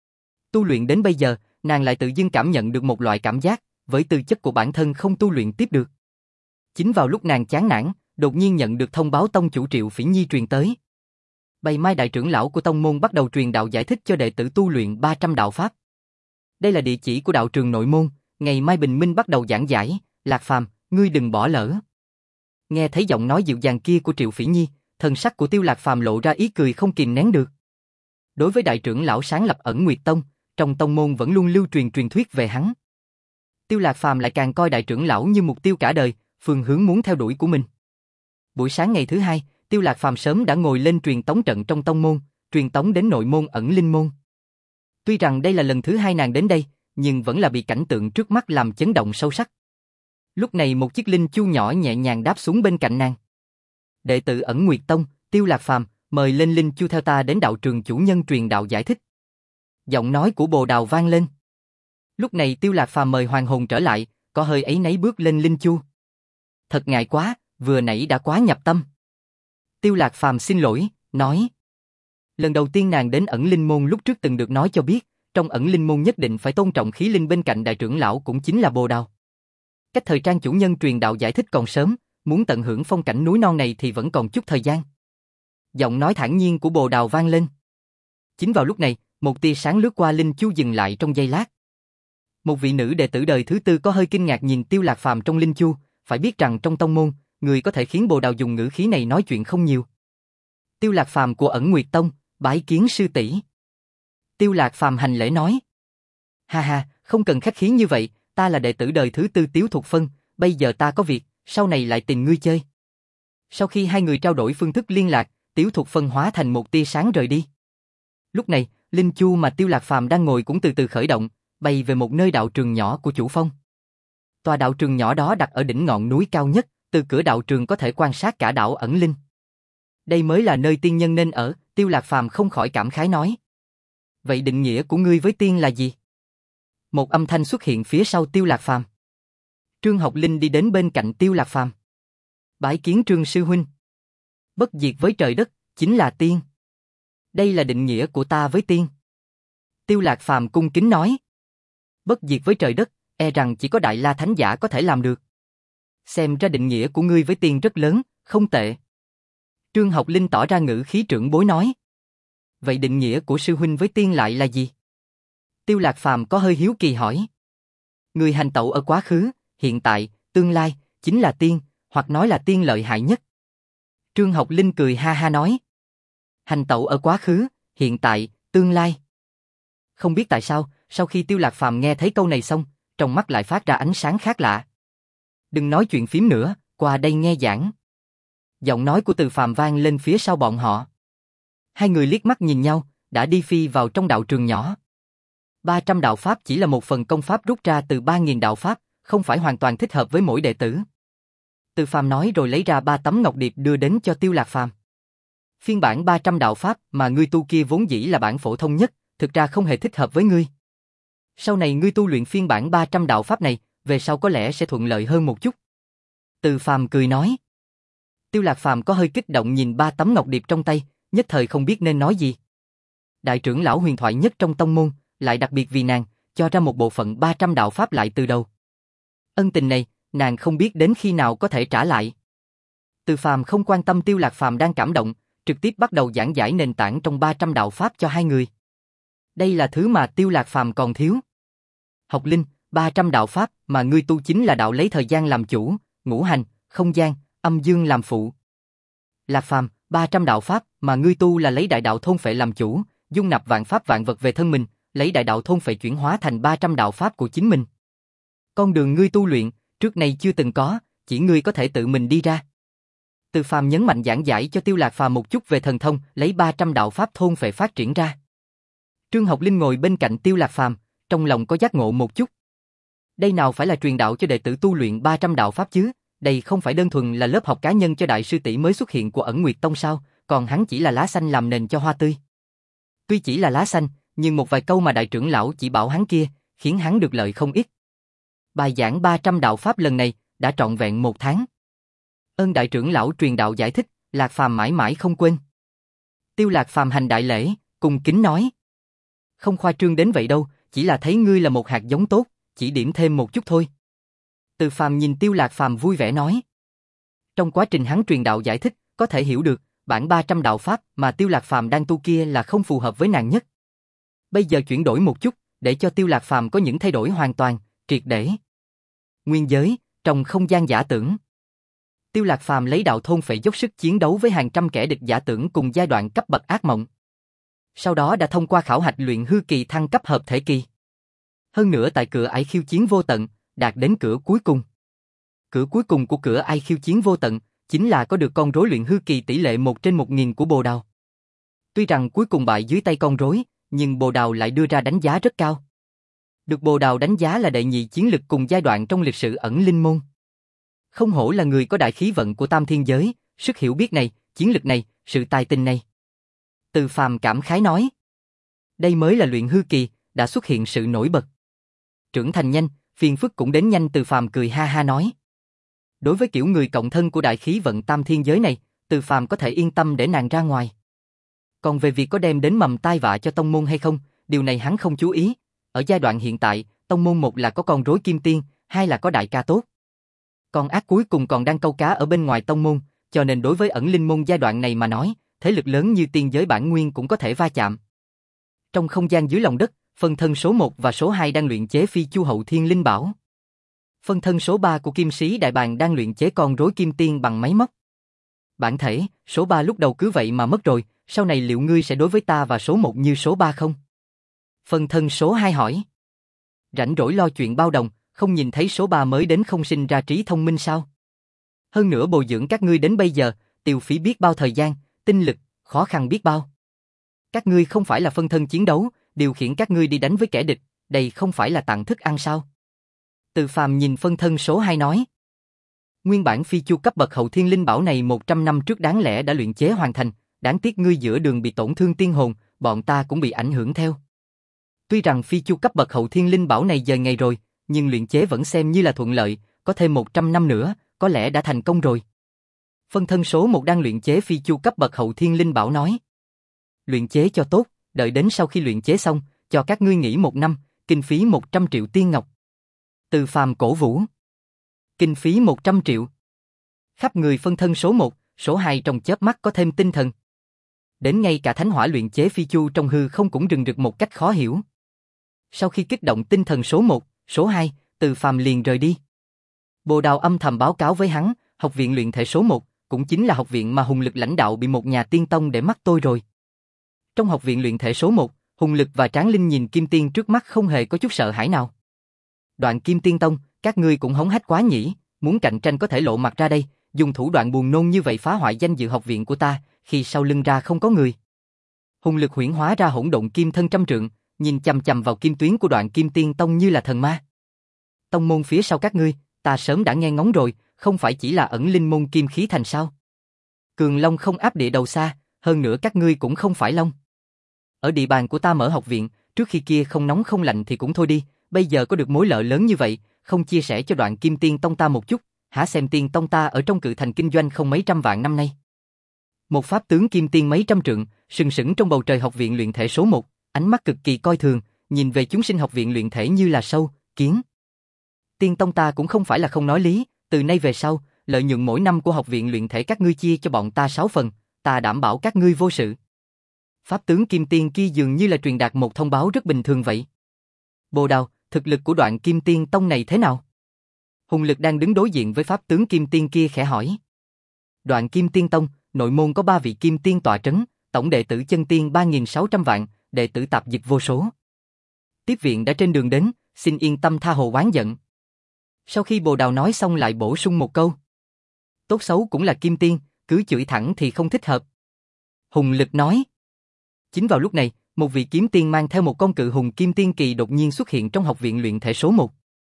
Tu luyện đến bây giờ, nàng lại tự dưng cảm nhận được một loại cảm giác, với tư chất của bản thân không tu luyện tiếp được. Chính vào lúc nàng chán nản, đột nhiên nhận được thông báo tông chủ Triệu Phỉ Nhi truyền tới. Bày Mai đại trưởng lão của tông môn bắt đầu truyền đạo giải thích cho đệ tử tu luyện ba trăm đạo pháp. Đây là địa chỉ của đạo trường nội môn, ngày mai bình minh bắt đầu giảng giải, Lạc Phàm, ngươi đừng bỏ lỡ. Nghe thấy giọng nói dịu dàng kia của Triệu Phỉ Nhi, thần sắc của Tiêu Lạc Phàm lộ ra ý cười không kìm nén được. Đối với đại trưởng lão sáng lập Ẩn Nguyệt Tông, trong tông môn vẫn luôn lưu truyền truyền thuyết về hắn. Tiêu Lạc Phàm lại càng coi đại trưởng lão như mục tiêu cả đời, phương hướng muốn theo đuổi của mình. Buổi sáng ngày thứ hai, Tiêu Lạc Phàm sớm đã ngồi lên truyền tống trận trong tông môn, truyền tống đến nội môn Ẩn Linh môn. Tuy rằng đây là lần thứ hai nàng đến đây, nhưng vẫn là bị cảnh tượng trước mắt làm chấn động sâu sắc. Lúc này một chiếc linh chu nhỏ nhẹ nhàng đáp xuống bên cạnh nàng. Đệ tử Ẩn Nguyệt Tông, Tiêu Lạc Phàm, mời lên linh chu theo ta đến đạo trường chủ nhân truyền đạo giải thích. Giọng nói của Bồ Đào vang lên. Lúc này Tiêu Lạc Phàm mời hoàn hồn trở lại, có hơi áy náy bước lên linh chu. Thật ngại quá, vừa nãy đã quá nhập tâm. Tiêu Lạc Phàm xin lỗi, nói. Lần đầu tiên nàng đến Ẩn Linh môn lúc trước từng được nói cho biết, trong Ẩn Linh môn nhất định phải tôn trọng khí linh bên cạnh đại trưởng lão cũng chính là Bồ Đào. Cách thời trang chủ nhân truyền đạo giải thích còn sớm, muốn tận hưởng phong cảnh núi non này thì vẫn còn chút thời gian. Giọng nói thản nhiên của Bồ Đào vang lên. Chính vào lúc này, một tia sáng lướt qua linh chu dừng lại trong giây lát. Một vị nữ đệ tử đời thứ tư có hơi kinh ngạc nhìn Tiêu Lạc Phàm trong linh chu, phải biết rằng trong tông môn, người có thể khiến Bồ Đào dùng ngữ khí này nói chuyện không nhiều. Tiêu Lạc Phàm của Ẩn Nguyệt Tông, bái kiến sư tỷ. Tiêu Lạc Phàm hành lễ nói. Ha ha, không cần khách khí như vậy, ta là đệ tử đời thứ tư Tiếu Thục Phân, bây giờ ta có việc, sau này lại tìm ngươi chơi. Sau khi hai người trao đổi phương thức liên lạc, Tiếu Thục Phân hóa thành một tia sáng rời đi. Lúc này, linh chu mà Tiêu Lạc Phàm đang ngồi cũng từ từ khởi động, bay về một nơi đạo trường nhỏ của chủ phong. Tòa đạo trường nhỏ đó đặt ở đỉnh ngọn núi cao nhất, từ cửa đạo trường có thể quan sát cả đảo Ẩn Linh. Đây mới là nơi tiên nhân nên ở, Tiêu Lạc Phàm không khỏi cảm khái nói. Vậy định nghĩa của ngươi với tiên là gì? Một âm thanh xuất hiện phía sau Tiêu Lạc Phàm. Trương Học Linh đi đến bên cạnh Tiêu Lạc Phàm. Bái kiến Trương sư huynh. Bất diệt với trời đất, chính là tiên. Đây là định nghĩa của ta với tiên. Tiêu Lạc Phàm cung kính nói. Bất diệt với trời đất, e rằng chỉ có Đại La Thánh Giả có thể làm được. Xem ra định nghĩa của ngươi với tiên rất lớn, không tệ. Trương Học Linh tỏ ra ngữ khí trưởng bối nói. Vậy định nghĩa của sư huynh với tiên lại là gì? Tiêu Lạc Phàm có hơi hiếu kỳ hỏi. Người hành tẩu ở quá khứ, hiện tại, tương lai, chính là tiên, hoặc nói là tiên lợi hại nhất. Trương Học Linh cười ha ha nói. Hành tẩu ở quá khứ, hiện tại, tương lai. Không biết tại sao, sau khi Tiêu Lạc Phàm nghe thấy câu này xong, trong mắt lại phát ra ánh sáng khác lạ. Đừng nói chuyện phím nữa, qua đây nghe giảng. Giọng nói của Từ Phàm vang lên phía sau bọn họ. Hai người liếc mắt nhìn nhau, đã đi phi vào trong đạo trường nhỏ. ba trăm đạo pháp chỉ là một phần công pháp rút ra từ ba nghìn đạo pháp, không phải hoàn toàn thích hợp với mỗi đệ tử. Từ Phàm nói rồi lấy ra ba tấm ngọc điệp đưa đến cho Tiêu Lạc Phàm. Phiên bản ba trăm đạo pháp mà ngươi tu kia vốn dĩ là bản phổ thông nhất, thực ra không hề thích hợp với ngươi. Sau này ngươi tu luyện phiên bản ba trăm đạo pháp này, về sau có lẽ sẽ thuận lợi hơn một chút. Từ Phàm cười nói. Tiêu Lạc Phàm có hơi kích động nhìn ba tấm ngọc điệp trong tay, nhất thời không biết nên nói gì. Đại trưởng lão huyền thoại nhất trong tông môn, lại đặc biệt vì nàng, cho ra một bộ phận ba trăm đạo pháp lại từ đầu. Ân tình này, nàng không biết đến khi nào có thể trả lại. Từ Phàm không quan tâm Tiêu Lạc Phàm đang cảm động, trực tiếp bắt đầu giảng giải nền tảng trong ba trăm đạo pháp cho hai người. Đây là thứ mà Tiêu Lạc Phàm còn thiếu. Học Linh, ba trăm đạo pháp mà ngươi tu chính là đạo lấy thời gian làm chủ, ngũ hành, không gian, âm dương làm phụ. Lạc Phàm, ba trăm đạo pháp mà ngươi tu là lấy đại đạo thôn phệ làm chủ, dung nạp vạn pháp vạn vật về thân mình, lấy đại đạo thôn phệ chuyển hóa thành ba trăm đạo pháp của chính mình. Con đường ngươi tu luyện, trước nay chưa từng có, chỉ ngươi có thể tự mình đi ra. Từ Phàm nhấn mạnh giảng giải cho Tiêu Lạc Phàm một chút về thần thông, lấy ba trăm đạo pháp thôn phệ phát triển ra. Trương Học Linh ngồi bên cạnh Tiêu Lạc Phàm, trong lòng có giác ngộ một chút. Đây nào phải là truyền đạo cho đệ tử tu luyện ba trăm đạo pháp chứ, đây không phải đơn thuần là lớp học cá nhân cho đại sư tỷ mới xuất hiện của Ẩn Nguyệt Tông sao, còn hắn chỉ là lá xanh làm nền cho hoa tươi. Tuy chỉ là lá xanh, nhưng một vài câu mà đại trưởng lão chỉ bảo hắn kia, khiến hắn được lợi không ít. Bài giảng ba trăm đạo pháp lần này, đã trọn vẹn một tháng. Ơn đại trưởng lão truyền đạo giải thích, Lạc Phàm mãi mãi không quên. Tiêu Lạc Phàm hành đại lễ, cùng kính nói. Không khoa trương đến vậy đâu, chỉ là thấy ngươi là một hạt giống tốt, chỉ điểm thêm một chút thôi. Từ Phàm nhìn Tiêu Lạc Phàm vui vẻ nói. Trong quá trình hắn truyền đạo giải thích, có thể hiểu được, bản ba trăm đạo pháp mà Tiêu Lạc Phàm đang tu kia là không phù hợp với nàng nhất. Bây giờ chuyển đổi một chút, để cho Tiêu Lạc Phàm có những thay đổi hoàn toàn, triệt để. Nguyên giới, trong không gian giả tưởng. Tiêu Lạc Phàm lấy đạo thôn phệ dốc sức chiến đấu với hàng trăm kẻ địch giả tưởng cùng giai đoạn cấp bậc ác mộng. Sau đó đã thông qua khảo hạch luyện hư kỳ thăng cấp hợp thể kỳ. Hơn nữa tại cửa ải khiêu chiến vô tận, đạt đến cửa cuối cùng. Cửa cuối cùng của cửa ải khiêu chiến vô tận, chính là có được con rối luyện hư kỳ tỷ lệ một trên một nghìn của Bồ Đào. Tuy rằng cuối cùng bại dưới tay con rối, nhưng Bồ Đào lại đưa ra đánh giá rất cao. Được Bồ Đào đánh giá là đệ nhị chiến lực cùng giai đoạn trong lịch sử Ẩn Linh môn. Không hổ là người có đại khí vận của Tam Thiên Giới, sức hiểu biết này, chiến lực này, sự tài tình này. Từ Phàm cảm khái nói. Đây mới là luyện hư kỳ, đã xuất hiện sự nổi bật. Trưởng thành nhanh, phiền phức cũng đến nhanh. Từ Phàm cười ha ha nói. Đối với kiểu người cộng thân của đại khí vận Tam Thiên Giới này, Từ Phàm có thể yên tâm để nàng ra ngoài. Còn về việc có đem đến mầm tai vạ cho tông môn hay không, điều này hắn không chú ý. Ở giai đoạn hiện tại, tông môn một là có con rối kim tiên, hai là có đại ca tốt. Con ác cuối cùng còn đang câu cá ở bên ngoài tông môn, cho nên đối với Ẩn Linh môn giai đoạn này mà nói, thế lực lớn như tiên giới bản nguyên cũng có thể va chạm. Trong không gian dưới lòng đất, phân thân số một và số hai đang luyện chế Phi Chu Hậu Thiên Linh Bảo. Phân thân số ba của Kim Sĩ Đại Bàng đang luyện chế con rối kim tiên bằng máy móc. Bản thể, số ba lúc đầu cứ vậy mà mất rồi, sau này liệu ngươi sẽ đối với ta và số một như số ba không? Phân thân số hai hỏi. Rảnh rỗi lo chuyện bao đồng, không nhìn thấy số ba mới đến không sinh ra trí thông minh sao? Hơn nữa bồi dưỡng các ngươi đến bây giờ, tiêu phí biết bao thời gian, tinh lực, khó khăn biết bao. Các ngươi không phải là phân thân chiến đấu, điều khiển các ngươi đi đánh với kẻ địch, đây không phải là tặng thức ăn sao? Từ Phàm nhìn phân thân số hai nói. Nguyên bản Phi Chu cấp bậc Hậu Thiên Linh Bảo này một trăm năm trước đáng lẽ đã luyện chế hoàn thành, đáng tiếc ngươi giữa đường bị tổn thương tiên hồn, bọn ta cũng bị ảnh hưởng theo. Tuy rằng Phi Chu cấp bậc Hậu Thiên Linh Bảo này dời ngày rồi, nhưng luyện chế vẫn xem như là thuận lợi, có thêm một trăm năm nữa, có lẽ đã thành công rồi. Phân thân số một đang luyện chế Phi Chu cấp bậc Hậu Thiên Linh Bảo nói. Luyện chế cho tốt, đợi đến sau khi luyện chế xong, cho các ngươi nghỉ một năm, kinh phí một trăm triệu tiên ngọc. Từ Phàm cổ vũ. Kinh phí một trăm triệu. Khắp người phân thân số một, số hai trong chớp mắt có thêm tinh thần. Đến ngay cả thánh hỏa luyện chế Phi Chu trong hư không cũng rừng rực một cách khó hiểu. Sau khi kích động tinh thần số một, số hai, Từ Phàm liền rời đi. Bồ Đào âm thầm báo cáo với hắn, học viện luyện thể số một, cũng chính là học viện mà Hùng Lực lãnh đạo bị một nhà tiên tông để mắt tôi rồi. Trong học viện luyện thể số một, Hùng Lực và Tráng Linh nhìn Kim Tiên trước mắt không hề có chút sợ hãi nào. Đoạn Kim Tiên Tông, các ngươi cũng hống hách quá nhỉ, muốn cạnh tranh có thể lộ mặt ra đây, dùng thủ đoạn buồn nôn như vậy phá hoại danh dự học viện của ta, khi sau lưng ra không có người. Hùng Lực huyễn hóa ra hỗn độn kim thân trăm trượng, nhìn chằm chằm vào kim tuyến của Đoạn Kim Tiên Tông như là thần ma. Tông môn phía sau các ngươi, ta sớm đã nghe ngóng rồi, không phải chỉ là Ẩn Linh môn Kim Khí Thành sao? Cường Long không áp địa đầu xa, hơn nữa các ngươi cũng không phải Long. Ở địa bàn của ta mở học viện, trước khi kia không nóng không lạnh thì cũng thôi đi, bây giờ có được mối lợi lớn như vậy, không chia sẻ cho Đoạn Kim Tiên Tông ta một chút, hả? Xem Tiên Tông ta ở trong cự thành kinh doanh không mấy trăm vạn năm nay. Một pháp tướng kim tiên mấy trăm trượng, sừng sững trong bầu trời học viện luyện thể số một, ánh mắt cực kỳ coi thường, nhìn về chúng sinh học viện luyện thể như là sâu, kiến. Tiên tông ta cũng không phải là không nói lý, từ nay về sau, lợi nhuận mỗi năm của học viện luyện thể các ngươi chia cho bọn ta sáu phần, ta đảm bảo các ngươi vô sự. Pháp tướng Kim Tiên kia dường như là truyền đạt một thông báo rất bình thường vậy. Bồ Đào, thực lực của Đoạn Kim Tiên tông này thế nào? Hùng Lực đang đứng đối diện với Pháp tướng Kim Tiên kia khẽ hỏi. Đoạn Kim Tiên tông, nội môn có ba vị Kim Tiên tọa trấn, tổng đệ tử chân tiên ba nghìn sáu trăm vạn, đệ tử tạp dịch vô số. Tiếp viện đã trên đường đến, xin yên tâm tha hồ oán giận. Sau khi Bồ Đào nói xong lại bổ sung một câu. Tốt xấu cũng là Kim Tiên, cứ chửi thẳng thì không thích hợp. Hùng Lực nói. Chính vào lúc này, một vị kiếm tiên mang theo một con cự hùng kim tiên kỳ đột nhiên xuất hiện trong học viện luyện thể số một.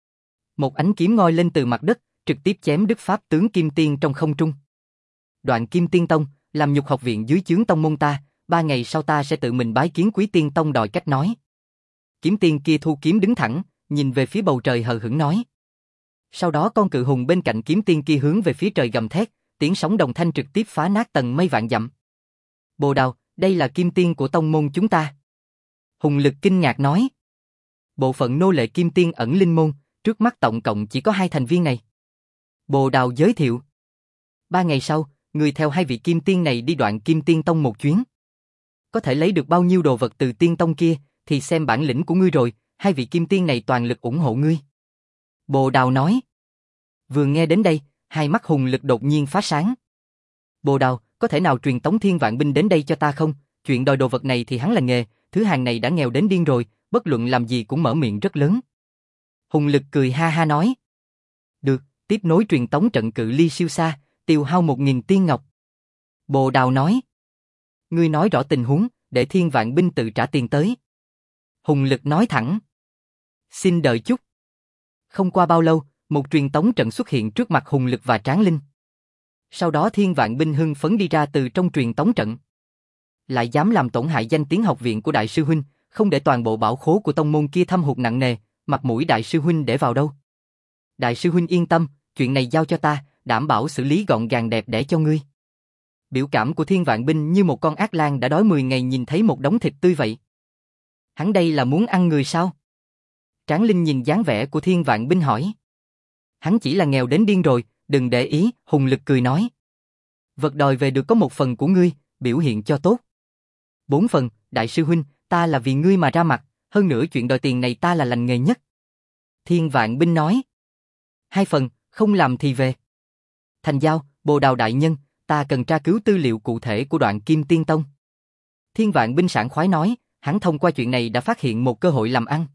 Một ánh kiếm ngoi lên từ mặt đất, trực tiếp chém đứt pháp tướng kim tiên trong không trung. Đoạn Kim Tiên tông, làm nhục học viện dưới chướng tông môn ta, ba ngày sau ta sẽ tự mình bái kiến Quý Tiên tông đòi cách nói. Kiếm tiên kia thu kiếm đứng thẳng, nhìn về phía bầu trời hờ hững nói. Sau đó con cự hùng bên cạnh kiếm tiên kia hướng về phía trời gầm thét, tiếng sóng đồng thanh trực tiếp phá nát tầng mây vạn dặm. Bồ Đào, đây là kim tiên của tông môn chúng ta. Hùng Lực kinh ngạc nói. Bộ phận nô lệ kim tiên ẩn linh môn, trước mắt tổng cộng chỉ có hai thành viên này. Bồ Đào giới thiệu. Ba ngày sau, người theo hai vị kim tiên này đi Đoạn Kim Tiên tông một chuyến. Có thể lấy được bao nhiêu đồ vật từ tiên tông kia, thì xem bản lĩnh của ngươi rồi, hai vị kim tiên này toàn lực ủng hộ ngươi. Bồ Đào nói. Vừa nghe đến đây, hai mắt Hùng Lực đột nhiên phá sáng. Bồ Đào, có thể nào truyền tống thiên vạn binh đến đây cho ta không? Chuyện đòi đồ vật này thì hắn là nghề, thứ hàng này đã nghèo đến điên rồi, bất luận làm gì cũng mở miệng rất lớn. Hùng Lực cười ha ha nói. Được, tiếp nối truyền tống trận cự ly siêu xa, tiêu hao một nghìn tiên ngọc. Bồ Đào nói. Ngươi nói rõ tình huống, để thiên vạn binh tự trả tiền tới. Hùng Lực nói thẳng. Xin đợi chút. Không qua bao lâu, một truyền tống trận xuất hiện trước mặt Hùng Lực và Tráng Linh. Sau đó thiên vạn binh hưng phấn đi ra từ trong truyền tống trận. Lại dám làm tổn hại danh tiếng học viện của đại sư huynh, không để toàn bộ bảo khố của tông môn kia thâm hụt nặng nề, mặt mũi đại sư huynh để vào đâu? Đại sư huynh yên tâm, chuyện này giao cho ta, đảm bảo xử lý gọn gàng đẹp đẽ cho ngươi. Biểu cảm của thiên vạn binh như một con ác lang đã đói mười ngày nhìn thấy một đống thịt tươi vậy. Hắn đây là muốn ăn người sao? Tráng Linh nhìn dáng vẻ của thiên vạn binh hỏi. Hắn chỉ là nghèo đến điên rồi, đừng để ý, Hùng Lực cười nói. Vật đòi về được có một phần của ngươi, biểu hiện cho tốt. Bốn phần, đại sư huynh, ta là vì ngươi mà ra mặt, hơn nữa chuyện đòi tiền này ta là lành nghề nhất. Thiên vạn binh nói. Hai phần, không làm thì về. Thành giao, Bồ Đào đại nhân, ta cần tra cứu tư liệu cụ thể của Đoạn Kim Tiên tông. Thiên vạn binh sảng khoái nói, hắn thông qua chuyện này đã phát hiện một cơ hội làm ăn.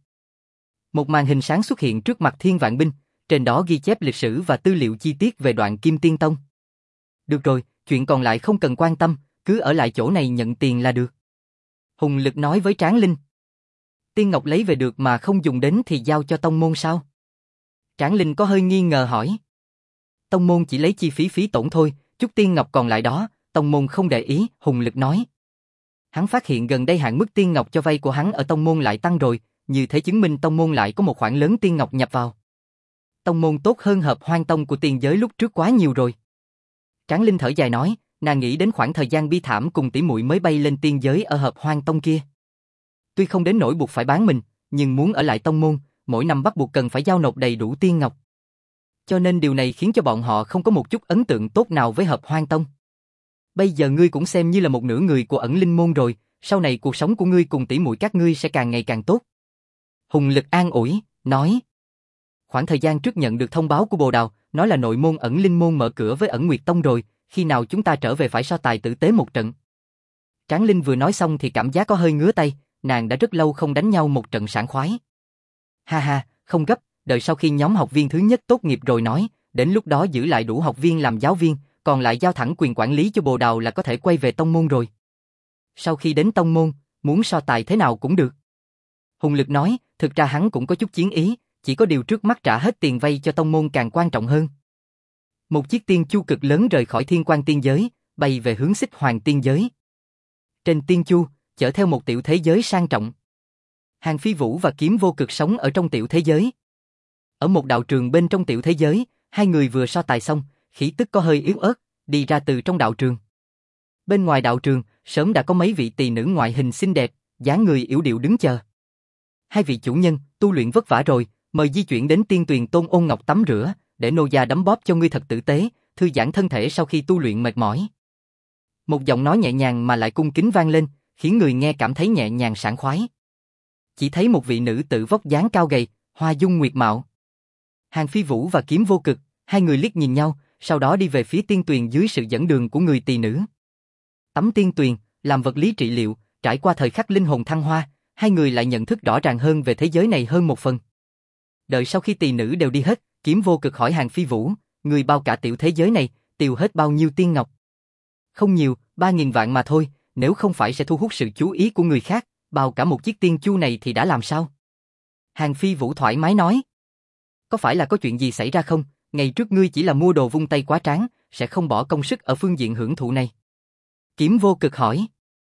Một màn hình sáng xuất hiện trước mặt thiên vạn binh, trên đó ghi chép lịch sử và tư liệu chi tiết về Đoạn Kim Tiên tông. Được rồi, chuyện còn lại không cần quan tâm, cứ ở lại chỗ này nhận tiền là được. Hùng Lực nói với Tráng Linh. Tiên ngọc lấy về được mà không dùng đến thì giao cho tông môn sao? Tráng Linh có hơi nghi ngờ hỏi. Tông môn chỉ lấy chi phí phí tổn thôi, chút tiên ngọc còn lại đó, tông môn không để ý, Hùng Lực nói. Hắn phát hiện gần đây hạn mức tiên ngọc cho vay của hắn ở tông môn lại tăng rồi, như thế chứng minh tông môn lại có một khoản lớn tiên ngọc nhập vào. Tông môn tốt hơn Hợp Hoang tông của tiền giới lúc trước quá nhiều rồi. Tráng Linh thở dài nói, nàng nghĩ đến khoảng thời gian bi thảm cùng tỷ muội mới bay lên tiên giới ở Hợp Hoang tông kia. Tuy không đến nỗi buộc phải bán mình, nhưng muốn ở lại tông môn, mỗi năm bắt buộc cần phải giao nộp đầy đủ tiên ngọc. Cho nên điều này khiến cho bọn họ không có một chút ấn tượng tốt nào với Hợp Hoang tông. Bây giờ ngươi cũng xem như là một nửa người của ẩn linh môn rồi, sau này cuộc sống của ngươi cùng tỷ muội các ngươi sẽ càng ngày càng tốt. Hùng Lực an ủi, nói. Khoảng thời gian trước nhận được thông báo của Bồ Đào, nói là nội môn ẩn linh môn mở cửa với ẩn nguyệt tông rồi, khi nào chúng ta trở về phải so tài tử tế một trận. Tráng Linh vừa nói xong thì cảm giác có hơi ngứa tay, nàng đã rất lâu không đánh nhau một trận sảng khoái. Ha ha, không gấp, đợi sau khi nhóm học viên thứ nhất tốt nghiệp rồi nói, đến lúc đó giữ lại đủ học viên làm giáo viên, còn lại giao thẳng quyền quản lý cho Bồ Đào là có thể quay về tông môn rồi. Sau khi đến tông môn, muốn so tài thế nào cũng được. Hùng Lực nói, thực ra hắn cũng có chút chiến ý, chỉ có điều trước mắt trả hết tiền vay cho tông môn càng quan trọng hơn. Một chiếc tiên chu cực lớn rời khỏi thiên quan tiên giới, bay về hướng Xích Hoàng tiên giới. Trên tiên chu, chở theo một tiểu thế giới sang trọng. Hàn Phi Vũ và Kiếm Vô Cực sống ở trong tiểu thế giới. Ở một đạo trường bên trong tiểu thế giới, hai người vừa so tài xong, khí tức có hơi yếu ớt, đi ra từ trong đạo trường. Bên ngoài đạo trường, sớm đã có mấy vị tỳ nữ ngoại hình xinh đẹp, dáng người yểu điệu đứng chờ. Hai vị chủ nhân, tu luyện vất vả rồi, mời di chuyển đến tiên tuyền Tôn Ôn Ngọc tắm rửa, để nô gia đấm bóp cho ngươi thật tử tế, thư giãn thân thể sau khi tu luyện mệt mỏi. Một giọng nói nhẹ nhàng mà lại cung kính vang lên, khiến người nghe cảm thấy nhẹ nhàng sảng khoái. Chỉ thấy một vị nữ tử vóc dáng cao gầy, hoa dung nguyệt mạo. Hàn Phi Vũ và Kiếm Vô Cực, hai người liếc nhìn nhau, sau đó đi về phía tiên tuyền dưới sự dẫn đường của người tỳ nữ. Tắm tiên tuyền, làm vật lý trị liệu, trải qua thời khắc linh hồn thăng hoa, hai người lại nhận thức rõ ràng hơn về thế giới này hơn một phần. Đợi sau khi tỳ nữ đều đi hết, Kiếm Vô Cực hỏi Hàn Phi Vũ, người bao cả tiểu thế giới này, tiêu hết bao nhiêu tiên ngọc? Không nhiều, ba nghìn vạn mà thôi, nếu không phải sẽ thu hút sự chú ý của người khác, bao cả một chiếc tiên chu này thì đã làm sao? Hàn Phi Vũ thoải mái nói. Có phải là có chuyện gì xảy ra không? Ngày trước ngươi chỉ là mua đồ vung tay quá tráng, sẽ không bỏ công sức ở phương diện hưởng thụ này. Kiếm Vô Cực hỏi.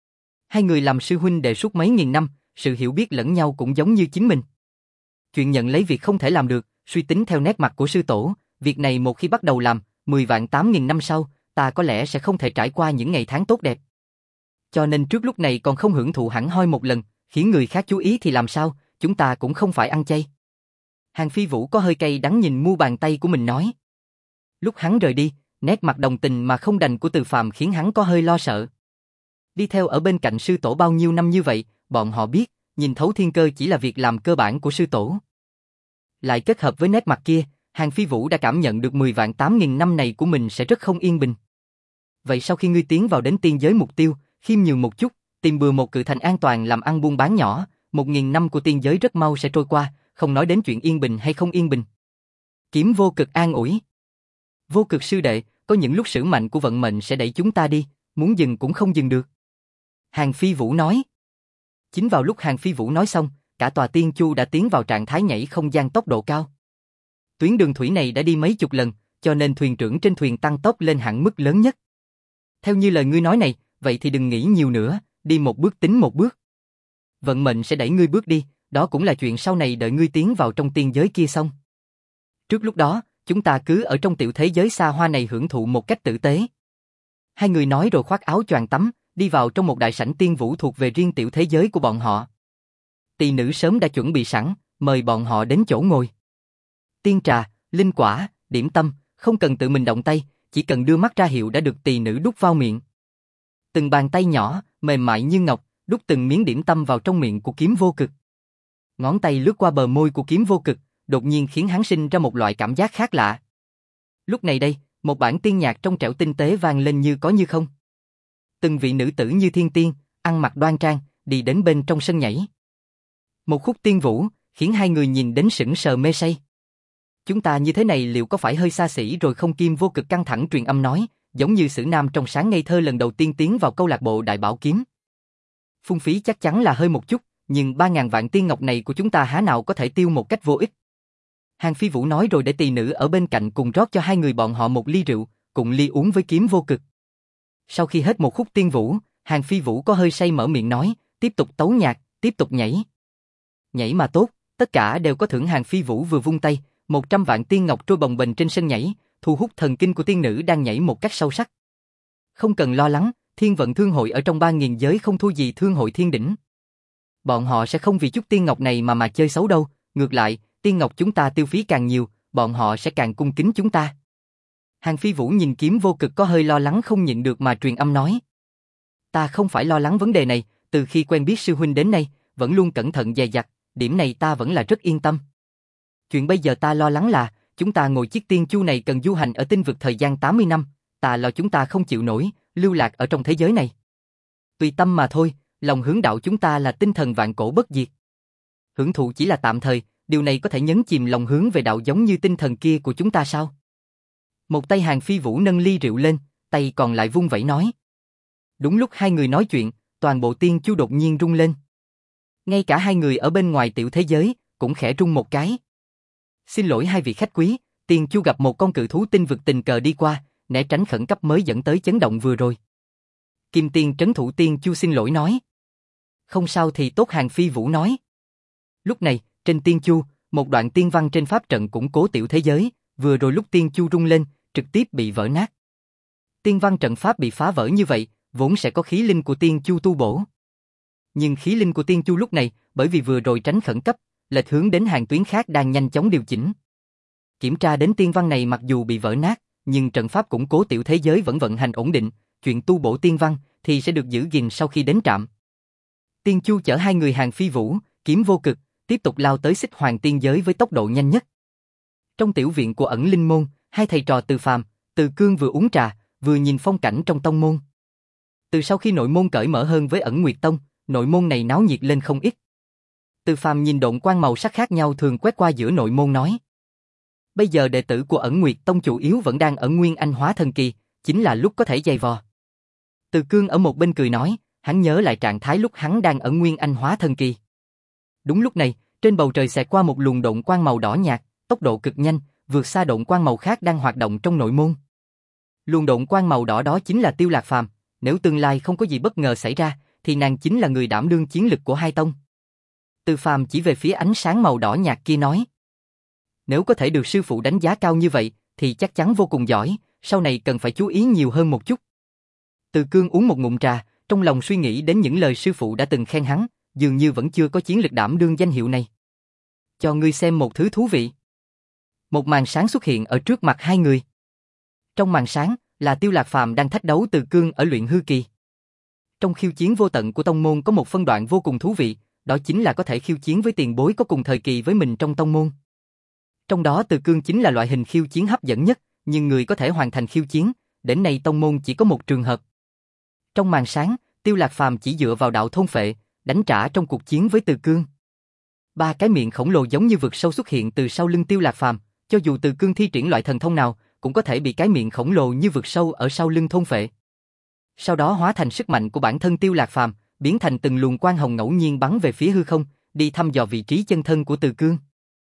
Hai người làm sư huynh đệ suốt mấy nghìn năm, sự hiểu biết lẫn nhau cũng giống như chính mình. Chuyện nhận lấy việc không thể làm được, suy tính theo nét mặt của sư tổ, việc này một khi bắt đầu làm, mười vạn tám nghìn năm sau, ta có lẽ sẽ không thể trải qua những ngày tháng tốt đẹp. Cho nên trước lúc này còn không hưởng thụ hẳn hoi một lần, khiến người khác chú ý thì làm sao, chúng ta cũng không phải ăn chay. Hàn Phi Vũ có hơi cay đắng nhìn mu bàn tay của mình nói. Lúc hắn rời đi, nét mặt đồng tình mà không đành của Từ Phàm khiến hắn có hơi lo sợ. Đi theo ở bên cạnh sư tổ bao nhiêu năm như vậy, bọn họ biết, nhìn thấu thiên cơ chỉ là việc làm cơ bản của sư tổ. Lại kết hợp với nét mặt kia, Hàn Phi Vũ đã cảm nhận được mười vạn tám nghìn năm này của mình sẽ rất không yên bình. Vậy sau khi ngươi tiến vào đến tiên giới mục tiêu, khiêm nhường một chút, tìm bừa một cự thành an toàn làm ăn buôn bán nhỏ, một nghìn năm của tiên giới rất mau sẽ trôi qua, không nói đến chuyện yên bình hay không yên bình. Kiếm Vô Cực an ủi. Vô Cực sư đệ, có những lúc sử mạnh của vận mệnh sẽ đẩy chúng ta đi, muốn dừng cũng không dừng được. Hàn Phi Vũ nói. Chính vào lúc Hàn Phi Vũ nói xong, cả tòa tiên chu đã tiến vào trạng thái nhảy không gian tốc độ cao. Tuyến đường thủy này đã đi mấy chục lần, cho nên thuyền trưởng trên thuyền tăng tốc lên hạn mức lớn nhất. Theo như lời ngươi nói này, vậy thì đừng nghĩ nhiều nữa, đi một bước tính một bước. Vận mệnh sẽ đẩy ngươi bước đi, đó cũng là chuyện sau này đợi ngươi tiến vào trong tiên giới kia xong. Trước lúc đó, chúng ta cứ ở trong tiểu thế giới xa hoa này hưởng thụ một cách tử tế. Hai người nói rồi khoác áo choàng tắm, đi vào trong một đại sảnh tiên vũ thuộc về riêng tiểu thế giới của bọn họ. Tỳ nữ sớm đã chuẩn bị sẵn, mời bọn họ đến chỗ ngồi. Tiên trà, linh quả, điểm tâm, không cần tự mình động tay, chỉ cần đưa mắt ra hiệu đã được tỳ nữ đút vào miệng. Từng bàn tay nhỏ, mềm mại như ngọc, đút từng miếng điểm tâm vào trong miệng của Kiếm Vô Cực. Ngón tay lướt qua bờ môi của Kiếm Vô Cực, đột nhiên khiến hắn sinh ra một loại cảm giác khác lạ. Lúc này đây, một bản tiên nhạc trong trẻo tinh tế vang lên như có như không. Từng vị nữ tử như thiên tiên, ăn mặc đoan trang, đi đến bên trong sân nhảy. Một khúc tiên vũ, khiến hai người nhìn đến sững sờ mê say. Chúng ta như thế này liệu có phải hơi xa xỉ rồi không? Kiếm Vô Cực căng thẳng truyền âm nói, giống như sử nam trong sáng ngây thơ lần đầu tiên tiến vào câu lạc bộ Đại Bảo Kiếm. Phung phí chắc chắn là hơi một chút, nhưng ba ngàn vạn tiên ngọc này của chúng ta há nào có thể tiêu một cách vô ích. Hàn Phi Vũ nói rồi để tỳ nữ ở bên cạnh cùng rót cho hai người bọn họ một ly rượu, cùng ly uống với Kiếm Vô Cực. Sau khi hết một khúc tiên vũ, Hàn Phi Vũ có hơi say mở miệng nói, tiếp tục tấu nhạc, tiếp tục nhảy. Nhảy mà tốt, tất cả đều có thưởng. Hàn Phi Vũ vừa vung tay, một trăm vạn tiên ngọc trôi bồng bềnh trên sân nhảy, thu hút thần kinh của tiên nữ đang nhảy một cách sâu sắc. Không cần lo lắng, thiên vận thương hội ở trong ba nghìn giới không thua gì thương hội thiên đỉnh. Bọn họ sẽ không vì chút tiên ngọc này mà mà chơi xấu đâu, ngược lại, tiên ngọc chúng ta tiêu phí càng nhiều, bọn họ sẽ càng cung kính chúng ta. Hàn Phi Vũ nhìn Kiếm Vô Cực có hơi lo lắng không nhịn được mà truyền âm nói. Ta không phải lo lắng vấn đề này, từ khi quen biết sư huynh đến nay, vẫn luôn cẩn thận dè dặt, điểm này ta vẫn là rất yên tâm. Chuyện bây giờ ta lo lắng là, chúng ta ngồi chiếc tiên chu này cần du hành ở tinh vực thời gian tám mươi năm, ta lo chúng ta không chịu nổi, lưu lạc ở trong thế giới này. Tùy tâm mà thôi, lòng hướng đạo chúng ta là tinh thần vạn cổ bất diệt. Hưởng thụ chỉ là tạm thời, điều này có thể nhấn chìm lòng hướng về đạo giống như tinh thần kia của chúng ta sao? Một tay Hàn Phi Vũ nâng ly rượu lên, tay còn lại vung vẩy nói. Đúng lúc hai người nói chuyện, toàn bộ tiên chu đột nhiên rung lên. Ngay cả hai người ở bên ngoài tiểu thế giới, cũng khẽ rung một cái. Xin lỗi hai vị khách quý, tiên chu gặp một con cự thú tinh vực tình cờ đi qua, né tránh khẩn cấp mới dẫn tới chấn động vừa rồi. Kim Tiên trấn thủ tiên chu xin lỗi nói. Không sao thì tốt. Hàn Phi Vũ nói. Lúc này, trên tiên chu, một đoạn tiên văn trên pháp trận củng cố tiểu thế giới, vừa rồi lúc tiên chu rung lên, trực tiếp bị vỡ nát. Tiên văn trận pháp bị phá vỡ như vậy, vốn sẽ có khí linh của tiên chu tu bổ. Nhưng khí linh của Tiên Chu lúc này, bởi vì vừa rồi tránh khẩn cấp, lệch hướng đến hàng tuyến khác đang nhanh chóng điều chỉnh. Kiểm tra đến tiên văn này mặc dù bị vỡ nát, nhưng trận pháp củng cố tiểu thế giới vẫn vận hành ổn định, chuyện tu bổ tiên văn thì sẽ được giữ gìn sau khi đến trạm. Tiên Chu chở hai người hàng phi vũ, kiếm vô cực, tiếp tục lao tới Xích Hoàng tiên giới với tốc độ nhanh nhất. Trong tiểu viện của ẩn linh môn, hai thầy trò Từ Phàm, Từ Cương vừa uống trà, vừa nhìn phong cảnh trong tông môn. Từ sau khi nội môn cởi mở hơn với ẩn Nguyệt Tông, nội môn này náo nhiệt lên không ít. Từ Phàm nhìn độn quang màu sắc khác nhau thường quét qua giữa nội môn nói. Bây giờ đệ tử của ẩn Nguyệt Tông chủ yếu vẫn đang ở Nguyên Anh hóa thần kỳ, chính là lúc có thể giày vò. Từ Cương ở một bên cười nói, hắn nhớ lại trạng thái lúc hắn đang ở Nguyên Anh hóa thần kỳ. Đúng lúc này, trên bầu trời xẹt qua một luồng độn quang màu đỏ nhạt, tốc độ cực nhanh, vượt xa độn quang màu khác đang hoạt động trong nội môn. Luồng độn quang màu đỏ đó chính là Tiêu Lạc Phàm, nếu tương lai không có gì bất ngờ xảy ra, thì nàng chính là người đảm đương chiến lực của hai tông. Từ Phàm chỉ về phía ánh sáng màu đỏ nhạt kia nói. Nếu có thể được sư phụ đánh giá cao như vậy, thì chắc chắn vô cùng giỏi, sau này cần phải chú ý nhiều hơn một chút. Từ Cương uống một ngụm trà, trong lòng suy nghĩ đến những lời sư phụ đã từng khen hắn, dường như vẫn chưa có chiến lực đảm đương danh hiệu này. Cho ngươi xem một thứ thú vị. Một màn sáng xuất hiện ở trước mặt hai người. Trong màn sáng là Tiêu Lạc Phàm đang thách đấu Từ Cương ở luyện hư kỳ. Trong khiêu chiến vô tận của tông môn có một phân đoạn vô cùng thú vị, đó chính là có thể khiêu chiến với tiền bối có cùng thời kỳ với mình trong tông môn. Trong đó Từ Cương chính là loại hình khiêu chiến hấp dẫn nhất, nhưng người có thể hoàn thành khiêu chiến, đến nay tông môn chỉ có một trường hợp. Trong màn sáng, Tiêu Lạc Phàm chỉ dựa vào đạo thôn phệ, đánh trả trong cuộc chiến với Từ Cương. Ba cái miệng khổng lồ giống như vực sâu xuất hiện từ sau lưng Tiêu Lạc Phàm, cho dù Từ Cương thi triển loại thần thông nào, cũng có thể bị cái miệng khổng lồ như vực sâu ở sau lưng thôn phệ. Sau đó hóa thành sức mạnh của bản thân Tiêu Lạc Phàm, biến thành từng luồng quang hồng ngẫu nhiên bắn về phía hư không, đi thăm dò vị trí chân thân của Từ Cương.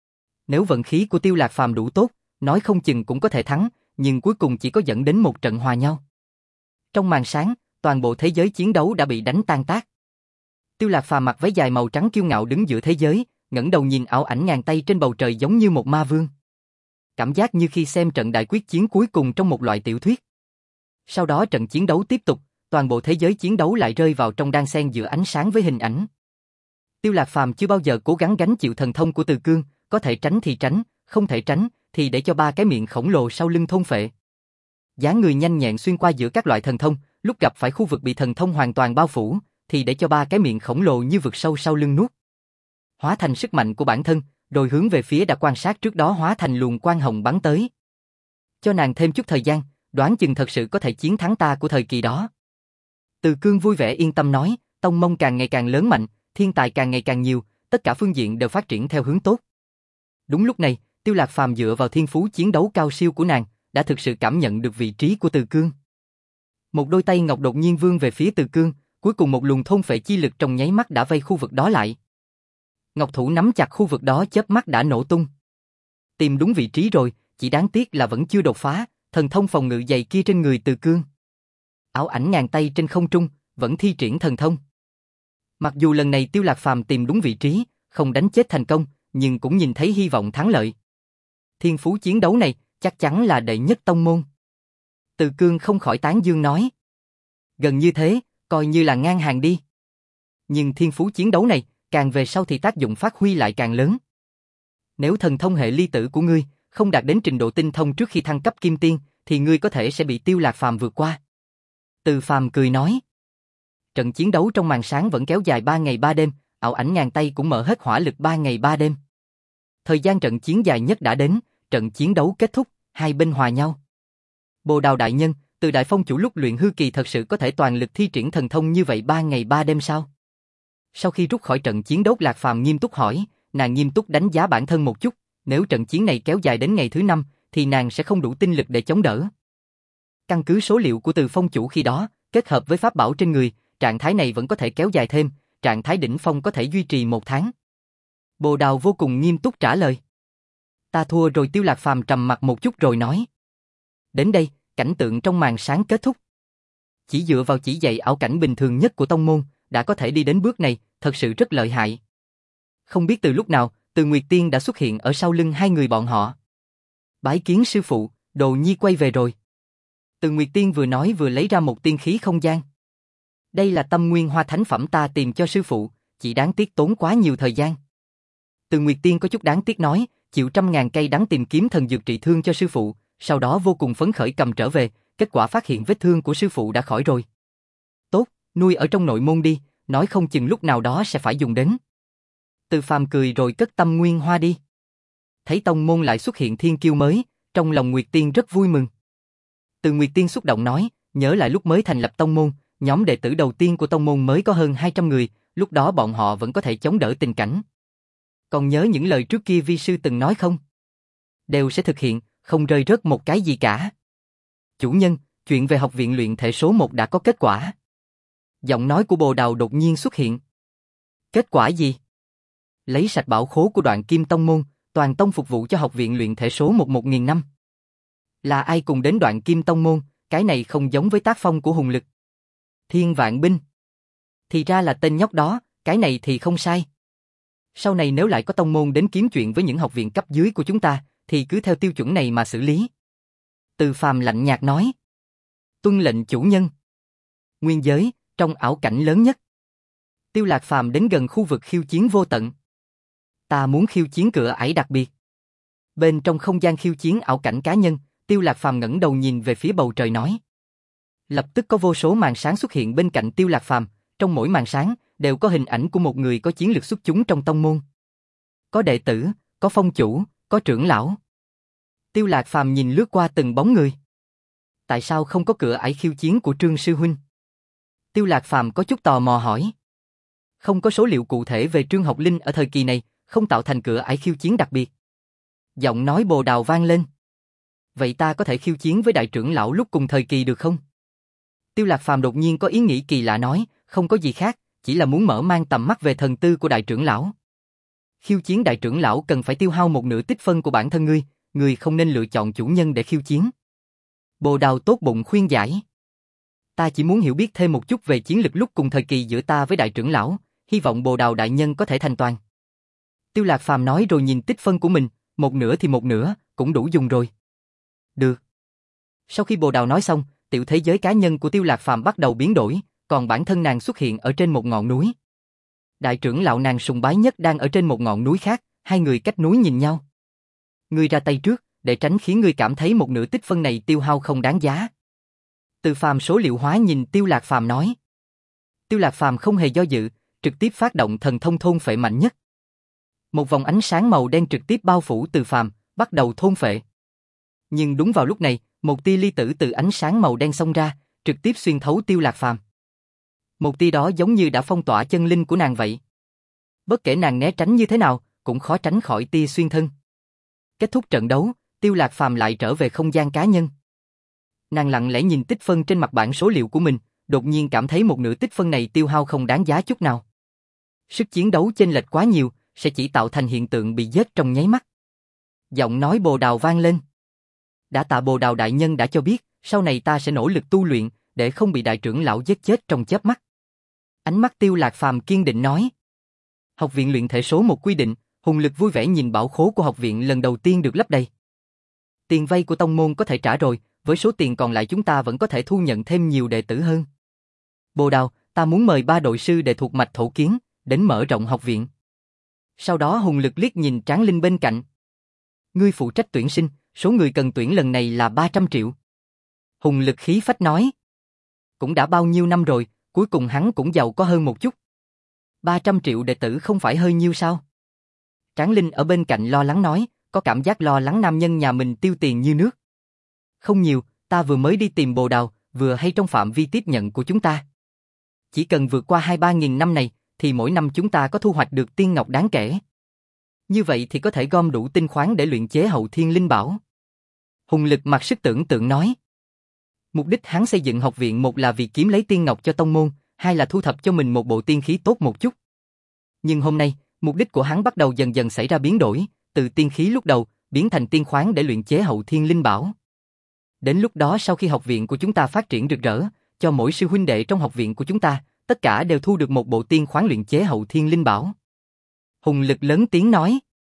Nếu vận khí của Tiêu Lạc Phàm đủ tốt, nói không chừng cũng có thể thắng, nhưng cuối cùng chỉ có dẫn đến một trận hòa nhau. Trong màn sáng, toàn bộ thế giới chiến đấu đã bị đánh tan tác. Tiêu Lạc Phàm mặc váy dài màu trắng kiêu ngạo đứng giữa thế giới, ngẩng đầu nhìn ảo ảnh ngàn tay trên bầu trời giống như một ma vương. Cảm giác như khi xem trận đại quyết chiến cuối cùng trong một loại tiểu thuyết. Sau đó trận chiến đấu tiếp tục, toàn bộ thế giới chiến đấu lại rơi vào trong đan xen giữa ánh sáng với hình ảnh. Tiêu Lạc Phàm chưa bao giờ cố gắng gánh chịu thần thông của Từ Cương, có thể tránh thì tránh, không thể tránh thì để cho ba cái miệng khổng lồ sau lưng thôn phệ. Dáng người nhanh nhẹn xuyên qua giữa các loại thần thông, lúc gặp phải khu vực bị thần thông hoàn toàn bao phủ, thì để cho ba cái miệng khổng lồ như vực sâu sau lưng nuốt. Hóa thành sức mạnh của bản thân, rồi hướng về phía đã quan sát trước đó hóa thành luồng quang hồng bắn tới. Cho nàng thêm chút thời gian, đoán chừng thật sự có thể chiến thắng ta của thời kỳ đó. Từ Cương vui vẻ yên tâm nói, tông môn càng ngày càng lớn mạnh, thiên tài càng ngày càng nhiều, tất cả phương diện đều phát triển theo hướng tốt. Đúng lúc này, Tiêu Lạc Phàm dựa vào thiên phú chiến đấu cao siêu của nàng, đã thực sự cảm nhận được vị trí của Từ Cương. Một đôi tay ngọc đột nhiên vươn về phía Từ Cương, cuối cùng một luồng thôn phệ chi lực trong nháy mắt đã vây khu vực đó lại. Ngọc thủ nắm chặt khu vực đó chớp mắt đã nổ tung. Tìm đúng vị trí rồi, chỉ đáng tiếc là vẫn chưa đột phá, thần thông phòng ngự dày kia trên người Từ Cương. Ảo ảnh ngàn tay trên không trung, vẫn thi triển thần thông. Mặc dù lần này Tiêu Lạc Phàm tìm đúng vị trí, không đánh chết thành công, nhưng cũng nhìn thấy hy vọng thắng lợi. Thiên phú chiến đấu này, chắc chắn là đệ nhất tông môn. Từ Cương không khỏi tán dương nói. Gần như thế, coi như là ngang hàng đi. Nhưng thiên phú chiến đấu này, càng về sau thì tác dụng phát huy lại càng lớn. Nếu thần thông hệ ly tử của ngươi không đạt đến trình độ tinh thông trước khi thăng cấp kim tiên, thì ngươi có thể sẽ bị Tiêu Lạc Phàm vượt qua. Từ Phàm cười nói. Trận chiến đấu trong màn sáng vẫn kéo dài ba ngày ba đêm, ảo ảnh ngàn tay cũng mở hết hỏa lực ba ngày ba đêm. Thời gian trận chiến dài nhất đã đến, trận chiến đấu kết thúc, hai bên hòa nhau. Bồ Đào đại nhân, từ Đại Phong chủ lúc luyện hư kỳ thật sự có thể toàn lực thi triển thần thông như vậy ba ngày ba đêm sao? Sau khi rút khỏi trận chiến đấu, Lạc Phàm nghiêm túc hỏi, nàng nghiêm túc đánh giá bản thân một chút, nếu trận chiến này kéo dài đến ngày thứ năm, thì nàng sẽ không đủ tinh lực để chống đỡ. Căn cứ số liệu của Từ Phong chủ khi đó, kết hợp với pháp bảo trên người, trạng thái này vẫn có thể kéo dài thêm, trạng thái đỉnh phong có thể duy trì một tháng. Bồ Đào vô cùng nghiêm túc trả lời. Ta thua rồi. Tiêu Lạc Phàm trầm mặt một chút rồi nói. Đến đây, cảnh tượng trong màn sáng kết thúc. Chỉ dựa vào chỉ dạy ảo cảnh bình thường nhất của tông môn, đã có thể đi đến bước này, thật sự rất lợi hại. Không biết từ lúc nào, Từ Nguyệt Tiên đã xuất hiện ở sau lưng hai người bọn họ. Bái kiến sư phụ, Đồ Nhi quay về rồi. Từ Nguyệt Tiên vừa nói vừa lấy ra một tiên khí không gian. Đây là tâm nguyên hoa thánh phẩm ta tìm cho sư phụ, chỉ đáng tiếc tốn quá nhiều thời gian. Từ Nguyệt Tiên có chút đáng tiếc nói, chịu trăm ngàn cây đắng tìm kiếm thần dược trị thương cho sư phụ, sau đó vô cùng phấn khởi cầm trở về, kết quả phát hiện vết thương của sư phụ đã khỏi rồi. Tốt, nuôi ở trong nội môn đi, nói không chừng lúc nào đó sẽ phải dùng đến. Từ Phàm cười rồi cất tâm nguyên hoa đi. Thấy tông môn lại xuất hiện thiên kiêu mới, trong lòng Nguyệt Tiên rất vui mừng. Từ Nguyệt Tiên xúc động nói, nhớ lại lúc mới thành lập tông môn, nhóm đệ tử đầu tiên của tông môn mới có hơn hai trăm người, lúc đó bọn họ vẫn có thể chống đỡ tình cảnh. Còn nhớ những lời trước kia vi sư từng nói không? Đều sẽ thực hiện, không rơi rớt một cái gì cả. Chủ nhân, chuyện về học viện luyện thể số một đã có kết quả. Giọng nói của Bồ Đào đột nhiên xuất hiện. Kết quả gì? Lấy sạch bảo khố của Đoạn Kim Tông môn, toàn tông phục vụ cho học viện luyện thể số một một nghìn năm. Là ai cùng đến Đoạn Kim Tông môn, cái này không giống với tác phong của Hùng Lực. Thiên Vạn Binh. Thì ra là tên nhóc đó, cái này thì không sai. Sau này nếu lại có tông môn đến kiếm chuyện với những học viện cấp dưới của chúng ta, thì cứ theo tiêu chuẩn này mà xử lý. Từ Phàm lạnh nhạt nói. Tuân lệnh chủ nhân. Nguyên giới, trong ảo cảnh lớn nhất. Tiêu Lạc Phàm đến gần khu vực khiêu chiến vô tận. Ta muốn khiêu chiến cửa ải đặc biệt. Bên trong không gian khiêu chiến ảo cảnh cá nhân, Tiêu Lạc Phàm ngẩng đầu nhìn về phía bầu trời nói. Lập tức có vô số màn sáng xuất hiện bên cạnh Tiêu Lạc Phàm, trong mỗi màn sáng đều có hình ảnh của một người có chiến lược xuất chúng trong tông môn. Có đệ tử, có phong chủ, có trưởng lão. Tiêu Lạc Phàm nhìn lướt qua từng bóng người. Tại sao không có cửa ải khiêu chiến của Trương sư huynh? Tiêu Lạc Phàm có chút tò mò hỏi. Không có số liệu cụ thể về Trương Học Linh ở thời kỳ này, không tạo thành cửa ải khiêu chiến đặc biệt. Giọng nói Bồ Đào vang lên. Vậy ta có thể khiêu chiến với đại trưởng lão lúc cùng thời kỳ được không? Tiêu Lạc Phàm đột nhiên có ý nghĩ kỳ lạ nói, không có gì khác, chỉ là muốn mở mang tầm mắt về thần tư của đại trưởng lão. Khiêu chiến đại trưởng lão cần phải tiêu hao một nửa tích phân của bản thân ngươi, ngươi không nên lựa chọn chủ nhân để khiêu chiến. Bồ Đào tốt bụng khuyên giải. Ta chỉ muốn hiểu biết thêm một chút về chiến lực lúc cùng thời kỳ giữa ta với đại trưởng lão, hy vọng Bồ Đào đại nhân có thể thành toàn. Tiêu Lạc Phàm nói rồi nhìn tích phân của mình, một nửa thì một nửa, cũng đủ dùng rồi. Được. Sau khi Bồ Đào nói xong, tiểu thế giới cá nhân của Tiêu Lạc Phàm bắt đầu biến đổi, còn bản thân nàng xuất hiện ở trên một ngọn núi. Đại trưởng lão nàng sùng bái nhất đang ở trên một ngọn núi khác, hai người cách núi nhìn nhau. Ngươi ra tay trước, để tránh khiến ngươi cảm thấy một nửa tích phân này tiêu hao không đáng giá. Từ Phàm số liệu hóa nhìn Tiêu Lạc Phàm nói. Tiêu Lạc Phàm không hề do dự, trực tiếp phát động thần thông thôn phệ mạnh nhất. Một vòng ánh sáng màu đen trực tiếp bao phủ Từ Phàm, bắt đầu thôn phệ. Nhưng đúng vào lúc này, một tia ly tử từ ánh sáng màu đen xông ra, trực tiếp xuyên thấu Tiêu Lạc Phàm. Một tia đó giống như đã phong tỏa chân linh của nàng vậy. Bất kể nàng né tránh như thế nào, cũng khó tránh khỏi tia xuyên thân. Kết thúc trận đấu, Tiêu Lạc Phàm lại trở về không gian cá nhân. Nàng lặng lẽ nhìn tích phân trên mặt bảng số liệu của mình, đột nhiên cảm thấy một nửa tích phân này tiêu hao không đáng giá chút nào. Sức chiến đấu chênh lệch quá nhiều, sẽ chỉ tạo thành hiện tượng bị giết trong nháy mắt. Giọng nói Bồ Đào vang lên. Đã tạ Bồ Đào đại nhân đã cho biết, sau này ta sẽ nỗ lực tu luyện, để không bị đại trưởng lão giết chết trong chớp mắt. Ánh mắt Tiêu Lạc Phàm kiên định nói. Học viện luyện thể số một quy định, Hùng Lực vui vẻ nhìn bảo khố của học viện lần đầu tiên được lấp đầy. Tiền vay của tông môn có thể trả rồi, với số tiền còn lại chúng ta vẫn có thể thu nhận thêm nhiều đệ tử hơn. Bồ Đào, ta muốn mời ba đội sư đệ thuộc mạch Thổ Kiến, đến mở rộng học viện. Sau đó Hùng Lực liếc nhìn Tráng Linh bên cạnh. Ngươi phụ trách tuyển sinh, số người cần tuyển lần này là ba trăm triệu. Hùng Lực khí phách nói. Cũng đã bao nhiêu năm rồi, cuối cùng hắn cũng giàu có hơn một chút. ba trăm triệu đệ tử không phải hơi nhiêu sao? Tráng Linh ở bên cạnh lo lắng nói, có cảm giác lo lắng nam nhân nhà mình tiêu tiền như nước. Không nhiều, ta vừa mới đi tìm Bồ Đào, vừa hay trong phạm vi tiếp nhận của chúng ta. Chỉ cần vượt qua hai ba nghìn năm này, thì mỗi năm chúng ta có thu hoạch được tiên ngọc đáng kể. Như vậy thì có thể gom đủ tinh khoáng để luyện chế hậu thiên linh bảo. Hùng Lực mặc sức tưởng tượng nói. Mục đích hắn xây dựng học viện một là vì kiếm lấy tiên ngọc cho tông môn, hai là thu thập cho mình một bộ tiên khí tốt một chút. Nhưng hôm nay, mục đích của hắn bắt đầu dần dần xảy ra biến đổi, từ tiên khí lúc đầu, biến thành tiên khoáng để luyện chế hậu thiên linh bảo. Đến lúc đó sau khi học viện của chúng ta phát triển rực rỡ, cho mỗi sư huynh đệ trong học viện của chúng ta, tất cả đều thu được một bộ tiên khoáng luyện chế hậu thiên linh bảo. Hùng Lực lớn tiếng nói.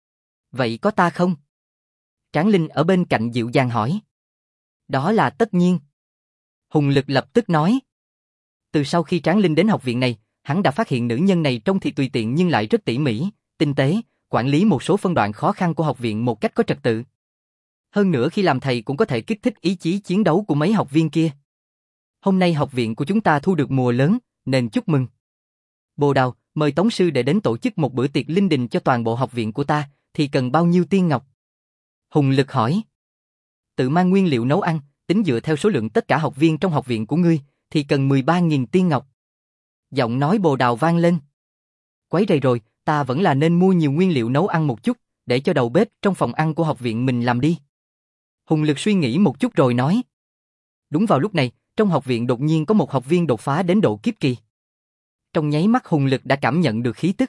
Vậy có ta không? Tráng Linh ở bên cạnh dịu dàng hỏi. Đó là tất nhiên. Hùng Lực lập tức nói. Từ sau khi Tráng Linh đến học viện này, hắn đã phát hiện nữ nhân này trông thì tùy tiện nhưng lại rất tỉ mỉ, tinh tế, quản lý một số phân đoạn khó khăn của học viện một cách có trật tự. Hơn nữa khi làm thầy cũng có thể kích thích ý chí chiến đấu của mấy học viên kia. Hôm nay học viện của chúng ta thu được mùa lớn, nên chúc mừng. Bồ Đào, mời Tống sư để đến tổ chức một bữa tiệc linh đình cho toàn bộ học viện của ta, thì cần bao nhiêu tiên ngọc? Hùng Lực hỏi. Tự mang nguyên liệu nấu ăn, tính dựa theo số lượng tất cả học viên trong học viện của ngươi, thì cần mười ba nghìn tiên ngọc. Giọng nói Bồ Đào vang lên. Quấy rầy rồi, ta vẫn là nên mua nhiều nguyên liệu nấu ăn một chút, để cho đầu bếp trong phòng ăn của học viện mình làm đi. Hùng Lực suy nghĩ một chút rồi nói. Đúng vào lúc này, trong học viện đột nhiên có một học viên đột phá đến độ kiếp kỳ. Trong nháy mắt Hùng Lực đã cảm nhận được khí tức.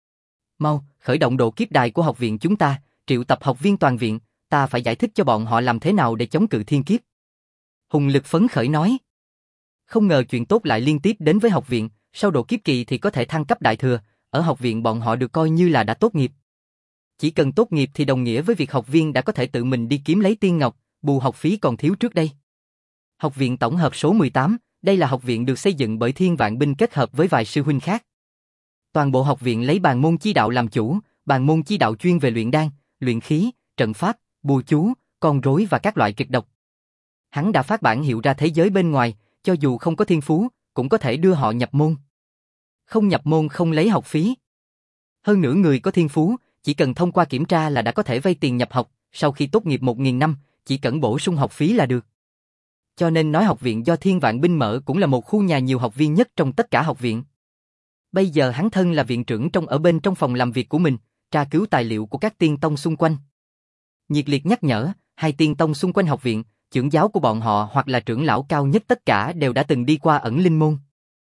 Mau, khởi động độ kiếp đài của học viện chúng ta, triệu tập học viên toàn viện, ta phải giải thích cho bọn họ làm thế nào để chống cự thiên kiếp. Hùng Lực phấn khởi nói. Không ngờ chuyện tốt lại liên tiếp đến với học viện, sau độ kiếp kỳ thì có thể thăng cấp đại thừa, ở học viện bọn họ được coi như là đã tốt nghiệp. Chỉ cần tốt nghiệp thì đồng nghĩa với việc học viên đã có thể tự mình đi kiếm lấy tiên ngọc, bù học phí còn thiếu trước đây. Học viện tổng hợp số mười tám, đây là học viện được xây dựng bởi Thiên Vạn Binh kết hợp với vài sư huynh khác. Toàn bộ học viện lấy bàn môn chi đạo làm chủ, bàn môn chi đạo chuyên về luyện đan, luyện khí, trận pháp, bùa chú, con rối và các loại kịch độc. Hắn đã phát bản hiệu ra thế giới bên ngoài, cho dù không có thiên phú, cũng có thể đưa họ nhập môn. Không nhập môn không lấy học phí. Hơn nữa người có thiên phú, chỉ cần thông qua kiểm tra là đã có thể vay tiền nhập học, sau khi tốt nghiệp một nghìn năm, chỉ cần bổ sung học phí là được. Cho nên nói học viện do Thiên Vạn Binh mở cũng là một khu nhà nhiều học viên nhất trong tất cả học viện. Bây giờ hắn thân là viện trưởng trong ở bên trong phòng làm việc của mình, tra cứu tài liệu của các tiên tông xung quanh. Nhiệt liệt nhắc nhở, hai tiên tông xung quanh học viện, trưởng giáo của bọn họ hoặc là trưởng lão cao nhất tất cả đều đã từng đi qua ẩn linh môn.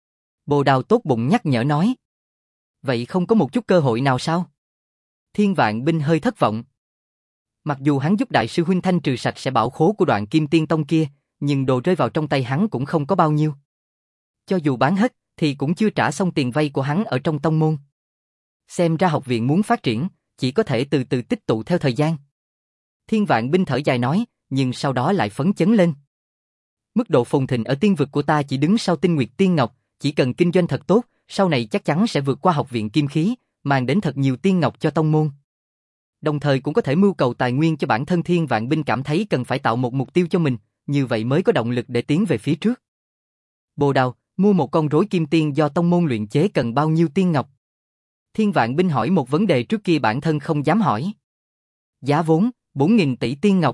Bồ Đào tốt bụng nhắc nhở nói. Vậy không có một chút cơ hội nào sao? Thiên Vạn Binh hơi thất vọng. Mặc dù hắn giúp đại sư huynh thanh trừ sạch sẽ bảo khố của Đoạn Kim Tiên Tông kia, nhưng đồ rơi vào trong tay hắn cũng không có bao nhiêu. Cho dù bán hết, thì cũng chưa trả xong tiền vay của hắn ở trong tông môn. Xem ra học viện muốn phát triển, chỉ có thể từ từ tích tụ theo thời gian. Thiên Vạn Binh thở dài nói, nhưng sau đó lại phấn chấn lên. Mức độ phồn thịnh ở tiên vực của ta chỉ đứng sau Tinh Nguyệt Tiên Ngọc, chỉ cần kinh doanh thật tốt, sau này chắc chắn sẽ vượt qua học viện Kim Khí, mang đến thật nhiều tiên ngọc cho tông môn. Đồng thời cũng có thể mưu cầu tài nguyên cho bản thân. Thiên Vạn Binh cảm thấy cần phải tạo một mục tiêu cho mình, như vậy mới có động lực để tiến về phía trước. Bồ Đào, mua một con rối kim tiên do tông môn luyện chế cần bao nhiêu tiên ngọc? Thiên Vạn Binh hỏi một vấn đề trước kia bản thân không dám hỏi. Giá vốn, bốn nghìn tỷ tiên ngọc.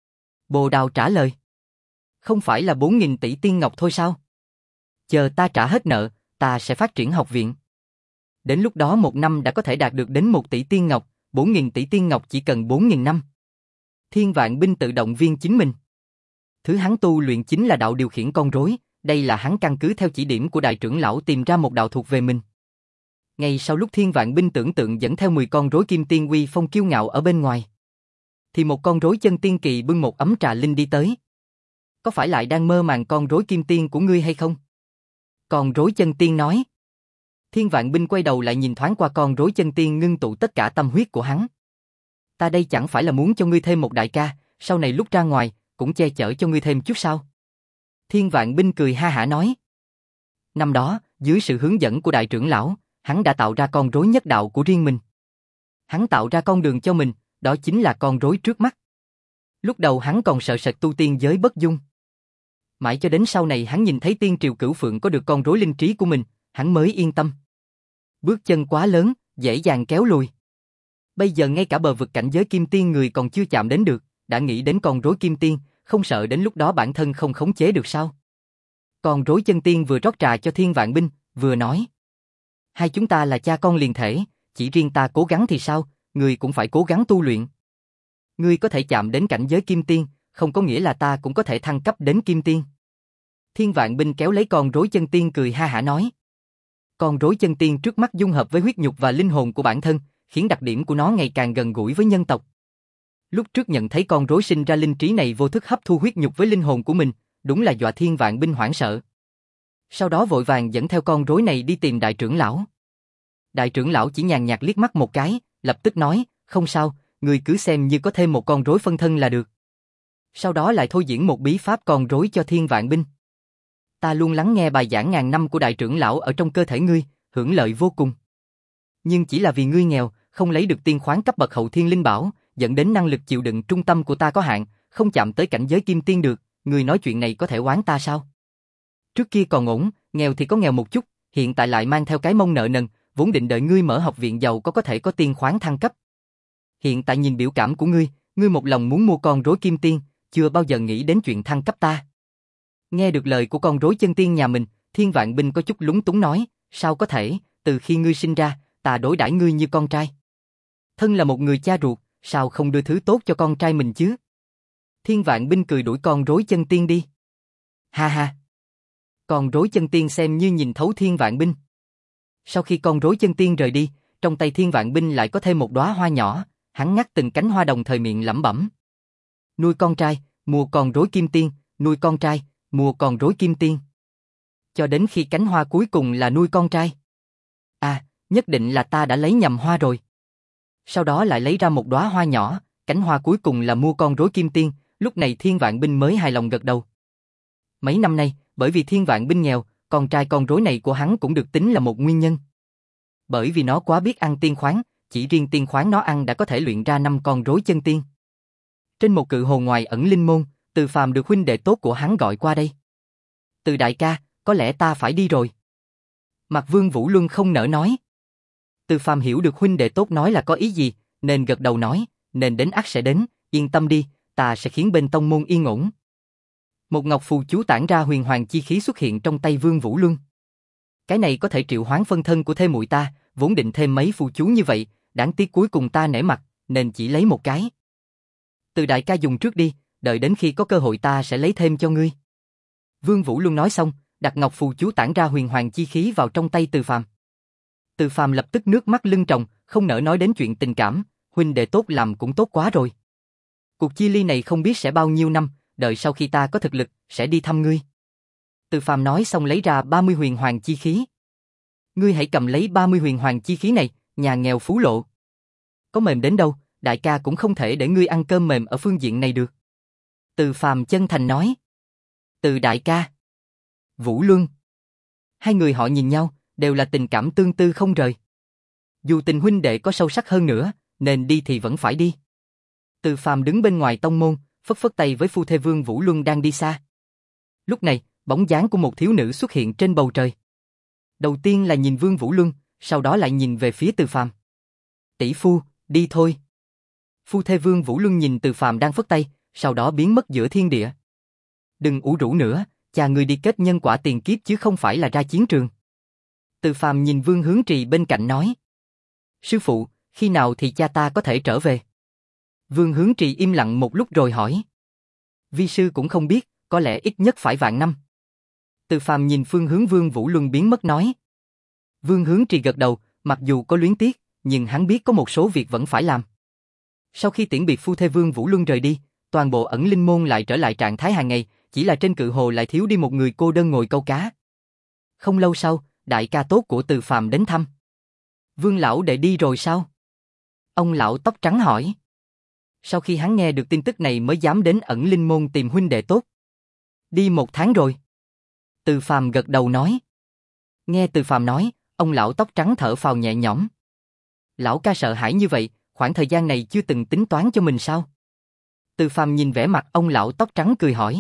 Bồ Đào trả lời. Không phải là bốn nghìn tỷ tiên ngọc thôi sao? Chờ ta trả hết nợ, ta sẽ phát triển học viện. Đến lúc đó một năm đã có thể đạt được đến một tỷ tiên ngọc, bốn nghìn tỷ tiên ngọc chỉ cần bốn nghìn năm. Thiên Vạn Binh tự động viên chính mình. Thứ hắn tu luyện chính là đạo điều khiển con rối, đây là hắn căn cứ theo chỉ điểm của đại trưởng lão tìm ra một đạo thuộc về mình. Ngay sau lúc Thiên Vạn Binh tưởng tượng dẫn theo mười con rối kim tiên uy phong kiêu ngạo ở bên ngoài, thì một con rối chân tiên kỳ bưng một ấm trà linh đi tới. Có phải lại đang mơ màng con rối kim tiên của ngươi hay không? Con rối chân tiên nói. Thiên Vạn Binh quay đầu lại nhìn thoáng qua con rối chân tiên ngưng tụ tất cả tâm huyết của hắn. Ta đây chẳng phải là muốn cho ngươi thêm một đại ca, sau này lúc ra ngoài, cũng che chở cho ngươi thêm chút sao? Thiên Vạn Binh cười ha hả nói. Năm đó, dưới sự hướng dẫn của đại trưởng lão, hắn đã tạo ra con rối nhất đạo của riêng mình. Hắn tạo ra con đường cho mình, đó chính là con rối trước mắt. Lúc đầu hắn còn sợ sệt tu tiên giới bất dung. Mãi cho đến sau này hắn nhìn thấy tiên triều Cửu Phượng có được con rối linh trí của mình, hắn mới yên tâm. Bước chân quá lớn, dễ dàng kéo lùi. Bây giờ ngay cả bờ vực cảnh giới kim tiên người còn chưa chạm đến được, đã nghĩ đến con rối kim tiên, không sợ đến lúc đó bản thân không khống chế được sao? Con rối chân tiên vừa rót trà cho Thiên Vạn Binh, vừa nói. Hai chúng ta là cha con liền thể, chỉ riêng ta cố gắng thì sao, người cũng phải cố gắng tu luyện. Ngươi có thể chạm đến cảnh giới kim tiên, không có nghĩa là ta cũng có thể thăng cấp đến kim tiên. Thiên Vạn Binh kéo lấy con rối chân tiên cười ha hả nói. Con rối chân tiên trước mắt dung hợp với huyết nhục và linh hồn của bản thân, khiến đặc điểm của nó ngày càng gần gũi với nhân tộc. Lúc trước nhận thấy con rối sinh ra linh trí này vô thức hấp thu huyết nhục với linh hồn của mình, đúng là dọa Thiên Vạn Binh hoảng sợ. Sau đó vội vàng dẫn theo con rối này đi tìm đại trưởng lão. Đại trưởng lão chỉ nhàn nhạt liếc mắt một cái, lập tức nói, không sao, ngươi cứ xem như có thêm một con rối phân thân là được. Sau đó lại thôi diễn một bí pháp con rối cho Thiên Vạn Binh. Ta luôn lắng nghe bài giảng ngàn năm của đại trưởng lão ở trong cơ thể ngươi, hưởng lợi vô cùng. Nhưng chỉ là vì ngươi nghèo, không lấy được tiên khoáng cấp bậc hậu thiên linh bảo, dẫn đến năng lực chịu đựng trung tâm của ta có hạn, không chạm tới cảnh giới kim tiên được, ngươi nói chuyện này có thể oán ta sao? Trước kia còn ổn, nghèo thì có nghèo một chút, hiện tại lại mang theo cái mông nợ nần, vốn định đợi ngươi mở học viện giàu có có thể có tiên khoáng thăng cấp. Hiện tại nhìn biểu cảm của ngươi, ngươi một lòng muốn mua con rối kim tiên, chưa bao giờ nghĩ đến chuyện thăng cấp ta. Nghe được lời của con rối chân tiên nhà mình, Thiên Vạn Binh có chút lúng túng nói, sao có thể, từ khi ngươi sinh ra, ta đối đãi ngươi như con trai. Thân là một người cha ruột, sao không đưa thứ tốt cho con trai mình chứ? Thiên Vạn Binh cười đuổi con rối chân tiên đi. Ha ha. Con rối chân tiên xem như nhìn thấu Thiên Vạn Binh. Sau khi con rối chân tiên rời đi, trong tay Thiên Vạn Binh lại có thêm một đóa hoa nhỏ, hắn ngắt từng cánh hoa đồng thời miệng lẩm bẩm. Nuôi con trai, mua con rối kim tiên, nuôi con trai, mua con rối kim tiên. Cho đến khi cánh hoa cuối cùng là nuôi con trai. À, nhất định là ta đã lấy nhầm hoa rồi. Sau đó lại lấy ra một đóa hoa nhỏ, cánh hoa cuối cùng là mua con rối kim tiên, lúc này Thiên Vạn Binh mới hài lòng gật đầu. Mấy năm nay, bởi vì Thiên Vạn Binh nghèo, con trai con rối này của hắn cũng được tính là một nguyên nhân. Bởi vì nó quá biết ăn tiên khoáng, chỉ riêng tiên khoáng nó ăn đã có thể luyện ra năm con rối chân tiên. Trên một cự hồ ngoài ẩn linh môn, Từ Phàm được huynh đệ tốt của hắn gọi qua đây. Từ đại ca, có lẽ ta phải đi rồi. Mặt Vương Vũ Luân không nỡ nói. Từ Phàm hiểu được huynh đệ tốt nói là có ý gì, nên gật đầu nói, nên đến ắt sẽ đến, yên tâm đi, ta sẽ khiến bên tông môn yên ổn. Một ngọc phù chú tản ra huyền hoàng chi khí xuất hiện trong tay Vương Vũ Luân. Cái này có thể triệu hoán phân thân của thê muội ta, vốn định thêm mấy phù chú như vậy, đáng tiếc cuối cùng ta nể mặt, nên chỉ lấy một cái. Từ đại ca dùng trước đi, đợi đến khi có cơ hội ta sẽ lấy thêm cho ngươi. Vương Vũ Luân nói xong, đặt ngọc phù chú tản ra huyền hoàng chi khí vào trong tay Từ Phàm. Từ Phàm lập tức nước mắt lưng tròng, không nỡ nói đến chuyện tình cảm, huynh đệ tốt làm cũng tốt quá rồi. Cuộc chia ly này không biết sẽ bao nhiêu năm, đợi sau khi ta có thực lực, sẽ đi thăm ngươi. Từ Phàm nói xong lấy ra ba mươi huyền hoàng chi khí. Ngươi hãy cầm lấy ba mươi huyền hoàng chi khí này, nhà nghèo phú lộ. Có mềm đến đâu, đại ca cũng không thể để ngươi ăn cơm mềm ở phương diện này được. Từ Phàm chân thành nói. Từ đại ca. Vũ Luân. Hai người họ nhìn nhau, đều là tình cảm tương tư không rời. Dù tình huynh đệ có sâu sắc hơn nữa, nên đi thì vẫn phải đi. Từ Phàm đứng bên ngoài tông môn, phất phất tay với phu thê Vương Vũ Luân đang đi xa. Lúc này, bóng dáng của một thiếu nữ xuất hiện trên bầu trời. Đầu tiên là nhìn Vương Vũ Luân, sau đó lại nhìn về phía Từ Phàm. Tỷ phu, đi thôi. Phu thê Vương Vũ Luân nhìn Từ Phàm đang phất tay, sau đó biến mất giữa thiên địa. Đừng ủ rũ nữa, cha ngươi đi kết nhân quả tiền kiếp chứ không phải là ra chiến trường. Từ Phàm nhìn Vương Hướng Trì bên cạnh nói. Sư phụ, khi nào thì cha ta có thể trở về? Vương Hướng Trì im lặng một lúc rồi hỏi. Vi sư cũng không biết, có lẽ ít nhất phải vạn năm. Từ Phàm nhìn phương hướng Vương Vũ Luân biến mất nói. Vương Hướng Trì gật đầu, mặc dù có luyến tiếc, nhưng hắn biết có một số việc vẫn phải làm. Sau khi tiễn biệt phu thê Vương Vũ Luân rời đi, toàn bộ ẩn linh môn lại trở lại trạng thái hàng ngày, chỉ là trên cự hồ lại thiếu đi một người cô đơn ngồi câu cá. Không lâu sau, đại ca tốt của Từ Phàm đến thăm. Vương lão đệ đi rồi sao? Ông lão tóc trắng hỏi. Sau khi hắn nghe được tin tức này mới dám đến ẩn linh môn tìm huynh đệ tốt. Đi một tháng rồi. Từ Phàm gật đầu nói. Nghe Từ Phàm nói, ông lão tóc trắng thở phào nhẹ nhõm. Lão ca sợ hãi như vậy, khoảng thời gian này chưa từng tính toán cho mình sao? Từ Phàm nhìn vẻ mặt ông lão tóc trắng cười hỏi.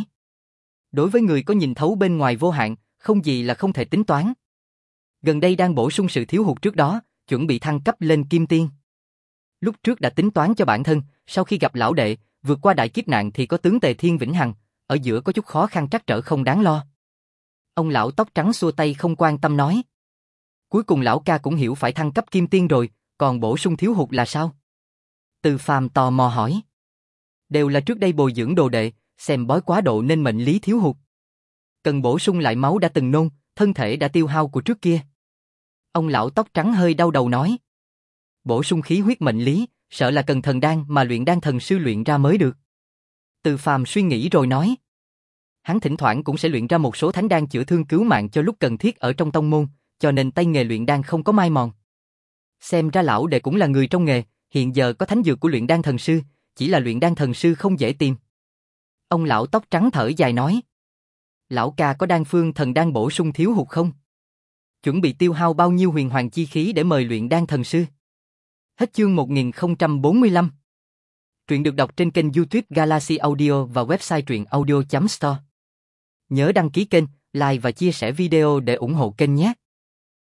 Đối với người có nhìn thấu bên ngoài vô hạn, không gì là không thể tính toán. Gần đây đang bổ sung sự thiếu hụt trước đó, chuẩn bị thăng cấp lên kim tiên. Lúc trước đã tính toán cho bản thân, sau khi gặp lão đệ, vượt qua đại kiếp nạn thì có tướng Tề Thiên Vĩnh Hằng, ở giữa có chút khó khăn trắc trở không đáng lo. Ông lão tóc trắng xua tay không quan tâm nói. Cuối cùng lão ca cũng hiểu phải thăng cấp kim tiên rồi, còn bổ sung thiếu hụt là sao? Từ Phàm tò mò hỏi. Đều là trước đây bồi dưỡng đồ đệ, xem bói quá độ nên mệnh lý thiếu hụt. Cần bổ sung lại máu đã từng nôn, thân thể đã tiêu hao của trước kia. Ông lão tóc trắng hơi đau đầu nói. Bổ sung khí huyết mệnh lý, sợ là cần thần đan mà luyện đan thần sư luyện ra mới được. Từ Phàm suy nghĩ rồi nói. Hắn thỉnh thoảng cũng sẽ luyện ra một số thánh đan chữa thương cứu mạng cho lúc cần thiết ở trong tông môn, cho nên tay nghề luyện đan không có mai mòn. Xem ra lão đệ cũng là người trong nghề, hiện giờ có thánh dược của luyện đan thần sư, chỉ là luyện đan thần sư không dễ tìm. Ông lão tóc trắng thở dài nói. Lão ca có đan phương thần đan bổ sung thiếu hụt không? Chuẩn bị tiêu hao bao nhiêu huyền hoàng chi khí để mời luyện đan thần sư? Hết chương một nghìn không trăm bốn mươi lăm. Truyện được đọc trên kênh YouTube Galaxy Audio và website truyện audio chấm store. Nhớ đăng ký kênh, like và chia sẻ video để ủng hộ kênh nhé.